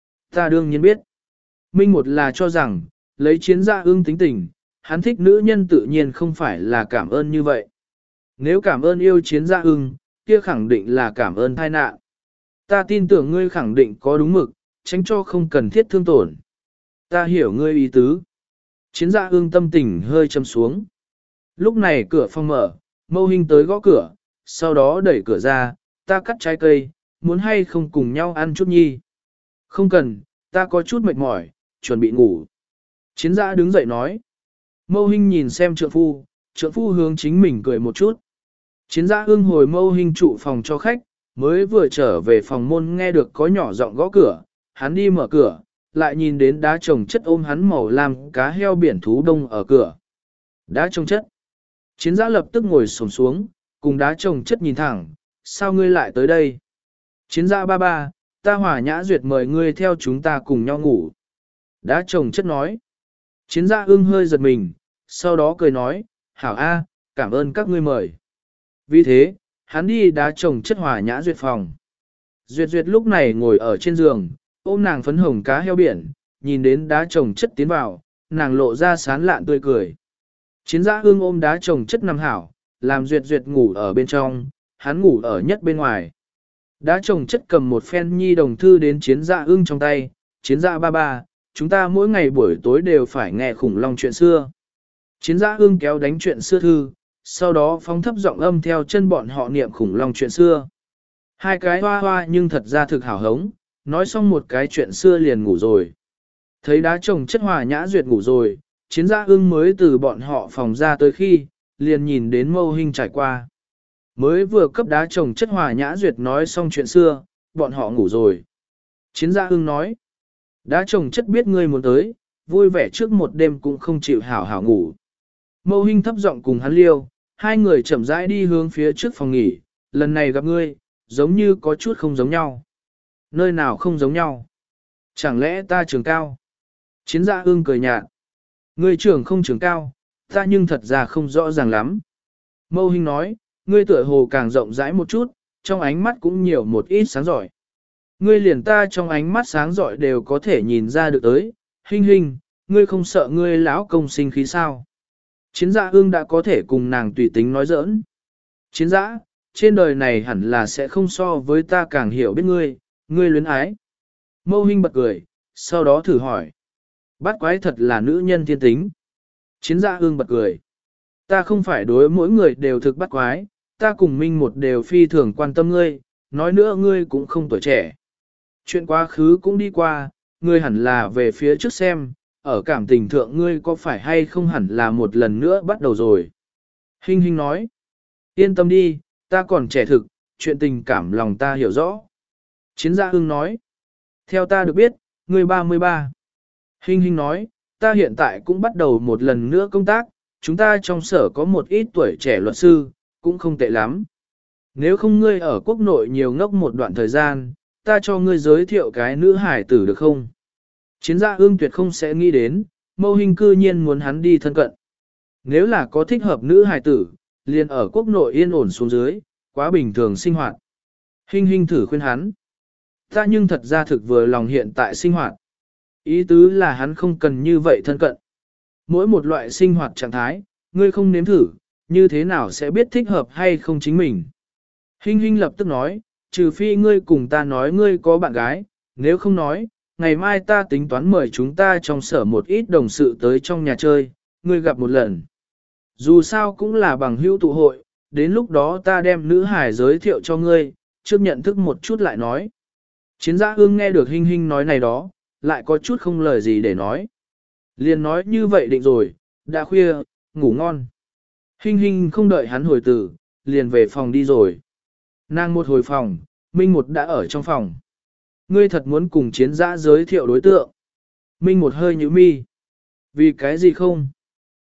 Ta đương nhiên biết. Minh một là cho rằng, lấy chiến gia ương tính tình, hắn thích nữ nhân tự nhiên không phải là cảm ơn như vậy. Nếu cảm ơn yêu chiến gia ương, kia khẳng định là cảm ơn thai nạn. Ta tin tưởng ngươi khẳng định có đúng mực, tránh cho không cần thiết thương tổn. Ta hiểu ngươi ý tứ. Chiến gia ương tâm tình hơi châm xuống. Lúc này cửa phòng mở, Mâu Hinh tới gõ cửa, sau đó đẩy cửa ra, ta cắt trái cây, muốn hay không cùng nhau ăn chút nhi. Không cần, ta có chút mệt mỏi, chuẩn bị ngủ. Chiến gia đứng dậy nói. Mâu Hinh nhìn xem trượng phu, trượng phu hướng chính mình cười một chút. Chiến gia ương hồi Mâu Hinh trụ phòng cho khách, mới vừa trở về phòng môn nghe được có nhỏ giọng gõ cửa, hắn đi mở cửa, lại nhìn đến đá trồng chất ôm hắn màu làm cá heo biển thú đông ở cửa. Đá trồng chất. Chiến gia lập tức ngồi xổm xuống, cùng đá trồng chất nhìn thẳng, sao ngươi lại tới đây? Chiến gia ba ba, ta Hỏa Nhã Duyệt mời ngươi theo chúng ta cùng nhau ngủ. Đá trồng chất nói. Chiến gia ưng hơi giật mình, sau đó cười nói, hảo a, cảm ơn các ngươi mời. Vì thế, hắn đi đá trồng chất Hỏa Nhã Duyệt phòng. Duyệt Duyệt lúc này ngồi ở trên giường, ôm nàng phấn hồng cá heo biển, nhìn đến đá trồng chất tiến vào, nàng lộ ra sán lạn tươi cười. Chiến gia ưng ôm đá trồng chất nằm hảo, làm Duyệt Duyệt ngủ ở bên trong, hắn ngủ ở nhất bên ngoài. Đá trồng chất cầm một phen nhi đồng thư đến chiến gia ưng trong tay, chiến gia ba ba, chúng ta mỗi ngày buổi tối đều phải nghe khủng long chuyện xưa. Chiến gia ưng kéo đánh chuyện xưa thư, sau đó phóng thấp giọng âm theo chân bọn họ niệm khủng long chuyện xưa. Hai cái hoa hoa nhưng thật ra thực hảo hống, nói xong một cái chuyện xưa liền ngủ rồi. Thấy đá trồng chất Hòa Nhã Duyệt ngủ rồi, chiến gia ưng mới từ bọn họ phòng ra tới khi, liền nhìn đến Mâu Hinh trải qua. Mới vừa cấp đá trồng chất Hòa Nhã Duyệt nói xong chuyện xưa, bọn họ ngủ rồi. Chiến gia ưng nói, đá trồng chất biết ngươi muốn tới, vui vẻ trước một đêm cũng không chịu hảo hảo ngủ. Mâu Hinh thấp giọng cùng hắn liêu, hai người chậm rãi đi hướng phía trước phòng nghỉ, lần này gặp ngươi, giống như có chút không giống nhau. Nơi nào không giống nhau? Chẳng lẽ ta trường cao? Chiến gia ưng cười nhạt. Ngươi trưởng không trường cao, ta nhưng thật ra không rõ ràng lắm. Mâu Hinh nói, ngươi tựa hồ càng rộng rãi một chút, trong ánh mắt cũng nhiều một ít sáng giỏi. Ngươi liền ta trong ánh mắt sáng giỏi đều có thể nhìn ra được tới, Hinh Hinh, ngươi không sợ ngươi lão công sinh khí sao? Chiến gia ương đã có thể cùng nàng tùy tính nói giỡn. Chiến giã, trên đời này hẳn là sẽ không so với ta càng hiểu biết ngươi, ngươi luyến ái. Mâu Hinh bật cười, sau đó thử hỏi. Bát quái thật là nữ nhân thiên tính. Chiến gia ương bật cười. Ta không phải đối mỗi người đều thực bắt quái, ta cùng Minh một đều phi thường quan tâm ngươi, nói nữa ngươi cũng không tuổi trẻ. Chuyện quá khứ cũng đi qua, ngươi hẳn là về phía trước xem, ở cảm tình thượng ngươi có phải hay không hẳn là một lần nữa bắt đầu rồi. Hinh Hinh nói, yên tâm đi, ta còn trẻ thực, chuyện tình cảm lòng ta hiểu rõ. Chiến gia ương nói, theo ta được biết, ngươi ba mươi ba. Hinh Hinh nói, ta hiện tại cũng bắt đầu một lần nữa công tác, chúng ta trong sở có một ít tuổi trẻ luật sư, cũng không tệ lắm. Nếu không ngươi ở quốc nội nhiều ngốc một đoạn thời gian, ta cho ngươi giới thiệu cái nữ hải tử được không? Chiến gia ương tuyệt không sẽ nghĩ đến, Mâu Hinh cư nhiên muốn hắn đi thân cận. Nếu là có thích hợp nữ hải tử, liền ở quốc nội yên ổn xuống dưới, quá bình thường sinh hoạt. Hinh Hinh thử khuyên hắn. Ta nhưng thật ra thực vừa lòng hiện tại sinh hoạt. Ý tứ là hắn không cần như vậy thân cận. Mỗi một loại sinh hoạt trạng thái, ngươi không nếm thử, như thế nào sẽ biết thích hợp hay không chính mình. Hinh Hinh lập tức nói, trừ phi ngươi cùng ta nói ngươi có bạn gái, nếu không nói, ngày mai ta tính toán mời chúng ta trong sở một ít đồng sự tới trong nhà chơi, ngươi gặp một lần. Dù sao cũng là bằng hữu tụ hội, đến lúc đó ta đem nữ hải giới thiệu cho ngươi, trước nhận thức một chút lại nói. Chiến gia ương nghe được Hinh Hinh nói này đó, lại có chút không lời gì để nói. Liền nói như vậy định rồi, đã khuya, ngủ ngon. Hinh Hinh không đợi hắn hồi tử, liền về phòng đi rồi. Nàng một hồi phòng, Minh một đã ở trong phòng. Ngươi thật muốn cùng chiến giã giới thiệu đối tượng. Minh một hơi nhíu mi. Vì cái gì không?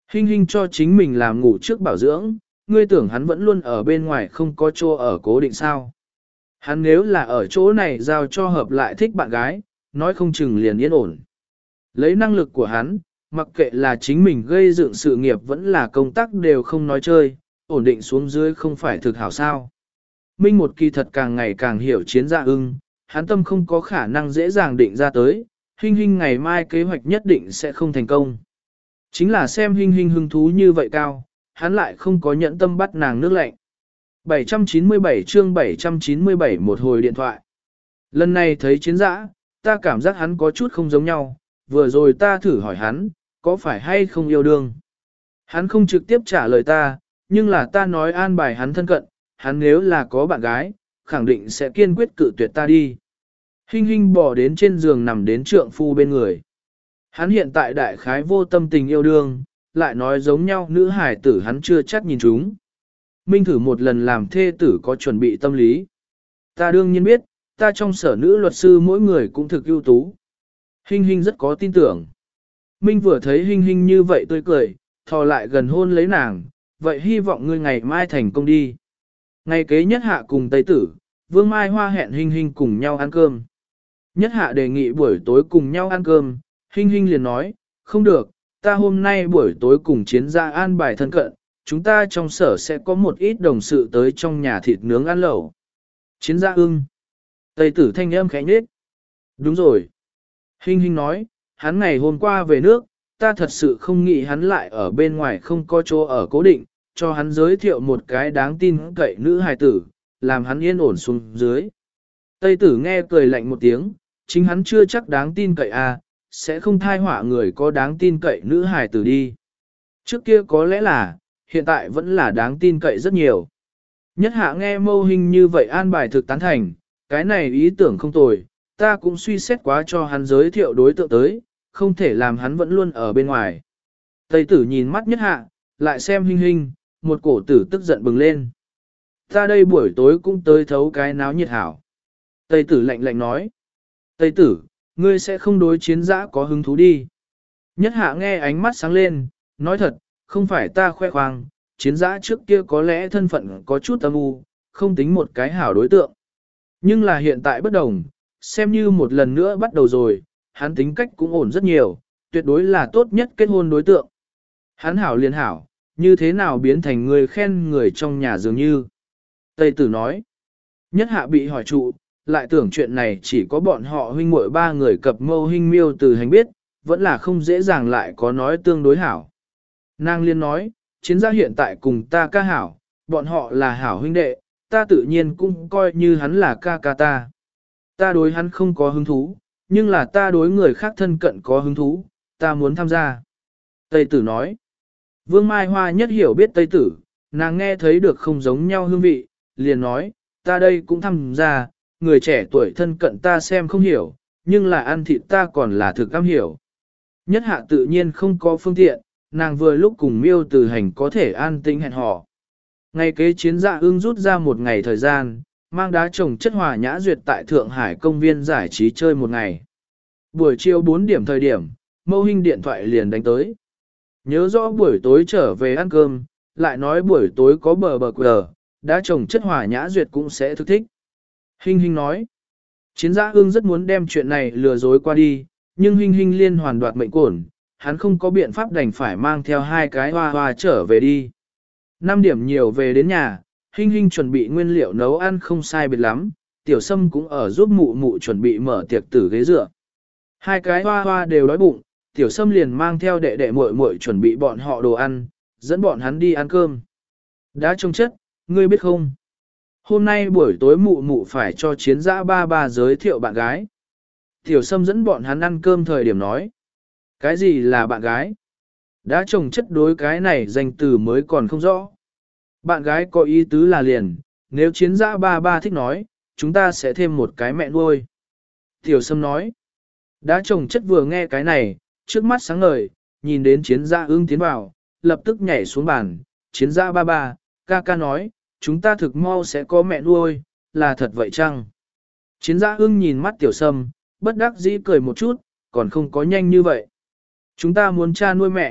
Hinh Hinh cho chính mình làm ngủ trước bảo dưỡng, ngươi tưởng hắn vẫn luôn ở bên ngoài không có chỗ ở cố định sao. Hắn nếu là ở chỗ này giao cho hợp lại thích bạn gái, nói không chừng liền yên ổn. Lấy năng lực của hắn, mặc kệ là chính mình gây dựng sự nghiệp vẫn là công tác đều không nói chơi, ổn định xuống dưới không phải thực hảo sao. Minh một kỳ thật càng ngày càng hiểu chiến dạ ưng, hắn tâm không có khả năng dễ dàng định ra tới, Hinh Hinh ngày mai kế hoạch nhất định sẽ không thành công. Chính là xem Hinh Hinh hứng thú như vậy cao, hắn lại không có nhẫn tâm bắt nàng nước lạnh. bảy trăm chín mươi bảy chương bảy trăm chín mươi bảy một hồi điện thoại. Lần này thấy chiến dã, ta cảm giác hắn có chút không giống nhau, vừa rồi ta thử hỏi hắn, có phải hay không yêu đương. Hắn không trực tiếp trả lời ta, nhưng là ta nói an bài hắn thân cận, hắn nếu là có bạn gái, khẳng định sẽ kiên quyết cự tuyệt ta đi. Hinh Hinh bỏ đến trên giường nằm đến trượng phu bên người. Hắn hiện tại đại khái vô tâm tình yêu đương, lại nói giống nhau nữ hải tử hắn chưa chắc nhìn chúng. Minh thử một lần làm thê tử có chuẩn bị tâm lý. Ta đương nhiên biết, ta trong sở nữ luật sư mỗi người cũng thực ưu tú. Hinh Hinh rất có tin tưởng. Minh vừa thấy Hinh Hinh như vậy tươi cười, thò lại gần hôn lấy nàng, vậy hy vọng ngươi ngày mai thành công đi. Ngày kế nhất hạ cùng Tây Tử, Vương Mai Hoa hẹn Hinh Hinh cùng nhau ăn cơm. Nhất hạ đề nghị buổi tối cùng nhau ăn cơm, Hinh Hinh liền nói, không được, ta hôm nay buổi tối cùng chiến gia an bài thân cận, chúng ta trong sở sẽ có một ít đồng sự tới trong nhà thịt nướng ăn lẩu. Chiến gia ưng. Tây Tử thanh âm khẽ nhếch. Đúng rồi. Hinh Hinh nói, hắn ngày hôm qua về nước, ta thật sự không nghĩ hắn lại ở bên ngoài không có chỗ ở cố định, cho hắn giới thiệu một cái đáng tin cậy nữ hài tử, làm hắn yên ổn xuống dưới. Tây Tử nghe cười lạnh một tiếng, chính hắn chưa chắc đáng tin cậy à, sẽ không thai họa người có đáng tin cậy nữ hài tử đi. Trước kia có lẽ là, hiện tại vẫn là đáng tin cậy rất nhiều. Nhất hạ nghe Mâu Hinh như vậy an bài thực tán thành, cái này ý tưởng không tồi, ta cũng suy xét quá cho hắn giới thiệu đối tượng tới, không thể làm hắn vẫn luôn ở bên ngoài. Tây Tử nhìn mắt nhất hạ, lại xem Hinh Hinh, một cổ tử tức giận bừng lên. Ta đây buổi tối cũng tới thấu cái náo nhiệt hảo. Tây Tử lạnh lạnh nói. Tây Tử, ngươi sẽ không đối chiến dã có hứng thú đi. Nhất hạ nghe ánh mắt sáng lên, nói thật, không phải ta khoe khoang, chiến dã trước kia có lẽ thân phận có chút âm u, không tính một cái hảo đối tượng. Nhưng là hiện tại bất đồng, xem như một lần nữa bắt đầu rồi, hắn tính cách cũng ổn rất nhiều, tuyệt đối là tốt nhất kết hôn đối tượng. Hắn hảo liền hảo, như thế nào biến thành người khen người trong nhà dường như. Tây Tử nói, nhất hạ bị hỏi trụ, lại tưởng chuyện này chỉ có bọn họ huynh muội ba người cập Mâu Hinh miêu từ hành biết, vẫn là không dễ dàng lại có nói tương đối hảo. Nàng liên nói, chiến gia hiện tại cùng ta ca hảo, bọn họ là hảo huynh đệ, ta tự nhiên cũng coi như hắn là ca ca ta. Ta đối hắn không có hứng thú, nhưng là ta đối người khác thân cận có hứng thú, ta muốn tham gia. Tây Tử nói, Vương Mai Hoa nhất hiểu biết Tây Tử, nàng nghe thấy được không giống nhau hương vị, liền nói, ta đây cũng tham gia, người trẻ tuổi thân cận ta xem không hiểu, nhưng là ăn thịt ta còn là thực am hiểu. Nhất hạ tự nhiên không có phương tiện, nàng vừa lúc cùng miêu từ hành có thể an tĩnh hẹn hò. Ngày kế chiến dạ ương rút ra một ngày thời gian, mang đá trồng chất hòa nhã duyệt tại Thượng Hải công viên giải trí chơi một ngày. Buổi chiều bốn điểm thời điểm, Mâu Hinh điện thoại liền đánh tới. Nhớ rõ buổi tối trở về ăn cơm, lại nói buổi tối có bờ bờ quờ, đá trồng chất hòa nhã duyệt cũng sẽ thực thích. Hinh Hinh nói, chiến giã ương rất muốn đem chuyện này lừa dối qua đi, nhưng Hinh Hinh liên hoàn đoạt mệnh cổn, hắn không có biện pháp đành phải mang theo hai cái hoa hoa trở về đi. Năm điểm nhiều về đến nhà, Hinh Hinh chuẩn bị nguyên liệu nấu ăn không sai biệt lắm, Tiểu Sâm cũng ở giúp mụ mụ chuẩn bị mở tiệc tử ghế dựa. Hai cái hoa hoa đều đói bụng, Tiểu Sâm liền mang theo đệ đệ muội muội chuẩn bị bọn họ đồ ăn, dẫn bọn hắn đi ăn cơm. Đã trông chất, ngươi biết không? Hôm nay buổi tối mụ mụ phải cho chiến giã ba ba giới thiệu bạn gái. Tiểu Sâm dẫn bọn hắn ăn cơm thời điểm nói. Cái gì là bạn gái? Đã trồng chất đối cái này danh từ mới còn không rõ. Bạn gái có ý tứ là liền, nếu chiến giã ba ba thích nói, chúng ta sẽ thêm một cái mẹ nuôi. Tiểu Sâm nói. Đã trồng chất vừa nghe cái này, trước mắt sáng ngời, nhìn đến chiến giã ưng tiến vào, lập tức nhảy xuống bàn. Chiến giã ba ba, ca ca nói, chúng ta thực mau sẽ có mẹ nuôi, là thật vậy chăng? Chiến giã ưng nhìn mắt Tiểu Sâm, bất đắc dĩ cười một chút, còn không có nhanh như vậy. Chúng ta muốn cha nuôi mẹ,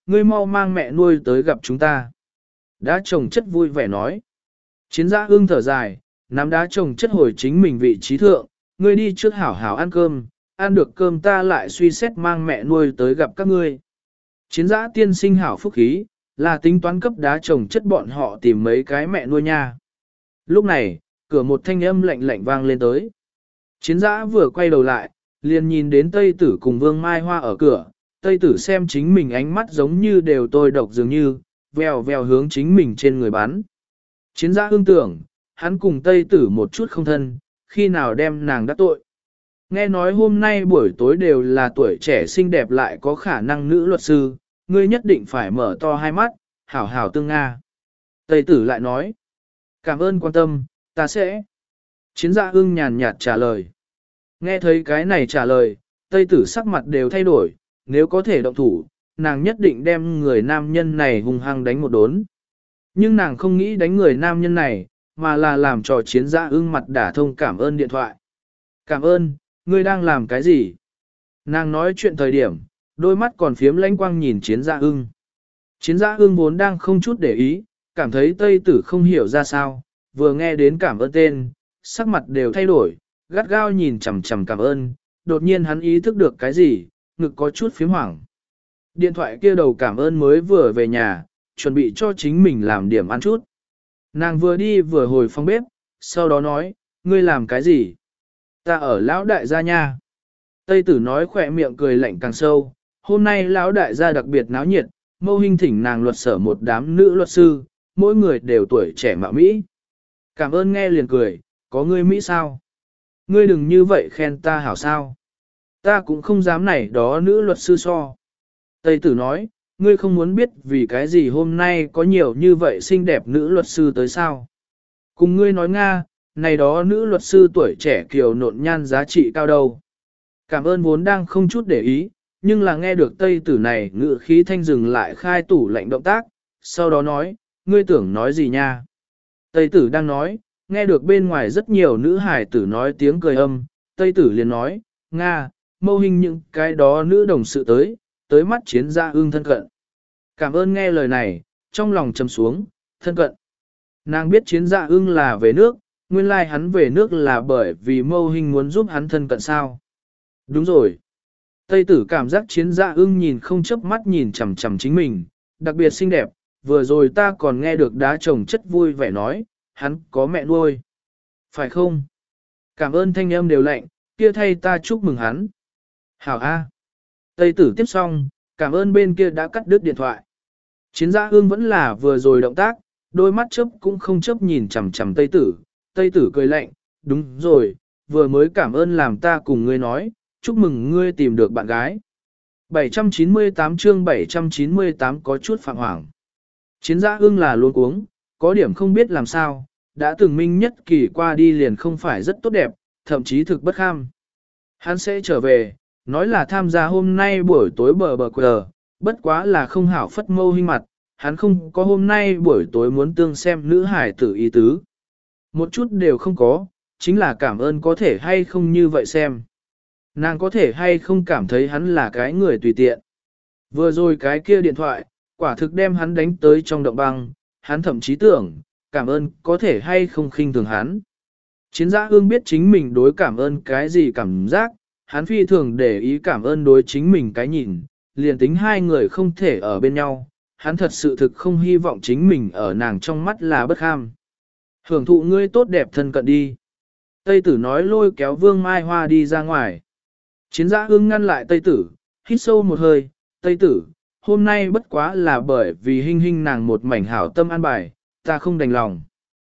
ngươi mau mang mẹ nuôi tới gặp chúng ta. Đá chồng chất vui vẻ nói. Chiến giã ưng thở dài, nắm đá chồng chất hồi chính mình vị trí thượng, ngươi đi trước hảo hảo ăn cơm, ăn được cơm ta lại suy xét mang mẹ nuôi tới gặp các ngươi. Chiến giã tiên sinh hảo phúc khí, là tính toán cấp đá chồng chất bọn họ tìm mấy cái mẹ nuôi nha. Lúc này, cửa một thanh âm lạnh lạnh vang lên tới. Chiến giã vừa quay đầu lại, liền nhìn đến Tây Tử cùng Vương Mai Hoa ở cửa. Tây Tử xem chính mình ánh mắt giống như đều tôi độc dường như, vèo vèo hướng chính mình trên người bắn. Chiến giã ương tưởng, hắn cùng Tây Tử một chút không thân, khi nào đem nàng đắc tội. Nghe nói hôm nay buổi tối đều là tuổi trẻ xinh đẹp lại có khả năng nữ luật sư, ngươi nhất định phải mở to hai mắt, hảo hảo tương Nga. Tây Tử lại nói, cảm ơn quan tâm, ta sẽ. Chiến giã ưng nhàn nhạt trả lời. Nghe thấy cái này trả lời, Tây Tử sắc mặt đều thay đổi, nếu có thể động thủ, nàng nhất định đem người nam nhân này hung hăng đánh một đốn. Nhưng nàng không nghĩ đánh người nam nhân này, mà là làm trò chiến giã ưng mặt đả thông cảm ơn điện thoại. Cảm ơn, ngươi đang làm cái gì? Nàng nói chuyện thời điểm, đôi mắt còn phiếm lánh quang nhìn chiến giã ưng. Chiến giã ưng vốn đang không chút để ý, cảm thấy Tây Tử không hiểu ra sao, vừa nghe đến cảm ơn tên, sắc mặt đều thay đổi, gắt gao nhìn chằm chằm cảm ơn, đột nhiên hắn ý thức được cái gì, ngực có chút phím hoảng. Điện thoại kia đầu cảm ơn mới vừa về nhà, chuẩn bị cho chính mình làm điểm ăn chút. Nàng vừa đi vừa hồi phòng bếp, sau đó nói, ngươi làm cái gì? Ta ở lão đại gia nha. Tây Tử nói khỏe miệng cười lạnh càng sâu, hôm nay lão đại gia đặc biệt náo nhiệt, mâu hình thỉnh nàng luật sở một đám nữ luật sư, mỗi người đều tuổi trẻ mạo Mỹ. Cảm ơn nghe liền cười, có ngươi Mỹ sao? Ngươi đừng như vậy khen ta hảo sao? Ta cũng không dám này đó nữ luật sư so. Tây Tử nói, ngươi không muốn biết vì cái gì hôm nay có nhiều như vậy xinh đẹp nữ luật sư tới sao? Cùng ngươi nói Nga, này đó nữ luật sư tuổi trẻ kiều nộn nhan giá trị cao đâu. Cảm ơn vốn đang không chút để ý, nhưng là nghe được Tây Tử này ngự khí thanh dừng lại khai tủ lạnh động tác, sau đó nói, ngươi tưởng nói gì nha? Tây Tử đang nói, nghe được bên ngoài rất nhiều nữ hải tử nói tiếng cười âm, Tây Tử liền nói, Nga, mâu hình những cái đó nữ đồng sự tới, tới mắt chiến gia ưng thân cận. Cảm ơn nghe lời này, trong lòng trầm xuống, thân cận. Nàng biết chiến gia ưng là về nước, nguyên lai like hắn về nước là bởi vì mâu hình muốn giúp hắn thân cận sao. Đúng rồi. Tây Tử cảm giác chiến gia ưng nhìn không chớp mắt nhìn chằm chằm chính mình, đặc biệt xinh đẹp, vừa rồi ta còn nghe được đá chồng chất vui vẻ nói, hắn có mẹ nuôi. Phải không? Cảm ơn thanh âm đều lạnh, kia thay ta chúc mừng hắn. Hảo A. Tây Tử tiếp xong, cảm ơn bên kia đã cắt đứt điện thoại. Chiến giã ương vẫn là vừa rồi động tác, đôi mắt chớp cũng không chớp nhìn chằm chằm Tây Tử. Tây Tử cười lạnh, đúng rồi, vừa mới cảm ơn làm ta cùng ngươi nói, chúc mừng ngươi tìm được bạn gái. bảy trăm chín mươi tám chương bảy trăm chín mươi tám có chút phạm hoảng. Chiến giã ương là luôn cuống, có điểm không biết làm sao, đã từng minh nhất kỳ qua đi liền không phải rất tốt đẹp, thậm chí thực bất kham. Hắn sẽ trở về, nói là tham gia hôm nay buổi tối bờ bờ quờ, bất quá là không hảo phất mâu hình mặt, hắn không có hôm nay buổi tối muốn tương xem nữ hải tử ý tứ. Một chút đều không có, chính là cảm ơn có thể hay không như vậy xem. Nàng có thể hay không cảm thấy hắn là cái người tùy tiện. Vừa rồi cái kia điện thoại, quả thực đem hắn đánh tới trong động băng, hắn thậm chí tưởng, cảm ơn có thể hay không khinh thường hắn. Chiến giã ương biết chính mình đối cảm ơn cái gì cảm giác, hắn phi thường để ý cảm ơn đối chính mình cái nhìn, liền tính hai người không thể ở bên nhau, hắn thật sự thực không hy vọng chính mình ở nàng trong mắt là bất kham. Hưởng thụ ngươi tốt đẹp thân cận đi. Tây Tử nói lôi kéo Vương Mai Hoa đi ra ngoài. Chiến giã ương ngăn lại Tây Tử, hít sâu một hơi, Tây Tử, hôm nay bất quá là bởi vì hình hình nàng một mảnh hảo tâm an bài, ta không đành lòng.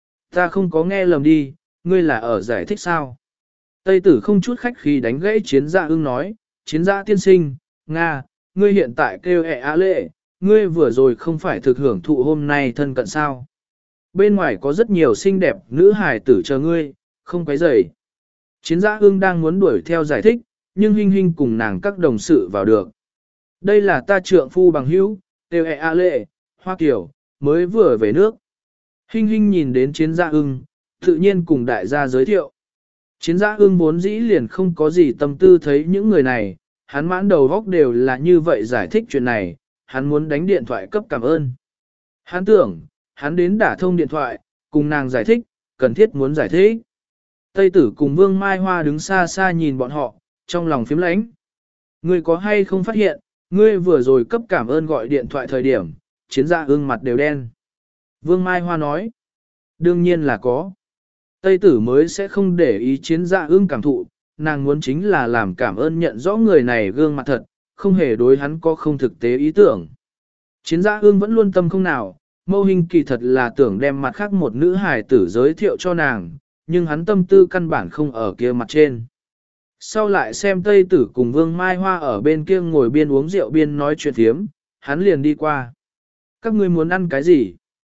Ta không có nghe lầm đi, ngươi là ở giải thích sao? Tây Tử không chút khách khí đánh gãy chiến giã ương nói, chiến giã tiên sinh, Nga, ngươi hiện tại kêu ẹ á lệ, ngươi vừa rồi không phải thực hưởng thụ hôm nay thân cận sao? Bên ngoài có rất nhiều xinh đẹp nữ hài tử chờ ngươi, không quấy rầy. Chiến giã ương đang muốn đuổi theo giải thích, nhưng Hinh Hinh cùng nàng các đồng sự vào được. Đây là ta trượng phu bằng hữu, kêu ẹ á lệ, Hoa Kiều, mới vừa về nước. Hinh Hinh nhìn đến chiến giã ưng, tự nhiên cùng đại gia giới thiệu. Chiến giã ưng vốn dĩ liền không có gì tâm tư thấy những người này, hắn mãn đầu góc đều là như vậy giải thích chuyện này, hắn muốn đánh điện thoại cấp cảm ơn. Hắn tưởng, hắn đến đả thông điện thoại, cùng nàng giải thích, cần thiết muốn giải thích. Tây tử cùng Vương Mai Hoa đứng xa xa nhìn bọn họ, trong lòng phím lãnh. Ngươi có hay không phát hiện, ngươi vừa rồi cấp cảm ơn gọi điện thoại thời điểm, Chiến Dạ Ưng mặt đều đen. Vương Mai Hoa nói, đương nhiên là có. Tây tử mới sẽ không để ý Chiến Dạ Ưng cảm thụ, nàng muốn chính là làm cảm ơn nhận rõ người này gương mặt thật, không hề đối hắn có không thực tế ý tưởng. Chiến Dạ Ưng vẫn luôn tâm không nào, Mâu Hình kỳ thật là tưởng đem mặt khác một nữ hài tử giới thiệu cho nàng, nhưng hắn tâm tư căn bản không ở kia mặt trên. Sau lại xem Tây tử cùng Vương Mai Hoa ở bên kia ngồi biên uống rượu biên nói chuyện thiếm, hắn liền đi qua. Các ngươi muốn ăn cái gì?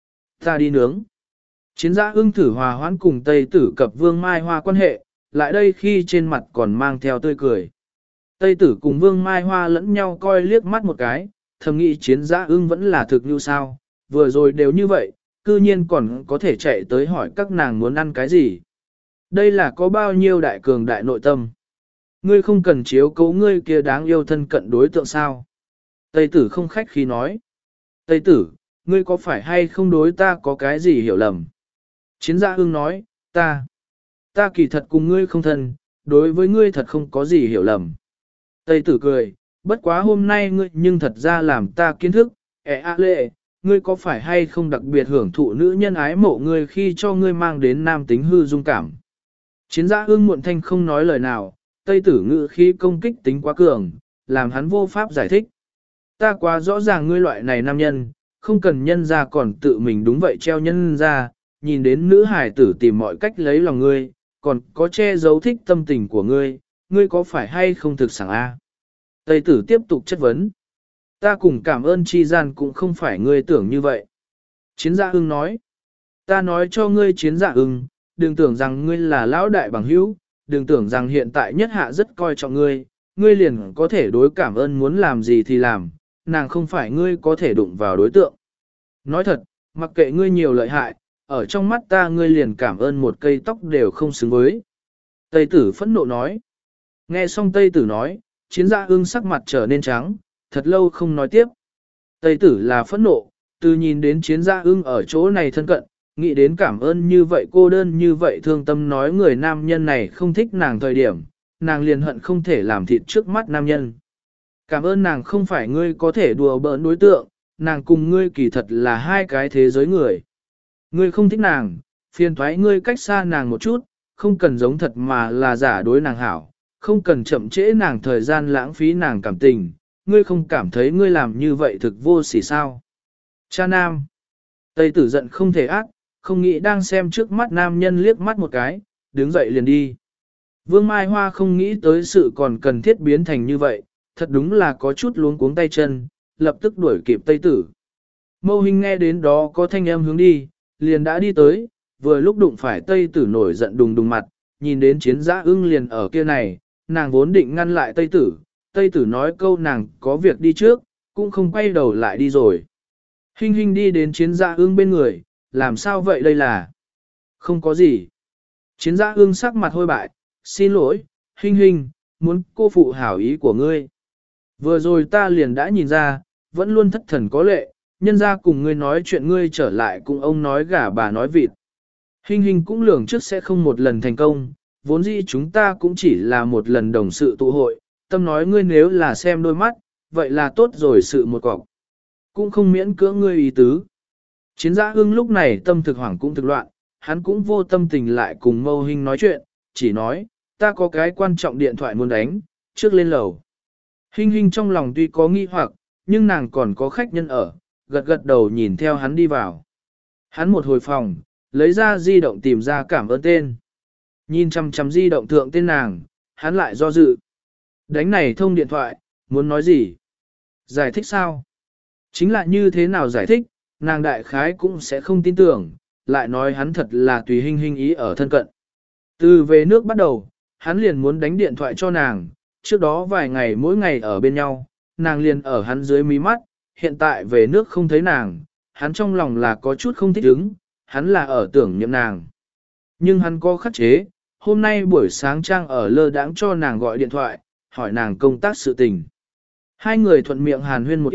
Ta đi nướng. Chiến Dạ Ưng thử hòa hoãn cùng Tây tử cập Vương Mai Hoa quan hệ, lại đây khi trên mặt còn mang theo tươi cười. Tây tử cùng Vương Mai Hoa lẫn nhau coi liếc mắt một cái, thầm nghĩ Chiến Dạ Ưng vẫn là thực như sao, vừa rồi đều như vậy, cư nhiên còn có thể chạy tới hỏi các nàng muốn ăn cái gì. Đây là có bao nhiêu đại cường đại nội tâm. Ngươi không cần chiếu cố ngươi kia đáng yêu thân cận đối tượng sao. Tây tử không khách khí nói. Tây tử, ngươi có phải hay không đối ta có cái gì hiểu lầm? Chiến Dạ Ưng nói, ta, ta kỳ thật cùng ngươi không thân, đối với ngươi thật không có gì hiểu lầm. Tây tử cười, bất quá hôm nay ngươi nhưng thật ra làm ta kiến thức, ẻ a lệ, ngươi có phải hay không đặc biệt hưởng thụ nữ nhân ái mộ ngươi khi cho ngươi mang đến nam tính hư dung cảm. Chiến Dạ Ưng muộn thanh không nói lời nào, Tây tử ngữ khi công kích tính quá cường, làm hắn vô pháp giải thích. Ta quá rõ ràng ngươi loại này nam nhân, không cần nhân ra còn tự mình đúng vậy treo nhân ra, nhìn đến nữ hải tử tìm mọi cách lấy lòng ngươi, còn có che giấu thích tâm tình của ngươi, ngươi có phải hay không thực sảng a? Tây tử tiếp tục chất vấn. Ta cùng cảm ơn chi gian cũng không phải ngươi tưởng như vậy. Chiến Dạ Ưng nói. Ta nói cho ngươi Chiến Dạ Ưng, đừng tưởng rằng ngươi là lão đại bằng hữu, đừng tưởng rằng hiện tại nhất hạ rất coi trọng ngươi, ngươi liền có thể đối cảm ơn muốn làm gì thì làm, nàng không phải ngươi có thể đụng vào đối tượng. Nói thật, mặc kệ ngươi nhiều lợi hại, ở trong mắt ta ngươi liền cảm ơn một cây tóc đều không xứng với. Tây tử phẫn nộ nói. Nghe xong Tây tử nói, Chiến Dạ Ưng sắc mặt trở nên trắng, thật lâu không nói tiếp. Tây tử là phẫn nộ, từ nhìn đến Chiến Dạ Ưng ở chỗ này thân cận, nghĩ đến cảm ơn như vậy cô đơn như vậy thương tâm nói người nam nhân này không thích nàng thời điểm, nàng liền hận không thể làm thịt trước mắt nam nhân. Cảm ơn nàng không phải ngươi có thể đùa bỡn đối tượng, nàng cùng ngươi kỳ thật là hai cái thế giới người. Ngươi không thích nàng, phiền thoái ngươi cách xa nàng một chút, không cần giống thật mà là giả đối nàng hảo, không cần chậm trễ nàng thời gian lãng phí nàng cảm tình, ngươi không cảm thấy ngươi làm như vậy thực vô sỉ sao. Cha nam. Tây tử giận không thể ác, không nghĩ đang xem trước mắt nam nhân liếc mắt một cái, đứng dậy liền đi. Vương Mai Hoa không nghĩ tới sự còn cần thiết biến thành như vậy, thật đúng là có chút luống cuống tay chân, lập tức đuổi kịp Tây tử. Mâu Hình nghe đến đó có thanh âm hướng đi, liền đã đi tới, vừa lúc đụng phải Tây tử nổi giận đùng đùng mặt, nhìn đến Chiến Dạ Ưng liền ở kia này, nàng vốn định ngăn lại Tây tử, Tây tử nói câu nàng có việc đi trước, cũng không quay đầu lại đi rồi. Hình hình đi đến Chiến Dạ Ưng bên người, làm sao vậy đây là? Không có gì. Chiến Dạ Ưng sắc mặt hôi bại, xin lỗi, Hình hình, muốn cô phụ hảo ý của ngươi. Vừa rồi ta liền đã nhìn ra, vẫn luôn thất thần có lệ, nhân ra cùng ngươi nói chuyện ngươi trở lại cùng ông nói gà bà nói vịt. Hình hình cũng lường trước sẽ không một lần thành công, vốn dĩ chúng ta cũng chỉ là một lần đồng sự tụ hội, tâm nói ngươi nếu là xem đôi mắt, vậy là tốt rồi sự một cọc. Cũng không miễn cưỡng ngươi ý tứ. Chiến Dạ Ưng lúc này tâm thực hoảng cũng thực loạn, hắn cũng vô tâm tình lại cùng Mâu Hình nói chuyện, chỉ nói, ta có cái quan trọng điện thoại muốn đánh, trước lên lầu. Hình hình trong lòng tuy có nghi hoặc, nhưng nàng còn có khách nhân ở, gật gật đầu nhìn theo hắn đi vào. Hắn một hồi phòng, lấy ra di động tìm ra cảm ơn tên. Nhìn chăm chăm di động thượng tên nàng, hắn lại do dự. Đánh này thông điện thoại, muốn nói gì? Giải thích sao? Chính là như thế nào giải thích, nàng đại khái cũng sẽ không tin tưởng, lại nói hắn thật là tùy hình hình ý ở thân cận. Từ về nước bắt đầu, hắn liền muốn đánh điện thoại cho nàng, trước đó vài ngày mỗi ngày ở bên nhau, nàng liền ở hắn dưới mí mắt, hiện tại về nước không thấy nàng, hắn trong lòng là có chút không thích ứng, hắn là ở tưởng niệm nàng. Nhưng hắn có khắc chế, hôm nay buổi sáng Trang ở lơ đãng cho nàng gọi điện thoại, hỏi nàng công tác sự tình. Hai người thuận miệng hàn huyên một ít,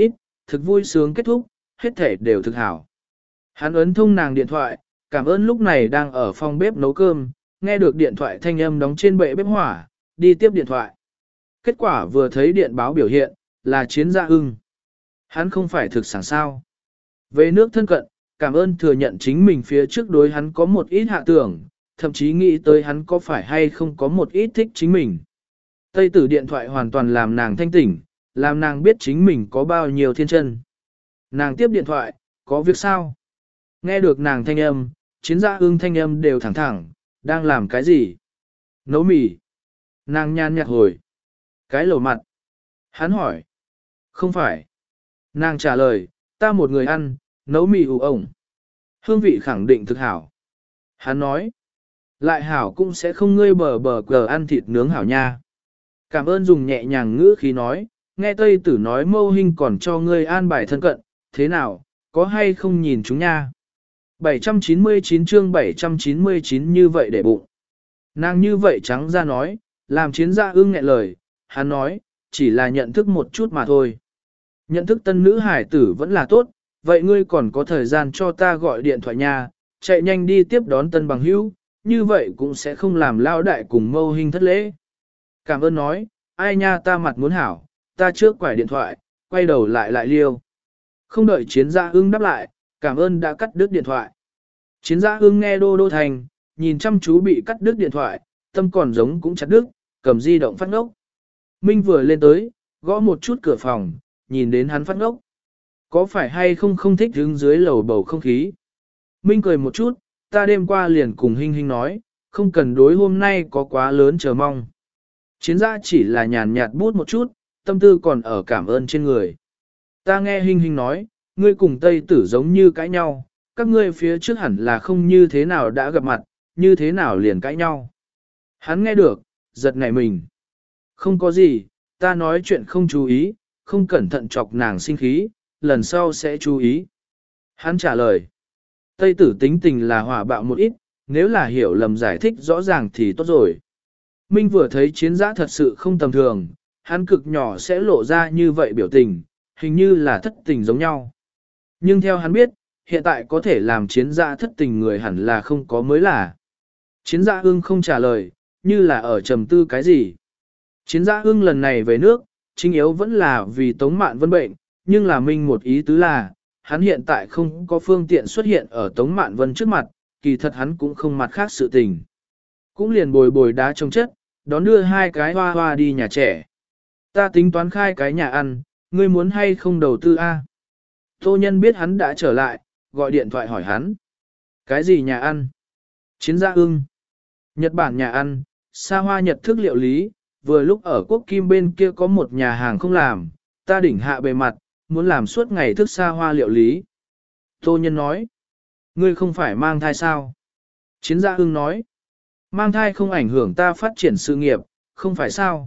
thực vui sướng kết thúc, hết thể đều thực hảo. Hắn ấn thông nàng điện thoại, cảm ơn lúc này đang ở phòng bếp nấu cơm, nghe được điện thoại thanh âm đóng trên bệ bếp hỏa, đi tiếp điện thoại. Kết quả vừa thấy điện báo biểu hiện, là Chiến Dạ Hưng. Hắn không phải thực sản sao. Về nước thân cận, cảm ơn thừa nhận chính mình phía trước đối hắn có một ít hạ tưởng, thậm chí nghĩ tới hắn có phải hay không có một ít thích chính mình. Tây tử điện thoại hoàn toàn làm nàng thanh tỉnh, làm nàng biết chính mình có bao nhiêu thiên chân. Nàng tiếp điện thoại, có việc sao? Nghe được nàng thanh âm, Chiến Dạ Hưng thanh âm đều thẳng thẳng, đang làm cái gì? Nấu mì. Nàng nhàn nhạt hồi. Cái lẩu mặt. Hắn hỏi. Không phải. Nàng trả lời, ta một người ăn, nấu mì ủ ổng. Hương vị khẳng định thực hảo. Hắn nói. Lại hảo cũng sẽ không ngươi bờ bờ cờ ăn thịt nướng hảo nha. Cảm ơn dùng nhẹ nhàng ngữ khí nói, nghe Tây Tử nói Mâu Hinh còn cho ngươi an bài thân cận, thế nào, có hay không nhìn chúng nha. bảy trăm chín mươi chín chương bảy trăm chín mươi chín như vậy để bụng. Nàng như vậy trắng ra nói, làm Chiến Dạ Hưng nghẹn lời, hắn nói, chỉ là nhận thức một chút mà thôi. Nhận thức tân nữ hải tử vẫn là tốt, vậy ngươi còn có thời gian cho ta gọi điện thoại nha, chạy nhanh đi tiếp đón tân bằng hữu, như vậy cũng sẽ không làm lao đại cùng Mâu Hinh thất lễ. Cảm ơn nói, ai nha ta mặt muốn hảo, ta trước quải điện thoại, quay đầu lại lại liêu. Không đợi Chiến Dạ Hưng đáp lại, cảm ơn đã cắt đứt điện thoại. Chiến Dạ Hưng nghe đô đô thành, nhìn chăm chú bị cắt đứt điện thoại, tâm còn giống cũng chặt đứt, cầm di động phát ngốc. Minh vừa lên tới, gõ một chút cửa phòng, nhìn đến hắn phát ngốc. Có phải hay không không thích đứng dưới lầu bầu không khí? Minh cười một chút, ta đêm qua liền cùng Hinh Hinh nói, không cần đối hôm nay có quá lớn chờ mong. Chiến Dạ chỉ là nhàn nhạt bút một chút, tâm tư còn ở cảm ơn trên người. Ta nghe Hinh Hinh nói, ngươi cùng Tây Tử giống như cãi nhau, các ngươi phía trước hẳn là không như thế nào đã gặp mặt, như thế nào liền cãi nhau. Hắn nghe được, giật nảy mình. Không có gì, ta nói chuyện không chú ý, không cẩn thận chọc nàng sinh khí, lần sau sẽ chú ý. Hắn trả lời. Tây Tử tính tình là hỏa bạo một ít, nếu là hiểu lầm giải thích rõ ràng thì tốt rồi. Minh vừa thấy Chiến Dạ thật sự không tầm thường, hắn cực nhỏ sẽ lộ ra như vậy biểu tình, hình như là thất tình giống nhau. Nhưng theo hắn biết, hiện tại có thể làm Chiến Dạ thất tình người hẳn là không có mới là. Chiến Dạ Hưng không trả lời, như là ở trầm tư cái gì. Chiến Dạ Hưng lần này về nước, chính yếu vẫn là vì Tống Mạn Vân bệnh, nhưng là Minh một ý tứ là, hắn hiện tại không có phương tiện xuất hiện ở Tống Mạn Vân trước mặt, kỳ thật hắn cũng không mặt khác sự tình. Cũng liền bồi bồi đá trong chất, đón đưa hai cái hoa hoa đi nhà trẻ. Ta tính toán khai cái nhà ăn, ngươi muốn hay không đầu tư a? Tô Nhân biết hắn đã trở lại, gọi điện thoại hỏi hắn. Cái gì nhà ăn? Chiến Dạ Hưng. Nhật Bản nhà ăn, xa hoa Nhật thức liệu lý, vừa lúc ở Quốc Kim bên kia có một nhà hàng không làm, ta đỉnh hạ bề mặt, muốn làm suốt ngày thức xa hoa liệu lý. Tô Nhân nói. Ngươi không phải mang thai sao? Chiến Dạ Hưng nói. Mang thai không ảnh hưởng ta phát triển sự nghiệp, không phải sao?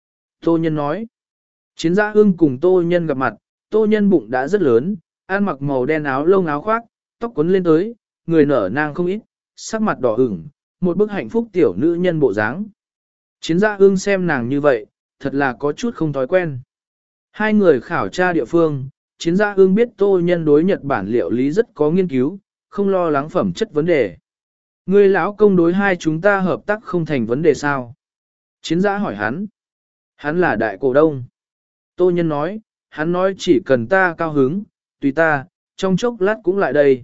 Tô Nhân nói. Chiến Dạ Hưng cùng Tô Nhân gặp mặt, Tô Nhân bụng đã rất lớn, ăn mặc màu đen áo lông áo khoác, tóc quấn lên tới, người nở nang không ít, sắc mặt đỏ ửng, một bức hạnh phúc tiểu nữ nhân bộ dáng. Chiến Dạ Hưng xem nàng như vậy, thật là có chút không thói quen. Hai người khảo tra địa phương, Chiến Dạ Hưng biết Tô Nhân đối Nhật Bản liệu lý rất có nghiên cứu, không lo lắng phẩm chất vấn đề. Người lão công đối hai chúng ta hợp tác không thành vấn đề sao? Chiến Dạ hỏi hắn. Hắn là đại cổ đông. Tô Nhân nói, hắn nói chỉ cần ta cao hứng, tùy ta, trong chốc lát cũng lại đây.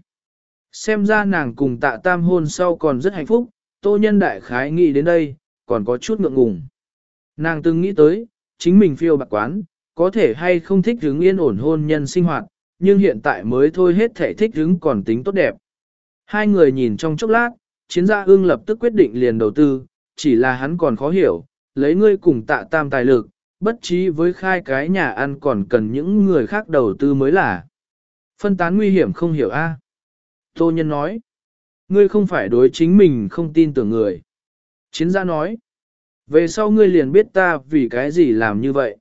Xem ra nàng cùng Tạ Tam hôn sau còn rất hạnh phúc, Tô Nhân đại khái nghĩ đến đây, còn có chút ngượng ngùng. Nàng từng nghĩ tới, chính mình phiêu bạc quán, có thể hay không thích hứng yên ổn hôn nhân sinh hoạt, nhưng hiện tại mới thôi hết thể thích hứng còn tính tốt đẹp. Hai người nhìn trong chốc lát, Chiến Dạ Hưng lập tức quyết định liền đầu tư, chỉ là hắn còn khó hiểu, lấy ngươi cùng Tạ Tam tài lực, bất trí với khai cái nhà ăn còn cần những người khác đầu tư mới là. Phân tán nguy hiểm không hiểu a? Tô Nhân nói, ngươi không phải đối chính mình không tin tưởng người. Chiến Dạ nói, về sau ngươi liền biết ta vì cái gì làm như vậy.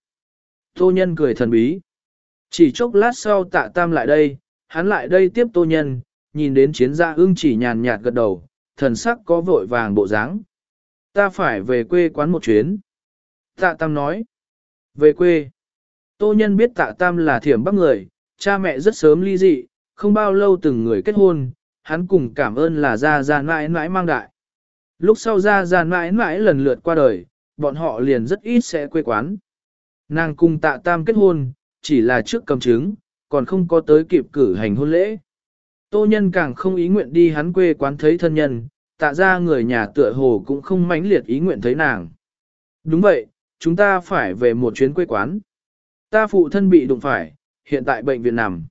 Tô Nhân cười thần bí. Chỉ chốc lát sau Tạ Tam lại đây, hắn lại đây tiếp Tô Nhân, nhìn đến Chiến Dạ Hưng chỉ nhàn nhạt gật đầu, thần sắc có vội vàng bộ dáng. Ta phải về quê quán một chuyến. Tạ Tam nói, về quê. Tô Nhân biết Tạ Tam là thiểm bắc người, Cha mẹ rất sớm ly dị, không bao lâu từng người kết hôn, hắn cùng cảm ơn là Gia Gia mãi mãi mang đại. Lúc sau Gia Gia mãi mãi lần lượt qua đời, bọn họ liền rất ít sẽ quê quán. Nàng cùng Tạ Tam kết hôn, chỉ là trước cầm chứng, còn không có tới kịp cử hành hôn lễ. Tô Nhân càng không ý nguyện đi hắn quê quán thấy thân nhân, Tạ ra người nhà tựa hồ cũng không mãnh liệt ý nguyện thấy nàng. Đúng vậy, chúng ta phải về một chuyến quê quán. Ta phụ thân bị đụng phải, hiện tại bệnh viện nằm.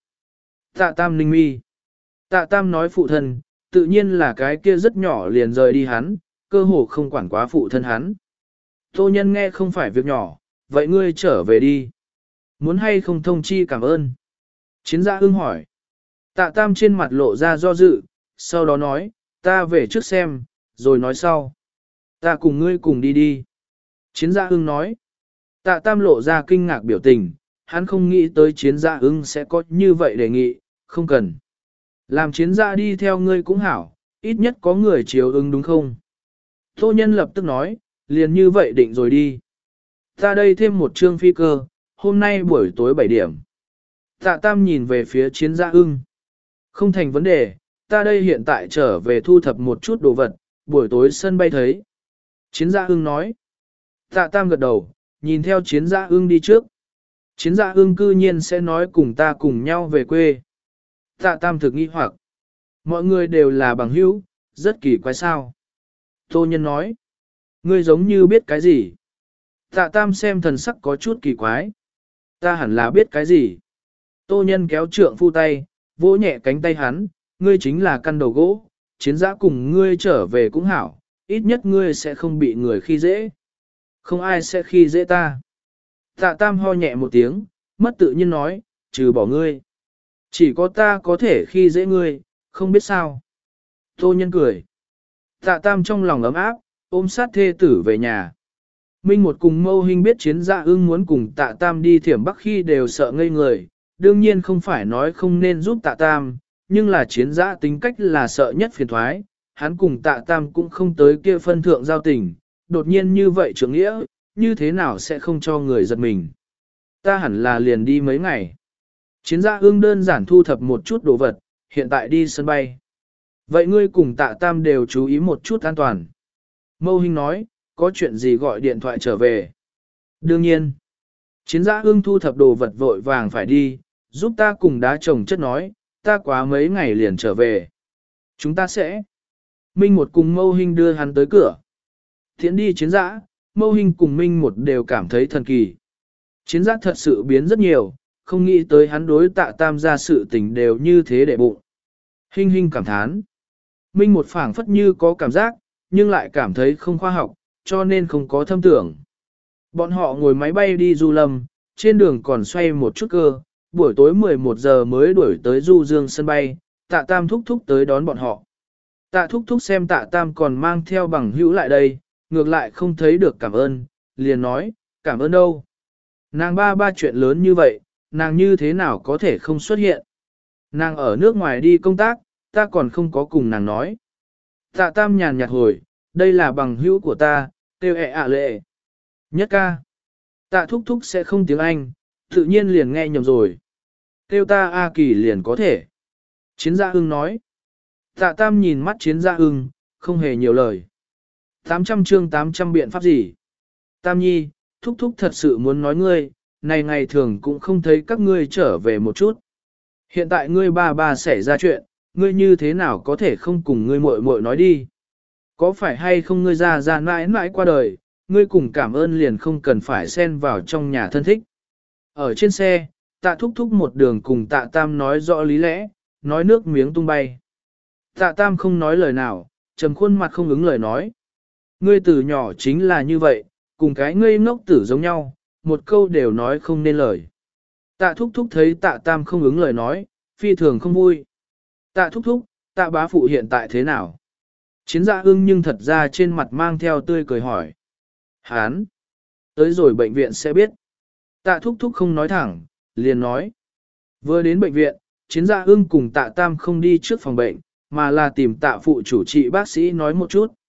Tạ Tam ninh mi. Tạ Tam nói phụ thân, tự nhiên là cái kia rất nhỏ liền rời đi hắn, cơ hồ không quản quá phụ thân hắn. Tô Nhân nghe không phải việc nhỏ, vậy ngươi trở về đi. Muốn hay không thông chi cảm ơn. Chiến gia ưng hỏi. Tạ Tam trên mặt lộ ra do dự, sau đó nói, ta về trước xem, rồi nói sau. Ta cùng ngươi cùng đi đi. Chiến gia ưng nói. Tạ Tam lộ ra kinh ngạc biểu tình, hắn không nghĩ tới chiến gia ưng sẽ có như vậy đề nghị, không cần. Làm chiến gia đi theo ngươi cũng hảo, ít nhất có người chiếu ứng đúng không? Tô Nhân lập tức nói, liền như vậy định rồi đi. Ta đây thêm một chương phi cơ, hôm nay buổi tối bảy điểm. Tạ Tam nhìn về phía chiến gia ưng. Không thành vấn đề, ta đây hiện tại trở về thu thập một chút đồ vật, buổi tối sân bay thấy. Chiến gia ưng nói. Tạ Tam gật đầu, nhìn theo chiến gia ưng đi trước. Chiến gia ưng cư nhiên sẽ nói cùng ta cùng nhau về quê. Tạ Tam thực nghi hoặc. Mọi người đều là bằng hữu, rất kỳ quái sao. Tô Nhân nói. Ngươi giống như biết cái gì. Tạ Tam xem thần sắc có chút kỳ quái. Ta hẳn là biết cái gì. Tô Nhân kéo trượng phu tay, vỗ nhẹ cánh tay hắn, ngươi chính là căn đầu gỗ, chiến giã cùng ngươi trở về cũng hảo, ít nhất ngươi sẽ không bị người khi dễ. Không ai sẽ khi dễ ta. Tạ Tam ho nhẹ một tiếng, mất tự nhiên nói, trừ bỏ ngươi. Chỉ có ta có thể khi dễ ngươi, không biết sao. Tô Nhân cười. Tạ Tam trong lòng ấm áp, ôm sát thê tử về nhà. Minh một cùng Mâu Hinh biết chiến dạ ưng muốn cùng Tạ Tam đi Thiểm Bắc khi đều sợ ngây người, đương nhiên không phải nói không nên giúp Tạ Tam, nhưng là chiến dạ tính cách là sợ nhất phiền thoái, hắn cùng Tạ Tam cũng không tới kia phân thượng giao tình, đột nhiên như vậy trưởng nghĩa, như thế nào sẽ không cho người giật mình. Ta hẳn là liền đi mấy ngày. Chiến dạ ưng đơn giản thu thập một chút đồ vật, hiện tại đi sân bay. Vậy ngươi cùng Tạ Tam đều chú ý một chút an toàn. Mâu Hinh nói, có chuyện gì gọi điện thoại trở về. Đương nhiên, chiến giã ưng thu thập đồ vật vội vàng phải đi, giúp ta cùng đá chồng chất nói, ta quá mấy ngày liền trở về. Chúng ta sẽ. Minh một cùng Mâu Hinh đưa hắn tới cửa. Thiện đi chiến giã, Mâu Hinh cùng Minh một đều cảm thấy thần kỳ. Chiến giã thật sự biến rất nhiều, không nghĩ tới hắn đối Tạ Tam ra sự tình đều như thế để bụng. Hinh Hinh cảm thán. Minh một phảng phất như có cảm giác, nhưng lại cảm thấy không khoa học, cho nên không có thâm tưởng. Bọn họ ngồi máy bay đi Du Lâm, trên đường còn xoay một chút cơ, buổi tối mười một giờ mới đuổi tới Du Dương sân bay, Tạ Tam thúc thúc tới đón bọn họ. Tạ thúc thúc xem Tạ Tam còn mang theo bằng hữu lại đây, ngược lại không thấy được cảm ơn, liền nói, cảm ơn đâu. Nàng ba ba chuyện lớn như vậy, nàng như thế nào có thể không xuất hiện. Nàng ở nước ngoài đi công tác, ta còn không có cùng nàng nói. Tạ Tam nhàn nhạt hồi, đây là bằng hữu của ta, tiêu ẹ ạ lệ. Nhất ca. Tạ thúc thúc sẽ không tiếng Anh, tự nhiên liền nghe nhầm rồi. Tiêu ta A Kỳ liền có thể. Chiến gia ưng nói. Tạ Tam nhìn mắt chiến gia ưng, không hề nhiều lời. tám trăm chương tám trăm biện pháp gì? Tam nhi, thúc thúc thật sự muốn nói ngươi, này ngày thường cũng không thấy các ngươi trở về một chút. Hiện tại ngươi ba ba xảy ra chuyện, ngươi như thế nào có thể không cùng ngươi muội muội nói đi? Có phải hay không ngươi ra ra mãi mãi qua đời, ngươi cùng cảm ơn liền không cần phải xen vào trong nhà thân thích. Ở trên xe, Tạ thúc thúc một đường cùng Tạ Tam nói rõ lý lẽ, nói nước miếng tung bay. Tạ Tam không nói lời nào, trầm khuôn mặt không ứng lời nói. Ngươi từ nhỏ chính là như vậy, cùng cái ngây ngốc tử giống nhau, một câu đều nói không nên lời. Tạ thúc thúc thấy Tạ Tam không ứng lời nói, phi thường không vui. Tạ thúc thúc, Tạ bá phụ hiện tại thế nào? Chiến gia ưng nhưng thật ra trên mặt mang theo tươi cười hỏi. Hán! Tới rồi bệnh viện sẽ biết. Tạ thúc thúc không nói thẳng, liền nói. Vừa đến bệnh viện, chiến gia ưng cùng Tạ Tam không đi trước phòng bệnh, mà là tìm Tạ phụ chủ trị bác sĩ nói một chút.